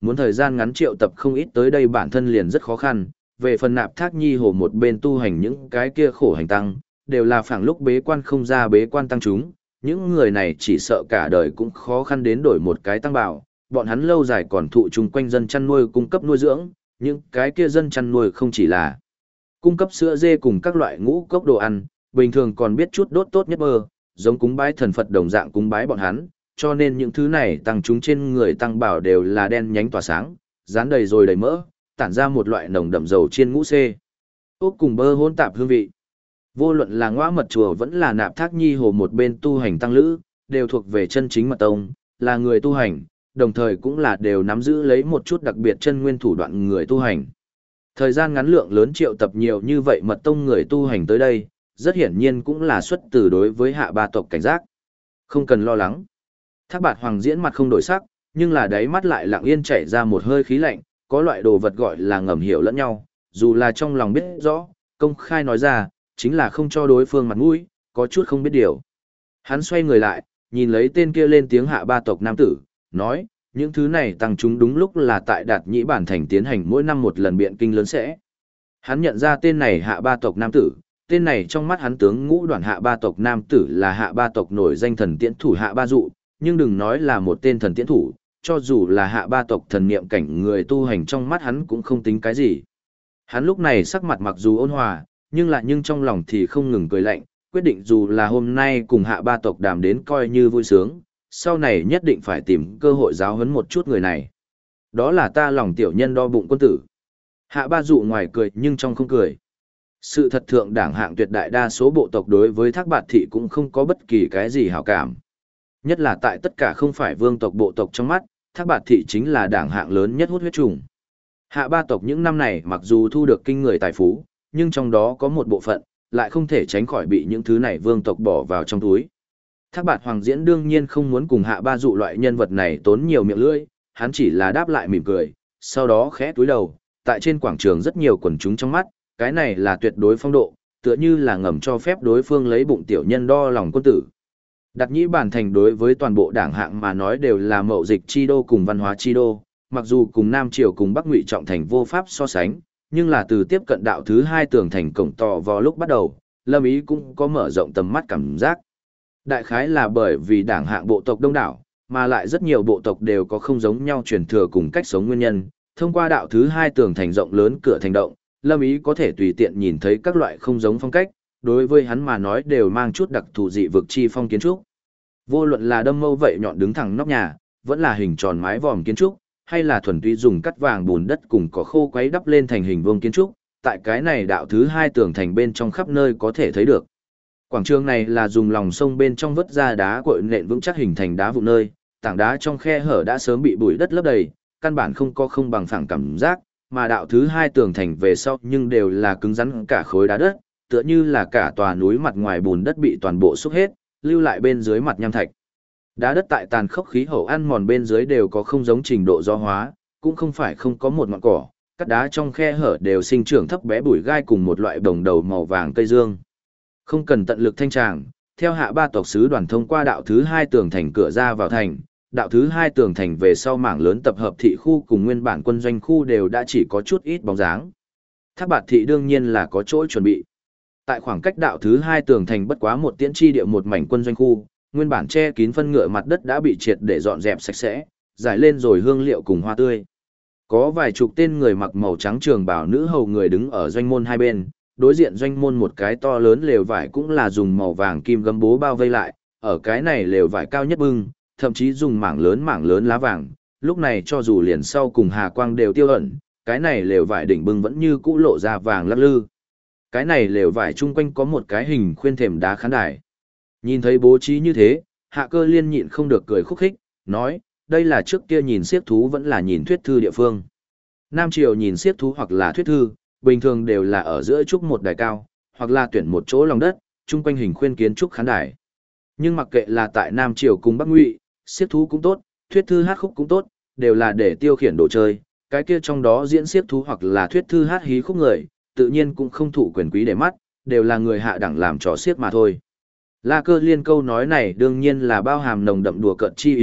muốn thời gian ngắn triệu tập không ít tới đây bản thân liền rất khó khăn, về phần Nạp Thác Nhi Hồ một bên tu hành những cái kia khổ hành tăng, đều là phảng lúc bế quan không ra bế quan tăng chúng, những người này chỉ sợ cả đời cũng khó khăn đến đổi một cái tăng bảo, bọn hắn lâu dài còn thụ chung quanh dân chăn nuôi cung cấp nuôi dưỡng, những cái kia dân chăn nuôi không chỉ là cung cấp sữa dê cùng các loại ngũ cốc đồ ăn, bình thường còn biết chút đốt tốt nhất mơ, giống cúng bái thần Phật đồng dạng cúng bái bọn hắn, cho nên những thứ này tăng chúng trên người tăng bảo đều là đen nhánh tỏa sáng, dán đầy rồi đầy mỡ, tản ra một loại nồng đậm dầu chiên ngũ xê. Ốc cùng bơ hỗn tạp hương vị. Vô luận là Ngõa Mật Chùa vẫn là Nạp Thác Nhi Hồ một bên tu hành tăng lữ, đều thuộc về chân chính mật tông, là người tu hành, đồng thời cũng là đều nắm giữ lấy một chút đặc biệt chân nguyên thủ đoạn người tu hành. Thời gian ngắn lượng lớn triệu tập nhiều như vậy mật tông người tu hành tới đây, rất hiển nhiên cũng là xuất từ đối với hạ ba tộc cảnh giác. Không cần lo lắng. Thác Bạt Hoàng diễn mặt không đổi sắc, nhưng là đáy mắt lại lặng yên chảy ra một hơi khí lạnh, có loại đồ vật gọi là ngầm hiểu lẫn nhau, dù là trong lòng biết rõ, công khai nói ra, chính là không cho đối phương mặt mũi, có chút không biết điều. Hắn xoay người lại, nhìn lấy tên kia lên tiếng hạ ba tộc nam tử, nói, những thứ này tăng chúng đúng lúc là tại Đạt Nhĩ Bản thành tiến hành mỗi năm một lần biện kinh lớn sẽ. Hắn nhận ra tên này hạ ba tộc nam tử, tên này trong mắt hắn tướng ngũ đoàn hạ ba tộc nam tử là hạ ba tộc nổi danh thần tiễn thủ hạ ba dụ, nhưng đừng nói là một tên thần tiễn thủ, cho dù là hạ ba tộc thần niệm cảnh người tu hành trong mắt hắn cũng không tính cái gì. Hắn lúc này sắc mặt mặc dù ôn hòa, nhưng trong lòng thì không ngừng cười lạnh, quyết định dù là hôm nay cùng hạ ba tộc đàm đến coi như vui sướng, sau này nhất định phải tìm cơ hội giáo huấn một chút người này. Đó là ta lòng tiểu nhân đo bụng quân tử. Hạ ba dụ ngoài cười nhưng trong không cười. Sự thật thượng đảng hạng tuyệt đại đa số bộ tộc đối với Thác Bạt Thị cũng không có bất kỳ cái gì hảo cảm. Nhất là tại tất cả không phải vương tộc bộ tộc trong mắt, Thác Bạt Thị chính là đảng hạng lớn nhất hút huyết trùng. Hạ ba tộc những năm này mặc dù thu được kinh người tài phú, nhưng trong đó có một bộ phận, lại không thể tránh khỏi bị những thứ này vương tộc bỏ vào trong túi. Thác Bạt Hoàng diễn đương nhiên không muốn cùng hạ ba dụ loại nhân vật này tốn nhiều miệng lưỡi, hắn chỉ là đáp lại mỉm cười, sau đó khẽ túi đầu, tại trên quảng trường rất nhiều quần chúng trong mắt, cái này là tuyệt đối phong độ, tựa như là ngầm cho phép đối phương lấy bụng tiểu nhân đo lòng quân tử. Đạt Nhĩ Bản thành đối với toàn bộ đảng hạng mà nói đều là mậu dịch chi đô cùng văn hóa chi đô, mặc dù cùng Nam Triều cùng Bắc Ngụy trọng thành vô pháp so sánh, nhưng là từ tiếp cận đạo thứ hai tường thành cổng tò vào lúc bắt đầu, Lâm Ý cũng có mở rộng tầm mắt cảm giác. Đại khái là bởi vì đảng hạng bộ tộc đông đảo, mà lại rất nhiều bộ tộc đều có không giống nhau truyền thừa cùng cách sống nguyên nhân, thông qua đạo thứ hai tường thành rộng lớn cửa thành động, Lâm Ý có thể tùy tiện nhìn thấy các loại không giống phong cách, đối với hắn mà nói đều mang chút đặc thù dị vực chi phong kiến trúc. Vô luận là đâm mâu vậy nhọn đứng thẳng nóc nhà, vẫn là hình tròn mái vòm kiến trúc, hay là thuần túy dùng cắt vàng bùn đất cùng cỏ khô quấy đắp lên thành hình vuông kiến trúc, tại cái này đạo thứ hai tường thành bên trong khắp nơi có thể thấy được. Quảng trường này là dùng lòng sông bên trong vớt ra đá cội nện vững chắc hình thành đá vụn nơi, tảng đá trong khe hở đã sớm bị bụi đất lấp đầy, căn bản không có không bằng phẳng cảm giác, mà đạo thứ hai tường thành về sau nhưng đều là cứng rắn cả khối đá đất, tựa như là cả tòa núi mặt ngoài bùn đất bị toàn bộ xúc hết, lưu lại bên dưới mặt nham thạch. Đá đất tại tàn khốc khí hậu ăn mòn bên dưới đều có không giống trình độ gió hóa, cũng không phải không có một ngọn cỏ, các đá trong khe hở đều sinh trưởng thấp bé bụi gai cùng một loại đồng đầu màu vàng cây dương. Không cần tận lực thanh tràng, theo hạ ba tộc sứ đoàn thông qua đạo thứ hai tường thành cửa ra vào thành, đạo thứ hai tường thành về sau mảng lớn tập hợp thị khu cùng nguyên bản quân doanh khu đều đã chỉ có chút ít bóng dáng. Thác Bạt Thị đương nhiên là có chỗ chuẩn bị. Tại khoảng cách đạo thứ hai tường thành bất quá một tiễn chi địa một mảnh quân doanh khu, nguyên bản che kín phân ngựa mặt đất đã bị triệt để dọn dẹp sạch sẽ, giải lên rồi hương liệu cùng hoa tươi. Có vài chục tên người mặc màu trắng trường bào nữ hầu người đứng ở doanh môn hai bên, đối diện doanh môn một cái to lớn lều vải cũng là dùng màu vàng kim gấm bố bao vây lại, ở cái này lều vải cao nhất bưng, thậm chí dùng mảng lớn lá vàng, lúc này cho dù liền sau cùng hà quang đều tiêu ẩn, cái này lều vải đỉnh bưng vẫn như cũ lộ ra vàng lắc lư. Cái này lều vải chung quanh có một cái hình khuyên thềm đá khán đài. Nhìn thấy bố trí như thế, Hạ Cơ Liên nhịn không được cười khúc khích, nói, đây là trước kia nhìn xiếc thú vẫn là nhìn thuyết thư địa phương. Nam Triều nhìn xiếc thú hoặc là thuyết thư, bình thường đều là ở giữa trúc một đài cao, hoặc là tuyển một chỗ lòng đất, chung quanh hình khuyên kiến trúc khán đài. Nhưng mặc kệ là tại Nam Triều cùng Bắc Ngụy, xiếc thú cũng tốt, thuyết thư hát khúc cũng tốt, đều là để tiêu khiển đồ chơi, cái kia trong đó diễn xiếc thú hoặc là thuyết thư hát hí khúc người, tự nhiên cũng không thụ quyền quý để mắt, đều là người hạ đẳng làm trò xiếc mà thôi. La Cơ Liên câu nói này đương nhiên là bao hàm nồng đậm đùa cợt chi ý,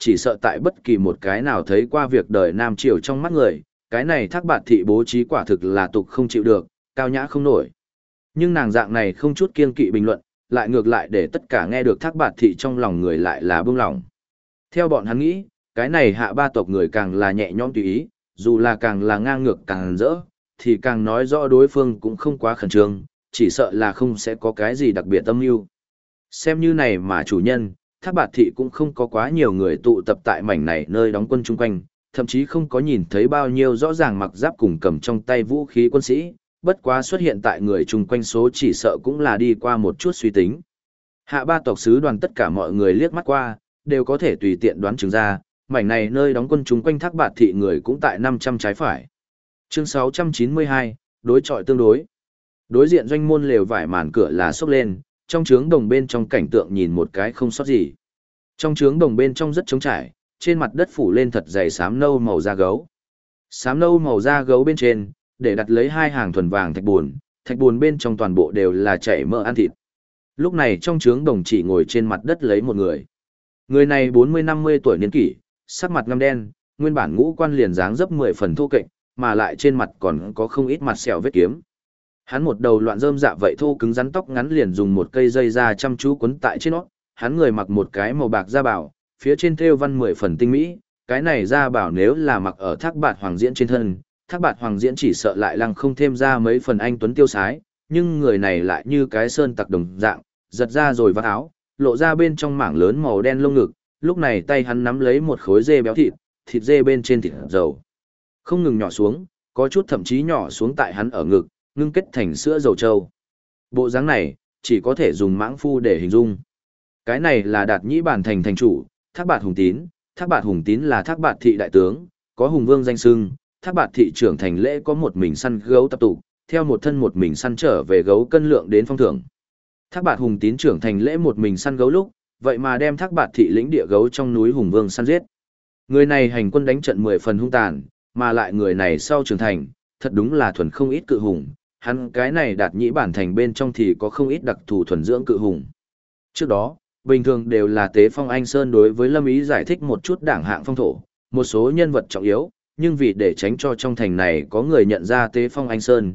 chỉ sợ tại bất kỳ một cái nào thấy qua việc đời Nam Triều trong mắt người, cái này Thác Bạt thị bố trí quả thực là tục không chịu được, cao nhã không nổi. Nhưng nàng dạng này không chút kiêng kỵ bình luận, lại ngược lại để tất cả nghe được Thác Bạt thị trong lòng người lại là bông lòng. Theo bọn hắn nghĩ, cái này Hạ ba tộc người càng là nhẹ nhõm tùy ý, dù là càng là ngang ngược càng rỡ, thì càng nói rõ đối phương cũng không quá khẩn trương, chỉ sợ là không sẽ có cái gì đặc biệt tâm mưu. Xem như này mà chủ nhân, Thác Bạt thị cũng không có quá nhiều người tụ tập tại mảnh này nơi đóng quân chung quanh, thậm chí không có nhìn thấy bao nhiêu rõ ràng mặc giáp cùng cầm trong tay vũ khí quân sĩ, bất quá xuất hiện tại người chung quanh số chỉ sợ cũng là đi qua một chút suy tính. Hạ ba tộc sứ đoàn tất cả mọi người liếc mắt qua, đều có thể tùy tiện đoán chừng ra, mảnh này nơi đóng quân chung quanh Thác Bạt thị người cũng tại 500 trái phải. Chương 692, đối chọi tương đối. Đối diện doanh môn lều vải màn cửa là xốc lên, trong trướng đồng bên trong cảnh tượng nhìn một cái không sót gì. Trong trướng đồng bên trong rất trống trải, trên mặt đất phủ lên thật dày xám nâu màu da gấu. Xám nâu màu da gấu bên trên, để đặt lấy hai hàng thuần vàng thạch buồn bên trong toàn bộ đều là chảy mỡ ăn thịt. Lúc này trong trướng đồng chỉ ngồi trên mặt đất lấy một người. Người này 40-50 tuổi niên kỷ, sắc mặt ngăm đen, nguyên bản ngũ quan liền dáng dấp 10 phần thô kệch, mà lại trên mặt còn có không ít mặt sẹo vết kiếm. Hắn một đầu loạn rơm dạ vậy thô cứng rắn tóc ngắn liền dùng một cây dây da chăm chú quấn tại trên nó. Hắn người mặc một cái màu bạc da bảo, phía trên thêu văn 10 phần tinh mỹ, cái này da bảo nếu là mặc ở Thác Bạt Hoàng Diễn trên thân, Thác Bạt Hoàng Diễn chỉ sợ lại lăng không thêm ra mấy phần anh tuấn tiêu sái, nhưng người này lại như cái sơn tặc đồng dạng, giật ra rồi vắt áo, lộ ra bên trong mảng lớn màu đen lông ngực, lúc này tay hắn nắm lấy một khối dê béo thịt dê bên trên thịt dầu. Không ngừng nhỏ xuống, có chút thậm chí nhỏ xuống tại hắn ở ngực, ngưng kết thành sữa dầu trâu. Bộ dáng này, chỉ có thể dùng mãng phu để hình dung. Cái này là Đạt Nhĩ Bản thành thành chủ, Thác Bạt Hùng Tín. Thác Bạt Hùng Tín là Thác Bạt thị đại tướng, có hùng vương danh xưng. Thác Bạt thị trưởng thành lễ có một mình săn gấu tập tụ, theo một thân một mình săn trở về gấu cân lượng đến phong thưởng. Thác Bạt Hùng Tín trưởng thành lễ một mình săn gấu lúc, vậy mà đem Thác Bạt thị lĩnh địa gấu trong núi hùng vương săn giết. Người này hành quân đánh trận 10 phần hung tàn, mà lại người này sau trưởng thành, thật đúng là thuần không ít cự hùng. Hắn cái này Đạt Nhĩ Bản thành bên trong thì có không ít đặc thù thuần dưỡng cự hùng. Trước đó, bình thường đều là Tế Phong Anh Sơn đối với Lâm Ý giải thích một chút đảng hạng phong thổ, một số nhân vật trọng yếu, nhưng vì để tránh cho trong thành này có người nhận ra Tế Phong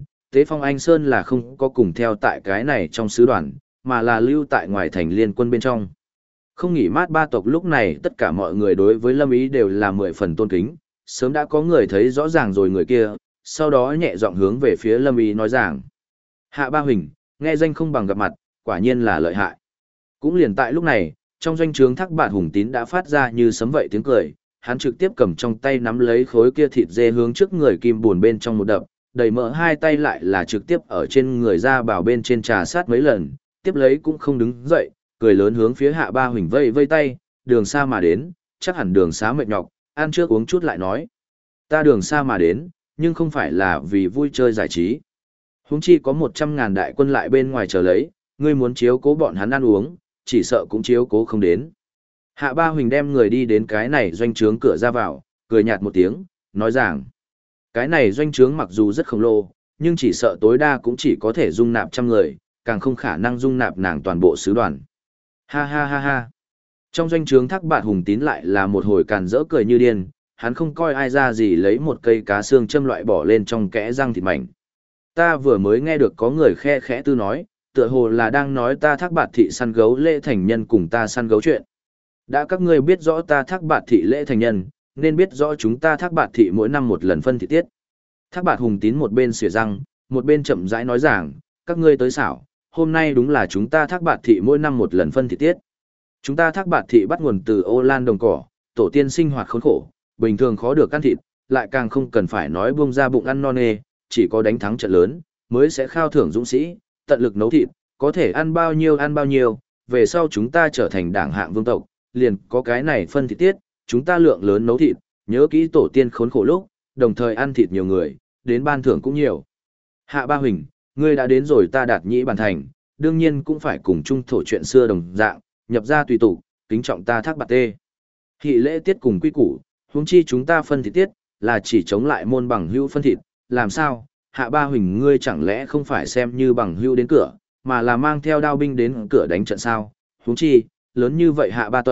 Anh Sơn là không có cùng theo tại cái này trong sứ đoàn, mà là lưu tại ngoài thành liên quân bên trong. Không nghỉ mát ba tộc lúc này tất cả mọi người đối với Lâm Ý đều là 10 phần tôn kính, sớm đã có người thấy rõ ràng rồi người kia, sau đó nhẹ giọng hướng về phía Lâm Ý nói rằng: Hạ Ba Huỳnh, nghe danh không bằng gặp mặt, quả nhiên là lợi hại. Cũng liền tại lúc này, trong doanh trướng Thác Bạt Hùng Tín đã phát ra như sấm vậy tiếng cười, hắn trực tiếp cầm trong tay nắm lấy khối kia thịt dê hướng trước người kim buồn bên trong một đập, đầy mỡ hai tay lại là trực tiếp ở trên người ra bảo bên trên trà sát mấy lần, tiếp lấy cũng không đứng dậy, cười lớn hướng phía Hạ Ba Huỳnh vây vây tay, đường xa mà đến, chắc hẳn đường xá mệt nhọc, ăn trước uống chút lại nói. Ta đường xa mà đến, nhưng không phải là vì vui chơi giải trí. Huống chi có 100.000 đại quân lại bên ngoài chờ lấy, ngươi muốn chiếu cố bọn hắn ăn uống, chỉ sợ cũng chiếu cố không đến. Hạ Ba Huỳnh đem người đi đến cái này doanh trướng cửa ra vào, cười nhạt một tiếng, nói rằng, cái này doanh trướng mặc dù rất khổng lồ, nhưng chỉ sợ tối đa cũng chỉ có thể dung nạp 100 người, càng không khả năng dung nạp nàng toàn bộ sứ đoàn. Ha ha ha ha. Trong doanh trướng Thác Bạt Hùng Tín lại là một hồi càn rỡ cười như điên, hắn không coi ai ra gì lấy một cây cá xương châm loại bỏ lên trong kẽ răng thịt mảnh. Ta vừa mới nghe được có người khe khẽ tư nói, tựa hồ là đang nói ta Thác Bạt thị săn gấu lễ thành nhân cùng ta săn gấu chuyện. Đã các ngươi biết rõ ta Thác Bạt thị lễ thành nhân, nên biết rõ chúng ta Thác Bạt thị mỗi năm một lần phân thị tiết. Thác Bạt Hùng Tín một bên xỉa răng, một bên chậm rãi nói rằng, các ngươi tới xảo, hôm nay đúng là chúng ta Thác Bạt thị mỗi năm một lần phân thị tiết. Chúng ta Thác Bạt thị bắt nguồn từ ô lan đồng cỏ, tổ tiên sinh hoạt khốn khổ, bình thường khó được ăn thịt, lại càng không cần phải nói buông ra bụng ăn no nê, chỉ có đánh thắng trận lớn, mới sẽ khao thưởng dũng sĩ, tận lực nấu thịt, có thể ăn bao nhiêu, về sau chúng ta trở thành đảng hạng vương tộc, liền có cái này phân thịt tiết, chúng ta lượng lớn nấu thịt, nhớ kỹ tổ tiên khốn khổ lúc, đồng thời ăn thịt nhiều người, đến ban thưởng cũng nhiều. Hạ Ba Huỳnh, ngươi đã đến rồi ta Đạt Nhĩ Bản thành, đương nhiên cũng phải cùng chung thổ chuyện xưa đồng dạng, nhập ra tùy tục, kính trọng ta Thác Bạt tê. Hỷ lễ tiết cùng quy củ, huống chi chúng ta phân thịt tiết, là chỉ chống lại môn bằng hữu phân thịt, làm sao, Hạ Ba Huỳnh ngươi chẳng lẽ không phải xem như bằng hữu đến cửa, mà là mang theo đao binh đến cửa đánh trận sao, huống chi, lớn như vậy Hạ Ba tộc,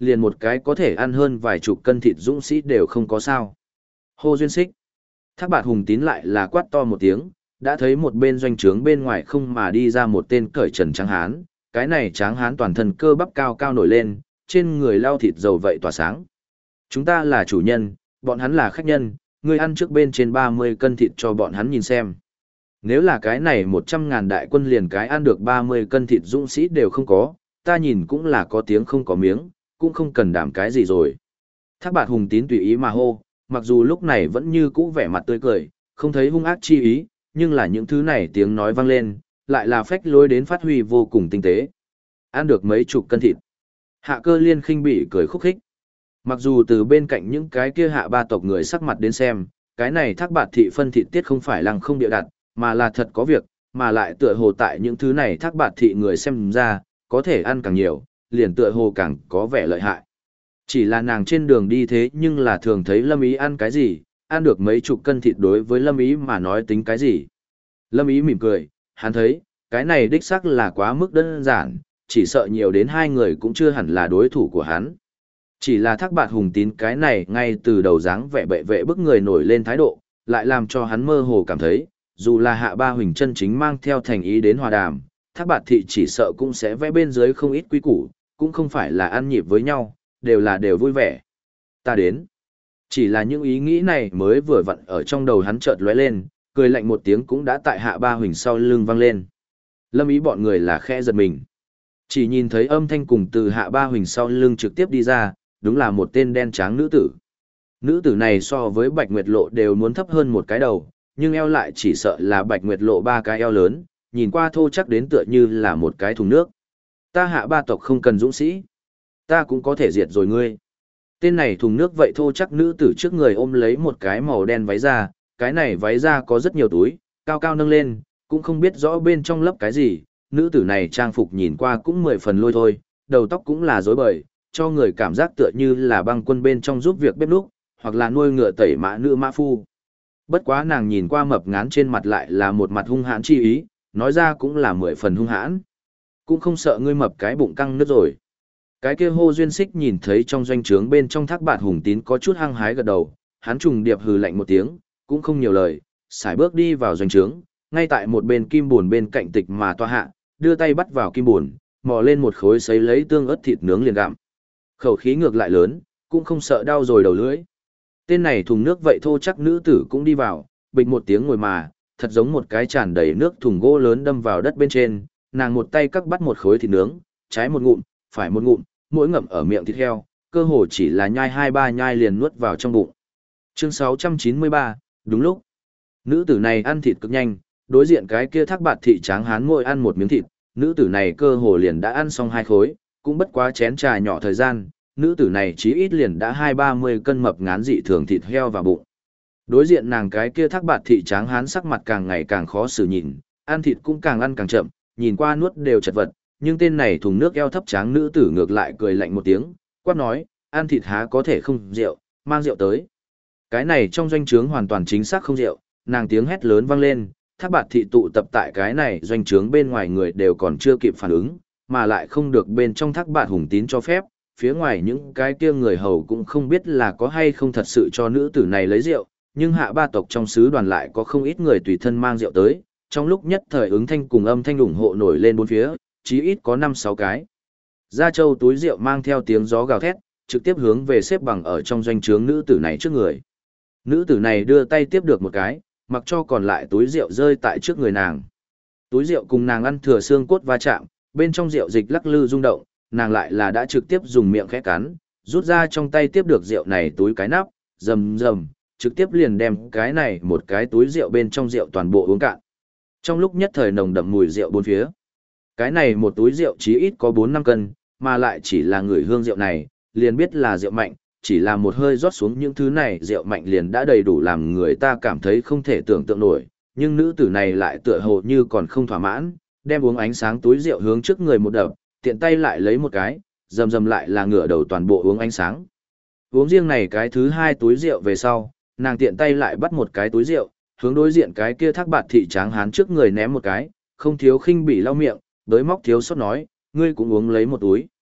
liền một cái có thể ăn hơn vài chục cân thịt dũng sĩ đều không có sao. Hô Duyên Xích. Thác Bạt Hùng Tín lại là quát to một tiếng, đã thấy một bên doanh trướng bên ngoài không mà đi ra một tên cởi trần trắng hán, cái này tráng hán toàn thân cơ bắp cao cao nổi lên, trên người lau thịt dầu vậy tỏa sáng. Chúng ta là chủ nhân, bọn hắn là khách nhân, ngươi ăn trước bên trên 30 cân thịt cho bọn hắn nhìn xem. Nếu là cái này 100.000 đại quân liền cái ăn được 30 cân thịt dũng sĩ đều không có, ta nhìn cũng là có tiếng không có miếng, cũng không cần đảm cái gì rồi. Thác Bạt Hùng Tín tùy ý mà hô, mặc dù lúc này vẫn như cũ vẻ mặt tươi cười, không thấy hung ác chi ý, nhưng là những thứ này tiếng nói vang lên, lại là phách lối đến phát huy vô cùng tinh tế. Ăn được mấy chục cân thịt. Hạ Cơ Liên khinh bỉ cười khúc khích. Mặc dù từ bên cạnh những cái kia hạ ba tộc người sắc mặt đến xem, cái này Thác Bạt thị phân thịt tiết không phải lăng không địa đặt, mà là thật có việc, mà lại tựa hồ tại những thứ này Thác Bạt thị người xem ra, có thể ăn càng nhiều, liền tựa hồ càng có vẻ lợi hại. Chỉ là nàng trên đường đi thế nhưng là thường thấy Lâm Ý ăn cái gì, ăn được mấy chục cân thịt đối với Lâm Ý mà nói tính cái gì. Lâm Ý mỉm cười, hắn thấy, cái này đích xác là quá mức đơn giản, chỉ sợ nhiều đến hai người cũng chưa hẳn là đối thủ của hắn. Chỉ là Thác Bạt Hùng Tín cái này ngay từ đầu dáng vẻ bệ vệ bức người nổi lên thái độ, lại làm cho hắn mơ hồ cảm thấy, dù là Hạ Ba Huỳnh chân chính mang theo thành ý đến hòa đàm, Thác Bạt thị chỉ sợ cũng sẽ vẽ bên dưới không ít quý củ, cũng không phải là ăn nhịp với nhau, đều vui vẻ. Ta đến. Chỉ là những ý nghĩ này mới vừa vặn ở trong đầu hắn chợt lóe lên, cười lạnh một tiếng cũng đã tại Hạ Ba Huỳnh sau lưng vang lên. Lâm Ý bọn người là khẽ giật mình. Chỉ nhìn thấy âm thanh cùng từ Hạ Ba Huỳnh sau lưng trực tiếp đi ra, đúng là một tên đen tráng nữ tử. Nữ tử này so với Bạch Nguyệt Lộ đều muốn thấp hơn một cái đầu, nhưng eo lại chỉ sợ là Bạch Nguyệt Lộ ba cái eo lớn, nhìn qua thô chắc đến tựa như là một cái thùng nước. Ta Hạ ba tộc không cần dũng sĩ, ta cũng có thể diệt rồi ngươi. Tên này thùng nước vậy thô chắc nữ tử trước người ôm lấy một cái màu đen váy da, cái này váy da có rất nhiều túi, cao cao nâng lên, cũng không biết rõ bên trong lấp cái gì. Nữ tử này trang phục nhìn qua cũng 10 phần lôi thôi, đầu tóc cũng là rối bời, cho người cảm giác tựa như là băng quân bên trong giúp việc bếp núc, hoặc là nuôi ngựa tẩy mã nữ mã phu. Bất quá nàng nhìn qua mập ngán trên mặt lại là một mặt hung hãn chi ý, nói ra cũng là 10 phần hung hãn. Cũng không sợ ngươi mập cái bụng căng nứt rồi. Cái kia Hô Duyên Xích nhìn thấy trong doanh trướng bên trong Thác Bạt Hùng Tín có chút hăng hái gật đầu, hắn trùng điệp hừ lạnh một tiếng, cũng không nhiều lời, sải bước đi vào doanh trướng, ngay tại một bên kim buồn bên cạnh tịch mà toa hạ, đưa tay bắt vào kim buồn, mò lên một khối sấy lấy tương ớt thịt nướng liền gặm. Khẩu khí ngược lại lớn, cũng không sợ đau rồi đầu lưỡi. Tên này thùng nước vậy thô chắc nữ tử cũng đi vào, bịch một tiếng ngồi mà, thật giống một cái tràn đầy nước thùng gỗ lớn đâm vào đất bên trên, nàng một tay cắt bắt một khối thịt nướng, trái một ngụm, phải một ngụm, mỗi ngậm ở miệng thịt heo, cơ hồ chỉ là nhai 2-3 nhai liền nuốt vào trong bụng. Chương 693, đúng lúc. Nữ tử này ăn thịt cực nhanh, đối diện cái kia Thác Bạt thị tráng hán ngồi ăn một miếng thịt, nữ tử này cơ hồ liền đã ăn xong 2 khối, cũng bất quá chén trà nhỏ thời gian, nữ tử này chí ít liền đã 20-30 cân mập ngán dị thường thịt heo vào bụng. Đối diện nàng cái kia Thác Bạt thị tráng hán sắc mặt càng ngày càng khó xử nhìn, ăn thịt cũng càng ăn càng chậm, nhìn qua nuốt đều chật vật, nhưng tên này thùng nước eo thấp tráng nữ tử ngược lại cười lạnh một tiếng, quát nói, ăn thịt há có thể không rượu, mang rượu tới. Cái này trong doanh trướng hoàn toàn chính xác không rượu, nàng tiếng hét lớn vang lên, Thác Bạt thị tụ tập tại cái này doanh trướng bên ngoài người đều còn chưa kịp phản ứng, mà lại không được bên trong Thác Bạt Hùng Tín cho phép, phía ngoài những cái kia người hầu cũng không biết là có hay không thật sự cho nữ tử này lấy rượu, nhưng hạ ba tộc trong sứ đoàn lại có không ít người tùy thân mang rượu tới, trong lúc nhất thời ứng thanh cùng âm thanh ủng hộ nổi lên bốn phía, chí ít có 5-6 cái. Gia Châu túi rượu mang theo tiếng gió gào thét, trực tiếp hướng về xếp bằng ở trong doanh trướng nữ tử này trước người. Nữ tử này đưa tay tiếp được một cái, mặc cho còn lại túi rượu rơi tại trước người nàng. Túi rượu cùng nàng ăn thừa xương cốt va chạm, bên trong rượu dịch lắc lư rung động, nàng lại là đã trực tiếp dùng miệng khẽ cắn, rút ra trong tay tiếp được rượu này túi cái nắp, rầm rầm, trực tiếp liền đem cái này một cái túi rượu bên trong rượu toàn bộ uống cạn. Trong lúc nhất thời nồng đậm mùi rượu bốn phía. Cái này một túi rượu chí ít có 4-5 cân, mà lại chỉ là người hương rượu này, liền biết là rượu mạnh, chỉ là một hơi rót xuống những thứ này rượu mạnh liền đã đầy đủ làm người ta cảm thấy không thể tưởng tượng nổi, nhưng nữ tử này lại tựa hồ như còn không thỏa mãn, đem uống ánh sáng túi rượu hướng trước người một đập, tiện tay lại lấy một cái, rầm rầm lại là ngửa đầu toàn bộ uống ánh sáng. Uống riêng này cái thứ 2 túi rượu về sau, nàng tiện tay lại bắt một cái túi rượu, hướng đối diện cái kia Thác Bạt thị tráng hán trước người ném một cái, không thiếu khinh bỉ lau miệng, đối móc thiếu sót nói, ngươi cũng uống lấy một túi.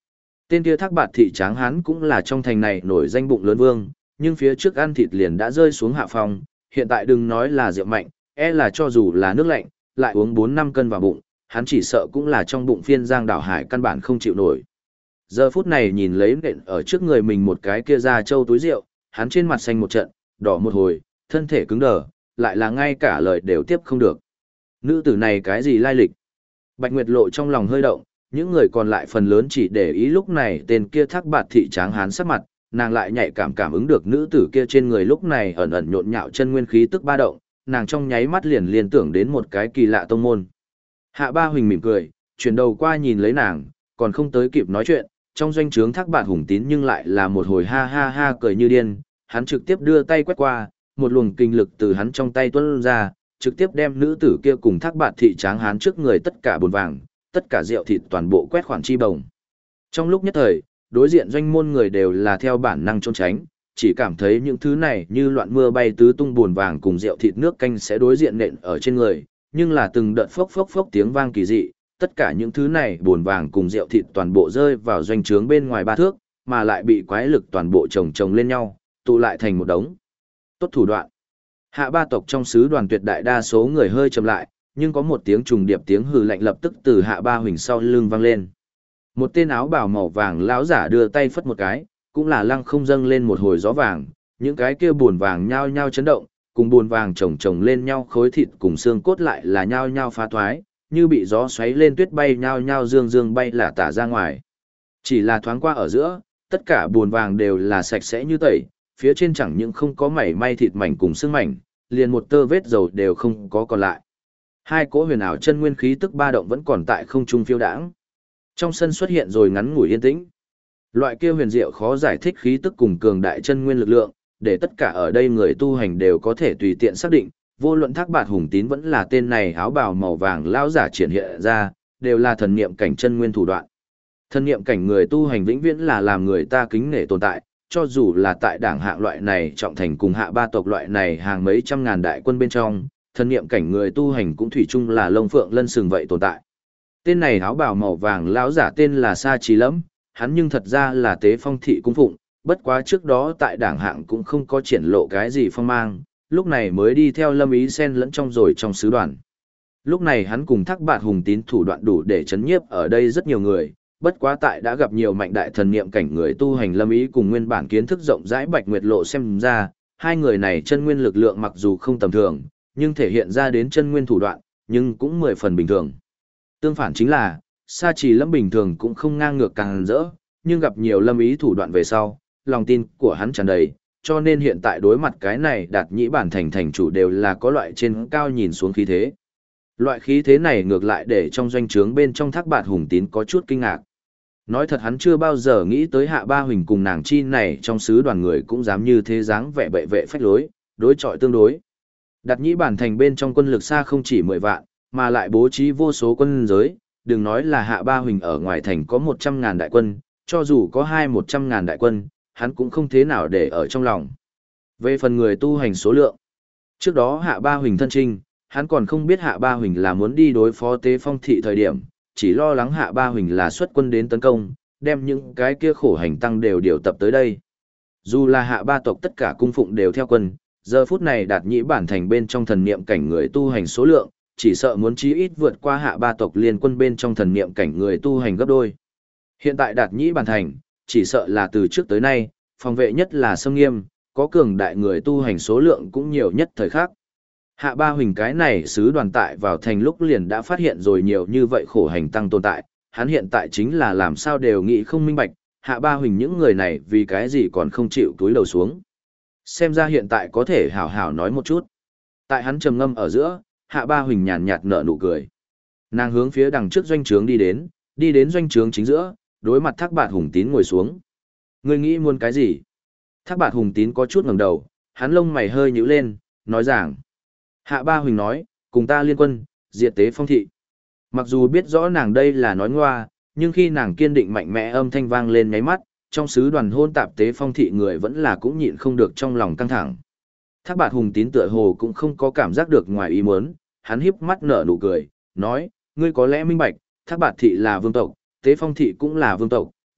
Tên kia Thác Bạt Thị Tráng Hán cũng là trong thành này nổi danh bụng lớn vương, nhưng phía trước ăn thịt liền đã rơi xuống hạ phòng, hiện tại đừng nói là rượu mạnh, là cho dù là nước lạnh, lại uống 4-5 cân vào bụng, hắn chỉ sợ cũng là trong bụng phiên giang đảo hải căn bản không chịu nổi. Giờ phút này nhìn lấy nện ở trước người mình một cái kia da trâu túi rượu, hắn trên mặt xanh một trận, đỏ một hồi, thân thể cứng đờ, lại là ngay cả lời đều tiếp không được. Nữ tử này cái gì lai lịch? Bạch Nguyệt Lộ trong lòng hơi động, những người còn lại phần lớn chỉ để ý lúc này tên kia Thác Bạt Thị Tráng Hán sắc mặt, nàng lại nhạy cảm ứng được nữ tử kia trên người lúc này ẩn ẩn nhộn nhạo chân nguyên khí tức ba động, nàng trong nháy mắt liền liên tưởng đến một cái kỳ lạ tông môn. Hạ Ba Huỳnh mỉm cười, chuyển đầu qua nhìn lấy nàng, còn không tới kịp nói chuyện, trong doanh trướng Thác Bạt Hùng Tín nhưng lại là một hồi ha ha ha cười như điên, hắn trực tiếp đưa tay quét qua, một luồng kinh lực từ hắn trong tay tuôn ra, trực tiếp đem nữ tử kia cùng Thác Bạt Thị Tráng Hán trước người tất cả bùn vàng, tất cả rượu thịt toàn bộ quét khoản chi bồng. Trong lúc nhất thời, đối diện doanh môn người đều là theo bản năng trốn tránh, chỉ cảm thấy những thứ này như loạn mưa bay tứ tung bùn vàng cùng rượu thịt nước canh sẽ đối diện nện ở trên người, nhưng là từng đợt phốc phốc phốc tiếng vang kỳ dị, tất cả những thứ này bùn vàng cùng rượu thịt toàn bộ rơi vào doanh trướng bên ngoài 3 thước, mà lại bị quái lực toàn bộ chồng lên nhau, tụ lại thành một đống. Tốt thủ đoạn. Hạ Ba tộc trong sứ đoàn tuyệt đại đa số người hơi chậm lại, nhưng có một tiếng trùng điệp tiếng hừ lạnh lập tức từ Hạ Ba Huỳnh sau lưng vang lên. Một tên áo bào màu vàng lão giả đưa tay phất một cái, cũng là lăng không dâng lên một hồi gió vàng, những cái kia buồn vàng nhao nhao chấn động, cùng buồn vàng chồng lên nhau khối thịt cùng xương cốt lại là nhao nhao phá thoái, như bị gió xoáy lên tuyết bay nhao nhao dương bay là tả ra ngoài. Chỉ là thoáng qua ở giữa, tất cả buồn vàng đều là sạch sẽ như tẩy, phía trên chẳng những không có mảy may thịt mảnh cùng xương mảnh, liền một tơ vết dầu đều không có còn lại. Hai cỗ huyền ảo chân nguyên khí tức ba động vẫn còn tại không trung phiêu đãng. Trong sân xuất hiện rồi ngắn ngủi yên tĩnh. Loại kia huyền diệu khó giải thích khí tức cùng cường đại chân nguyên lực lượng, để tất cả ở đây người tu hành đều có thể tùy tiện xác định, vô luận Thác Bạt Hùng Tín vẫn là tên này áo bào màu vàng lão giả triển hiện ra, đều là thần niệm cảnh chân nguyên thủ đoạn. Thần niệm cảnh người tu hành vĩnh viễn là làm người ta kính nể tồn tại, cho dù là tại đảng hạng loại này trọng thành cùng Hạ Ba tộc loại này hàng mấy trăm ngàn đại quân bên trong, thần niệm cảnh người tu hành cũng thủy chung là lông phượng lân sừng vậy tồn tại. Tên này áo bào màu vàng lão giả tên là Sa Trí Lẫm, hắn nhưng thật ra là Tế Phong thị cung phụng, bất quá trước đó tại đảng hạng cũng không có triển lộ cái gì phong mang, lúc này mới đi theo Lâm Ý xen lẫn trong rồi trong sứ đoàn. Lúc này hắn cùng Thác Bạt Hùng Tín thủ đoạn đủ để chấn nhiếp ở đây rất nhiều người, bất quá tại đã gặp nhiều mạnh đại thần niệm cảnh người tu hành Lâm Ý cùng nguyên bản kiến thức rộng rãi Bạch Nguyệt Lộ xem ra, hai người này chân nguyên lực lượng mặc dù không tầm thường, nhưng thể hiện ra đến chân nguyên thủ đoạn, nhưng cũng 10 phần bình thường. Tương phản chính là, Sa Trì Lâm bình thường cũng không ngang ngược càng rỡ, nhưng gặp nhiều Lâm Ý thủ đoạn về sau, lòng tin của hắn tràn đầy, cho nên hiện tại đối mặt cái này Đạt Nhĩ bản thành chủ đều là có loại trên cao nhìn xuống khí thế. Loại khí thế này ngược lại để trong doanh trướng bên trong Thác Bạt Hùng Tín có chút kinh ngạc. Nói thật hắn chưa bao giờ nghĩ tới Hạ Ba Huỳnh cùng nàng chi này trong sứ đoàn người cũng dám như thế dáng vẻ bệ vệ phách lối, đối chọi tương đối. Đạt Nhĩ bản thành bên trong quân lực xa không chỉ 10 vạn, mà lại bố trí vô số quân giới, đừng nói là Hạ Ba Huỳnh ở ngoài thành có 100.000 đại quân, cho dù có 100.000 đại quân, hắn cũng không thế nào để ở trong lòng. Về phần người tu hành số lượng, trước đó Hạ Ba Huỳnh thân trinh, hắn còn không biết Hạ Ba Huỳnh là muốn đi đối phó Tế Phong thị thời điểm, chỉ lo lắng Hạ Ba Huỳnh là xuất quân đến tấn công, đem những cái kia khổ hành tăng đều điều tập tới đây. Dù là Hạ Ba tộc tất cả cung phụng đều theo quân, giờ phút này Đạt Nhĩ bản thành bên trong thần niệm cảnh người tu hành số lượng, chỉ sợ muốn chí ít vượt qua Hạ Ba tộc liên quân bên trong thần niệm cảnh người tu hành gấp đôi. Hiện tại Đạt Nhĩ bản thành, chỉ sợ là từ trước tới nay, phòng vệ nhất là xâm nghiêm, có cường đại người tu hành số lượng cũng nhiều nhất thời khắc. Hạ Ba Huỳnh cái này sứ đoàn tại vào thành lúc liền đã phát hiện rồi nhiều như vậy khổ hành tăng tồn tại, hắn hiện tại chính là làm sao đều nghĩ không minh bạch, Hạ Ba Huỳnh những người này vì cái gì còn không chịu túi đầu xuống. Xem ra hiện tại có thể hảo hảo nói một chút. Tại hắn trầm ngâm ở giữa, Hạ Ba Huỳnh nhàn nhạt nở nụ cười. Nàng hướng phía đằng trước doanh trướng đi đến doanh trướng chính giữa, đối mặt Thác Bạt Hùng Tín ngồi xuống. Ngươi nghĩ muốn cái gì? Thác Bạt Hùng Tín có chút ngẩng đầu, hắn lông mày hơi nhíu lên, nói rằng. Hạ Ba Huỳnh nói, cùng ta liên quân, diệt Tế Phong thị. Mặc dù biết rõ nàng đây là nói ngoa, nhưng khi nàng kiên định mạnh mẽ âm thanh vang lên nháy mắt, trong sứ đoàn hôn tạp Tế Phong thị người vẫn là cũng nhịn không được trong lòng căng thẳng. Thác Bạt Hùng Tín tựa hồ cũng không có cảm giác được ngoài ý muốn, hắn híp mắt nở nụ cười, nói, ngươi có lẽ minh bạch, Thác Bạt thị là vương tộc, Tế Phong thị cũng là vương tộc,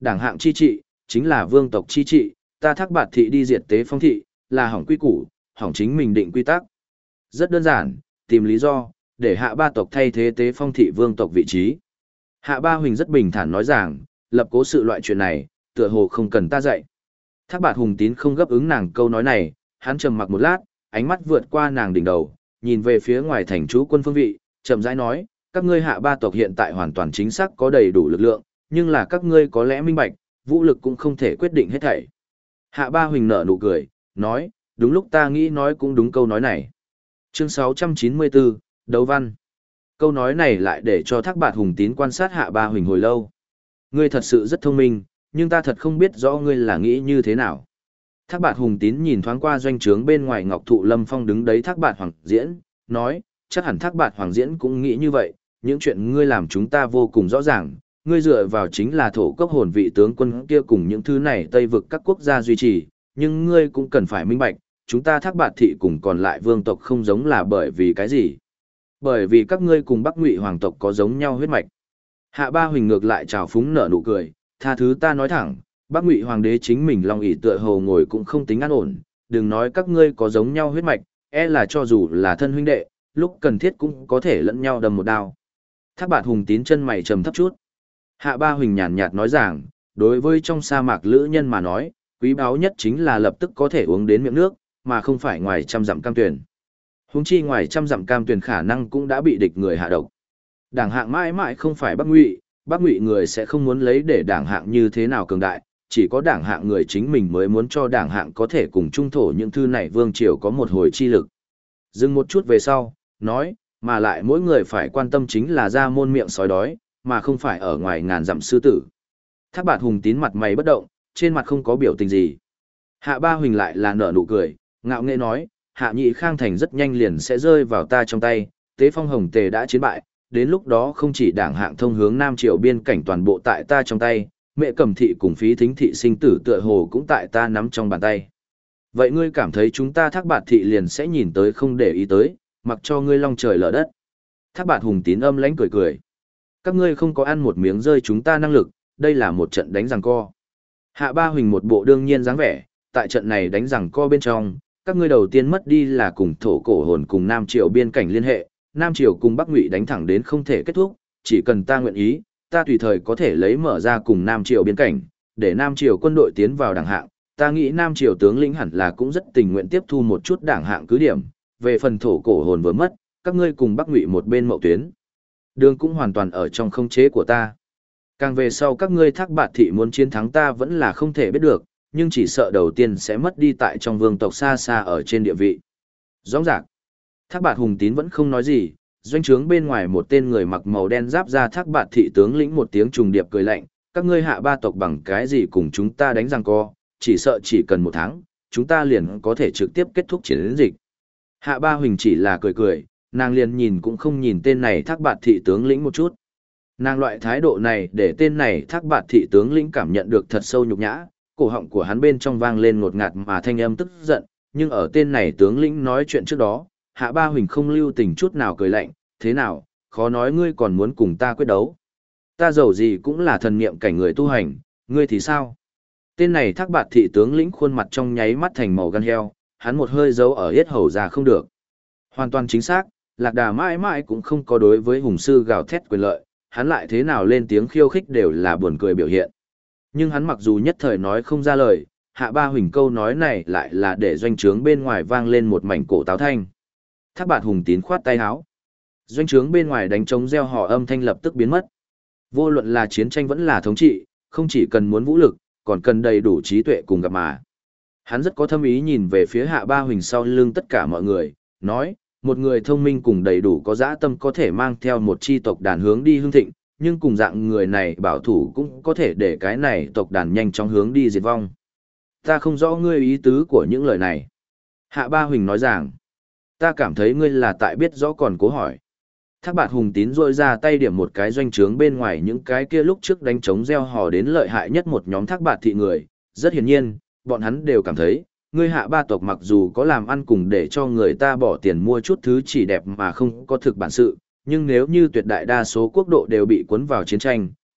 Đảng hạng chi trị, chính là vương tộc chi trị, ta Thác Bạt thị đi diệt Tế Phong thị, là hỏng quy củ, hỏng chính mình định quy tắc. Rất đơn giản, tìm lý do, để Hạ Ba tộc thay thế Tế Phong thị vương tộc vị trí. Hạ Ba Huỳnh rất bình thản nói rằng, lập cố sự loại chuyện này, tựa hồ không cần ta dạy. Thác Bạt Hùng Tín không gấp ứng nàng câu nói này, hắn trầm mặc một lát, ánh mắt vượt qua nàng đỉnh đầu, nhìn về phía ngoài thành trú quân phương vị, chậm rãi nói, các ngươi Hạ Ba tộc hiện tại hoàn toàn chính xác có đầy đủ lực lượng, nhưng là các ngươi có lẽ minh bạch, vũ lực cũng không thể quyết định hết thảy. Hạ Ba Huỳnh nở nụ cười, nói, đúng lúc ta nghĩ nói cũng đúng câu nói này. Chương 694, Đấu văn. Câu nói này lại để cho Thác Bạt Hùng Tín quan sát Hạ Ba Huỳnh hồi lâu. Ngươi thật sự rất thông minh, nhưng ta thật không biết rõ ngươi là nghĩ như thế nào. Thác Bạt Hùng Tín nhìn thoáng qua doanh trướng bên ngoài Ngọc Thụ Lâm Phong đứng đấy Thác Bạt Hoàng Diễn, nói, chắc hẳn Thác Bạt Hoàng Diễn cũng nghĩ như vậy, những chuyện ngươi làm chúng ta vô cùng rõ ràng, ngươi dựa vào chính là thổ cốc hồn vị tướng quân kia cùng những thứ này Tây vực các quốc gia duy trì, nhưng ngươi cũng cần phải minh bạch, chúng ta Thác Bạt thị cùng còn lại vương tộc không giống là bởi vì cái gì? Bởi vì các ngươi cùng Bắc Ngụy hoàng tộc có giống nhau huyết mạch. Hạ Ba Huỳnh ngược lại trào phúng nở nụ cười, tha thứ ta nói thẳng, Bắc Ngụy hoàng đế chính mình long ỷ tựa hồ ngồi cũng không tính an ổn, đừng nói các ngươi có giống nhau huyết mạch, e là cho dù là thân huynh đệ, lúc cần thiết cũng có thể lẫn nhau đâm một đao. Thác Bạt Hùng Tín chân mày trầm thấp chút. Hạ Ba Huỳnh nhàn nhạt nói rằng, đối với trong sa mạc lữ nhân mà nói, quý báu nhất chính là lập tức có thể uống đến miệng nước, mà không phải ngoài trăm dặm cam tuyển. Huống chi ngoài trăm dặm cam tuyển khả năng cũng đã bị địch người hạ độc. Đảng hạng mãi mãi không phải Bắc Ngụy người sẽ không muốn lấy để đảng hạng như thế nào cường đại, chỉ có đảng hạng người chính mình mới muốn cho đảng hạng có thể cùng trung thổ những thư này vương triều có một hồi chi lực. Dừng một chút về sau, nói, mà lại mỗi người phải quan tâm chính là ra môn miệng sói đói, mà không phải ở ngoài ngàn dặm sư tử. Thác Bạt Hùng Tín mặt mày bất động, trên mặt không có biểu tình gì. Hạ Ba Huỳnh lại là nở nụ cười, ngạo nghễ nói, Hạ Nhị Khang thành rất nhanh liền sẽ rơi vào ta trong tay, Tế Phong Hồng Tề đã chiến bại, đến lúc đó không chỉ đảng hạng thông hướng Nam Triều biên cảnh toàn bộ tại ta trong tay, Mẹ Cẩm thị cùng Phí Thính thị sinh tử tựa hồ cũng tại ta nắm trong bàn tay. Vậy ngươi cảm thấy chúng ta Thác Bạt thị liền sẽ nhìn tới không để ý tới, mặc cho ngươi long trời lở đất. Thác Bạt Hùng Tín âm lãnh cười cười. Các ngươi không có ăn một miếng rơi chúng ta năng lực, đây là một trận đánh giằng co. Hạ Ba Huỳnh một bộ đương nhiên dáng vẻ, tại trận này đánh giằng co bên trong, các ngươi đầu tiên mất đi là cùng thổ cổ hồn cùng Nam Triều biên cảnh liên hệ, Nam Triều cùng Bắc Ngụy đánh thẳng đến không thể kết thúc, chỉ cần ta nguyện ý, ta tùy thời có thể lấy mở ra cùng Nam Triều biên cảnh, để Nam Triều quân đội tiến vào đảng hạng, ta nghĩ Nam Triều tướng lĩnh hẳn là cũng rất tình nguyện tiếp thu một chút đảng hạng cứ điểm, về phần thổ cổ hồn vừa mất, các ngươi cùng Bắc Ngụy một bên mậu tuyến. Đường cũng hoàn toàn ở trong khống chế của ta. Càng về sau các ngươi Thác Bạt thị muốn chiến thắng ta vẫn là không thể biết được, nhưng chỉ sợ đầu tiên sẽ mất đi tại trong vương tộc xa xa ở trên địa vị. Rõ ràng, Thác Bạt Hùng Tín vẫn không nói gì, doanh trướng bên ngoài một tên người mặc màu đen giáp ra Thác Bạt thị tướng lĩnh một tiếng trùng điệp cười lạnh, các ngươi Hạ Ba tộc bằng cái gì cùng chúng ta đánh giằng co, chỉ sợ chỉ cần một tháng, chúng ta liền có thể trực tiếp kết thúc chiến dịch. Hạ Ba Huỳnh chỉ là cười cười, nàng liền nhìn cũng không nhìn tên này Thác Bạt thị tướng lĩnh một chút. Nàng loại thái độ này để tên này Thác Bạt thị tướng lĩnh cảm nhận được thật sâu nhục nhã, cổ họng của hắn bên trong vang lên ngột ngạt mà thanh âm tức giận, nhưng ở tên này tướng lĩnh nói chuyện trước đó, Hạ Ba Huỳnh không lưu tình chút nào cười lạnh, thế nào, khó nói ngươi còn muốn cùng ta quyết đấu. Ta dầu gì cũng là thần niệm cảnh người tu hành, ngươi thì sao? Tên này Thác Bạt thị tướng lĩnh khuôn mặt trong nháy mắt thành màu gan heo, hắn một hơi giấu ở yết hầu ra không được. Hoàn toàn chính xác, Lạc Đà mãi mãi cũng không có đối với hùng sư gào thét quyền lợi, hắn lại thế nào lên tiếng khiêu khích đều là buồn cười biểu hiện. Nhưng hắn mặc dù nhất thời nói không ra lời, Hạ Ba Huỳnh câu nói này lại là để doanh trướng bên ngoài vang lên một mảnh cổ táo thanh. Thác Bạt Hùng Tín khoát tay áo. Doanh trướng bên ngoài đánh trống reo hò âm thanh lập tức biến mất. Vô luận là chiến tranh vẫn là thống trị, không chỉ cần muốn vũ lực, còn cần đầy đủ trí tuệ cùng gặp mà. Hắn rất có thâm ý nhìn về phía Hạ Ba Huỳnh sau lưng tất cả mọi người, nói, một người thông minh cùng đầy đủ có dã tâm có thể mang theo một chi tộc đàn hướng đi hưng thịnh, nhưng cùng dạng người này bảo thủ cũng có thể để cái này tộc đàn nhanh chóng hướng đi diệt vong. Ta không rõ ngươi ý tứ của những lời này. Hạ Ba Huỳnh nói rằng, ta cảm thấy ngươi là tại biết rõ còn cố hỏi. Thác Bạt Hùng Tín rôi ra tay điểm một cái doanh trướng bên ngoài những cái kia lúc trước đánh trống gieo hò đến lợi hại nhất một nhóm Thác Bạt thị người, rất hiển nhiên, bọn hắn đều cảm thấy, ngươi Hạ Ba tộc mặc dù có làm ăn cùng để cho người ta bỏ tiền mua chút thứ chỉ đẹp mà không có thực bản sự, nhưng nếu như tuyệt đại đa số quốc độ đều bị cuốn vào chiến tranh,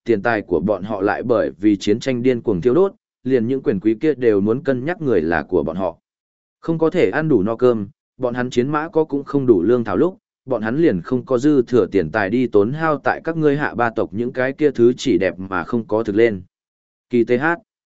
tiền tài của bọn họ lại bởi vì chiến tranh điên cuồng thiêu đốt, liền những quyền quý kia đều muốn cân nhắc người là của bọn họ. Không có thể ăn đủ no cơm, bọn hắn chiến mã có cũng không đủ lương thảo lúc, bọn hắn liền không có dư thừa tiền tài đi tốn hao tại các ngươi hạ ba tộc những cái kia thứ chỉ đẹp mà không có thực lên. Kỳ TH.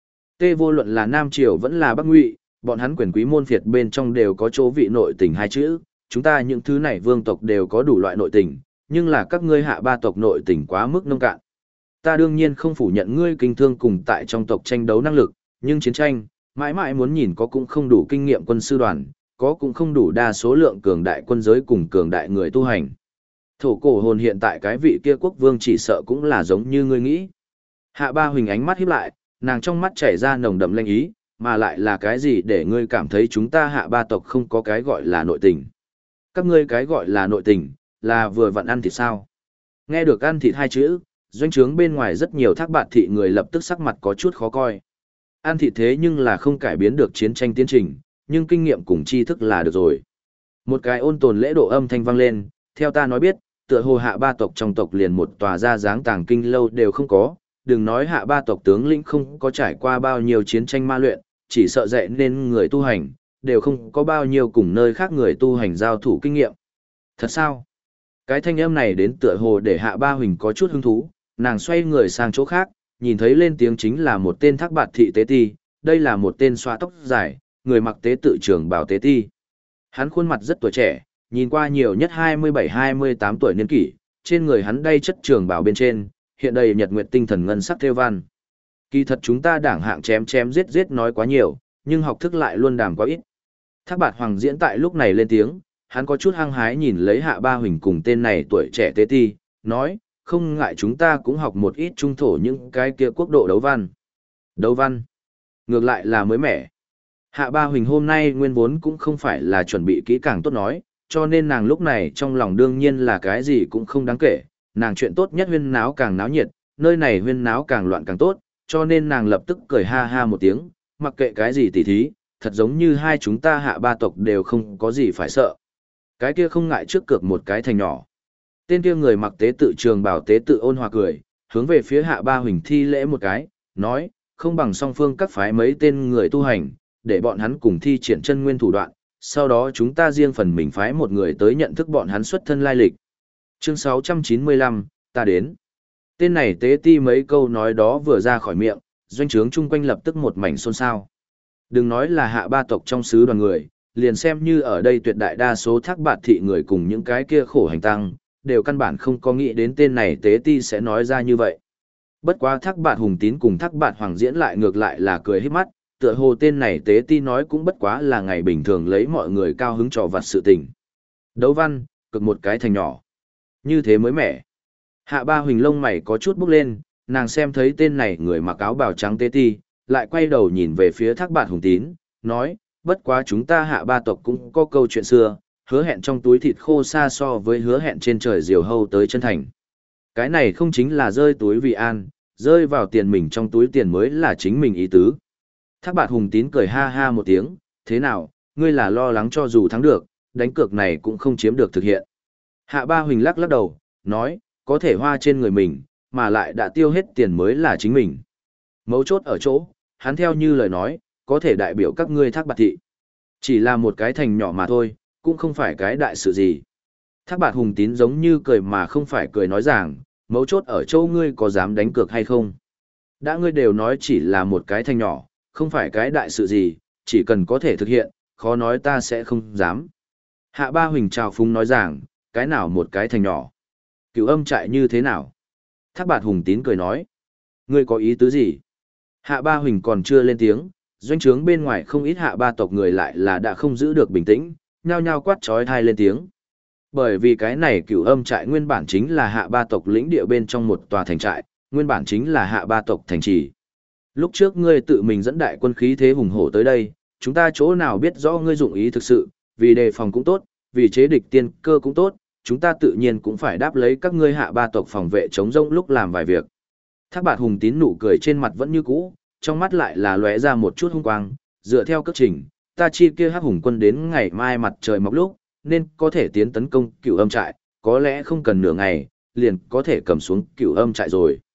Tê vô luận là Nam Triều vẫn là Bắc Ngụy, bọn hắn quyền quý môn phiệt bên trong đều có chỗ vị nội tình hai chữ, chúng ta những thứ này vương tộc đều có đủ loại nội tình, nhưng là các ngươi hạ ba tộc nội tình quá mức nông cạn. Ta đương nhiên không phủ nhận ngươi kinh thương cùng tại trong tộc tranh đấu năng lực, nhưng chiến tranh, mãi mãi muốn nhìn có cũng không đủ kinh nghiệm quân sư đoàn, có cũng không đủ đa số lượng cường đại quân giới cùng cường đại người tu hành. Thổ cổ hồn hiện tại cái vị kia quốc vương chỉ sợ cũng là giống như ngươi nghĩ. Hạ Ba Huỳnh ánh mắt híp lại, nàng trong mắt chảy ra nồng đậm lanh ý, mà lại là cái gì để ngươi cảm thấy chúng ta hạ ba tộc không có cái gọi là nội tình. Các ngươi cái gọi là nội tình, là vừa vặn ăn thịt sao. Nghe được ăn thịt hai chữ, doanh trướng bên ngoài rất nhiều thác bạt thị người lập tức sắc mặt có chút khó coi. Ăn thịt thế nhưng là không cải biến được chiến tranh tiến trình, nhưng kinh nghiệm cùng tri thức là được rồi. Một cái ôn tồn lễ độ âm thanh vang lên, theo ta nói biết, tựa hồ hạ ba tộc trong tộc liền một tòa ra dáng tàng kinh lâu đều không có, đừng nói hạ ba tộc tướng lĩnh không có trải qua bao nhiêu chiến tranh ma luyện, chỉ sợ dạy nên người tu hành, đều không có bao nhiêu cùng nơi khác người tu hành giao thủ kinh nghiệm. Thật sao? Cái thanh âm này đến tựa hồ để Hạ Ba Huỳnh có chút hứng thú, nàng xoay người sang chỗ khác, nhìn thấy lên tiếng chính là một tên thác bạt thị tế ti, đây là một tên xoa tóc dài, người mặc tế tự trường bào tế ti. Hắn khuôn mặt rất tuổi trẻ, nhìn qua nhiều nhất 27-28 tuổi niên kỷ, trên người hắn đây chất trường bào bên trên, hiện đầy nhật nguyệt tinh thần ngân sắc thêu văn. Kỳ thật chúng ta đảng hạng chém chém giết giết nói quá nhiều, nhưng học thức lại luôn đàm quá ít. Thác bạt hoàng diễn tại lúc này lên tiếng, hắn có chút hăng hái nhìn lấy Hạ Ba Huỳnh cùng tên này tuổi trẻ tế ti, nói, không ngại chúng ta cũng học một ít trung thổ những cái kia quốc độ đấu văn. Đấu văn? Ngược lại là mới mẻ. Hạ Ba Huỳnh hôm nay nguyên vốn cũng không phải là chuẩn bị kỹ càng tốt nói, cho nên nàng lúc này trong lòng đương nhiên là cái gì cũng không đáng kể, nàng chuyện tốt nhất huyên náo càng náo nhiệt, nơi này huyên náo càng loạn càng tốt, cho nên nàng lập tức cười ha ha một tiếng, mặc kệ cái gì tỉ thí, thật giống như hai chúng ta hạ ba tộc đều không có gì phải sợ. Cái kia không ngại trước cược một cái thành nhỏ. Tên kia người mặc tế tự trường bảo tế tự ôn hòa cười, hướng về phía Hạ Ba Huỳnh thi lễ một cái, nói, không bằng song phương các phái mấy tên người tu hành, để bọn hắn cùng thi triển chân nguyên thủ đoạn, sau đó chúng ta riêng phần mình phái một người tới nhận thức bọn hắn xuất thân lai lịch. Chương 695, ta đến. Tên này tế ti mấy câu nói đó vừa ra khỏi miệng, doanh trướng chung quanh lập tức một mảnh xôn xao. Đừng nói là hạ ba tộc trong xứ đoàn người, liền xem như ở đây tuyệt đại đa số thác bạt thị người cùng những cái kia khổ hành tăng, đều căn bản không có nghĩ đến tên này tế ti sẽ nói ra như vậy. Bất quá thác bạt hùng tín cùng thác bạt hoàng diễn lại ngược lại là cười híp mắt, tựa hồ tên này tế ti nói cũng bất quá là ngày bình thường lấy mọi người cao hứng trò vặt sự tình. Đấu văn, cực một cái thành nhỏ. Như thế mới mẻ. Hạ Ba Huỳnh lông mày có chút bốc lên, nàng xem thấy tên này người mặc áo bào trắng tế ti, lại quay đầu nhìn về phía thác bạt hùng tín, nói, bất quá chúng ta hạ ba tộc cũng có câu chuyện xưa, hứa hẹn trong túi thịt khô xa so với hứa hẹn trên trời diều hâu tới chân thành. Cái này không chính là rơi túi vì an, rơi vào tiền mình trong túi tiền mới là chính mình ý tứ. Thác bạt hùng tín cười ha ha một tiếng, thế nào, ngươi là lo lắng cho dù thắng được, đánh cược này cũng không chiếm được thực hiện. Hạ Ba Huỳnh lắc lắc đầu, nói, có thể hoa trên người mình, mà lại đã tiêu hết tiền mới là chính mình. Mấu chốt ở chỗ, hắn theo như lời nói, có thể đại biểu các ngươi thác bạt thị. Chỉ là một cái thành nhỏ mà thôi, cũng không phải cái đại sự gì. Thác bạt hùng tín giống như cười mà không phải cười nói rằng, mấu chốt ở chỗ ngươi có dám đánh cược hay không. Đã ngươi đều nói chỉ là một cái thành nhỏ, không phải cái đại sự gì, chỉ cần có thể thực hiện, khó nói ta sẽ không dám. Hạ Ba Huỳnh trào phúng nói rằng, cái nào một cái thành nhỏ. Cửu Âm trại như thế nào? Thác bạt hùng tín cười nói, ngươi có ý tứ gì? Hạ Ba Huỳnh còn chưa lên tiếng, doanh trướng bên ngoài không ít hạ ba tộc người lại là đã không giữ được bình tĩnh, nhao nhao quát trói thai lên tiếng. Bởi vì cái này Cửu Âm trại nguyên bản chính là hạ ba tộc lĩnh địa bên trong một tòa thành trại, nguyên bản chính là hạ ba tộc thành trì. Lúc trước ngươi tự mình dẫn đại quân khí thế hùng hổ tới đây, chúng ta chỗ nào biết rõ ngươi dụng ý thực sự, vì đề phòng cũng tốt, vì chế địch tiên cơ cũng tốt, chúng ta tự nhiên cũng phải đáp lấy các ngươi hạ ba tộc phòng vệ chống rông lúc làm vài việc. Thác bạt hùng tín nụ cười trên mặt vẫn như cũ, trong mắt lại là lóe ra một chút hung quang, dựa theo cước trình, ta chi kia hắc hùng quân đến ngày mai mặt trời mọc lúc, nên có thể tiến tấn công Cửu Âm trại, có lẽ không cần nửa ngày, liền có thể cầm xuống Cửu Âm trại rồi.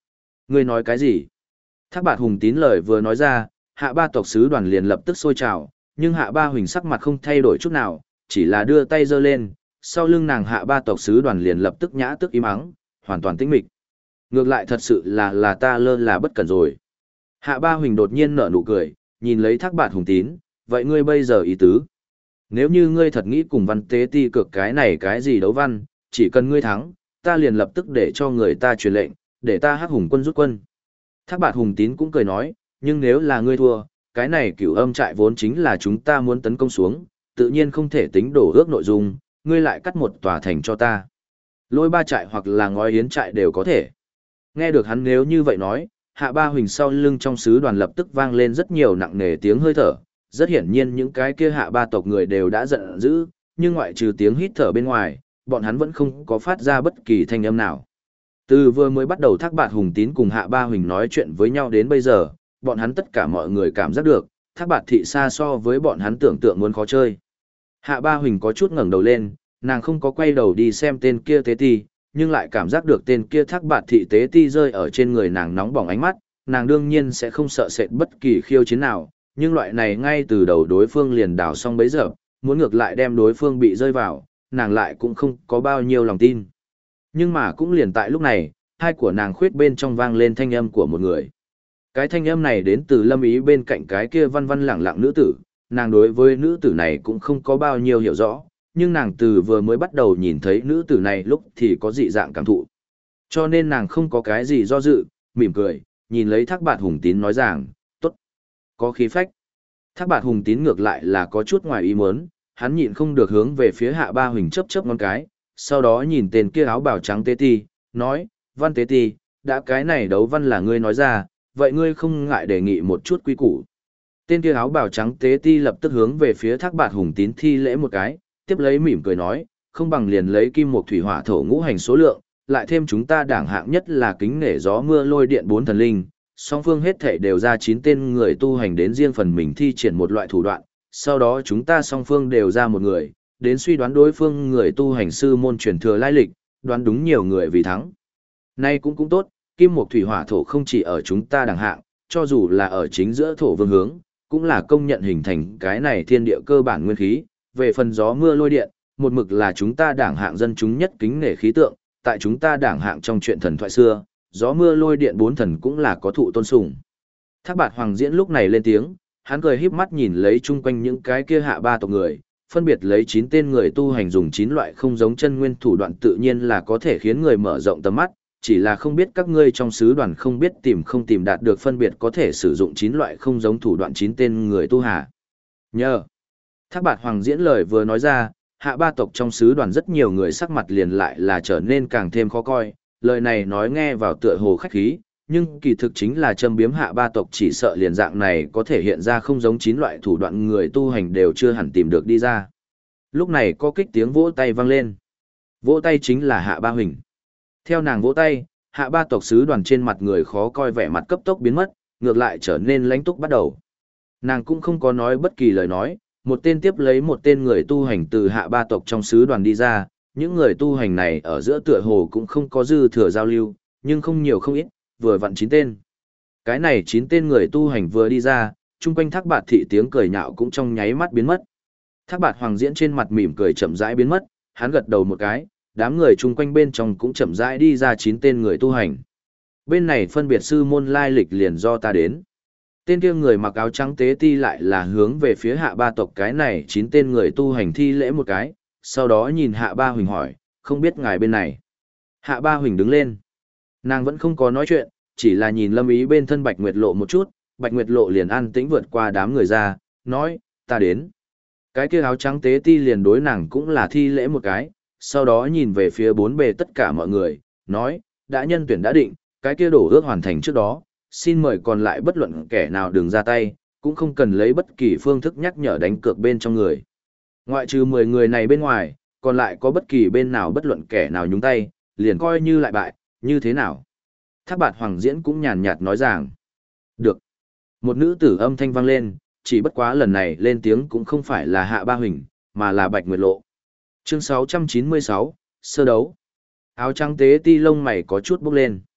Ngươi nói cái gì? Thác Bạt Hùng Tín lời vừa nói ra, Hạ Ba tộc sứ đoàn liền lập tức sôi trào, nhưng Hạ Ba Huỳnh sắc mặt không thay đổi chút nào, chỉ là đưa tay giơ lên, sau lưng nàng Hạ Ba tộc sứ đoàn liền lập tức nhã tức im ắng, hoàn toàn tĩnh mịch. Ngược lại thật sự là ta lơ là bất cẩn rồi. Hạ Ba Huỳnh đột nhiên nở nụ cười, nhìn lấy Thác Bạt Hùng Tín, vậy ngươi bây giờ ý tứ? Nếu như ngươi thật nghĩ cùng Văn Tế Ti cược cái này cái gì đấu văn, chỉ cần ngươi thắng, ta liền lập tức để cho người ta truyền lệnh, để ta Hắc Hùng quân rút quân. Thác Bạt Hùng Tín cũng cười nói, nhưng nếu là ngươi thua, cái này Cửu Âm trại vốn chính là chúng ta muốn tấn công xuống, tự nhiên không thể tính đổ ước nội dung, ngươi lại cắt một tòa thành cho ta. Lôi Ba trại hoặc là Ngói Yến trại đều có thể. Nghe được hắn nếu như vậy nói, Hạ Ba Huỳnh sau lưng trong sứ đoàn lập tức vang lên rất nhiều nặng nề tiếng hơi thở, rất hiển nhiên những cái kia Hạ Ba tộc người đều đã giận dữ, nhưng ngoại trừ tiếng hít thở bên ngoài, bọn hắn vẫn không có phát ra bất kỳ thanh âm nào. Từ vừa mới bắt đầu Thác Bạt Hùng Tín cùng Hạ Ba Huỳnh nói chuyện với nhau đến bây giờ, bọn hắn tất cả mọi người cảm giác được, Thác Bạt thị xa so với bọn hắn tưởng tượng muốn khó chơi. Hạ Ba Huỳnh có chút ngẩng đầu lên, nàng không có quay đầu đi xem tên kia tế ti, nhưng lại cảm giác được tên kia Thác Bạt thị tế ti rơi ở trên người nàng nóng bỏng ánh mắt, nàng đương nhiên sẽ không sợ sệt bất kỳ khiêu chiến nào, nhưng loại này ngay từ đầu đối phương liền đào xong bấy giờ, muốn ngược lại đem đối phương bị rơi vào, nàng lại cũng không có bao nhiêu lòng tin. Nhưng mà cũng liền tại lúc này, hai của nàng khuyết bên trong vang lên thanh âm của một người. Cái thanh âm này đến từ Lâm Ý bên cạnh cái kia văn văn lẳng lặng nữ tử, nàng đối với nữ tử này cũng không có bao nhiêu hiểu rõ, nhưng nàng từ vừa mới bắt đầu nhìn thấy nữ tử này lúc thì có dị dạng cảm thụ. Cho nên nàng không có cái gì do dự, mỉm cười, nhìn lấy Thác Bạt Hùng Tín nói rằng, tốt, có khí phách. Thác Bạt Hùng Tín ngược lại là có chút ngoài ý muốn, hắn nhịn không được hướng về phía Hạ Ba Huỳnh chớp chớp ngón cái, sau đó nhìn tên kia áo bào trắng tế ti, nói, Văn tế ti, đã cái này đấu văn là ngươi nói ra, vậy ngươi không ngại đề nghị một chút quy củ. Tên kia áo bào trắng tế ti lập tức hướng về phía Thác Bạt Hùng Tín thi lễ một cái, tiếp lấy mỉm cười nói, không bằng liền lấy kim một thủy hỏa thổ ngũ hành số lượng, lại thêm chúng ta đảng hạng nhất là kính nể gió mưa lôi điện bốn thần linh, song phương hết thể đều ra 9 tên người tu hành đến riêng phần mình thi triển một loại thủ đoạn, sau đó chúng ta song phương đều ra một người, đến suy đoán đối phương người tu hành sư môn truyền thừa lai lịch, đoán đúng nhiều người vì thắng. Nay cũng tốt, kim một thủy hỏa thổ không chỉ ở chúng ta đẳng hạng, cho dù là ở chính giữa thổ vương hướng, cũng là công nhận hình thành cái này thiên địa cơ bản nguyên khí, về phần gió mưa lôi điện, một mực là chúng ta đảng hạng dân chúng nhất kính nể khí tượng, tại chúng ta đảng hạng trong chuyện thần thoại xưa, gió mưa lôi điện bốn thần cũng là có thụ tôn sùng. Thác Bạt Hoàng Diễn lúc này lên tiếng, hắn cười híp mắt nhìn lấy chung quanh những cái kia Hạ Ba tộc người, phân biệt lấy 9 tên người tu hành dùng 9 loại không giống chân nguyên thủ đoạn tự nhiên là có thể khiến người mở rộng tầm mắt, chỉ là không biết các ngươi trong sứ đoàn không biết không tìm đạt được phân biệt có thể sử dụng 9 loại không giống thủ đoạn 9 tên người tu hạ. Nhờ. Thác Bạt Hoàng Diễn lời vừa nói ra, Hạ Ba tộc trong sứ đoàn rất nhiều người sắc mặt liền lại là trở nên càng thêm khó coi, lời này nói nghe vào tựa hồ khách khí, nhưng kỳ thực chính là châm biếm Hạ Ba tộc chỉ sợ liền dạng này có thể hiện ra không giống 9 loại thủ đoạn người tu hành đều chưa hẳn tìm được đi ra. Lúc này có kích tiếng vỗ tay vang lên. Vỗ tay chính là Hạ Ba Huỳnh. Theo nàng vỗ tay, Hạ Ba tộc sứ đoàn trên mặt người khó coi vẻ mặt cấp tốc biến mất, ngược lại trở nên lãnh túc bắt đầu. Nàng cũng không có nói bất kỳ lời nói, một tên tiếp lấy một tên người tu hành từ Hạ Ba tộc trong sứ đoàn đi ra, những người tu hành này ở giữa tựa hồ cũng không có dư thừa giao lưu, nhưng không nhiều không ít, vừa vặn 9 tên. Cái này 9 tên người tu hành vừa đi ra, chung quanh Thác Bạt thị tiếng cười nhạo cũng trong nháy mắt biến mất. Thác Bạt Hoàng Diễn trên mặt mỉm cười chậm rãi biến mất, hắn gật đầu một cái, đám người chung quanh bên trong cũng chậm rãi đi ra 9 tên người tu hành. Bên này phân biệt sư môn lai lịch liền do ta đến. Tên kia người mặc áo trắng tế ti lại là hướng về phía Hạ Ba tộc cái này 9 tên người tu hành thi lễ một cái, sau đó nhìn Hạ Ba Huỳnh hỏi, không biết ngài bên này. Hạ Ba Huỳnh đứng lên. Nàng vẫn không có nói chuyện, chỉ là nhìn Lâm Ý bên thân Bạch Nguyệt Lộ một chút, Bạch Nguyệt Lộ liền an tĩnh vượt qua đám người ra, nói, ta đến. Cái kia áo trắng tế ti liền đối nàng cũng là thi lễ một cái, sau đó nhìn về phía bốn bề tất cả mọi người, nói, đã nhân tuyển đã định, cái kia đổ ước hoàn thành trước đó, xin mời còn lại bất luận kẻ nào đừng ra tay, cũng không cần lấy bất kỳ phương thức nhắc nhở đánh cược bên trong người. Ngoại trừ 10 người này bên ngoài, còn lại có bất kỳ bên nào bất luận kẻ nào nhúng tay, liền coi như lại bại, như thế nào? Thác Bạt Hoàng Diễn cũng nhàn nhạt nói rằng, được. Một nữ tử âm thanh vang lên, chỉ bất quá lần này lên tiếng cũng không phải là Hạ Ba Huỳnh, mà là Bạch Nguyệt Lộ. Chương 696, sơ đấu. Áo trắng tế ti lông mày có chút bốc lên.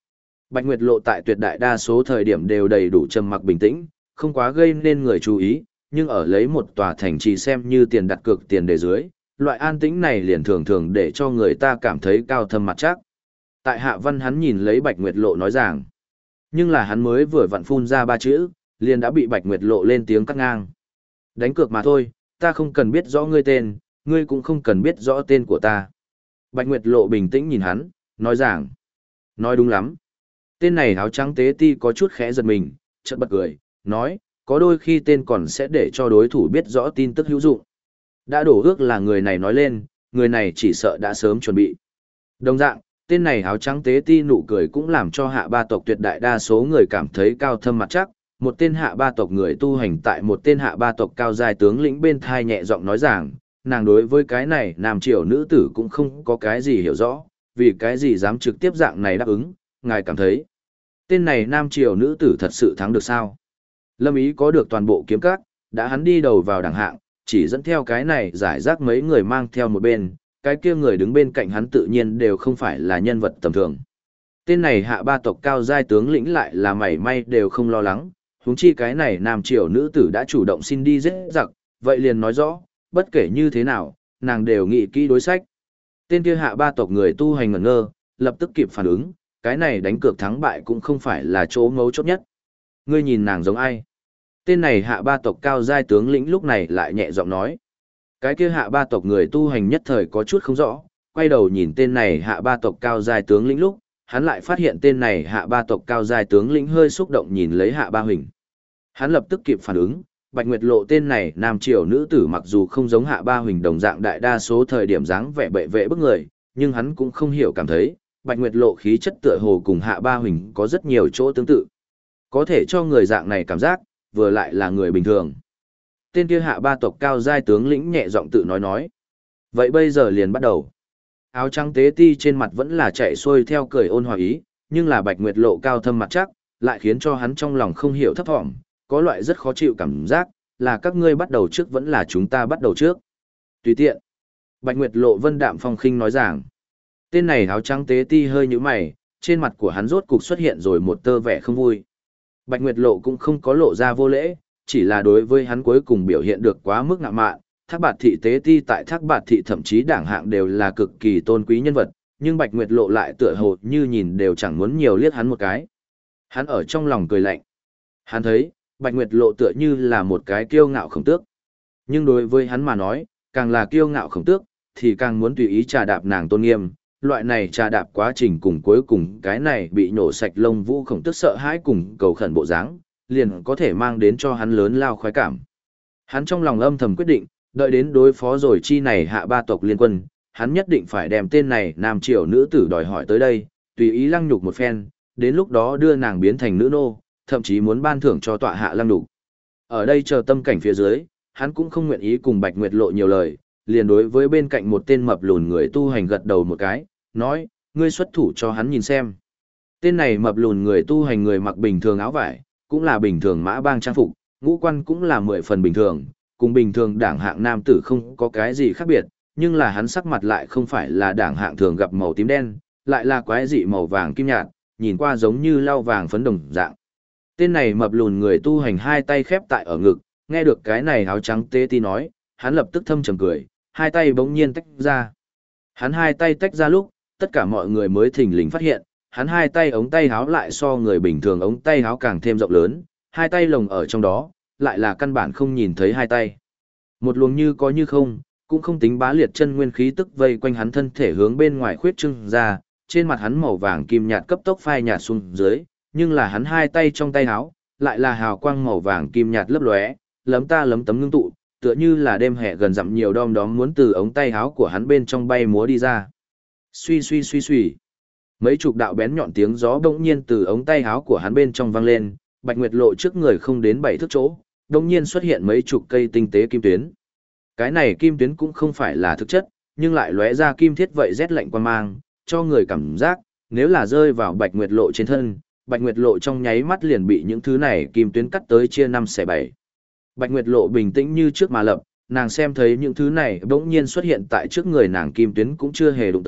Bạch Nguyệt Lộ tại tuyệt đại đa số thời điểm đều đầy đủ trầm mặc bình tĩnh, không quá gây nên người chú ý, nhưng ở lấy một tòa thành trì xem như tiền đặt cược tiền đề dưới, loại an tĩnh này liền thường thường để cho người ta cảm thấy cao thâm mặt chắc. Tại Hạ Văn hắn nhìn lấy Bạch Nguyệt Lộ nói rằng, nhưng là hắn mới vừa vặn phun ra ba chữ, liền đã bị Bạch Nguyệt Lộ lên tiếng cắt ngang. Đánh cược mà thôi, ta không cần biết rõ ngươi tên, ngươi cũng không cần biết rõ tên của ta. Bạch Nguyệt Lộ bình tĩnh nhìn hắn, nói rằng, nói đúng lắm. Tên này áo trắng tế ti có chút khẽ giật mình, chợt bật cười, nói, có đôi khi tên còn sẽ để cho đối thủ biết rõ tin tức hữu dụng. Đã đổ ước là người này nói lên, người này chỉ sợ đã sớm chuẩn bị. Đồng dạng, tên này áo trắng tế ti nụ cười cũng làm cho hạ ba tộc tuyệt đại đa số người cảm thấy cao thâm mặt chắc. Một tên hạ ba tộc người tu hành tại một tên hạ ba tộc cao dài tướng lĩnh bên thai nhẹ giọng nói rằng, nàng đối với cái này nam triều nữ tử cũng không có cái gì hiểu rõ, vì cái gì dám trực tiếp dạng này đáp ứng, ngài cảm thấy. Tên này nam triều nữ tử thật sự thắng được sao? Lâm Ý có được toàn bộ kiếm các, đã hắn đi đầu vào đẳng hạng, chỉ dẫn theo cái này giải rác mấy người mang theo một bên, cái kia người đứng bên cạnh hắn tự nhiên đều không phải là nhân vật tầm thường. Tên này hạ ba tộc cao giai tướng lĩnh lại là mảy may đều không lo lắng, huống chi cái này nam triều nữ tử đã chủ động xin đi giết giặc, vậy liền nói rõ, bất kể như thế nào, nàng đều nghĩ kỹ đối sách. Tên kia hạ ba tộc người tu hành ngẩn ngơ, lập tức kịp phản ứng, cái này đánh cược thắng bại cũng không phải là chỗ mấu chốt nhất. Ngươi nhìn nàng giống ai? Tên này hạ ba tộc cao giai tướng lĩnh lúc này lại nhẹ giọng nói. Cái kia hạ ba tộc người tu hành nhất thời có chút không rõ, quay đầu nhìn tên này hạ ba tộc cao giai tướng lĩnh lúc, hắn lại phát hiện tên này hạ ba tộc cao giai tướng lĩnh hơi xúc động nhìn lấy hạ ba huỳnh. Hắn lập tức kịp phản ứng, Bạch Nguyệt Lộ tên này nam triều nữ tử mặc dù không giống hạ ba huỳnh đồng dạng đại đa số thời điểm dáng vẻ bệ vệ bức người, nhưng hắn cũng không hiểu cảm thấy, Bạch Nguyệt Lộ khí chất tựa hồ cùng hạ ba huỳnh có rất nhiều chỗ tương tự. Có thể cho người dạng này cảm giác, vừa lại là người bình thường. Tên kia hạ ba tộc cao giai tướng lĩnh nhẹ giọng tự nói. Vậy bây giờ liền bắt đầu. Áo trắng tế ti trên mặt vẫn là chạy xuôi theo cười ôn hòa ý, nhưng là Bạch Nguyệt Lộ cao thâm mặt chắc, lại khiến cho hắn trong lòng không hiểu thấp thỏm, có loại rất khó chịu cảm giác, là các ngươi bắt đầu trước vẫn là chúng ta bắt đầu trước. Tùy tiện. Bạch Nguyệt Lộ vân đạm phong khinh nói rằng, tên này áo trắng tế ti hơi nhíu mày, trên mặt của hắn rốt cục xuất hiện rồi một tơ vẻ không vui. Bạch Nguyệt Lộ cũng không có lộ ra vô lễ, chỉ là đối với hắn cuối cùng biểu hiện được quá mức ngạo mạn. Thác Bạt thị tế ti tại Thác Bạt thị thậm chí đảng hạng đều là cực kỳ tôn quý nhân vật, nhưng Bạch Nguyệt Lộ lại tựa hồ như nhìn đều chẳng muốn nhiều liếc hắn một cái. Hắn ở trong lòng cười lạnh. Hắn thấy, Bạch Nguyệt Lộ tựa như là một cái kiêu ngạo khổng tước. Nhưng đối với hắn mà nói, càng là kiêu ngạo khổng tước, thì càng muốn tùy ý trà đạp nàng tôn nghiêm. Loại này trà đạp quá trình cùng cuối cùng cái này bị nổ sạch lông vũ khổng tước sợ hãi cùng cầu khẩn bộ dáng, liền có thể mang đến cho hắn lớn lao khoái cảm. Hắn trong lòng âm thầm quyết định, đợi đến đối phó rồi chi này hạ ba tộc liên quân, hắn nhất định phải đem tên này nam triều nữ tử đòi hỏi tới đây, tùy ý lăng nhục một phen, đến lúc đó đưa nàng biến thành nữ nô, thậm chí muốn ban thưởng cho tọa hạ lăng nhục. Ở đây chờ tâm cảnh phía dưới, hắn cũng không nguyện ý cùng Bạch Nguyệt Lộ nhiều lời, liền đối với bên cạnh một tên mập lùn người tu hành gật đầu một cái, nói, ngươi xuất thủ cho hắn nhìn xem. Tên này mập lùn người tu hành người mặc bình thường áo vải, cũng là bình thường mã bang trang phục, ngũ quan cũng là 10 phần bình thường, cùng bình thường đảng hạng nam tử không có cái gì khác biệt, nhưng là hắn sắc mặt lại không phải là đảng hạng thường gặp màu tím đen, lại là quái dị màu vàng kim nhạt, nhìn qua giống như lau vàng phấn đồng dạng. Tên này mập lùn người tu hành hai tay khép tại ở ngực, nghe được cái này áo trắng tê ti nói, hắn lập tức thâm trầm cười, hai tay bỗng nhiên tách ra. Hắn hai tay tách ra lúc, tất cả mọi người mới thình lình phát hiện, hắn hai tay ống tay áo lại so người bình thường ống tay áo càng thêm rộng lớn, hai tay lồng ở trong đó, lại là căn bản không nhìn thấy hai tay. Một luồng như có như không, cũng không tính bá liệt chân nguyên khí tức vây quanh hắn thân thể hướng bên ngoài khuyết trưng ra, trên mặt hắn màu vàng kim nhạt cấp tốc phai nhạt xuống dưới, nhưng là hắn hai tay trong tay áo, lại là hào quang màu vàng kim nhạt lấp lóe, lấm ta lấm tấm ngưng tụ, tựa như là đêm hè gần dặm nhiều đom đóm muốn từ ống tay áo của hắn bên trong bay múa đi ra. Suy suy suy suy. Mấy chục đạo bén nhọn tiếng gió bỗng nhiên từ ống tay áo của hắn bên trong vang lên, Bạch Nguyệt Lộ trước người không đến 7 thước chỗ, bỗng nhiên xuất hiện mấy chục cây tinh tế kim tuyến. Cái này kim tuyến cũng không phải là thực chất, nhưng lại lóe ra kim thiết vậy rét lạnh quan mang, cho người cảm giác, nếu là rơi vào Bạch Nguyệt Lộ trên thân, Bạch Nguyệt Lộ trong nháy mắt liền bị những thứ này kim tuyến cắt tới chia 5 xẻ 7. Bạch Nguyệt Lộ bình tĩnh như trước mà lập, nàng xem thấy những thứ này bỗng nhiên xuất hiện tại trước người nàng kim tuyến cũng chưa hề đụng tới,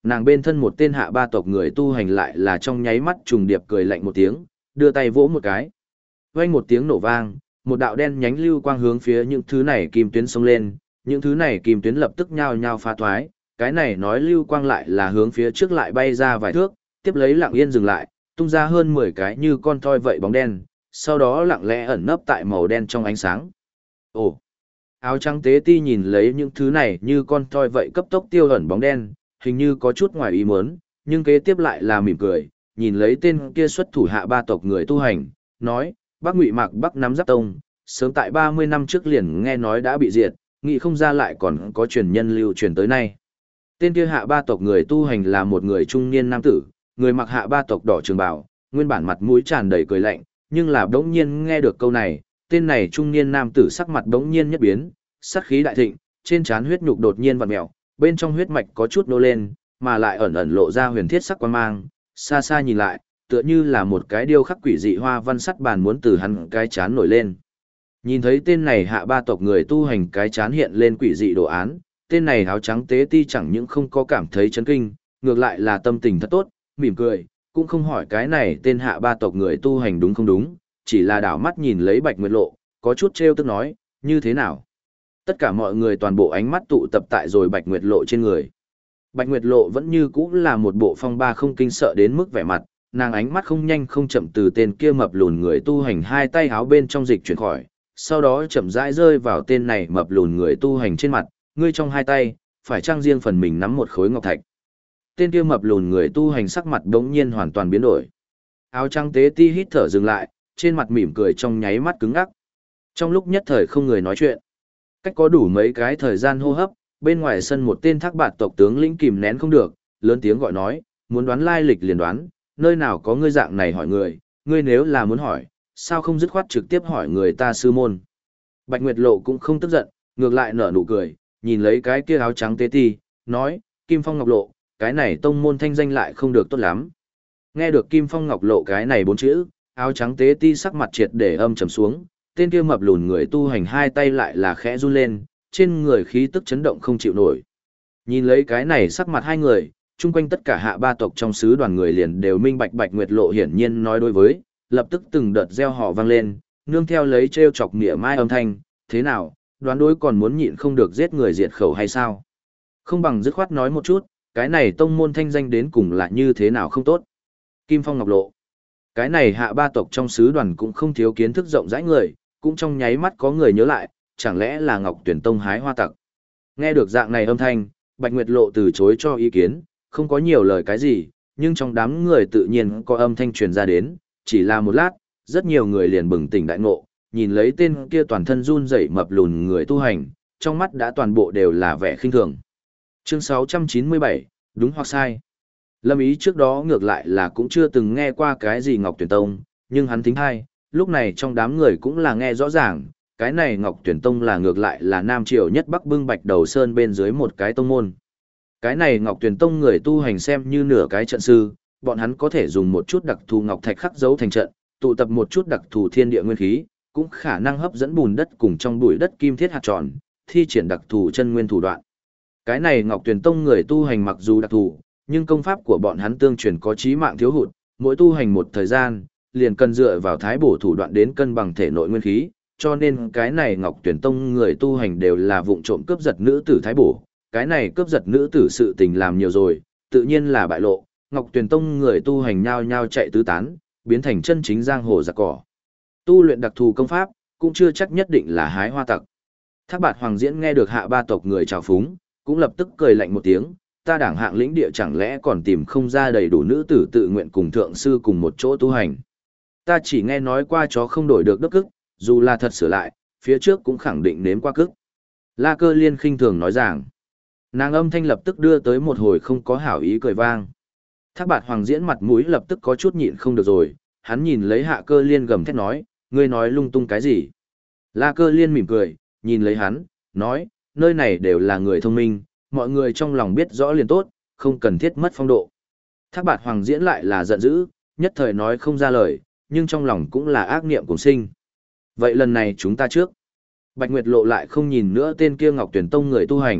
nàng bên thân một tên hạ ba tộc người tu hành lại là trong nháy mắt trùng điệp cười lạnh một tiếng, đưa tay vỗ một cái. Vang một tiếng nổ vang, một đạo đen nhánh lưu quang hướng phía những thứ này kim tuyến xông lên, những thứ này kim tuyến lập tức nhao nhao phá thoái, cái này nói lưu quang lại là hướng phía trước lại bay ra vài thước, tiếp lấy lặng yên dừng lại, tung ra hơn 10 cái như con thoi vậy bóng đen, sau đó lặng lẽ ẩn nấp tại màu đen trong ánh sáng. Ồ! Áo trắng tế ti nhìn lấy những thứ này như con thoi vậy cấp tốc tiêu ẩn bóng đen, hình như có chút ngoài ý muốn, nhưng kế tiếp lại là mỉm cười, nhìn lấy tên kia xuất thủ hạ ba tộc người tu hành, nói, Bắc Ngụy Mạc Bắc nắm Giáp Tông, sớm tại 30 năm trước liền nghe nói đã bị diệt, nghĩ không ra lại còn có truyền nhân lưu truyền tới nay. Tên kia hạ ba tộc người tu hành là một người trung niên nam tử, người mặc hạ ba tộc đỏ trường bào, nguyên bản mặt mũi tràn đầy cười lạnh, nhưng là đống nhiên nghe được câu này, tên này trung niên nam tử sắc mặt đống nhiên nhất biến, sát khí đại thịnh, trên trán huyết nhục đột nhiên vặn mèo, bên trong huyết mạch có chút nô lên, mà lại ẩn ẩn lộ ra huyền thiết sắc quang mang, xa xa nhìn lại, tựa như là một cái điêu khắc quỷ dị hoa văn sắt bàn muốn từ hắn cái chán nổi lên. Nhìn thấy tên này hạ ba tộc người tu hành cái chán hiện lên quỷ dị đồ án, tên này áo trắng tế ti chẳng những không có cảm thấy chấn kinh, ngược lại là tâm tình thật tốt, mỉm cười, cũng không hỏi cái này tên hạ ba tộc người tu hành đúng không đúng, chỉ là đảo mắt nhìn lấy Bạch Nguyệt Lộ, có chút trêu tức nói, như thế nào? Tất cả mọi người toàn bộ ánh mắt tụ tập tại rồi Bạch Nguyệt Lộ trên người. Bạch Nguyệt Lộ vẫn như cũ là một bộ phong ba không kinh sợ đến mức vẻ mặt, nàng ánh mắt không nhanh không chậm từ tên kia mập lùn người tu hành hai tay háo bên trong dịch chuyển khỏi, sau đó chậm rãi rơi vào tên này mập lùn người tu hành trên mặt, ngươi trong hai tay, phải trang riêng phần mình nắm một khối ngọc thạch. Tên kia mập lùn người tu hành sắc mặt đống nhiên hoàn toàn biến đổi. Áo trắng tế ti hít thở dừng lại, trên mặt mỉm cười trong nháy mắt cứng ngắc. Trong lúc nhất thời không người nói chuyện. Cách có đủ mấy cái thời gian hô hấp, bên ngoài sân một tên thác bạt tộc tướng lĩnh kìm nén không được, lớn tiếng gọi nói, muốn đoán lai lịch liền đoán, nơi nào có ngươi dạng này hỏi người, ngươi nếu là muốn hỏi, sao không dứt khoát trực tiếp hỏi người ta sư môn. Bạch Nguyệt Lộ cũng không tức giận, ngược lại nở nụ cười, nhìn lấy cái kia áo trắng tế ti, nói, Kim Phong Ngọc Lộ, cái này tông môn thanh danh lại không được tốt lắm. Nghe được Kim Phong Ngọc Lộ cái này bốn chữ, áo trắng tế ti sắc mặt triệt để âm trầm xuống, tên kia mập lùn người tu hành hai tay lại là khẽ run lên, trên người khí tức chấn động không chịu nổi. Nhìn lấy cái này sắc mặt hai người, chung quanh tất cả hạ ba tộc trong sứ đoàn người liền đều minh bạch Bạch Nguyệt Lộ hiển nhiên nói đối với, lập tức từng đợt reo hò vang lên, nương theo lấy trêu chọc mỉa mai âm thanh, thế nào, đoán đối còn muốn nhịn không được giết người diệt khẩu hay sao? Không bằng dứt khoát nói một chút, cái này tông môn thanh danh đến cùng là như thế nào không tốt. Kim Phong Ngọc Lộ. Cái này hạ ba tộc trong sứ đoàn cũng không thiếu kiến thức rộng rãi người, cũng trong nháy mắt có người nhớ lại, chẳng lẽ là Ngọc Tuyển Tông hái hoa tặc. Nghe được dạng này âm thanh, Bạch Nguyệt Lộ từ chối cho ý kiến, không có nhiều lời cái gì, nhưng trong đám người tự nhiên có âm thanh truyền ra đến, chỉ là một lát, rất nhiều người liền bừng tỉnh đại ngộ, nhìn lấy tên kia toàn thân run rẩy mập lùn người tu hành, trong mắt đã toàn bộ đều là vẻ khinh thường. Chương 697, đúng hoặc sai. Lâm Ý trước đó ngược lại là cũng chưa từng nghe qua cái gì Ngọc Tuyển Tông, nhưng hắn thính hay, lúc này trong đám người cũng là nghe rõ ràng, cái này Ngọc Tuyển Tông là ngược lại là Nam Triều nhất Bắc bưng Bạch Đầu Sơn bên dưới một cái tông môn. Cái này Ngọc Tuyển Tông người tu hành xem như nửa cái trận sư, bọn hắn có thể dùng một chút đặc thù ngọc thạch khắc dấu thành trận, tụ tập một chút đặc thù thiên địa nguyên khí, cũng khả năng hấp dẫn bùn đất cùng trong bụi đất kim thiết hạt tròn, thi triển đặc thù chân nguyên thủ đoạn. Cái này Ngọc Tuyển Tông người tu hành mặc dù đặc thù, nhưng công pháp của bọn hắn tương truyền có chí mạng thiếu hụt, mỗi tu hành một thời gian, liền cần dựa vào thái bổ thủ đoạn đến cân bằng thể nội nguyên khí, cho nên cái này Ngọc Tuyển Tông người tu hành đều là vụng trộm cướp giật nữ tử thái bổ, cái này cướp giật nữ tử sự tình làm nhiều rồi, tự nhiên là bại lộ, Ngọc Tuyển Tông người tu hành nhao nhao chạy tứ tán, biến thành chân chính giang hồ giặc cỏ. Tu luyện đặc thù công pháp, cũng chưa chắc nhất định là hái hoa tặc. Thác Bạt Hoàng Diễn nghe được hạ ba tộc người chào phúng, cũng lập tức cười lạnh một tiếng, ta đảng hạng lĩnh địa chẳng lẽ còn tìm không ra đầy đủ nữ tử tự nguyện cùng thượng sư cùng một chỗ tu hành. Ta chỉ nghe nói qua chó không đổi được đức ức, dù là thật sửa lại, phía trước cũng khẳng định nếm qua cức. La Cơ Liên khinh thường nói rằng, nàng âm thanh lập tức đưa tới một hồi không có hảo ý cười vang. Thác Bạt Hoàng Diễn mặt mũi lập tức có chút nhịn không được rồi, hắn nhìn lấy Hạ Cơ Liên gầm thét nói, ngươi nói lung tung cái gì? La Cơ Liên mỉm cười, nhìn lấy hắn, nói, nơi này đều là người thông minh, mọi người trong lòng biết rõ liền tốt, không cần thiết mất phong độ. Thác Bạt Hoàng Diễn lại là giận dữ, nhất thời nói không ra lời, nhưng trong lòng cũng là ác niệm cùng sinh. Vậy lần này chúng ta trước. Bạch Nguyệt Lộ lại không nhìn nữa tên kia Ngọc Tuyển Tông người tu hành,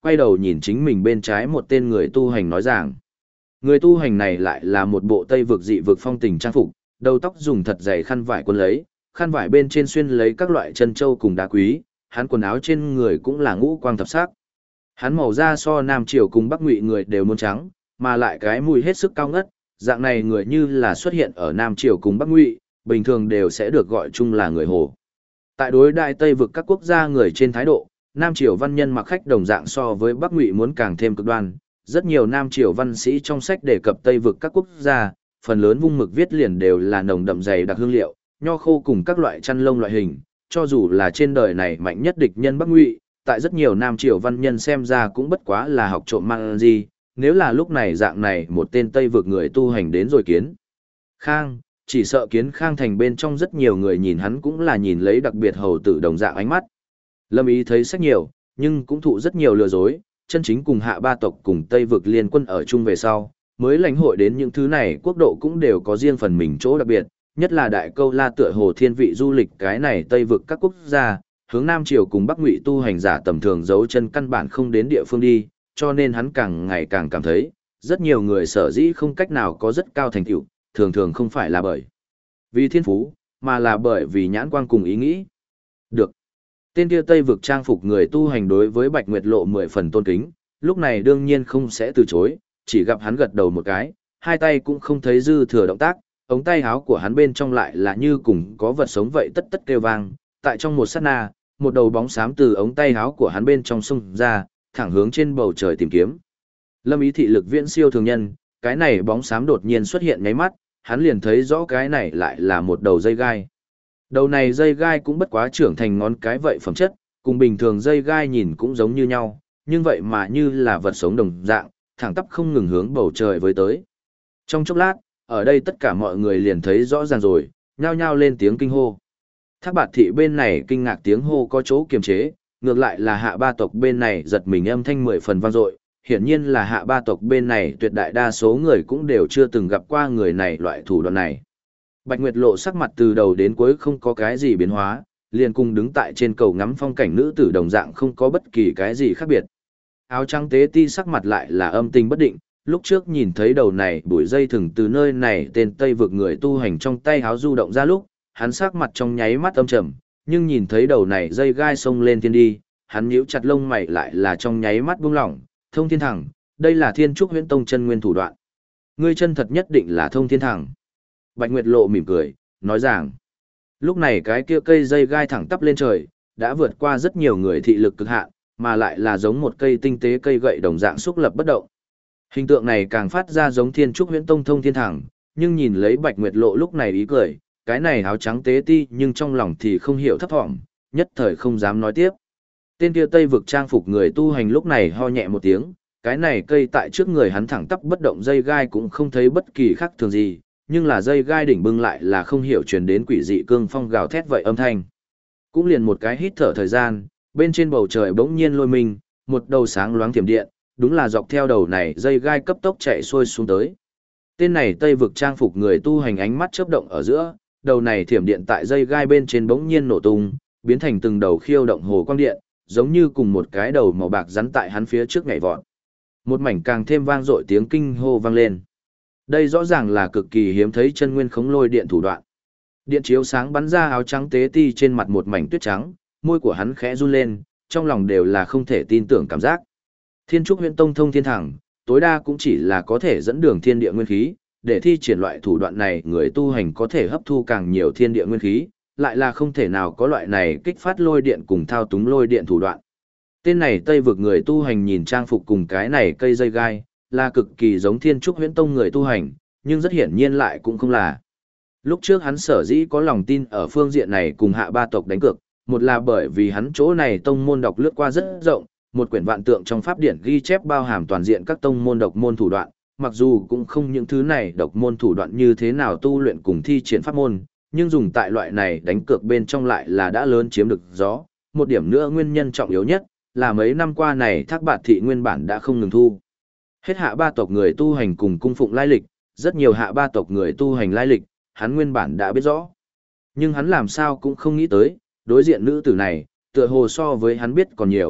quay đầu nhìn chính mình bên trái một tên người tu hành nói rằng. Người tu hành này lại là một bộ Tây vực dị vực phong tình trang phục, đầu tóc dùng thật dày khăn vải quấn lấy, khăn vải bên trên xuyên lấy các loại chân châu cùng đá quý, hắn quần áo trên người cũng là ngũ quang thập sắc. Hắn màu da so Nam Triều cùng Bắc Ngụy người đều muốn trắng, mà lại cái mùi hết sức cao ngất, dạng này người như là xuất hiện ở Nam Triều cùng Bắc Ngụy, bình thường đều sẽ được gọi chung là người Hồ. Tại đối đại Tây vực các quốc gia người trên thái độ, Nam Triều văn nhân mặc khách đồng dạng so với Bắc Ngụy muốn càng thêm cực đoan. Rất nhiều Nam Triều văn sĩ trong sách đề cập Tây vực các quốc gia, phần lớn vung mực viết liền đều là nồng đậm dày đặc hương liệu, nho khô cùng các loại chăn lông loại hình, cho dù là trên đời này mạnh nhất địch nhân Bắc Ngụy, tại rất nhiều Nam Triều văn nhân xem ra cũng bất quá là học trộm mang gì, nếu là lúc này dạng này một tên Tây vực người tu hành đến rồi Kiến Khang, chỉ sợ Kiến Khang thành bên trong rất nhiều người nhìn hắn cũng là nhìn lấy đặc biệt hầu tử đồng dạng ánh mắt. Lâm Ý thấy sách nhiều, nhưng cũng thụ rất nhiều lừa dối, chân chính cùng Hạ ba tộc cùng Tây vực liên quân ở chung về sau, mới lãnh hội đến những thứ này quốc độ cũng đều có riêng phần mình chỗ đặc biệt, nhất là Đại Câu La tựa hồ thiên vị du lịch cái này Tây vực các quốc gia, hướng Nam Triều cùng Bắc Ngụy tu hành giả tầm thường giấu chân căn bản không đến địa phương đi, cho nên hắn càng ngày càng cảm thấy, rất nhiều người sở dĩ không cách nào có rất cao thành tựu, thường thường không phải là bởi vì thiên phú, mà là bởi vì nhãn quang cùng ý nghĩ. Được. Tên kia Tây vực trang phục người tu hành đối với Bạch Nguyệt Lộ 10 phần tôn kính, lúc này đương nhiên không sẽ từ chối, chỉ gặp hắn gật đầu một cái, hai tay cũng không thấy dư thừa động tác, ống tay áo của hắn bên trong lại là như cùng có vật sống vậy tất tất kêu vang, tại trong một sát na, một đầu bóng xám từ ống tay áo của hắn bên trong xông ra, thẳng hướng trên bầu trời tìm kiếm. Lâm Ý thị lực viễn siêu thường nhân, cái này bóng xám đột nhiên xuất hiện nháy mắt, hắn liền thấy rõ cái này lại là một đầu dây gai. Đầu này dây gai cũng bất quá trưởng thành ngón cái vậy phẩm chất, cùng bình thường dây gai nhìn cũng giống như nhau, nhưng vậy mà như là vật sống đồng dạng, thẳng tắp không ngừng hướng bầu trời với tới. Trong chốc lát, ở đây tất cả mọi người liền thấy rõ ràng rồi, nhao nhao lên tiếng kinh hô. Thác Bạt thị bên này kinh ngạc tiếng hô có chỗ kiềm chế, ngược lại là Hạ ba tộc bên này giật mình âm thanh 10 phần vang dội, hiển nhiên là Hạ ba tộc bên này tuyệt đại đa số người cũng đều chưa từng gặp qua người này loại thủ đoạn này. Bạch Nguyệt Lộ sắc mặt từ đầu đến cuối không có cái gì biến hóa, liền cùng đứng tại trên cầu ngắm phong cảnh nữ tử đồng dạng không có bất kỳ cái gì khác biệt. Áo trắng tế ti sắc mặt lại là âm tình bất định, lúc trước nhìn thấy đầu này bụi dây thừng từ nơi này tên Tây vực người tu hành trong tay áo du động ra lúc, hắn sắc mặt trong nháy mắt âm trầm, nhưng nhìn thấy đầu này dây gai xông lên thiên đi, hắn nhíu chặt lông mày lại là trong nháy mắt buông lỏng, Thông Thiên Thẳng, đây là Thiên Trúc Huyễn Tông chân nguyên thủ đoạn. Ngươi chân thật nhất định là Thông Thiên Thẳng. Bạch Nguyệt Lộ mỉm cười, nói rằng, lúc này cái kia cây dây gai thẳng tắp lên trời, đã vượt qua rất nhiều người thị lực cực hạn, mà lại là giống một cây tinh tế cây gậy đồng dạng xúc lập bất động. Hình tượng này càng phát ra giống Thiên Trúc Huyễn Tông Thông Thiên Thẳng, nhưng nhìn lấy Bạch Nguyệt Lộ lúc này ý cười, cái này áo trắng tế ti nhưng trong lòng thì không hiểu thấp thỏm, nhất thời không dám nói tiếp. Tên kia Tây vực trang phục người tu hành lúc này ho nhẹ một tiếng, cái này cây tại trước người hắn thẳng tắp bất động dây gai cũng không thấy bất kỳ khác thường gì, nhưng là dây gai đỉnh bưng lại là không hiểu truyền đến quỷ dị cương phong gào thét vậy âm thanh. Cũng liền một cái hít thở thời gian, bên trên bầu trời bỗng nhiên lôi mình, một đầu sáng loáng thiểm điện, đúng là dọc theo đầu này dây gai cấp tốc chạy xuôi xuống tới. Tên này Tây vực trang phục người tu hành ánh mắt chớp động ở giữa, đầu này thiểm điện tại dây gai bên trên bỗng nhiên nổ tung, biến thành từng đầu khiêu động hồ quang điện, giống như cùng một cái đầu màu bạc rắn tại hắn phía trước nhảy vọt. Một mảnh càng thêm vang dội tiếng kinh hô vang lên. Đây rõ ràng là cực kỳ hiếm thấy chân nguyên khống lôi điện thủ đoạn. Điện chiếu sáng bắn ra áo trắng tế ti trên mặt một mảnh tuyết trắng, môi của hắn khẽ run lên, trong lòng đều là không thể tin tưởng cảm giác. Thiên Trúc Huyễn Tông Thông Thiên Thẳng, tối đa cũng chỉ là có thể dẫn đường thiên địa nguyên khí, để thi triển loại thủ đoạn này người tu hành có thể hấp thu càng nhiều thiên địa nguyên khí, lại là không thể nào có loại này kích phát lôi điện cùng thao túng lôi điện thủ đoạn. Tên này Tây vực người tu hành nhìn trang phục cùng cái này cây dây gai, là cực kỳ giống Thiên Trúc Huyễn Tông người tu hành, nhưng rất hiển nhiên lại cũng không là. Lúc trước hắn sở dĩ có lòng tin ở phương diện này cùng Hạ ba tộc đánh cược, một là bởi vì hắn chỗ này tông môn đọc lướt qua rất rộng, một quyển vạn tượng trong pháp điển ghi chép bao hàm toàn diện các tông môn độc môn thủ đoạn, mặc dù cũng không những thứ này độc môn thủ đoạn như thế nào tu luyện cùng thi triển pháp môn, nhưng dùng tại loại này đánh cược bên trong lại là đã lớn chiếm được gió. Một điểm nữa nguyên nhân trọng yếu nhất là mấy năm qua này Thác Bạt thị nguyên bản đã không ngừng thu hết Hạ ba tộc người tu hành cùng cung phụng lai lịch, rất nhiều Hạ ba tộc người tu hành lai lịch, hắn nguyên bản đã biết rõ. Nhưng hắn làm sao cũng không nghĩ tới, đối diện nữ tử này, tựa hồ so với hắn biết còn nhiều,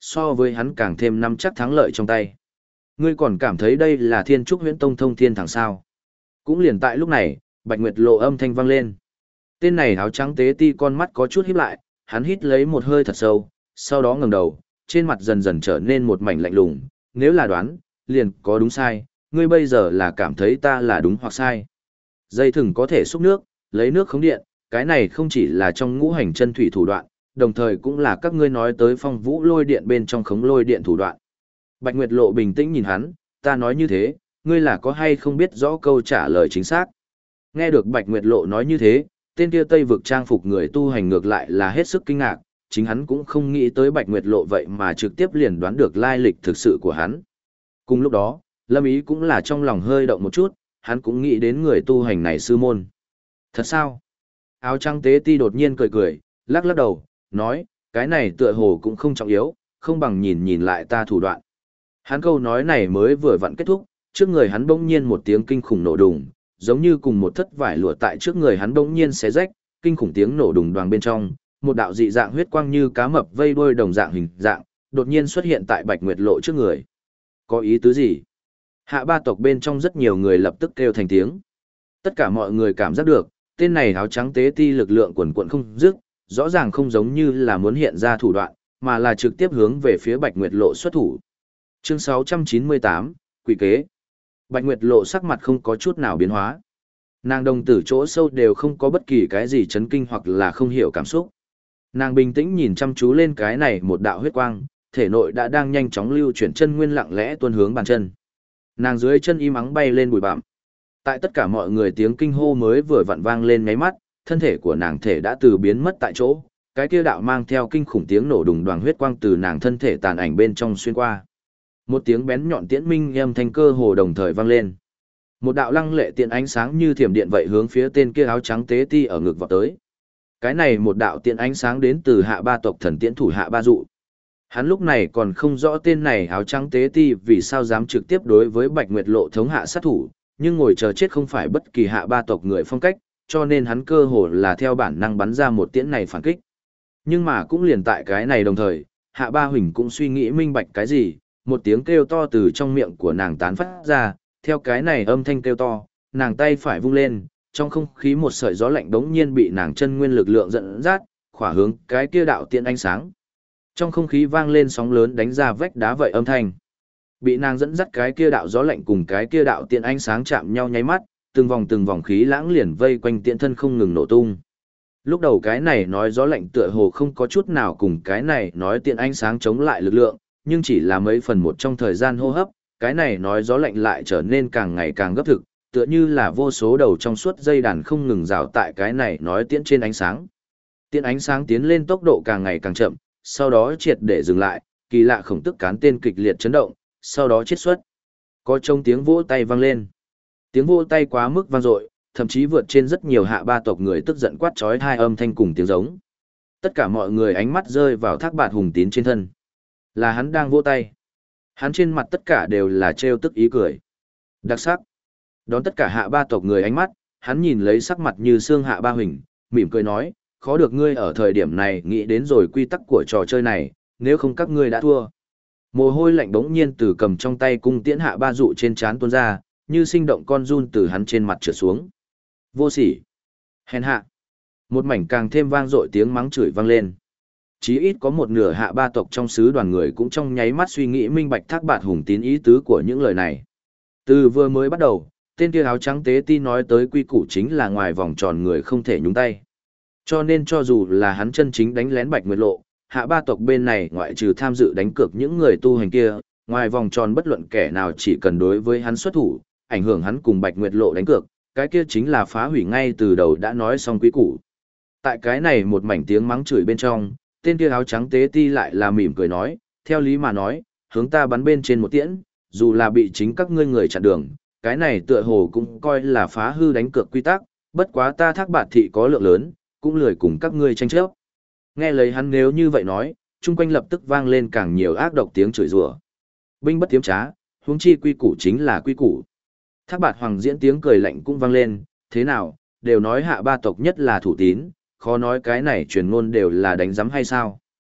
so với hắn càng thêm nắm chắc thắng lợi trong tay. Ngươi còn cảm thấy đây là Thiên Trúc Huyễn Tông thông thiên thẳng sao? Cũng liền tại lúc này, Bạch Nguyệt Lộ âm thanh vang lên. Tên này áo trắng tế ti con mắt có chút híp lại, hắn hít lấy một hơi thật sâu, sau đó ngẩng đầu, trên mặt dần dần trở nên một mảnh lạnh lùng, nếu là đoán, liền có đúng sai, ngươi bây giờ là cảm thấy ta là đúng hoặc sai. Dây thừng có thể xúc nước, lấy nước khống điện, cái này không chỉ là trong ngũ hành chân thủy thủ đoạn, đồng thời cũng là các ngươi nói tới phong vũ lôi điện bên trong khống lôi điện thủ đoạn. Bạch Nguyệt Lộ bình tĩnh nhìn hắn, ta nói như thế, ngươi là có hay không biết rõ câu trả lời chính xác. Nghe được Bạch Nguyệt Lộ nói như thế, tên kia Tây vực trang phục người tu hành ngược lại là hết sức kinh ngạc, chính hắn cũng không nghĩ tới Bạch Nguyệt Lộ vậy mà trực tiếp liền đoán được lai lịch thực sự của hắn. Cùng lúc đó, Lâm Ý cũng là trong lòng hơi động một chút, hắn cũng nghĩ đến người tu hành này sư môn. Thật sao? Áo trắng tế ti đột nhiên cười cười, lắc lắc đầu, nói, cái này tựa hồ cũng không trọng yếu, không bằng nhìn nhìn lại ta thủ đoạn. Hắn câu nói này mới vừa vặn kết thúc, trước người hắn bỗng nhiên một tiếng kinh khủng nổ đùng, giống như cùng một thất vải lụa tại trước người hắn bỗng nhiên xé rách, kinh khủng tiếng nổ đùng đoàng bên trong, một đạo dị dạng huyết quang như cá mập vây đuôi đồng dạng hình dạng, đột nhiên xuất hiện tại Bạch Nguyệt Lộ trước người. Có ý tứ gì? Hạ ba tộc bên trong rất nhiều người lập tức kêu thành tiếng. Tất cả mọi người cảm giác được, tên này áo trắng tế ti lực lượng quần quận không dứt, rõ ràng không giống như là muốn hiện ra thủ đoạn, mà là trực tiếp hướng về phía Bạch Nguyệt Lộ xuất thủ. Chương 698, Quỷ kế. Bạch Nguyệt Lộ sắc mặt không có chút nào biến hóa. Nàng đồng tử chỗ sâu đều không có bất kỳ cái gì chấn kinh hoặc là không hiểu cảm xúc. Nàng bình tĩnh nhìn chăm chú lên cái này một đạo huyết quang, thể nội đã đang nhanh chóng lưu chuyển chân nguyên lặng lẽ tuôn hướng bàn chân. Nàng dưới chân im ắng bay lên bụi bặm. Tại tất cả mọi người tiếng kinh hô mới vừa vặn vang lên ngáy mắt, thân thể của nàng thể đã từ biến mất tại chỗ, cái kia đạo mang theo kinh khủng tiếng nổ đùng đoàng huyết quang từ nàng thân thể tàn ảnh bên trong xuyên qua. Một tiếng bén nhọn tiễn minh âm thanh cơ hồ đồng thời vang lên. Một đạo lăng lệ tiễn ánh sáng như thiểm điện vậy hướng phía tên kia áo trắng tế ti ở ngực vọt tới. Cái này một đạo tiễn ánh sáng đến từ Hạ Ba tộc thần tiễn thủ Hạ Ba dụ. Hắn lúc này còn không rõ tên này áo trắng tế ti vì sao dám trực tiếp đối với Bạch Nguyệt Lộ thống hạ sát thủ, nhưng ngồi chờ chết không phải bất kỳ Hạ Ba tộc người phong cách, cho nên hắn cơ hồ là theo bản năng bắn ra một tiễn này phản kích. Nhưng mà cũng liền tại cái này đồng thời, Hạ Ba Huỳnh cũng suy nghĩ minh bạch cái gì, một tiếng kêu to từ trong miệng của nàng tán phát ra, theo cái này âm thanh kêu to, nàng tay phải vung lên, trong không khí một sợi gió lạnh đống nhiên bị nàng chân nguyên lực lượng dẫn dắt, khỏa hướng cái kia đạo tiễn ánh sáng. Trong không khí vang lên sóng lớn đánh ra vách đá vậy âm thanh. Bị nàng dẫn dắt cái kia đạo gió lạnh cùng cái kia đạo tiễn ánh sáng chạm nhau nháy mắt, từng vòng khí lãng liền vây quanh tiễn thân không ngừng nổ tung. Lúc đầu cái này nói gió lạnh tựa hồ không có chút nào cùng cái này nói tiễn ánh sáng chống lại lực lượng, nhưng chỉ là mấy phần một trong thời gian hô hấp, cái này nói gió lạnh lại trở nên càng ngày càng gấp thực, tựa như là vô số đầu trong suốt dây đàn không ngừng rào tại cái này nói tiễn trên ánh sáng. Tiễn ánh sáng tiến lên tốc độ càng ngày càng chậm, sau đó triệt để dừng lại, kỳ lạ khổng tức cán tên kịch liệt chấn động, sau đó chết xuất. Có trông tiếng vỗ tay vang lên. Tiếng vỗ tay quá mức vang dội, thậm chí vượt trên rất nhiều Hạ Ba tộc người tức giận quát chói hai âm thanh cùng tiếng giống. Tất cả mọi người ánh mắt rơi vào Thác Bạt Hùng Tín trên thân. Là hắn đang vỗ tay. Hắn trên mặt tất cả đều là trêu tức ý cười. Đặc sắc. Đón tất cả Hạ Ba tộc người ánh mắt, hắn nhìn lấy sắc mặt như xương Hạ Ba Huỳnh, mỉm cười nói, khó được ngươi ở thời điểm này nghĩ đến rồi quy tắc của trò chơi này, nếu không các ngươi đã thua. Mồ hôi lạnh bỗng nhiên từ cầm trong tay cung tiễn Hạ Ba dụ trên trán tuôn ra, như sinh động con run từ hắn trên mặt trượt xuống. Vô sỉ. Hèn hạ. Một mảnh càng thêm vang dội tiếng mắng chửi vang lên. Chí ít có một nửa Hạ Ba tộc trong sứ đoàn người cũng trong nháy mắt suy nghĩ minh bạch Thác Bạt Hùng Tín ý tứ của những lời này. Từ vừa mới bắt đầu, tên kia áo trắng tế ti nói tới quy củ chính là ngoài vòng tròn người không thể nhúng tay. Cho nên cho dù là hắn chân chính đánh lén Bạch Nguyệt Lộ, Hạ Ba tộc bên này ngoại trừ tham dự đánh cược những người tu hành kia, ngoài vòng tròn bất luận kẻ nào chỉ cần đối với hắn xuất thủ, ảnh hưởng hắn cùng Bạch Nguyệt Lộ đánh cược, cái kia chính là phá hủy ngay từ đầu đã nói xong quy củ. Tại cái này một mảnh tiếng mắng chửi bên trong, tên kia áo trắng tế ti lại là mỉm cười nói, theo lý mà nói, hướng ta bắn bên trên một tiễn, dù là bị chính các ngươi người chặn đường, cái này tựa hồ cũng coi là phá hư đánh cược quy tắc, bất quá ta Thác Bạt thị có lượng lớn, cũng lười cùng các ngươi tranh chấp. Nghe lấy hắn nếu như vậy nói, chung quanh lập tức vang lên càng nhiều ác độc tiếng chửi rủa. Binh bất tiếm trá, huống chi quy củ chính là quy củ. Thác Bạt Hoàng diễn tiếng cười lạnh cũng vang lên, thế nào, đều nói Hạ Ba tộc nhất là thủ tín, khó nói cái này truyền ngôn đều là đánh giấm hay sao.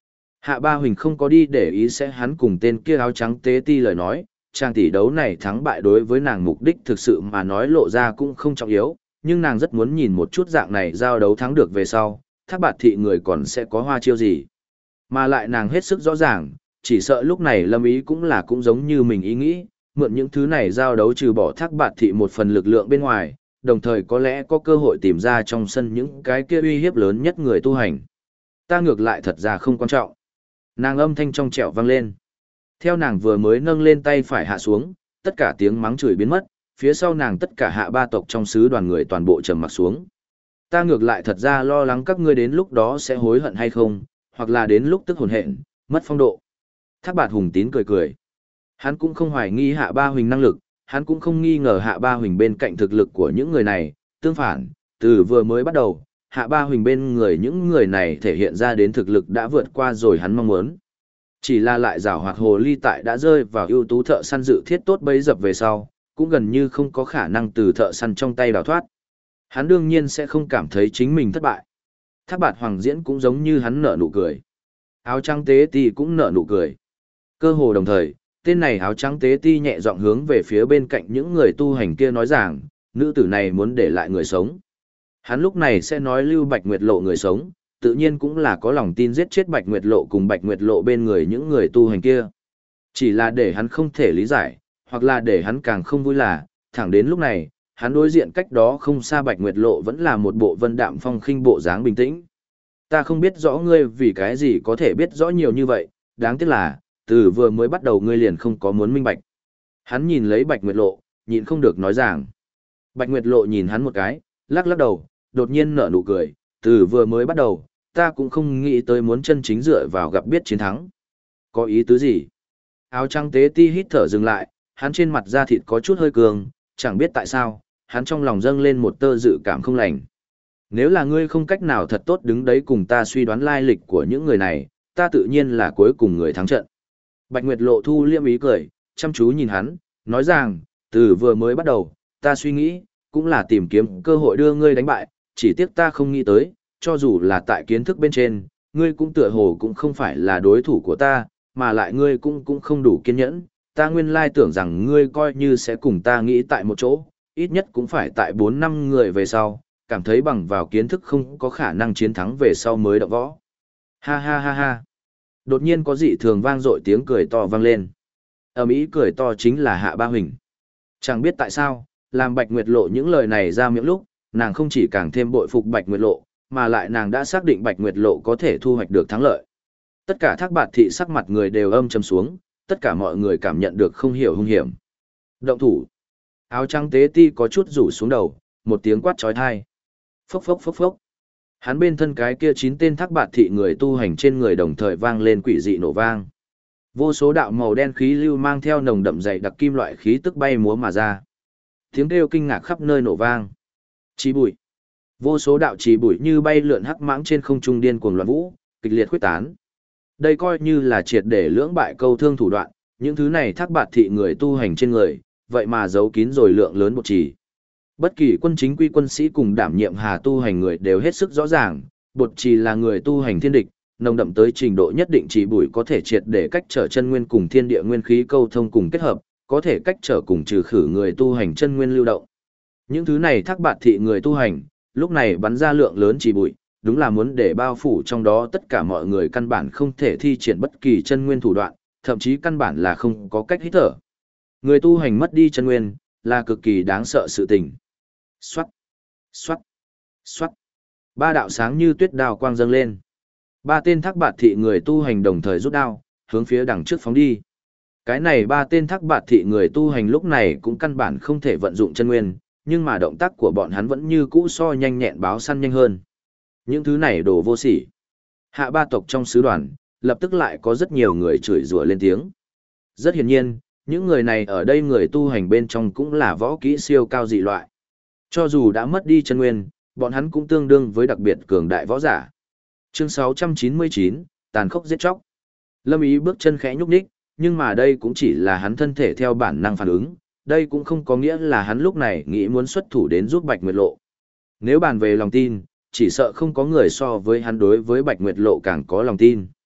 Hạ Ba Huỳnh không có đi để ý sẽ hắn cùng tên kia áo trắng tế ti lời nói, trang tỷ đấu này thắng bại đối với nàng mục đích thực sự mà nói lộ ra cũng không trọng yếu, nhưng nàng rất muốn nhìn một chút dạng này giao đấu thắng được về sau, Thác Bạt thị người còn sẽ có hoa chiêu gì. Mà lại nàng hết sức rõ ràng, chỉ sợ lúc này Lâm Ý cũng giống như mình ý nghĩ, mượn những thứ này giao đấu trừ bỏ Thác Bạt thị một phần lực lượng bên ngoài, đồng thời có lẽ có cơ hội tìm ra trong sân những cái kia uy hiếp lớn nhất người tu hành. Ta ngược lại thật ra không quan trọng. Nàng âm thanh trong trẻo vang lên. Theo nàng vừa mới nâng lên tay phải hạ xuống, tất cả tiếng mắng chửi biến mất, phía sau nàng tất cả hạ ba tộc trong sứ đoàn người toàn bộ trầm mặc xuống. Ta ngược lại thật ra lo lắng các ngươi đến lúc đó sẽ hối hận hay không, hoặc là đến lúc tức hồn hện, mất phong độ. Thác Bạt Hùng Tín cười cười. Hắn cũng không hoài nghi Hạ Ba Huỳnh năng lực, hắn cũng không nghi ngờ Hạ Ba Huỳnh bên cạnh thực lực của những người này, tương phản, từ vừa mới bắt đầu, Hạ Ba Huỳnh bên người những người này thể hiện ra đến thực lực đã vượt qua rồi hắn mong muốn. Chỉ là lại giảo hoạt hồ ly tại đã rơi vào ưu tú thợ săn dự thiết tốt bấy dập về sau, cũng gần như không có khả năng từ thợ săn trong tay đào thoát. Hắn đương nhiên sẽ không cảm thấy chính mình thất bại. Thác Bạt Hoàng Diễn cũng giống như hắn nở nụ cười. Áo trắng tế ti cũng nở nụ cười. Cơ hồ đồng thời, tên này áo trắng tế ti nhẹ giọng hướng về phía bên cạnh những người tu hành kia nói rằng, nữ tử này muốn để lại người sống. Hắn lúc này sẽ nói Lưu Bạch Nguyệt Lộ người sống, tự nhiên cũng là có lòng tin giết chết Bạch Nguyệt Lộ cùng Bạch Nguyệt Lộ bên người những người tu hành kia. Chỉ là để hắn không thể lý giải, hoặc là để hắn càng không vui là, thẳng đến lúc này, hắn đối diện cách đó không xa Bạch Nguyệt Lộ vẫn là một bộ vân đạm phong khinh bộ dáng bình tĩnh. Ta không biết rõ ngươi vì cái gì có thể biết rõ nhiều như vậy, đáng tiếc là, từ vừa mới bắt đầu ngươi liền không có muốn minh bạch. Hắn nhìn lấy Bạch Nguyệt Lộ, nhịn không được nói rằng. Bạch Nguyệt Lộ nhìn hắn một cái, lắc lắc đầu, đột nhiên nở nụ cười, từ vừa mới bắt đầu, ta cũng không nghĩ tới muốn chân chính dựa vào gặp biết chiến thắng. Có ý tứ gì? Áo trắng tế ti hít thở dừng lại, hắn trên mặt da thịt có chút hơi cường, chẳng biết tại sao, hắn trong lòng dâng lên một tơ dự cảm không lành. Nếu là ngươi không cách nào thật tốt đứng đấy cùng ta suy đoán lai lịch của những người này, ta tự nhiên là cuối cùng người thắng trận. Bạch Nguyệt Lộ thu liêm ý cười, chăm chú nhìn hắn, nói rằng, từ vừa mới bắt đầu, ta suy nghĩ, cũng là tìm kiếm cơ hội đưa ngươi đánh bại, chỉ tiếc ta không nghĩ tới, cho dù là tại kiến thức bên trên, ngươi cũng tựa hồ cũng không phải là đối thủ của ta, mà lại ngươi cũng không đủ kiên nhẫn, ta nguyên lai tưởng rằng ngươi coi như sẽ cùng ta nghĩ tại một chỗ, ít nhất cũng phải tại 4 năm người về sau, cảm thấy bằng vào kiến thức không có khả năng chiến thắng về sau mới động võ. Ha ha ha ha. Đột nhiên có dị thường vang dội tiếng cười to vang lên. Ầm ĩ cười to chính là Hạ Ba Huỳnh. Chẳng biết tại sao, làm Bạch Nguyệt Lộ những lời này ra miệng lúc, nàng không chỉ càng thêm bội phục Bạch Nguyệt Lộ, mà lại nàng đã xác định Bạch Nguyệt Lộ có thể thu hoạch được thắng lợi. Tất cả Thác Bạt thị sắc mặt người đều âm trầm xuống, tất cả mọi người cảm nhận được không hiểu hung hiểm. Động thủ. Áo trắng tế ti có chút rủ xuống đầu, một tiếng quát chói tai. Phốc phốc phốc phốc. Hắn bên thân cái kia 9 tên Thác Bạt thị người tu hành trên người đồng thời vang lên quỷ dị nổ vang. Vô số đạo màu đen khí lưu mang theo nồng đậm dày đặc kim loại khí tức bay múa mà ra. Tiếng kêu kinh ngạc khắp nơi nổ vang. Chí bụi. Vô số đạo chí bụi như bay lượn hắc mãng trên không trung điên cuồng loạn vũ, kịch liệt khuếch tán. Đây coi như là triệt để lưỡng bại câu thương thủ đoạn, những thứ này Thác Bạt thị người tu hành trên người, vậy mà giấu kín rồi lượng lớn bột trì. Bất kỳ quân chính quy quân sĩ cùng đảm nhiệm hà tu hành người đều hết sức rõ ràng, bột trì là người tu hành thiên địch, nồng đậm tới trình độ nhất định chỉ bụi có thể triệt để cách trở chân nguyên cùng thiên địa nguyên khí câu thông cùng kết hợp, có thể cách trở cùng trừ khử người tu hành chân nguyên lưu động. Những thứ này Thác Bạt thị người tu hành, lúc này bắn ra lượng lớn chỉ bụi, đúng là muốn để bao phủ trong đó tất cả mọi người căn bản không thể thi triển bất kỳ chân nguyên thủ đoạn, thậm chí căn bản là không có cách hít thở. Người tu hành mất đi chân nguyên, là cực kỳ đáng sợ sự tình. Xoát, xoát, xoát. 3 đạo sáng như tuyết đao quang dâng lên. 3 tên Thác Bạt thị người tu hành đồng thời rút đao, hướng phía đằng trước phóng đi. Cái này 3 tên Thác Bạt thị người tu hành lúc này cũng căn bản không thể vận dụng chân nguyên, nhưng mà động tác của bọn hắn vẫn như cũ so nhanh nhẹn báo săn nhanh hơn. Những thứ này đồ vô sỉ. Hạ ba tộc trong sứ đoàn, lập tức lại có rất nhiều người chửi rủa lên tiếng. Rất hiển nhiên, những người này ở đây người tu hành bên trong cũng là võ kỹ siêu cao dị loại. Cho dù đã mất đi chân nguyên, bọn hắn cũng tương đương với đặc biệt cường đại võ giả. Chương 699, tàn khốc giết chóc. Lâm Ý bước chân khẽ nhúc nhích, nhưng mà đây cũng chỉ là hắn thân thể theo bản năng phản ứng, đây cũng không có nghĩa là hắn lúc này nghĩ muốn xuất thủ đến giúp Bạch Nguyệt Lộ. Nếu bàn về lòng tin, chỉ sợ không có người so với hắn đối với Bạch Nguyệt Lộ càng có lòng tin.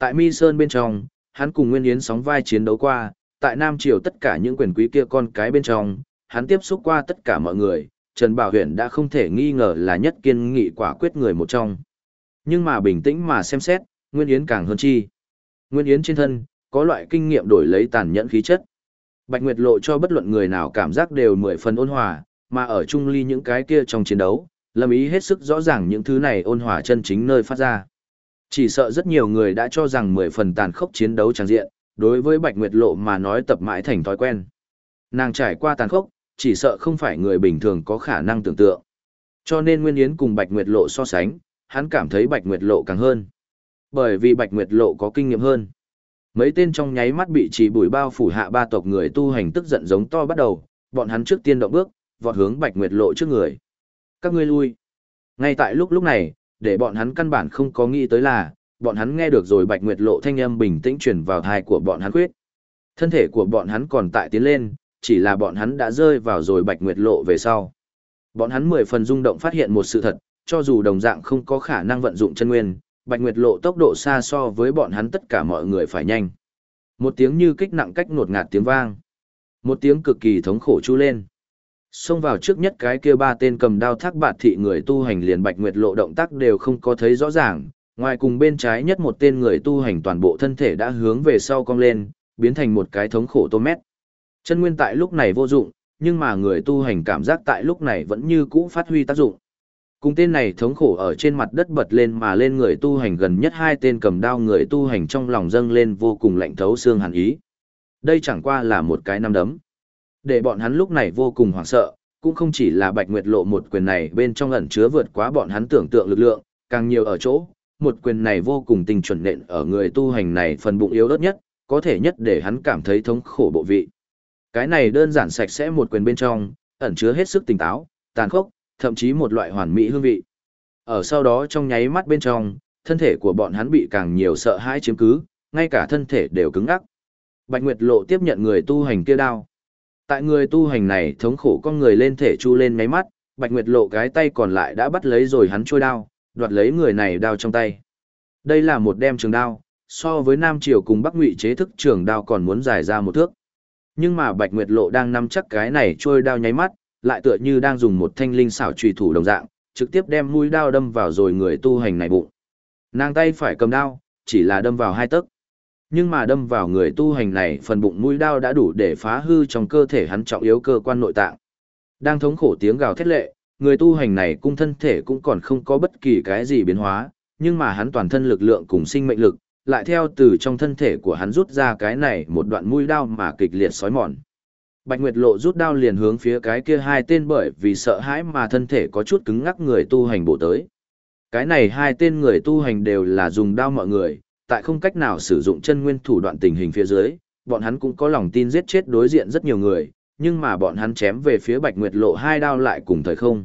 Tại Mi Sơn bên trong, hắn cùng Nguyên Yến sóng vai chiến đấu qua, tại Nam Triều tất cả những quyền quý kia con cái bên trong, hắn tiếp xúc qua tất cả mọi người, Trần Bảo Huyền đã không thể nghi ngờ là nhất kiên nghị quả quyết người một trong. Nhưng mà bình tĩnh mà xem xét, Nguyên Yến càng hơn chi. Nguyên Yến trên thân, có loại kinh nghiệm đổi lấy tàn nhẫn khí chất. Bạch Nguyệt Lộ cho bất luận người nào cảm giác đều 10 phần ôn hòa, mà ở chung ly những cái kia trong chiến đấu, Lâm Ý hết sức rõ ràng những thứ này ôn hòa chân chính nơi phát ra. Chỉ sợ rất nhiều người đã cho rằng 10 phần tàn khốc chiến đấu tràn diện, đối với Bạch Nguyệt Lộ mà nói tập mãi thành thói quen. Nàng trải qua tàn khốc, chỉ sợ không phải người bình thường có khả năng tưởng tượng. Cho nên Nguyên Yến cùng Bạch Nguyệt Lộ so sánh, hắn cảm thấy Bạch Nguyệt Lộ càng hơn. Bởi vì Bạch Nguyệt Lộ có kinh nghiệm hơn. Mấy tên trong nháy mắt bị chỉ bùi bao phủ hạ ba tộc người tu hành tức giận giống to bắt đầu, bọn hắn trước tiên động bước, vọt hướng Bạch Nguyệt Lộ trước người. Các ngươi lui. Ngay tại lúc này, để bọn hắn căn bản không có nghĩ tới là, bọn hắn nghe được rồi Bạch Nguyệt Lộ thanh âm bình tĩnh truyền vào tai của bọn hắn quyết. Thân thể của bọn hắn còn tại tiến lên, chỉ là bọn hắn đã rơi vào rồi Bạch Nguyệt Lộ về sau. Bọn hắn 10 phần rung động phát hiện một sự thật, cho dù đồng dạng không có khả năng vận dụng chân nguyên, Bạch Nguyệt Lộ tốc độ xa so với bọn hắn tất cả mọi người phải nhanh. Một tiếng như kích nặng cách ngột ngạt tiếng vang. Một tiếng cực kỳ thống khổ chu lên. Xông vào trước nhất cái kia ba tên cầm đao Thác Bạt thị người tu hành liền Bạch Nguyệt Lộ động tác đều không có thấy rõ ràng, ngoài cùng bên trái nhất một tên người tu hành toàn bộ thân thể đã hướng về sau cong lên, biến thành một cái thống khổ tôm mét. Chân nguyên tại lúc này vô dụng, nhưng mà người tu hành cảm giác tại lúc này vẫn như cũ phát huy tác dụng. Cùng tên này thống khổ ở trên mặt đất bật lên mà lên người tu hành gần nhất hai tên cầm đao người tu hành trong lòng dâng lên vô cùng lạnh thấu xương hàn ý. Đây chẳng qua là một cái nắm đấm. Để bọn hắn lúc này vô cùng hoảng sợ, cũng không chỉ là Bạch Nguyệt Lộ một quyền này bên trong ẩn chứa vượt quá bọn hắn tưởng tượng lực lượng, càng nhiều ở chỗ, một quyền này vô cùng tinh chuẩn nện ở người tu hành này phần bụng yếu ớt nhất, có thể nhất để hắn cảm thấy thống khổ bộ vị. Cái này đơn giản sạch sẽ một quyền bên trong, ẩn chứa hết sức tỉnh táo, tàn khốc, thậm chí một loại hoàn mỹ hương vị. Ở sau đó trong nháy mắt bên trong, thân thể của bọn hắn bị càng nhiều sợ hãi chiếm cứ, ngay cả thân thể đều cứng ngắc. Bạch Nguyệt Lộ tiếp nhận người tu hành kia đao. Tại người tu hành này thống khổ con người lên thể chu lên nháy mắt, Bạch Nguyệt Lộ cái tay còn lại đã bắt lấy rồi hắn trôi đao, đoạt lấy người này đao trong tay. Đây là một đem trường đao, so với Nam Triều cùng Bắc Ngụy chế thức trường đao còn muốn dài ra một thước. Nhưng mà Bạch Nguyệt Lộ đang nắm chắc cái này trôi đao nháy mắt, lại tựa như đang dùng một thanh linh xảo chùy thủ đồng dạng, trực tiếp đem mũi đao đâm vào rồi người tu hành này bụng. Nàng tay phải cầm đao, chỉ là đâm vào 2 tấc. Nhưng mà đâm vào người tu hành này phần bụng mũi đao đã đủ để phá hư trong cơ thể hắn trọng yếu cơ quan nội tạng. Đang thống khổ tiếng gào thét lệ, người tu hành này cung thân thể cũng còn không có bất kỳ cái gì biến hóa, nhưng mà hắn toàn thân lực lượng cùng sinh mệnh lực, lại theo từ trong thân thể của hắn rút ra cái này một đoạn mũi đao mà kịch liệt xói mòn. Bạch Nguyệt Lộ rút đao liền hướng phía cái kia hai tên bởi vì sợ hãi mà thân thể có chút cứng ngắc người tu hành bổ tới. Cái này hai tên người tu hành đều là dùng đao mọi người, tại không cách nào sử dụng chân nguyên thủ đoạn tình hình phía dưới, bọn hắn cũng có lòng tin giết chết đối diện rất nhiều người, nhưng mà bọn hắn chém về phía Bạch Nguyệt Lộ hai đao lại cùng thời không.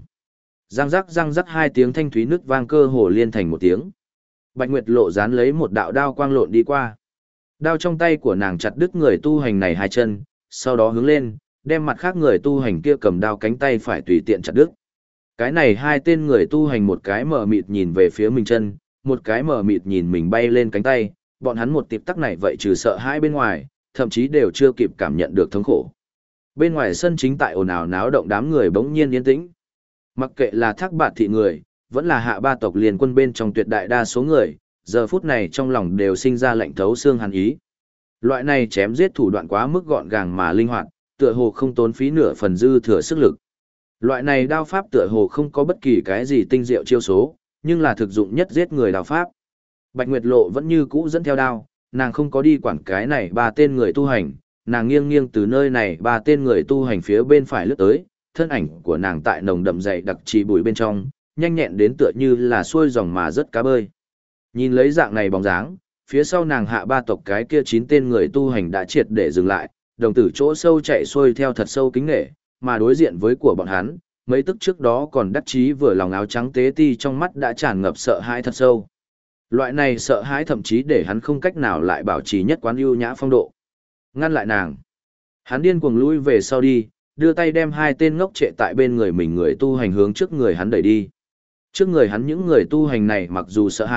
Răng rắc hai tiếng thanh thúy nứt vang cơ hồ liên thành một tiếng. Bạch Nguyệt Lộ dán lấy một đạo đao quang lộn đi qua. Đao trong tay của nàng chặt đứt người tu hành này hai chân, sau đó hướng lên, đem mặt khác người tu hành kia cầm đao cánh tay phải tùy tiện chặt đứt. Cái này hai tên người tu hành một cái mở mịt nhìn về phía mình chân, một cái mở mịt nhìn mình bay lên cánh tay, bọn hắn một tịp tắc này vậy trừ sợ hãi bên ngoài, thậm chí đều chưa kịp cảm nhận được thống khổ. Bên ngoài sân chính tại ồn ào náo động đám người bỗng nhiên yên tĩnh. Mặc kệ là Thác Bạt thị người, vẫn là Hạ ba tộc liền quân bên trong tuyệt đại đa số người, giờ phút này trong lòng đều sinh ra lạnh thấu xương hàn ý. Loại này chém giết thủ đoạn quá mức gọn gàng mà linh hoạt, tựa hồ không tốn phí nửa phần dư thừa sức lực. Loại này đao pháp tựa hồ không có bất kỳ cái gì tinh diệu chiêu số, nhưng là thực dụng nhất giết người đao pháp. Bạch Nguyệt Lộ vẫn như cũ dẫn theo đao, nàng không có đi quản cái này ba tên người tu hành, nàng nghiêng nghiêng từ nơi này ba tên người tu hành phía bên phải lướt tới, thân ảnh của nàng tại nồng đậm dày đặc trì bụi bên trong, nhanh nhẹn đến tựa như là xuôi dòng mà rất cá bơi. Nhìn lấy dạng này bóng dáng, phía sau nàng Hạ ba tộc cái kia 9 tên người tu hành đã triệt để dừng lại, đồng tử chỗ sâu chạy xuôi theo thật sâu kính nghệ, mà đối diện với của bọn hắn, mấy tức trước đó còn đắc chí vừa lòng áo trắng tế ti trong mắt đã tràn ngập sợ hãi thật sâu. Loại này sợ hãi thậm chí để hắn không cách nào lại bảo trì nhất quán ưu nhã phong độ. Ngăn lại nàng. Hắn điên cuồng lui về sau đi, đưa tay đem hai tên ngốc trệ tại bên người mình người tu hành hướng trước người hắn đẩy đi. Trước người hắn những người tu hành này mặc dù sợ hãi,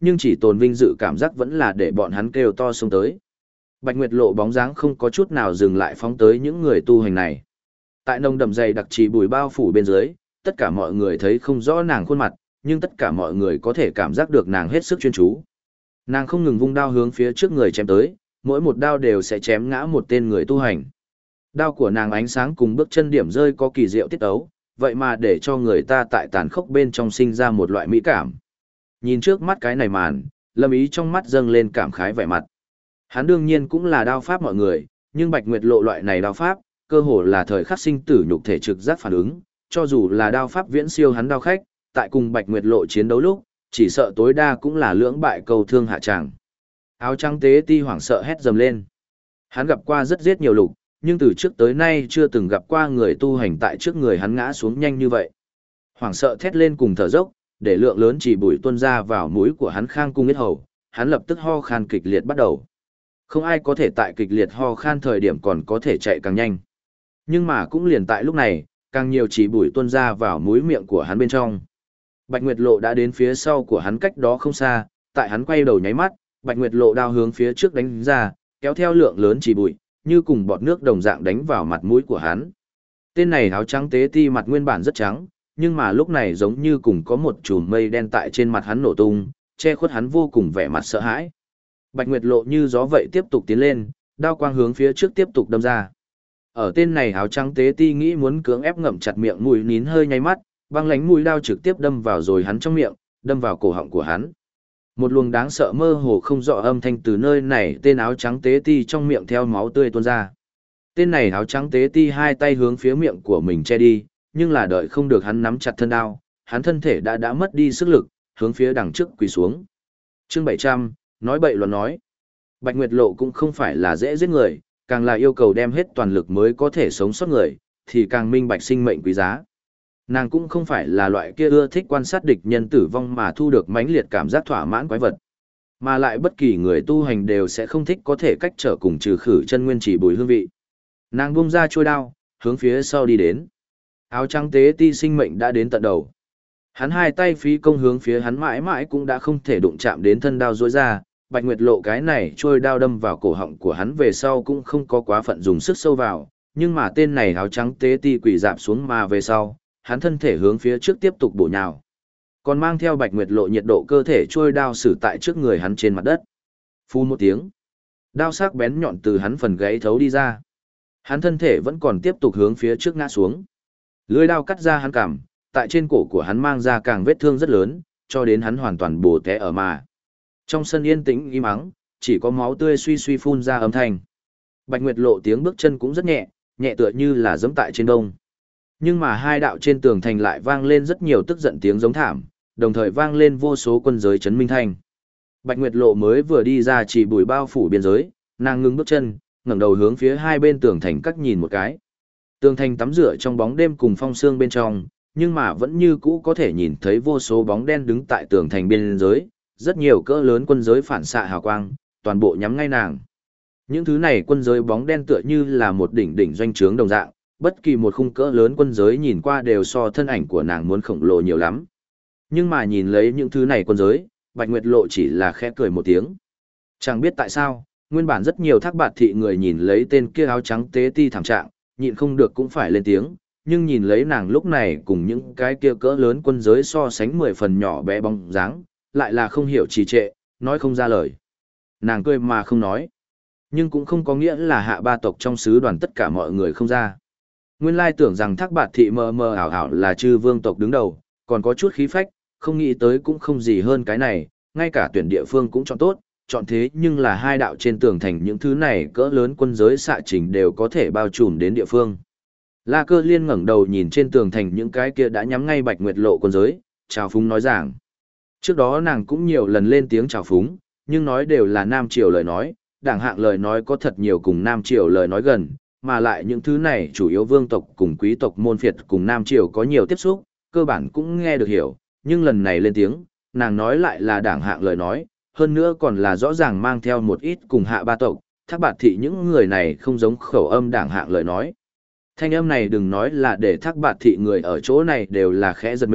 nhưng chỉ tồn vinh dự cảm giác vẫn là để bọn hắn kêu to xông tới. Bạch Nguyệt Lộ bóng dáng không có chút nào dừng lại phóng tới những người tu hành này. Tại nồng đậm dày đặc trì bùi bao phủ bên dưới, tất cả mọi người thấy không rõ nàng khuôn mặt, nhưng tất cả mọi người có thể cảm giác được nàng hết sức chuyên chú. Nàng không ngừng vung đao hướng phía trước người chém tới, mỗi một đao đều sẽ chém ngã một tên người tu hành. Đao của nàng ánh sáng cùng bước chân điểm rơi có kỳ diệu tiết ấu, vậy mà để cho người ta tại tàn khốc bên trong sinh ra một loại mỹ cảm. Nhìn trước mắt cái này màn, Lâm Ý trong mắt dâng lên cảm khái vẻ mặt. Hắn đương nhiên cũng là đao pháp mọi người, nhưng Bạch Nguyệt Lộ loại này đao pháp, cơ hồ là thời khắc sinh tử nhục thể trực giác phản ứng, cho dù là đao pháp viễn siêu hắn đao khách, tại cùng Bạch Nguyệt Lộ chiến đấu lúc, chỉ sợ tối đa cũng là lưỡng bại cầu thương hạ tràng. Áo trắng tế ti hoảng sợ hét dầm lên. Hắn gặp qua rất giết nhiều lục, nhưng từ trước tới nay chưa từng gặp qua người tu hành tại trước người hắn ngã xuống nhanh như vậy. Hoảng sợ thét lên cùng thở dốc, để lượng lớn chỉ bụi tuôn ra vào mũi của hắn khang cung yết hầu, hắn lập tức ho khan kịch liệt bắt đầu. Không ai có thể tại kịch liệt ho khan thời điểm còn có thể chạy càng nhanh. Nhưng mà cũng liền tại lúc này, càng nhiều chỉ bụi tuôn ra vào mũi miệng của hắn bên trong. Bạch Nguyệt Lộ đã đến phía sau của hắn cách đó không xa, tại hắn quay đầu nháy mắt, Bạch Nguyệt Lộ đao hướng phía trước đánh ra, kéo theo lượng lớn chỉ bụi, như cùng bọt nước đồng dạng đánh vào mặt mũi của hắn. Tên này áo trắng tế ti mặt nguyên bản rất trắng, nhưng mà lúc này giống như cùng có một chùm mây đen tại trên mặt hắn nổ tung, che khuất hắn vô cùng vẻ mặt sợ hãi. Bạch Nguyệt Lộ như gió vậy tiếp tục tiến lên, đao quang hướng phía trước tiếp tục đâm ra. Ở tên này áo trắng tế ti nghĩ muốn cưỡng ép ngậm chặt miệng mũi nín hơi nháy mắt, băng lánh mũi đao trực tiếp đâm vào rồi hắn trong miệng, đâm vào cổ họng của hắn. Một luồng đáng sợ mơ hồ không rõ âm thanh từ nơi này tên áo trắng tế ti trong miệng theo máu tươi tuôn ra. Tên này áo trắng tế ti hai tay hướng phía miệng của mình che đi, nhưng là đợi không được hắn nắm chặt thân đao, hắn thân thể đã mất đi sức lực, hướng phía đằng trước quỳ xuống. Chương 700, nói bậy luận nói. Bạch Nguyệt Lộ cũng không phải là dễ giết người, càng là yêu cầu đem hết toàn lực mới có thể sống sót người, thì càng minh bạch sinh mệnh quý giá. Nàng cũng không phải là loại kia ưa thích quan sát địch nhân tử vong mà thu được mãnh liệt cảm giác thỏa mãn quái vật. Mà lại bất kỳ người tu hành đều sẽ không thích có thể cách trở cùng trừ khử chân nguyên chỉ bùi hương vị. Nàng buông ra chuôi đao, hướng phía sau đi đến. Áo trắng tế ti sinh mệnh đã đến tận đầu. Hắn hai tay phí công hướng phía hắn mãi mãi cũng đã không thể đụng chạm đến thân đao rối ra. Bạch Nguyệt Lộ cái này trôi đao đâm vào cổ họng của hắn về sau cũng không có quá phận dùng sức sâu vào, nhưng mà tên này áo trắng tế ti quỳ dạp xuống mà về sau, hắn thân thể hướng phía trước tiếp tục bổ nhào. Còn mang theo Bạch Nguyệt Lộ nhiệt độ cơ thể trôi đao sử tại trước người hắn trên mặt đất. Phu một tiếng, đao sắc bén nhọn từ hắn phần gáy thấu đi ra. Hắn thân thể vẫn còn tiếp tục hướng phía trước ngã xuống. Lưỡi đao cắt ra hắn cằm, tại trên cổ của hắn mang ra càng vết thương rất lớn, cho đến hắn hoàn toàn bổ té ở mà. Trong sân yên tĩnh im ắng, chỉ có máu tươi suy suy phun ra âm thanh. Bạch Nguyệt Lộ tiếng bước chân cũng rất nhẹ, nhẹ tựa như là giẫm tại trên đông. Nhưng mà hai đạo trên tường thành lại vang lên rất nhiều tức giận tiếng giống thảm, đồng thời vang lên vô số quân giới chấn minh thanh. Bạch Nguyệt Lộ mới vừa đi ra chỉ bùi bao phủ biên giới, nàng ngưng bước chân, ngẩng đầu hướng phía hai bên tường thành cắt nhìn một cái. Tường thành tắm rửa trong bóng đêm cùng phong sương bên trong, nhưng mà vẫn như cũ có thể nhìn thấy vô số bóng đen đứng tại tường thành biên giới, rất nhiều cỡ lớn quân giới phản xạ hào quang, toàn bộ nhắm ngay nàng. Những thứ này quân giới bóng đen tựa như là một đỉnh đỉnh doanh trướng đồng dạng, bất kỳ một khung cỡ lớn quân giới nhìn qua đều so thân ảnh của nàng muốn khổng lồ nhiều lắm. Nhưng mà nhìn lấy những thứ này quân giới, Bạch Nguyệt Lộ chỉ là khẽ cười một tiếng. Chẳng biết tại sao, nguyên bản rất nhiều thác bạt thị người nhìn lấy tên kia áo trắng tế ti thảm trạng, nhịn không được cũng phải lên tiếng, nhưng nhìn lấy nàng lúc này cùng những cái kia cỡ lớn quân giới so sánh 10 phần nhỏ bé bóng dáng, lại là không hiểu trì trệ, nói không ra lời. Nàng cười mà không nói, nhưng cũng không có nghĩa là hạ ba tộc trong sứ đoàn tất cả mọi người không ra. Nguyên lai tưởng rằng thác bạt thị mờ mờ ảo ảo là chư vương tộc đứng đầu, còn có chút khí phách, không nghĩ tới cũng không gì hơn cái này, ngay cả tuyển địa phương cũng chọn tốt, chọn thế nhưng là hai đạo trên tường thành những thứ này cỡ lớn quân giới xạ trình đều có thể bao trùm đến địa phương. La Cơ Liên ngẩng đầu nhìn trên tường thành những cái kia đã nhắm ngay Bạch Nguyệt Lộ quân giới, chào phúng nói rằng. Trước đó nàng cũng nhiều lần lên tiếng chào phúng, nhưng nói đều là Nam Triều lời nói, đảng hạng lời nói có thật nhiều cùng Nam Triều lời nói gần, mà lại những thứ này chủ yếu vương tộc cùng quý tộc môn phiệt cùng Nam Triều có nhiều tiếp xúc, cơ bản cũng nghe được hiểu, nhưng lần này lên tiếng, nàng nói lại là đảng hạng lời nói, hơn nữa còn là rõ ràng mang theo một ít cùng hạ ba tộc, thác bạt thị những người này không giống khẩu âm đảng hạng lời nói. Thanh âm này đừng nói là để thác bạt thị người ở chỗ này đều là khẽ giật mình,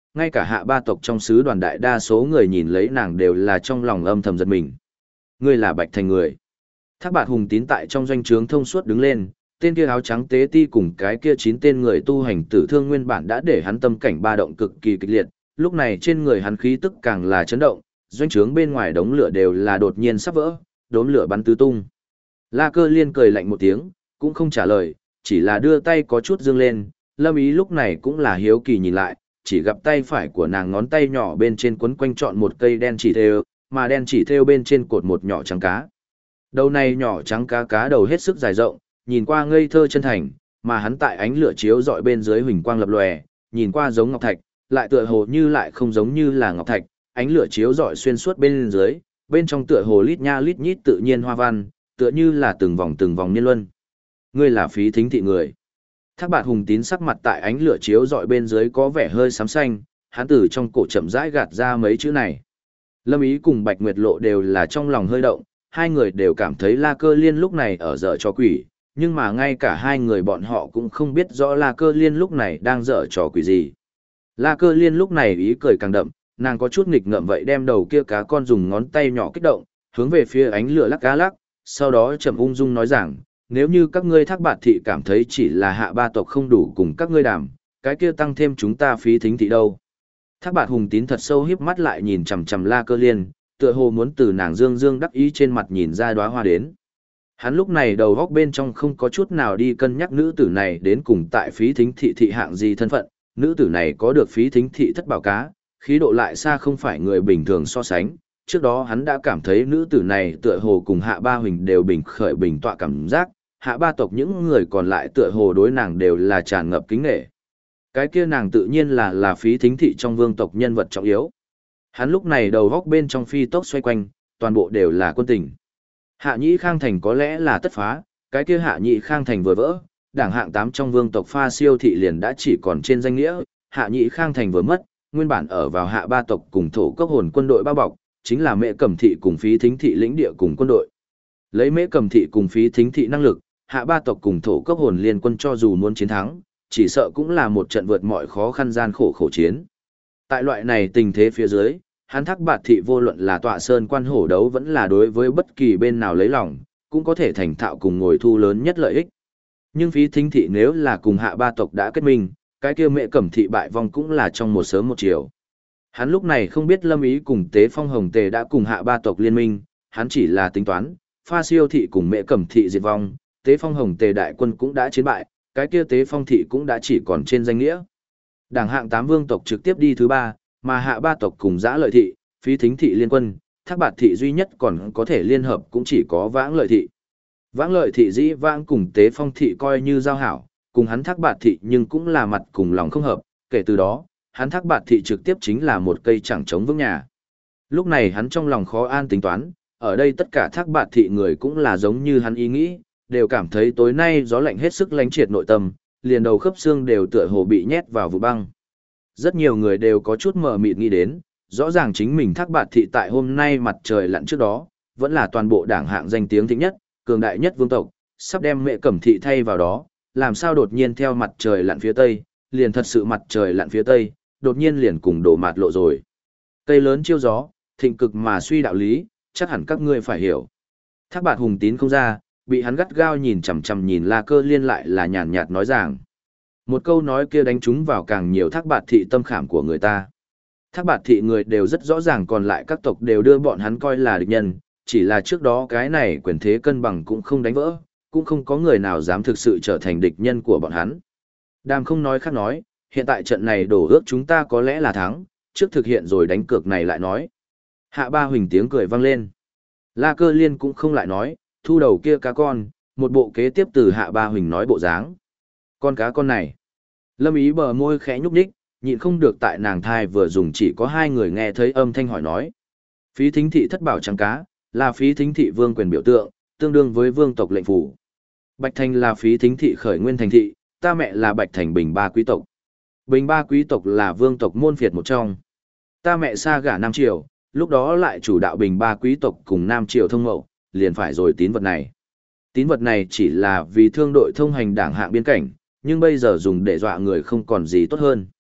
ngay cả hạ ba tộc trong sứ đoàn đại đa số người nhìn lấy nàng đều là trong lòng âm thầm giật mình. Ngươi là Bạch Thành người. Thác Bạt Hùng Tín tại trong doanh trướng thông suốt đứng lên, tên kia áo trắng tế ti cùng cái kia 9 tên người tu hành tử thương nguyên bản đã để hắn tâm cảnh ba động cực kỳ kịch liệt, lúc này trên người hắn khí tức càng là chấn động, doanh trướng bên ngoài đống lửa đều là đột nhiên sắp vỡ, đốm lửa bắn tứ tung. La Cơ Liên cười lạnh một tiếng, cũng không trả lời, chỉ là đưa tay có chút dương lên, Lâm Ý lúc này cũng là hiếu kỳ nhìn lại, chỉ gặp tay phải của nàng ngón tay nhỏ bên trên quấn quanh trọn một cây đen chỉ thêu, mà đen chỉ thêu bên trên cột một nhỏ trắng cá. Đầu này nhỏ trắng cá đầu hết sức dài rộng, nhìn qua ngây thơ chân thành, mà hắn tại ánh lửa chiếu dọi bên dưới huỳnh quang lập lòe, nhìn qua giống ngọc thạch, lại tựa hồ như lại không giống như là ngọc thạch, ánh lửa chiếu rọi xuyên suốt bên dưới, bên trong tựa hồ lít nha lít nhít tự nhiên hoa văn, tựa như là từng vòng niên luân. Ngươi là Phí Thính thị người. Thác Bạt Hùng Tín sắc mặt tại ánh lửa chiếu dọi bên dưới có vẻ hơi xám xanh, hắn từ trong cổ chậm rãi gạt ra mấy chữ này. Lâm Ý cùng Bạch Nguyệt Lộ đều là trong lòng hơi động, hai người đều cảm thấy La Cơ Liên lúc này ở dở trò quỷ, nhưng mà ngay cả hai người bọn họ cũng không biết rõ La Cơ Liên lúc này đang dở trò quỷ gì. La Cơ Liên lúc này ý cười càng đậm, nàng có chút nghịch ngợm vậy đem đầu kia cá con dùng ngón tay nhỏ kích động, hướng về phía ánh lửa lắc cá lắc, sau đó chậm ung dung nói rằng, nếu như các ngươi Thác Bạt thị cảm thấy chỉ là hạ ba tộc không đủ cùng các ngươi đàm, cái kia tăng thêm chúng ta Phí Thính thị đâu. Thác Bạt Hùng Tín thật sâu híp mắt lại nhìn chằm chằm La Cơ Liên, tựa hồ muốn từ nàng dương dương đắc ý trên mặt nhìn ra đóa hoa đến. Hắn lúc này đầu góc bên trong không có chút nào đi cân nhắc nữ tử này đến cùng tại Phí Thính thị thị hạng gì thân phận, nữ tử này có được Phí Thính thị thất bảo cá, khí độ lại xa không phải người bình thường so sánh. Trước đó hắn đã cảm thấy nữ tử này tựa hồ cùng Hạ Ba Huỳnh đều bình khởi bình tọa cảm giác, Hạ Ba tộc những người còn lại tựa hồ đối nàng đều là tràn ngập kính nể. Cái kia nàng tự nhiên là Phí Thính thị trong vương tộc nhân vật trọng yếu. Hắn lúc này đầu góc bên trong phi tốc xoay quanh, toàn bộ đều là quân tình. Hạ Nhĩ Khang Thành có lẽ là tất phá, cái kia Hạ Nhĩ Khang Thành vừa vỡ, đảng hạng 8 trong vương tộc Pha Siêu thị liền đã chỉ còn trên danh nghĩa, Hạ Nhĩ Khang Thành vừa mất, nguyên bản ở vào Hạ Ba tộc cùng Thổ Cốc Hồn quân đội bao bọc, chính là Mễ Cẩm thị cùng Phí Thính thị lĩnh địa cùng quân đội. Lấy Mễ Cẩm thị cùng Phí Thính thị năng lực, Hạ Ba tộc cùng Thổ Cốc Hồn liên quân cho dù muốn chiến thắng, chỉ sợ cũng là một trận vượt mọi khó khăn gian khổ chiến. Tại loại này tình thế phía dưới, hắn Thác Bạt thị vô luận là tọa sơn quan hổ đấu vẫn là đối với bất kỳ bên nào lấy lòng, cũng có thể thành thạo cùng ngồi thu lớn nhất lợi ích. Nhưng Phí Thính thị nếu là cùng Hạ Ba tộc đã kết minh, cái kia Mễ Cẩm thị bại vong cũng là trong một sớm một chiều. Hắn lúc này không biết Lâm Ý cùng Tế Phong Hồng Tề đã cùng Hạ Ba tộc liên minh, hắn chỉ là tính toán, Pha Siêu thị cùng Mễ Cẩm thị diệt vong, Tế Phong Hồng Tề đại quân cũng đã chiến bại, cái kia Tế Phong thị cũng đã chỉ còn trên danh nghĩa. Đảng hạng 8 vương tộc trực tiếp đi thứ 3, mà Hạ Ba tộc cùng Dã Lợi thị, Phí Thính thị liên quân, Thác Bạt thị duy nhất còn có thể liên hợp cũng chỉ có Vãng Lợi thị. Vãng Lợi thị dĩ vãng cùng Tế Phong thị coi như giao hảo, cùng hắn Thác Bạt thị nhưng cũng là mặt cùng lòng không hợp, kể từ đó, hắn Thác Bạt thị trực tiếp chính là một cây chẳng chống vững nhà. Lúc này hắn trong lòng khó an tính toán, ở đây tất cả Thác Bạt thị người cũng là giống như hắn ý nghĩ, đều cảm thấy tối nay gió lạnh hết sức lánh triệt nội tâm, liền đầu khớp xương đều tựa hồ bị nhét vào vụ băng. Rất nhiều người đều có chút mờ mịt nghĩ đến, rõ ràng chính mình Thác Bạt thị tại hôm nay mặt trời lặn trước đó, vẫn là toàn bộ đảng hạng danh tiếng thịnh nhất, cường đại nhất vương tộc, sắp đem Mễ Cẩm thị thay vào đó, làm sao đột nhiên theo mặt trời lặn phía tây, liền thật sự mặt trời lặn phía tây, đột nhiên liền cùng đổ mạt lộ rồi. Cây lớn chiêu gió, thịnh cực mà suy đạo lý, chắc hẳn các ngươi phải hiểu. Thác Bạt Hùng Tín không ra, bị hắn gắt gao nhìn chằm chằm nhìn La Cơ Liên lại là nhàn nhạt nói rằng. Một câu nói kia đánh trúng vào càng nhiều Thác Bạt thị tâm khảm của người ta. Thác Bạt thị người đều rất rõ ràng còn lại các tộc đều đưa bọn hắn coi là địch nhân, chỉ là trước đó cái này quyền thế cân bằng cũng không đánh vỡ, cũng không có người nào dám thực sự trở thành địch nhân của bọn hắn. Đàm không nói khác nói, hiện tại trận này đổ ước chúng ta có lẽ là thắng, trước thực hiện rồi đánh cược này lại nói. Hạ Ba Huỳnh tiếng cười vang lên. La Cơ Liên cũng không lại nói, thu đầu kia cá con, một bộ kế tiếp từ Hạ Ba Huỳnh nói bộ dáng. Con cá con này. Lâm Ý bờ môi khẽ nhúc nhích, nhịn không được tại nàng thai vừa dùng chỉ có hai người nghe thấy âm thanh hỏi nói. Phí Thính thị thất bảo trắng cá, là Phí Thính thị vương quyền biểu tượng, tương đương với vương tộc lệnh phủ. Bạch Thành là Phí Thính thị khởi nguyên thành thị, ta mẹ là Bạch Thành Bình Ba quý tộc. Bình Ba quý tộc là vương tộc môn phiệt một trong. Ta mẹ xa gả Nam Triều, lúc đó lại chủ đạo Bình Ba quý tộc cùng Nam Triều thông mậu, liền phải rồi tín vật này. Tín vật này chỉ là vì thương đội thông hành đảng hạng biên cảnh, nhưng bây giờ dùng để dọa người không còn gì tốt hơn.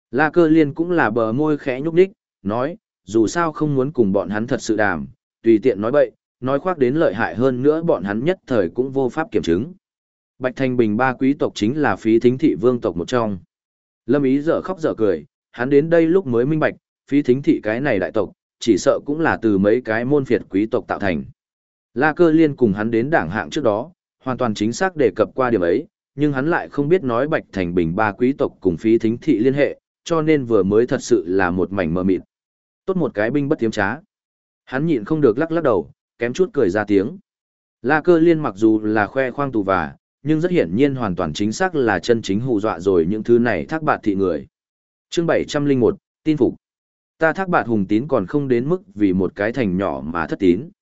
La Cơ Liên cũng là bờ môi khẽ nhúc nhích, nói, dù sao không muốn cùng bọn hắn thật sự đàm, tùy tiện nói bậy, nói khoác đến lợi hại hơn nữa bọn hắn nhất thời cũng vô pháp kiểm chứng. Bạch Thành Bình ba quý tộc chính là Phí Thính Thị vương tộc một trong. Lâm Ý dở khóc dở cười, hắn đến đây lúc mới minh bạch, Phí Thính Thị cái này đại tộc, chỉ sợ cũng là từ mấy cái môn phiệt quý tộc tạo thành. La Cơ Liên cùng hắn đến đảng hạng trước đó, hoàn toàn chính xác đề cập qua điểm ấy, nhưng hắn lại không biết nói Bạch Thành Bình ba quý tộc cùng Phí Thính Thị liên hệ, cho nên vừa mới thật sự là một mảnh mờ mịt. Tốt một cái binh bất tiếm trá. Hắn nhịn không được lắc lắc đầu, kém chút cười ra tiếng. La Cơ Liên mặc dù là khoe khoang tù và, nhưng rất hiển nhiên hoàn toàn chính xác là chân chính hù dọa rồi những thứ này Thác Bạt thị người. Chương 701, tin phục. Ta Thác Bạt hùng tín còn không đến mức vì một cái thành nhỏ mà thất tín.